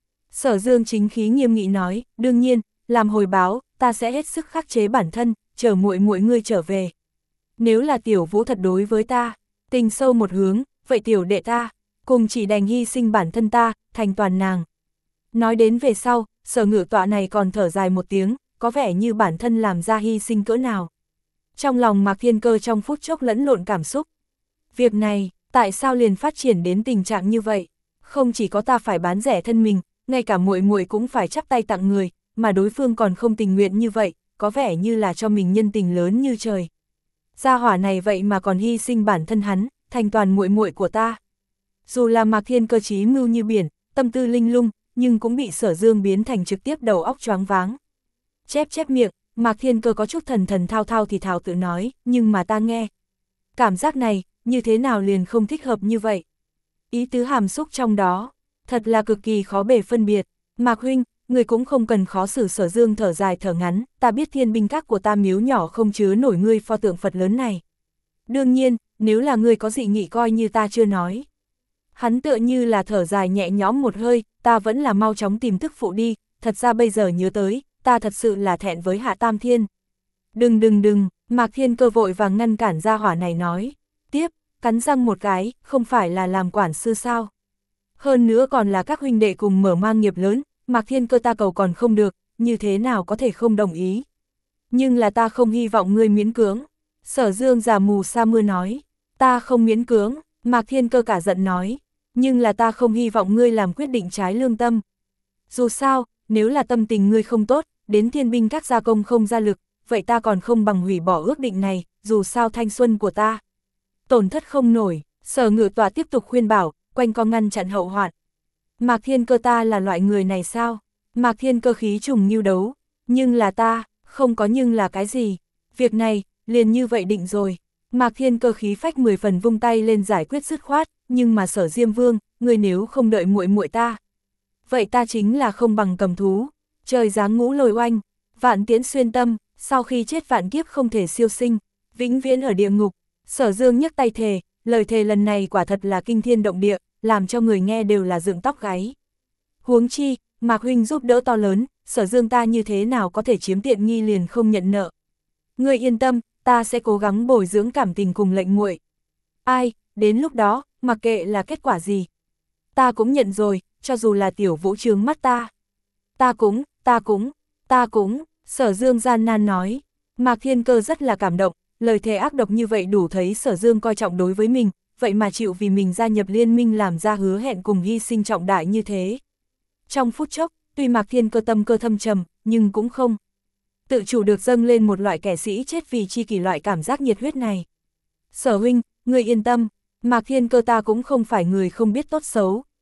Sở Dương chính khí nghiêm nghị nói, đương nhiên, làm hồi báo, ta sẽ hết sức khắc chế bản thân, chờ muội muội ngươi trở về. Nếu là Tiểu Vũ thật đối với ta, tình sâu một hướng, vậy tiểu đệ ta, cùng chỉ đành hy sinh bản thân ta, thành toàn nàng. Nói đến về sau, Sở Ngự Tọa này còn thở dài một tiếng, có vẻ như bản thân làm ra hy sinh cỡ nào. Trong lòng Mạc Thiên Cơ trong phút chốc lẫn lộn cảm xúc. Việc này, tại sao liền phát triển đến tình trạng như vậy? Không chỉ có ta phải bán rẻ thân mình, ngay cả muội muội cũng phải chắp tay tặng người, mà đối phương còn không tình nguyện như vậy, có vẻ như là cho mình nhân tình lớn như trời. Gia hỏa này vậy mà còn hy sinh bản thân hắn, thành toàn muội muội của ta. Dù là Mạc Thiên Cơ trí mưu như biển, tâm tư linh lung, nhưng cũng bị Sở Dương biến thành trực tiếp đầu óc choáng váng. Chép chép miệng, Mạc Thiên Cơ có chút thần thần thao thao thì thào tự nói, nhưng mà ta nghe. Cảm giác này, như thế nào liền không thích hợp như vậy? Ý tứ hàm xúc trong đó, thật là cực kỳ khó bề phân biệt. Mạc huynh, người cũng không cần khó xử. Sở Dương thở dài thở ngắn, ta biết thiên binh các của ta miếu nhỏ không chứa nổi ngươi pho tượng Phật lớn này. Đương nhiên, nếu là ngươi có dị nghị coi như ta chưa nói. Hắn tựa như là thở dài nhẹ nhõm một hơi, ta vẫn là mau chóng tìm tức phụ đi, thật ra bây giờ nhớ tới, ta thật sự là thẹn với Hạ Tam Thiên. Đừng đừng đừng, Mạc Thiên Cơ vội vàng ngăn cản gia hỏa này nói. Tiếp, cắn răng một cái, không phải là làm quản sư sao? Hơn nữa còn là các huynh đệ cùng mở mang nghiệp lớn, Mạc Thiên Cơ ta cầu còn không được, như thế nào có thể không đồng ý. Nhưng là ta không hy vọng ngươi miễn cưỡng. Sở Dương già mù sa mưa nói. Ta không miễn cưỡng, Mạc Thiên Cơ cả giận nói. Nhưng là ta không hy vọng ngươi làm quyết định trái lương tâm. Dù sao, nếu là tâm tình ngươi không tốt, đến thiên binh các gia công không ra lực, vậy ta còn không bằng hủy bỏ ước định này, dù sao thanh xuân của ta tổn thất không nổi. Sở Ngự Tọa tiếp tục khuyên bảo, quanh co ngăn chặn hậu hoạn. Mạc Thiên Cơ ta là loại người này sao? Mạc Thiên Cơ khí trùng nghiêu đấu, nhưng là ta, không có nhưng là cái gì? Việc này, liền như vậy định rồi. Mạc Thiên Cơ khí phách mười phần vung tay lên giải quyết dứt khoát, nhưng mà Sở Diêm Vương, người nếu không đợi muội muội ta, vậy ta chính là không bằng cầm thú. Trời giáng ngũ lôi oanh, vạn tiễn xuyên tâm, sau khi chết vạn kiếp không thể siêu sinh, vĩnh viễn ở địa ngục. Sở Dương nhấc tay thề, lời thề lần này quả thật là kinh thiên động địa, làm cho người nghe đều là dựng tóc gáy. Huống chi, Mạc huynh giúp đỡ to lớn, Sở Dương ta như thế nào có thể chiếm tiện nghi liền không nhận nợ. Ngươi yên tâm, ta sẽ cố gắng bồi dưỡng cảm tình cùng lệnh muội. Ai, đến lúc đó, mặc kệ là kết quả gì, ta cũng nhận rồi, cho dù là Tiểu Vũ trướng mắt ta. Ta cũng, ta cũng, ta cũng, Sở Dương gian nan nói. Mạc Thiên Cơ rất là cảm động, lời thề ác độc như vậy đủ thấy Sở Dương coi trọng đối với mình, vậy mà chịu vì mình gia nhập liên minh làm ra hứa hẹn cùng hy sinh trọng đại như thế. Trong phút chốc, tuy Mạc Thiên Cơ tâm cơ thâm trầm, nhưng cũng không tự chủ được dâng lên một loại kẻ sĩ chết vì chi kỷ loại cảm giác nhiệt huyết này. Sở huynh, người yên tâm, Mạc Thiên Cơ ta cũng không phải người không biết tốt xấu.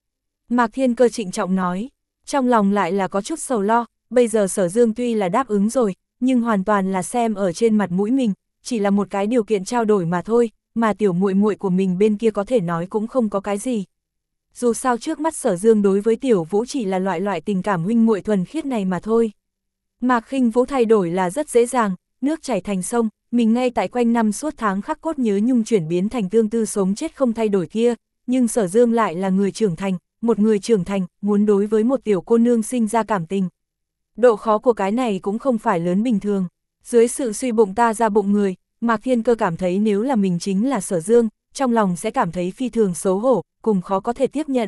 Mạc Thiên Cơ trịnh trọng nói, trong lòng lại là có chút sầu lo, bây giờ Sở Dương tuy là đáp ứng rồi, nhưng hoàn toàn là xem ở trên mặt mũi mình, chỉ là một cái điều kiện trao đổi mà thôi, mà tiểu muội muội của mình bên kia có thể nói cũng không có cái gì. Dù sao trước mắt Sở Dương đối với Tiểu Vũ chỉ là loại loại tình cảm huynh muội thuần khiết này mà thôi. Mạc Khinh Vũ thay đổi là rất dễ dàng, nước chảy thành sông, mình ngay tại quanh năm suốt tháng khắc cốt nhớ nhung chuyển biến thành tương tư sống chết không thay đổi kia, nhưng Sở Dương lại là người trưởng thành, một người trưởng thành, muốn đối với một tiểu cô nương sinh ra cảm tình. Độ khó của cái này cũng không phải lớn bình thường. Dưới sự suy bụng ta ra bụng người, Mạc Thiên Cơ cảm thấy nếu là mình chính là Sở Dương, trong lòng sẽ cảm thấy phi thường xấu hổ, cùng khó có thể tiếp nhận.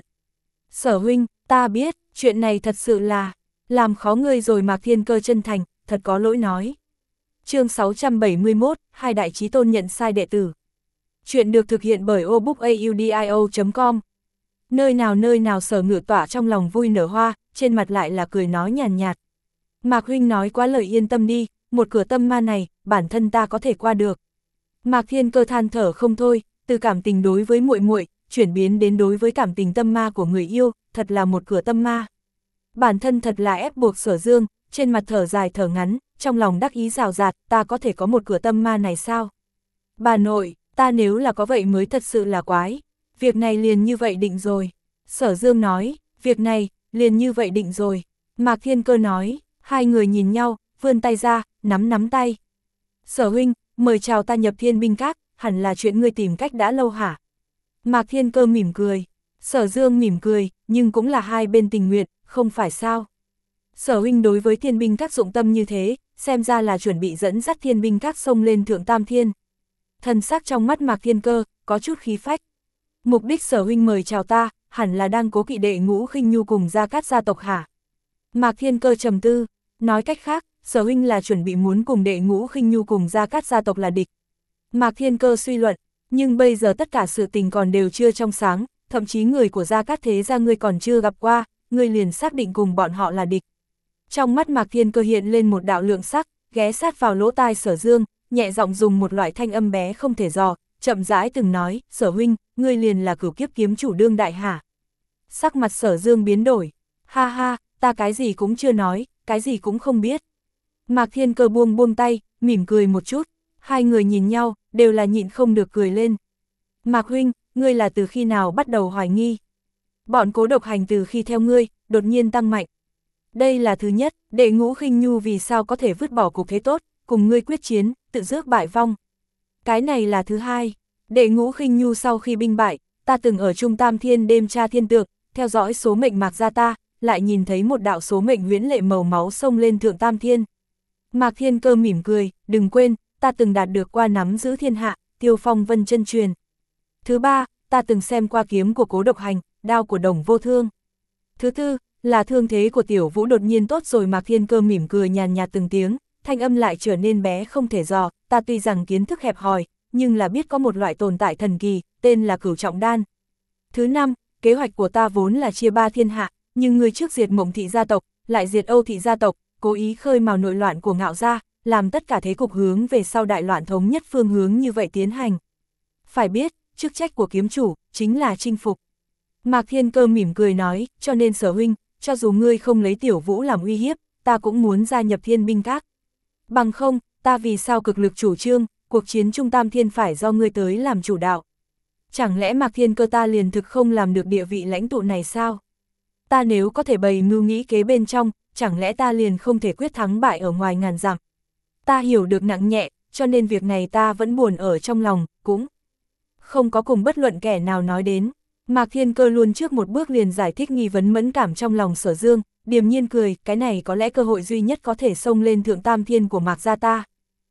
Sở huynh, ta biết, chuyện này thật sự là, làm khó ngươi rồi. Mạc Thiên Cơ chân thành, thật có lỗi nói. Chương sáu trăm bảy mươi mốt, hai đại chí tôn nhận sai đệ tử. Chuyện được thực hiện bởi obookaudio chấm com. Nơi nào nơi nào Sở Ngự tỏa trong lòng vui nở hoa, trên mặt lại là cười nói nhàn nhạt, nhạt. Mạc huynh nói quá lời, yên tâm đi, một cửa tâm ma này, bản thân ta có thể qua được. Mạc Thiên Cơ than thở không thôi, từ cảm tình đối với muội muội chuyển biến đến đối với cảm tình tâm ma của người yêu, thật là một cửa tâm ma. Bản thân thật là ép buộc Sở Dương, trên mặt thở dài thở ngắn, trong lòng đắc ý rào rạt, ta có thể có một cửa tâm ma này sao? Bà nội, ta nếu là có vậy mới thật sự là quái. Việc này liền như vậy định rồi. Sở Dương nói, việc này, liền như vậy định rồi. Mạc Thiên Cơ nói, hai người nhìn nhau, vươn tay ra, nắm nắm tay. Sở huynh, mời chào ta nhập Thiên Binh Các, hẳn là chuyện ngươi tìm cách đã lâu hả? Mạc Thiên Cơ mỉm cười. Sở Dương mỉm cười, nhưng cũng là hai bên tình nguyện, không phải sao? Sở huynh đối với Thiên Binh Các dụng tâm như thế, xem ra là chuẩn bị dẫn dắt Thiên Binh Các xông lên Thượng Tam Thiên. Thần sắc trong mắt Mạc Thiên Cơ, có chút khí phách. Mục đích Sở huynh mời chào ta, hẳn là đang cố kỵ Đệ Ngũ Khinh Nhu cùng Gia Cát gia tộc hả? Mạc Thiên Cơ trầm tư, nói cách khác, Sở huynh là chuẩn bị muốn cùng Đệ Ngũ Khinh Nhu cùng Gia Cát gia tộc là địch. Mạc Thiên Cơ suy luận, nhưng bây giờ tất cả sự tình còn đều chưa trong sáng, thậm chí người của Gia Cát thế gia ngươi còn chưa gặp qua, ngươi liền xác định cùng bọn họ là địch. Trong mắt Mạc Thiên Cơ hiện lên một đạo lượng sắc, ghé sát vào lỗ tai Sở Dương, nhẹ giọng dùng một loại thanh âm bé không thể dò, chậm rãi từng nói, Sở huynh, ngươi liền là Cửu Kiếp kiếm chủ đương đại hả? Sắc mặt Sở Dương biến đổi, ha ha, ta cái gì cũng chưa nói, cái gì cũng không biết. Mạc Thiên Cơ buông buông tay, mỉm cười một chút, hai người nhìn nhau, đều là nhịn không được cười lên. Mạc huynh, ngươi là từ khi nào bắt đầu hoài nghi? Bọn Cố Độc Hành từ khi theo ngươi, đột nhiên tăng mạnh. Đây là thứ nhất, Đệ Ngũ Khinh Nhu vì sao có thể vứt bỏ cục thế tốt, cùng ngươi quyết chiến, tự rước bại vong. Cái này là thứ hai, Đệ Ngũ Khinh Nhu sau khi binh bại, ta từng ở Trung Tam Thiên đêm tra thiên tượng, theo dõi số mệnh Mạc gia ta, lại nhìn thấy một đạo số mệnh huyễn lệ màu máu xông lên Thượng Tam Thiên. Mạc Thiên Cơ mỉm cười, đừng quên, ta từng đạt được qua nắm giữ thiên hạ, Tiêu Phong Vân chân truyền. Thứ ba, ta từng xem qua kiếm của Cố Độc Hành, đao của Đồng Vô Thương. Thứ tư, là thương thế của Tiểu Vũ đột nhiên tốt rồi. Mạc Thiên Cơ mỉm cười nhàn nhạt từng tiếng, thanh âm lại trở nên bé không thể dò, ta tuy rằng kiến thức hẹp hòi, nhưng là biết có một loại tồn tại thần kỳ, tên là Cửu Trọng Đan. Thứ năm, kế hoạch của ta vốn là chia ba thiên hạ, nhưng người trước diệt Mộng thị gia tộc, lại diệt Âu thị gia tộc, cố ý khơi mào nội loạn của Ngạo gia, làm tất cả thế cục hướng về sau đại loạn thống nhất phương hướng như vậy tiến hành. Phải biết, chức trách của kiếm chủ, chính là chinh phục. Mạc Thiên Cơ mỉm cười nói, cho nên Sở huynh, cho dù ngươi không lấy Tiểu Vũ làm uy hiếp, ta cũng muốn gia nhập Thiên Binh Các. Bằng không, ta vì sao cực lực chủ trương, cuộc chiến Trung Tam Thiên phải do ngươi tới làm chủ đạo. Chẳng lẽ Mạc Thiên Cơ ta liền thực không làm được địa vị lãnh tụ này sao? Ta nếu có thể bày mưu nghĩ kế bên trong, chẳng lẽ ta liền không thể quyết thắng bại ở ngoài ngàn dặm? Ta hiểu được nặng nhẹ, cho nên việc này ta vẫn buồn ở trong lòng, cũng không có cùng bất luận kẻ nào nói đến. Mạc Thiên Cơ luôn trước một bước liền giải thích nghi vấn mẫn cảm trong lòng Sở Dương, điềm nhiên cười, cái này có lẽ cơ hội duy nhất có thể xông lên Thượng Tam Thiên của Mạc gia ta.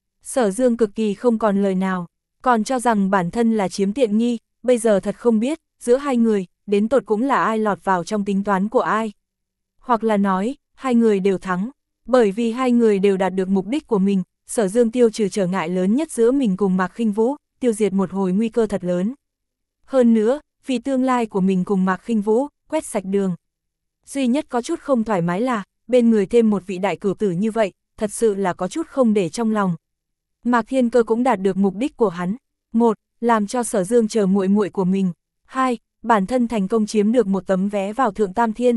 Sở Dương cực kỳ không còn lời nào, còn cho rằng bản thân là chiếm tiện nghi, bây giờ thật không biết, giữa hai người, đến tột cũng là ai lọt vào trong tính toán của ai. Hoặc là nói, hai người đều thắng, bởi vì hai người đều đạt được mục đích của mình, Sở Dương tiêu trừ trở ngại lớn nhất giữa mình cùng Mạc Khinh Vũ, tiêu diệt một hồi nguy cơ thật lớn. Hơn nữa, vì tương lai của mình cùng Mạc Khinh Vũ, quét sạch đường. Duy nhất có chút không thoải mái là, bên người thêm một vị đại cửu tử như vậy, thật sự là có chút không để trong lòng. Mạc Thiên Cơ cũng đạt được mục đích của hắn. Một, làm cho Sở Dương chờ muội muội của mình. Hai, bản thân thành công chiếm được một tấm vé vào Thượng Tam Thiên.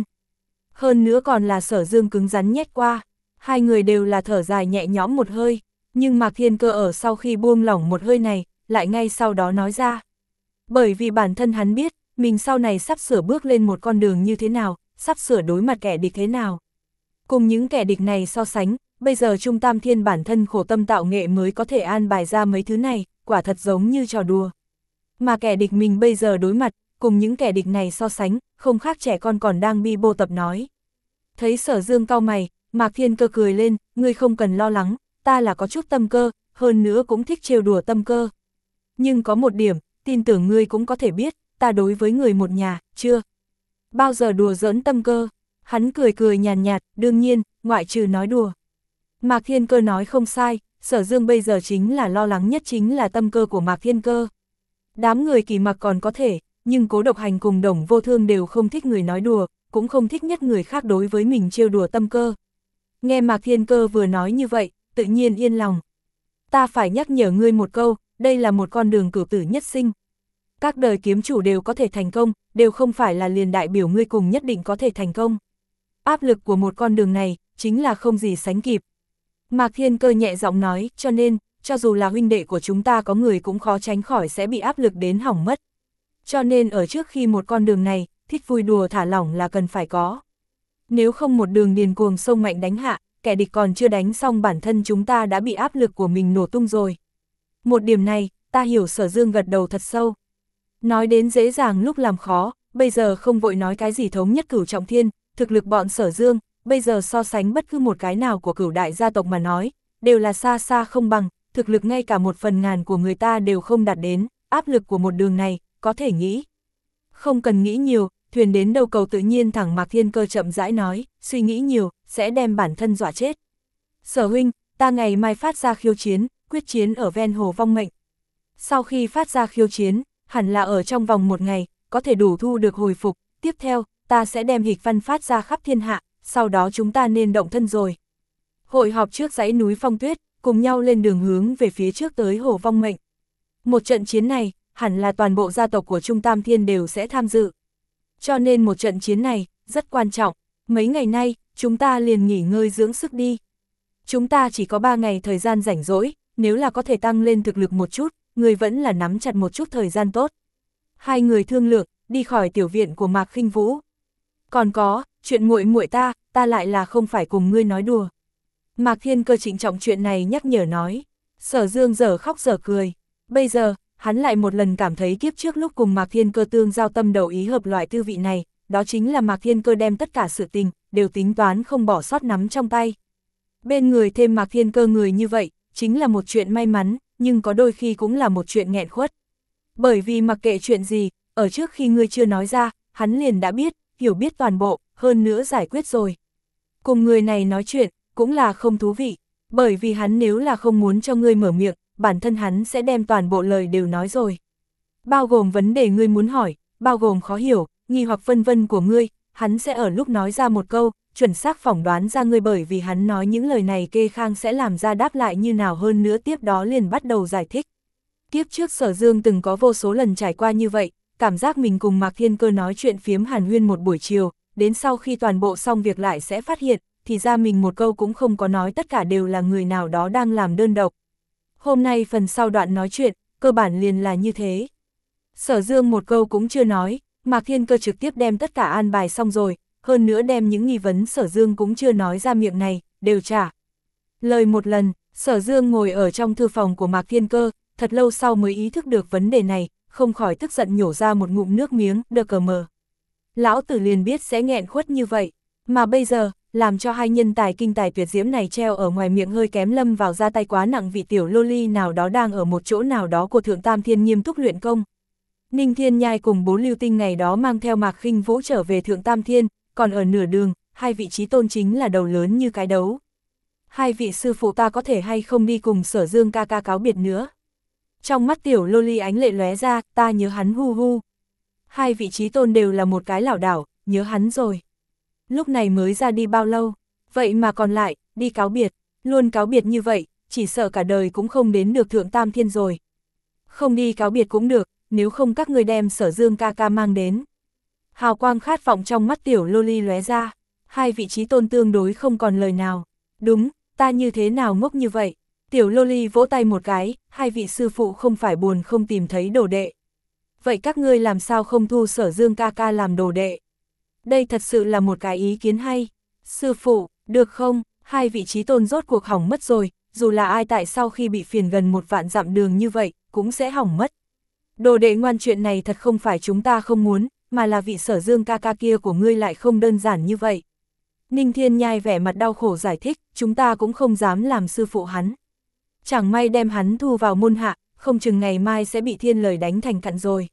Hơn nữa còn là Sở Dương cứng rắn nhét qua, hai người đều là thở dài nhẹ nhõm một hơi, nhưng Mạc Thiên Cơ ở sau khi buông lỏng một hơi này, lại ngay sau đó nói ra. Bởi vì bản thân hắn biết, mình sau này sắp sửa bước lên một con đường như thế nào, sắp sửa đối mặt kẻ địch thế nào. Cùng những kẻ địch này so sánh, bây giờ Trung Tam Thiên bản thân khổ tâm tạo nghệ mới có thể an bài ra mấy thứ này, quả thật giống như trò đùa. Mà kẻ địch mình bây giờ đối mặt, cùng những kẻ địch này so sánh, không khác trẻ con còn đang bi bô tập nói. Thấy Sở Dương cau mày, Mạc Thiên Cơ cười lên, ngươi không cần lo lắng, ta là có chút tâm cơ, hơn nữa cũng thích trêu đùa tâm cơ. Nhưng có một điểm, tin tưởng ngươi cũng có thể biết, ta đối với người một nhà, chưa bao giờ đùa giỡn tâm cơ. Hắn cười cười nhàn nhạt, nhạt, đương nhiên, ngoại trừ nói đùa. Mạc Thiên Cơ nói không sai, Sở Dương bây giờ chính là lo lắng nhất chính là tâm cơ của Mạc Thiên Cơ. Đám người Kỳ Mặc còn có thể, nhưng Cố Độc Hành cùng Đồng Vô Thương đều không thích người nói đùa, cũng không thích nhất người khác đối với mình trêu đùa tâm cơ. Nghe Mạc Thiên Cơ vừa nói như vậy, tự nhiên yên lòng. Ta phải nhắc nhở ngươi một câu, đây là một con đường cửu tử nhất sinh. Các đời kiếm chủ đều có thể thành công, đều không phải là liền đại biểu ngươi cùng nhất định có thể thành công. Áp lực của một con đường này, chính là không gì sánh kịp. Mạc Thiên Cơ nhẹ giọng nói, cho nên, cho dù là huynh đệ của chúng ta có người cũng khó tránh khỏi sẽ bị áp lực đến hỏng mất. Cho nên ở trước khi một con đường này, thích vui đùa thả lỏng là cần phải có. Nếu không một đường điền cuồng sông mạnh đánh hạ, kẻ địch còn chưa đánh xong bản thân chúng ta đã bị áp lực của mình nổ tung rồi. Một điểm này, ta hiểu. Sở Dương gật đầu thật sâu. Nói đến dễ dàng lúc làm khó, bây giờ không vội nói cái gì thống nhất cửu trọng thiên, thực lực bọn Sở Dương, bây giờ so sánh bất cứ một cái nào của cửu đại gia tộc mà nói, đều là xa xa không bằng, thực lực ngay cả một phần ngàn của người ta đều không đạt đến, áp lực của một đường này, có thể nghĩ. Không cần nghĩ nhiều, thuyền đến đầu cầu tự nhiên thẳng. Mạc Thiên Cơ chậm rãi nói, suy nghĩ nhiều, sẽ đem bản thân dọa chết. Sở huynh, ta ngày mai phát ra khiêu chiến, quyết chiến ở ven hồ vong mệnh. Sau khi phát ra khiêu chiến, hẳn là ở trong vòng một ngày, có thể đủ thu được hồi phục, tiếp theo, ta sẽ đem hịch văn phát ra khắp thiên hạ, sau đó chúng ta nên động thân rồi. Hội họp trước dãy núi Phong Tuyết, cùng nhau lên đường hướng về phía trước tới hồ vong mệnh. Một trận chiến này, hẳn là toàn bộ gia tộc của Trung Tam Thiên đều sẽ tham dự. Cho nên một trận chiến này, rất quan trọng. Mấy ngày nay, chúng ta liền nghỉ ngơi dưỡng sức đi. Chúng ta chỉ có ba ngày thời gian rảnh rỗi, nếu là có thể tăng lên thực lực một chút, người vẫn là nắm chặt một chút thời gian tốt. Hai người thương lượng, đi khỏi tiểu viện của Mạc Khinh Vũ. Còn có, chuyện muội muội ta, ta lại là không phải cùng ngươi nói đùa. Mạc Thiên Cơ trịnh trọng chuyện này nhắc nhở nói. Sở Dương dở khóc dở cười. Bây giờ, hắn lại một lần cảm thấy kiếp trước lúc cùng Mạc Thiên Cơ tương giao tâm đầu ý hợp loại tư vị này, đó chính là Mạc Thiên Cơ đem tất cả sự tình, đều tính toán không bỏ sót nắm trong tay. Bên người thêm Mạc Thiên Cơ người như vậy, chính là một chuyện may mắn, nhưng có đôi khi cũng là một chuyện nghẹn khuất. Bởi vì mặc kệ chuyện gì, ở trước khi ngươi chưa nói ra, hắn liền đã biết, hiểu biết toàn bộ, hơn nữa giải quyết rồi. Cùng người này nói chuyện, cũng là không thú vị, bởi vì hắn nếu là không muốn cho ngươi mở miệng, bản thân hắn sẽ đem toàn bộ lời đều nói rồi. Bao gồm vấn đề ngươi muốn hỏi, bao gồm khó hiểu, nghi hoặc vân vân của ngươi, hắn sẽ ở lúc nói ra một câu, chuẩn xác phỏng đoán ra ngươi, bởi vì hắn nói những lời này Kê Khang sẽ làm ra đáp lại như nào, hơn nữa tiếp đó liền bắt đầu giải thích. Kiếp trước Sở Dương từng có vô số lần trải qua như vậy, cảm giác mình cùng Mạc Thiên Cơ nói chuyện phiếm hàn huyên một buổi chiều, đến sau khi toàn bộ xong việc lại sẽ phát hiện, thì ra mình một câu cũng không có nói, tất cả đều là người nào đó đang làm đơn độc. Hôm nay phần sau đoạn nói chuyện, cơ bản liền là như thế. Sở Dương một câu cũng chưa nói, Mạc Thiên Cơ trực tiếp đem tất cả an bài xong rồi, hơn nữa đem những nghi vấn Sở Dương cũng chưa nói ra miệng này, đều trả lời một lần. Sở Dương ngồi ở trong thư phòng của Mạc Thiên Cơ, thật lâu sau mới ý thức được vấn đề này, không khỏi tức giận nhổ ra một ngụm nước miếng, đờ cờ mờ. Lão tử liền biết sẽ nghẹn khuất như vậy, mà bây giờ, làm cho hai nhân tài kinh tài tuyệt diễm này treo ở ngoài miệng hơi kém lâm vào ra tay quá nặng. Vị tiểu loli nào đó đang ở một chỗ nào đó của Thượng Tam Thiên nghiêm túc luyện công. Ninh Thiên Nhai cùng bốn lưu tinh ngày đó mang theo Mạc Khinh Vũ trở về Thượng Tam Thiên, còn ở nửa đường, hai vị trí tôn chính là đầu lớn như cái đấu. Hai vị sư phụ ta có thể hay không đi cùng Sở Dương ca ca cáo biệt nữa? Trong mắt tiểu loli ánh lệ lóe ra, ta nhớ hắn hu hu. Hai vị trí tôn đều là một cái lảo đảo, nhớ hắn rồi. Lúc này mới ra đi bao lâu, vậy mà còn lại, đi cáo biệt, luôn cáo biệt như vậy, chỉ sợ cả đời cũng không đến được Thượng Tam Thiên rồi. Không đi cáo biệt cũng được, nếu không các ngươi đem Sở Dương ca ca mang đến. Hào quang khát vọng trong mắt tiểu loli lóe ra, hai vị trí tôn tương đối không còn lời nào. Đúng, ta như thế nào ngốc như vậy? Tiểu loli vỗ tay một cái, hai vị sư phụ không phải buồn không tìm thấy đồ đệ. Vậy các ngươi làm sao không thu Sở Dương ca ca làm đồ đệ? Đây thật sự là một cái ý kiến hay. Sư phụ, được không? Hai vị trí tôn rốt cuộc hỏng mất rồi, dù là ai tại sau khi bị phiền gần một vạn dặm đường như vậy, cũng sẽ hỏng mất. Đồ đệ ngoan, chuyện này thật không phải chúng ta không muốn, mà là vị Sở Dương ca ca kia của ngươi lại không đơn giản như vậy. Ninh Thiên Nhai vẻ mặt đau khổ giải thích, chúng ta cũng không dám làm sư phụ hắn. Chẳng may đem hắn thu vào môn hạ, không chừng ngày mai sẽ bị thiên lời đánh thành cặn rồi.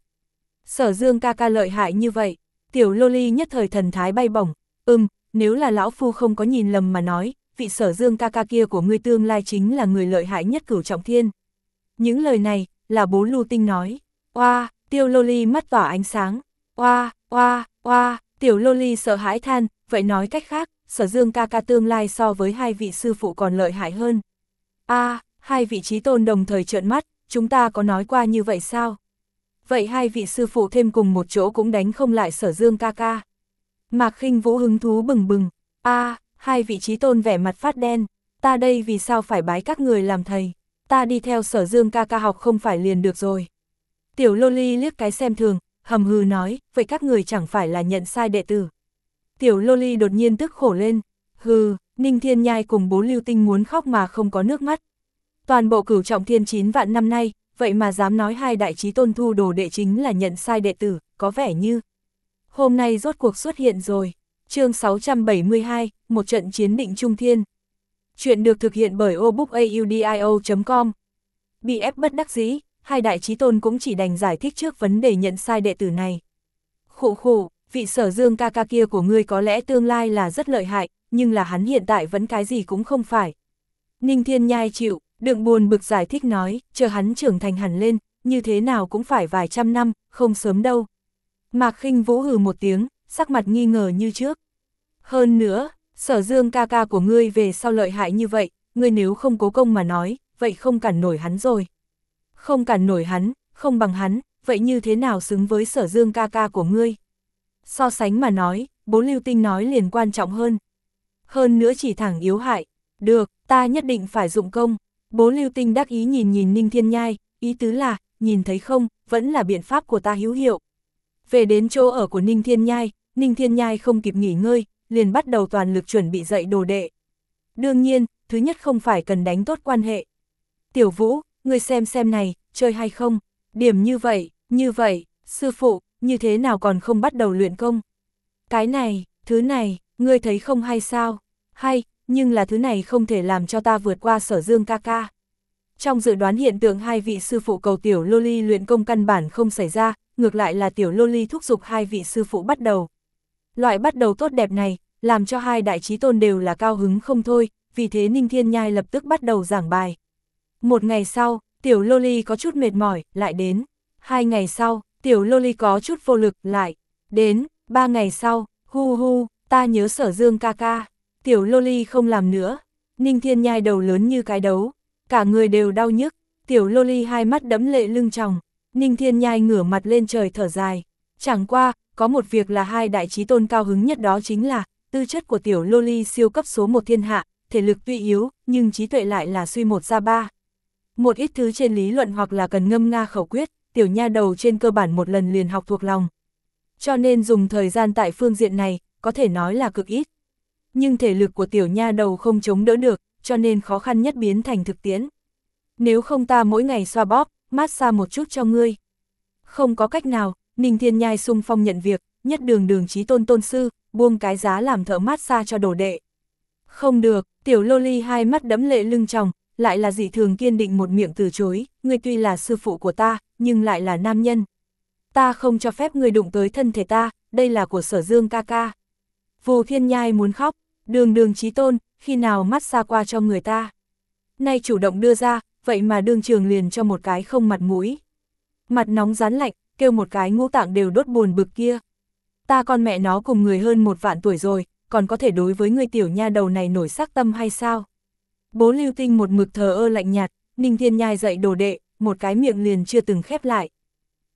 Sở Dương ca ca lợi hại như vậy, tiểu loli nhất thời thần thái bay bổng, ừm, nếu là lão phu không có nhìn lầm mà nói, vị Sở Dương ca ca kia của ngươi tương lai chính là người lợi hại nhất Cửu Trọng Thiên. Những lời này, là Bố Lưu Tinh nói. Oa, tiểu loli mắt tỏa ánh sáng. Oa, oa, oa, tiểu loli sợ hãi than, vậy nói cách khác, Sở Dương ca ca tương lai so với hai vị sư phụ còn lợi hại hơn. A, à, hai vị trí tôn đồng thời trợn mắt, chúng ta có nói qua như vậy sao? Vậy hai vị sư phụ thêm cùng một chỗ cũng đánh không lại Sở Dương ca ca. Mạc Khinh Vũ hứng thú bừng bừng. A, à, hai vị trí tôn vẻ mặt phát đen, ta đây vì sao phải bái các người làm thầy? Ta đi theo Sở Dương ca ca học không phải liền được rồi. Tiểu loli liếc cái xem thường, hầm hừ nói, vậy các người chẳng phải là nhận sai đệ tử. Tiểu loli đột nhiên tức khổ lên, hừ, Ninh Thiên Nhai cùng Bố Lưu Tinh muốn khóc mà không có nước mắt. Toàn bộ Cửu Trọng Thiên chín vạn năm nay, vậy mà dám nói hai đại chí tôn thu đồ đệ chính là nhận sai đệ tử, có vẻ như hôm nay rốt cuộc xuất hiện rồi. Chương sáu trăm bảy mươi hai, một trận chiến định trung thiên. Chuyện được thực hiện bởi obookaudio chấm com. Bị ép bất đắc dĩ, hai đại chí tôn cũng chỉ đành giải thích trước vấn đề nhận sai đệ tử này. Khụ khụ, vị Sở Dương ca ca kia của ngươi có lẽ tương lai là rất lợi hại, nhưng là hắn hiện tại vẫn cái gì cũng không phải. Ninh Thiên Nhai chịu, đừng buồn bực giải thích nói, chờ hắn trưởng thành hẳn lên, như thế nào cũng phải vài trăm năm, không sớm đâu. Mạc Khinh Vũ hừ một tiếng, sắc mặt nghi ngờ như trước. Hơn nữa, Sở Dương ca ca của ngươi về sau lợi hại như vậy, ngươi nếu không cố công mà nói, vậy không cản nổi hắn rồi. Không cản nổi hắn, không bằng hắn, vậy như thế nào xứng với Sở Dương ca ca của ngươi? So sánh mà nói, Bố Lưu Tinh nói liền quan trọng hơn. Hơn nữa chỉ thẳng yếu hại. Được, ta nhất định phải dụng công. Bố Lưu Tinh đắc ý nhìn nhìn Ninh Thiên Nhai, ý tứ là, nhìn thấy không, vẫn là biện pháp của ta hữu hiệu. Về đến chỗ ở của Ninh Thiên Nhai, Ninh Thiên Nhai không kịp nghỉ ngơi, liền bắt đầu toàn lực chuẩn bị dạy đồ đệ. Đương nhiên, thứ nhất không phải cần đánh tốt quan hệ. Tiểu Vũ, ngươi xem xem này, chơi hay không? Điểm như vậy, như vậy, sư phụ, như thế nào còn không bắt đầu luyện công? Cái này, thứ này, ngươi thấy không hay sao? Hay, nhưng là thứ này không thể làm cho ta vượt qua Sở Dương ca ca. Trong dự đoán hiện tượng hai vị sư phụ cầu tiểu loli luyện công căn bản không xảy ra, ngược lại là tiểu loli thúc giục hai vị sư phụ bắt đầu. Loại bắt đầu tốt đẹp này, làm cho hai đại chí tôn đều là cao hứng không thôi, vì thế Ninh Thiên Nhai lập tức bắt đầu giảng bài. Một ngày sau, tiểu loli có chút mệt mỏi, lại đến. Hai ngày sau, tiểu loli có chút vô lực, lại đến. Ba ngày sau, hu hu, ta nhớ Sở Dương ca ca. Tiểu loli không làm nữa. Ninh Thiên Nhai đầu lớn như cái đấu, cả người đều đau nhức. Tiểu loli hai mắt đẫm lệ lưng tròng. Ninh Thiên Nhai ngửa mặt lên trời thở dài. Chẳng qua, có một việc là hai đại chí tôn cao hứng nhất, đó chính là tư chất của tiểu loli siêu cấp số một thiên hạ, thể lực tuy yếu, nhưng trí tuệ lại là suy một ra ba. Một ít thứ trên lý luận hoặc là cần ngâm nga khẩu quyết, tiểu nha đầu trên cơ bản một lần liền học thuộc lòng. Cho nên dùng thời gian tại phương diện này, có thể nói là cực ít. Nhưng thể lực của tiểu nha đầu không chống đỡ được, cho nên khó khăn nhất biến thành thực tiễn. Nếu không ta mỗi ngày xoa bóp, massage một chút cho ngươi. Không có cách nào, Ninh Thiên Nhai sung phong nhận việc, nhất đường đường chí tôn tôn sư, buông cái giá làm thợ massage cho đồ đệ. Không được, tiểu loli hai mắt đẫm lệ lưng tròng, lại là dị thường kiên định một miệng từ chối, ngươi tuy là sư phụ của ta, nhưng lại là nam nhân. Ta không cho phép ngươi đụng tới thân thể ta, đây là của Sở Dương ca ca. Vô Thiên Nhai muốn khóc, đường đường chí tôn, khi nào massage qua cho người ta. Nay chủ động đưa ra, vậy mà đương trường liền cho một cái không mặt mũi. Mặt nóng rán lạnh, kêu một cái ngũ tạng đều đốt buồn bực kia. Ta con mẹ nó cùng người hơn một vạn tuổi rồi, còn có thể đối với người tiểu nha đầu này nổi sắc tâm hay sao? Bố Lưu Tinh một mực thờ ơ lạnh nhạt, Ninh Thiên Nhai dạy đồ đệ, một cái miệng liền chưa từng khép lại.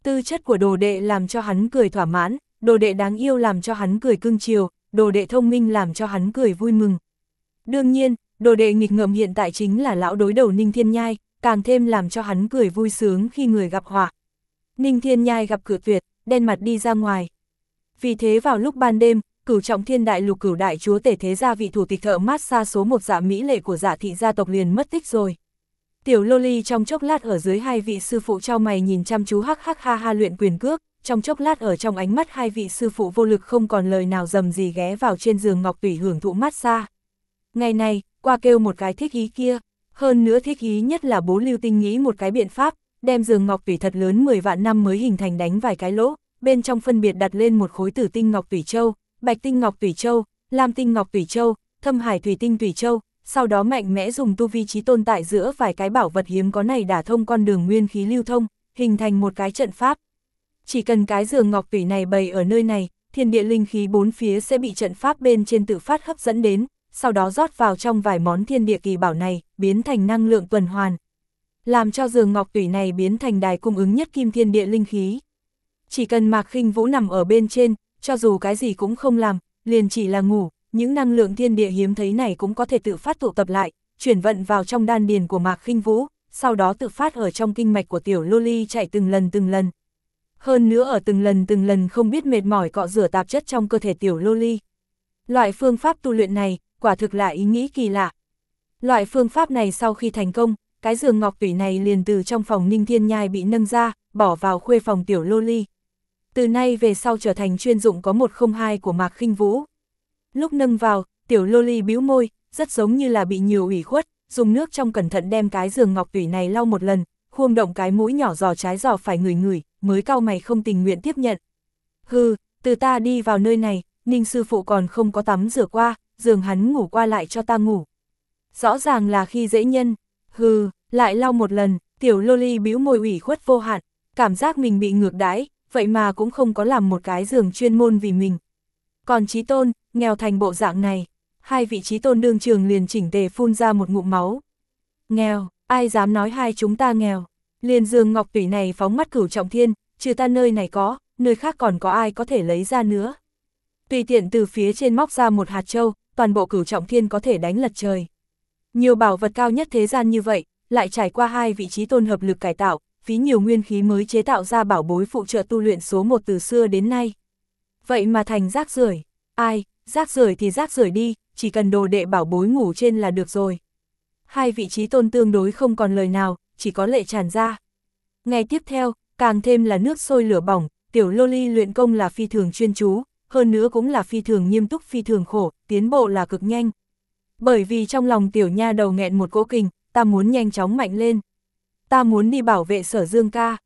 Tư chất của đồ đệ làm cho hắn cười thỏa mãn, đồ đệ đáng yêu làm cho hắn cười cưng chiều, đồ đệ thông minh làm cho hắn cười vui mừng. Đương nhiên, đồ đệ nghịch ngợm hiện tại chính là lão đối đầu Ninh Thiên Nhai, càng thêm làm cho hắn cười vui sướng khi người gặp họa. Ninh Thiên Nhai gặp cự tuyệt, đen mặt đi ra ngoài. Vì thế vào lúc ban đêm, Cửu Trọng Thiên Đại Lục Cửu Đại Chúa Tể thế gia vị thủ tịch thợ massage số một Dạ mỹ lệ của Dạ thị gia tộc liền mất tích rồi. Tiểu Loli trong chốc lát ở dưới hai vị sư phụ trao mày nhìn chăm chú hắc hắc ha ha luyện quyền cước, trong chốc lát ở trong ánh mắt hai vị sư phụ vô lực không còn lời nào dầm gì ghé vào trên giường ngọc tủy hưởng thụ massage. Ngày này, qua kêu một cái thích ý kia, hơn nữa thích ý nhất là bố Lưu Tinh nghĩ một cái biện pháp, đem giường ngọc tủy thật lớn mười vạn năm mới hình thành đánh vài cái lỗ, bên trong phân biệt đặt lên một khối tử tinh ngọc tủy châu, bạch tinh ngọc tủy châu, lam tinh ngọc tủy châu, thâm hải thủy tinh tủy châu, sau đó mạnh mẽ dùng tu vi trí tôn tại giữa vài cái bảo vật hiếm có này đả thông con đường nguyên khí lưu thông, hình thành một cái trận pháp. Chỉ cần cái giường ngọc tủy này bày ở nơi này, thiên địa linh khí bốn phía sẽ bị trận pháp bên trên tự phát hấp dẫn đến, sau đó rót vào trong vài món thiên địa kỳ bảo này, biến thành năng lượng tuần hoàn. Làm cho giường ngọc tủy này biến thành đài cung ứng nhất kim thiên địa linh khí. Chỉ cần Mạc Khinh Vũ nằm ở bên trên, cho dù cái gì cũng không làm, liền chỉ là ngủ, những năng lượng thiên địa hiếm thấy này cũng có thể tự phát tụ tập lại, chuyển vận vào trong đan điền của Mạc Khinh Vũ, sau đó tự phát ở trong kinh mạch của tiểu Loli chạy từng lần từng lần. Hơn nữa ở từng lần từng lần không biết mệt mỏi cọ rửa tạp chất trong cơ thể tiểu Loli. Loại phương pháp tu luyện này, quả thực là ý nghĩ kỳ lạ. Loại phương pháp này sau khi thành công, cái giường ngọc tủy này liền từ trong phòng Ninh Thiên Nhai bị nâng ra, bỏ vào khuê phòng tiểu Loli. Từ nay về sau trở thành chuyên dụng có một không hai của Mạc Khinh Vũ. Lúc nâng vào, tiểu Loli bĩu môi, rất giống như là bị nhiều ủy khuất, dùng nước trong cẩn thận đem cái giường ngọc tủy này lau một lần, khuông động cái mũi nhỏ giò trái giò phải ngửi ngửi, mới cau mày không tình nguyện tiếp nhận. Hừ, từ ta đi vào nơi này, Ninh sư phụ còn không có tắm rửa qua, giường hắn ngủ qua lại cho ta ngủ. Rõ ràng là khi dễ nhân. Hừ, lại lau một lần, tiểu Loli bĩu môi ủy khuất vô hạn, cảm giác mình bị ngược đãi, vậy mà cũng không có làm một cái giường chuyên môn vì mình. Còn Chí Tôn, nghèo thành bộ dạng này, hai vị Chí Tôn đương trường liền chỉnh tề phun ra một ngụm máu. Nghèo, ai dám nói hai chúng ta nghèo, liền giường ngọc tủy này phóng mắt Cửu Trọng Thiên, trừ ta nơi này có, nơi khác còn có ai có thể lấy ra nữa. Tùy tiện từ phía trên móc ra một hạt châu, toàn bộ Cửu Trọng Thiên có thể đánh lật trời. Nhiều bảo vật cao nhất thế gian như vậy, lại trải qua hai vị Chí Tôn hợp lực cải tạo, phí nhiều nguyên khí mới chế tạo ra bảo bối phụ trợ tu luyện số một từ xưa đến nay. Vậy mà thành rác rưởi. Ai, rác rưởi thì rác rưởi đi, chỉ cần đồ đệ bảo bối ngủ trên là được rồi. Hai vị Chí Tôn tương đối không còn lời nào, chỉ có lệ tràn ra. Ngày tiếp theo, càng thêm là nước sôi lửa bỏng, tiểu Loli luyện công là phi thường chuyên chú, hơn nữa cũng là phi thường nghiêm túc phi thường khổ, tiến bộ là cực nhanh. Bởi vì trong lòng tiểu nha đầu nghẹn một cỗ kình, ta muốn nhanh chóng mạnh lên. Ta muốn đi bảo vệ Sở Dương ca.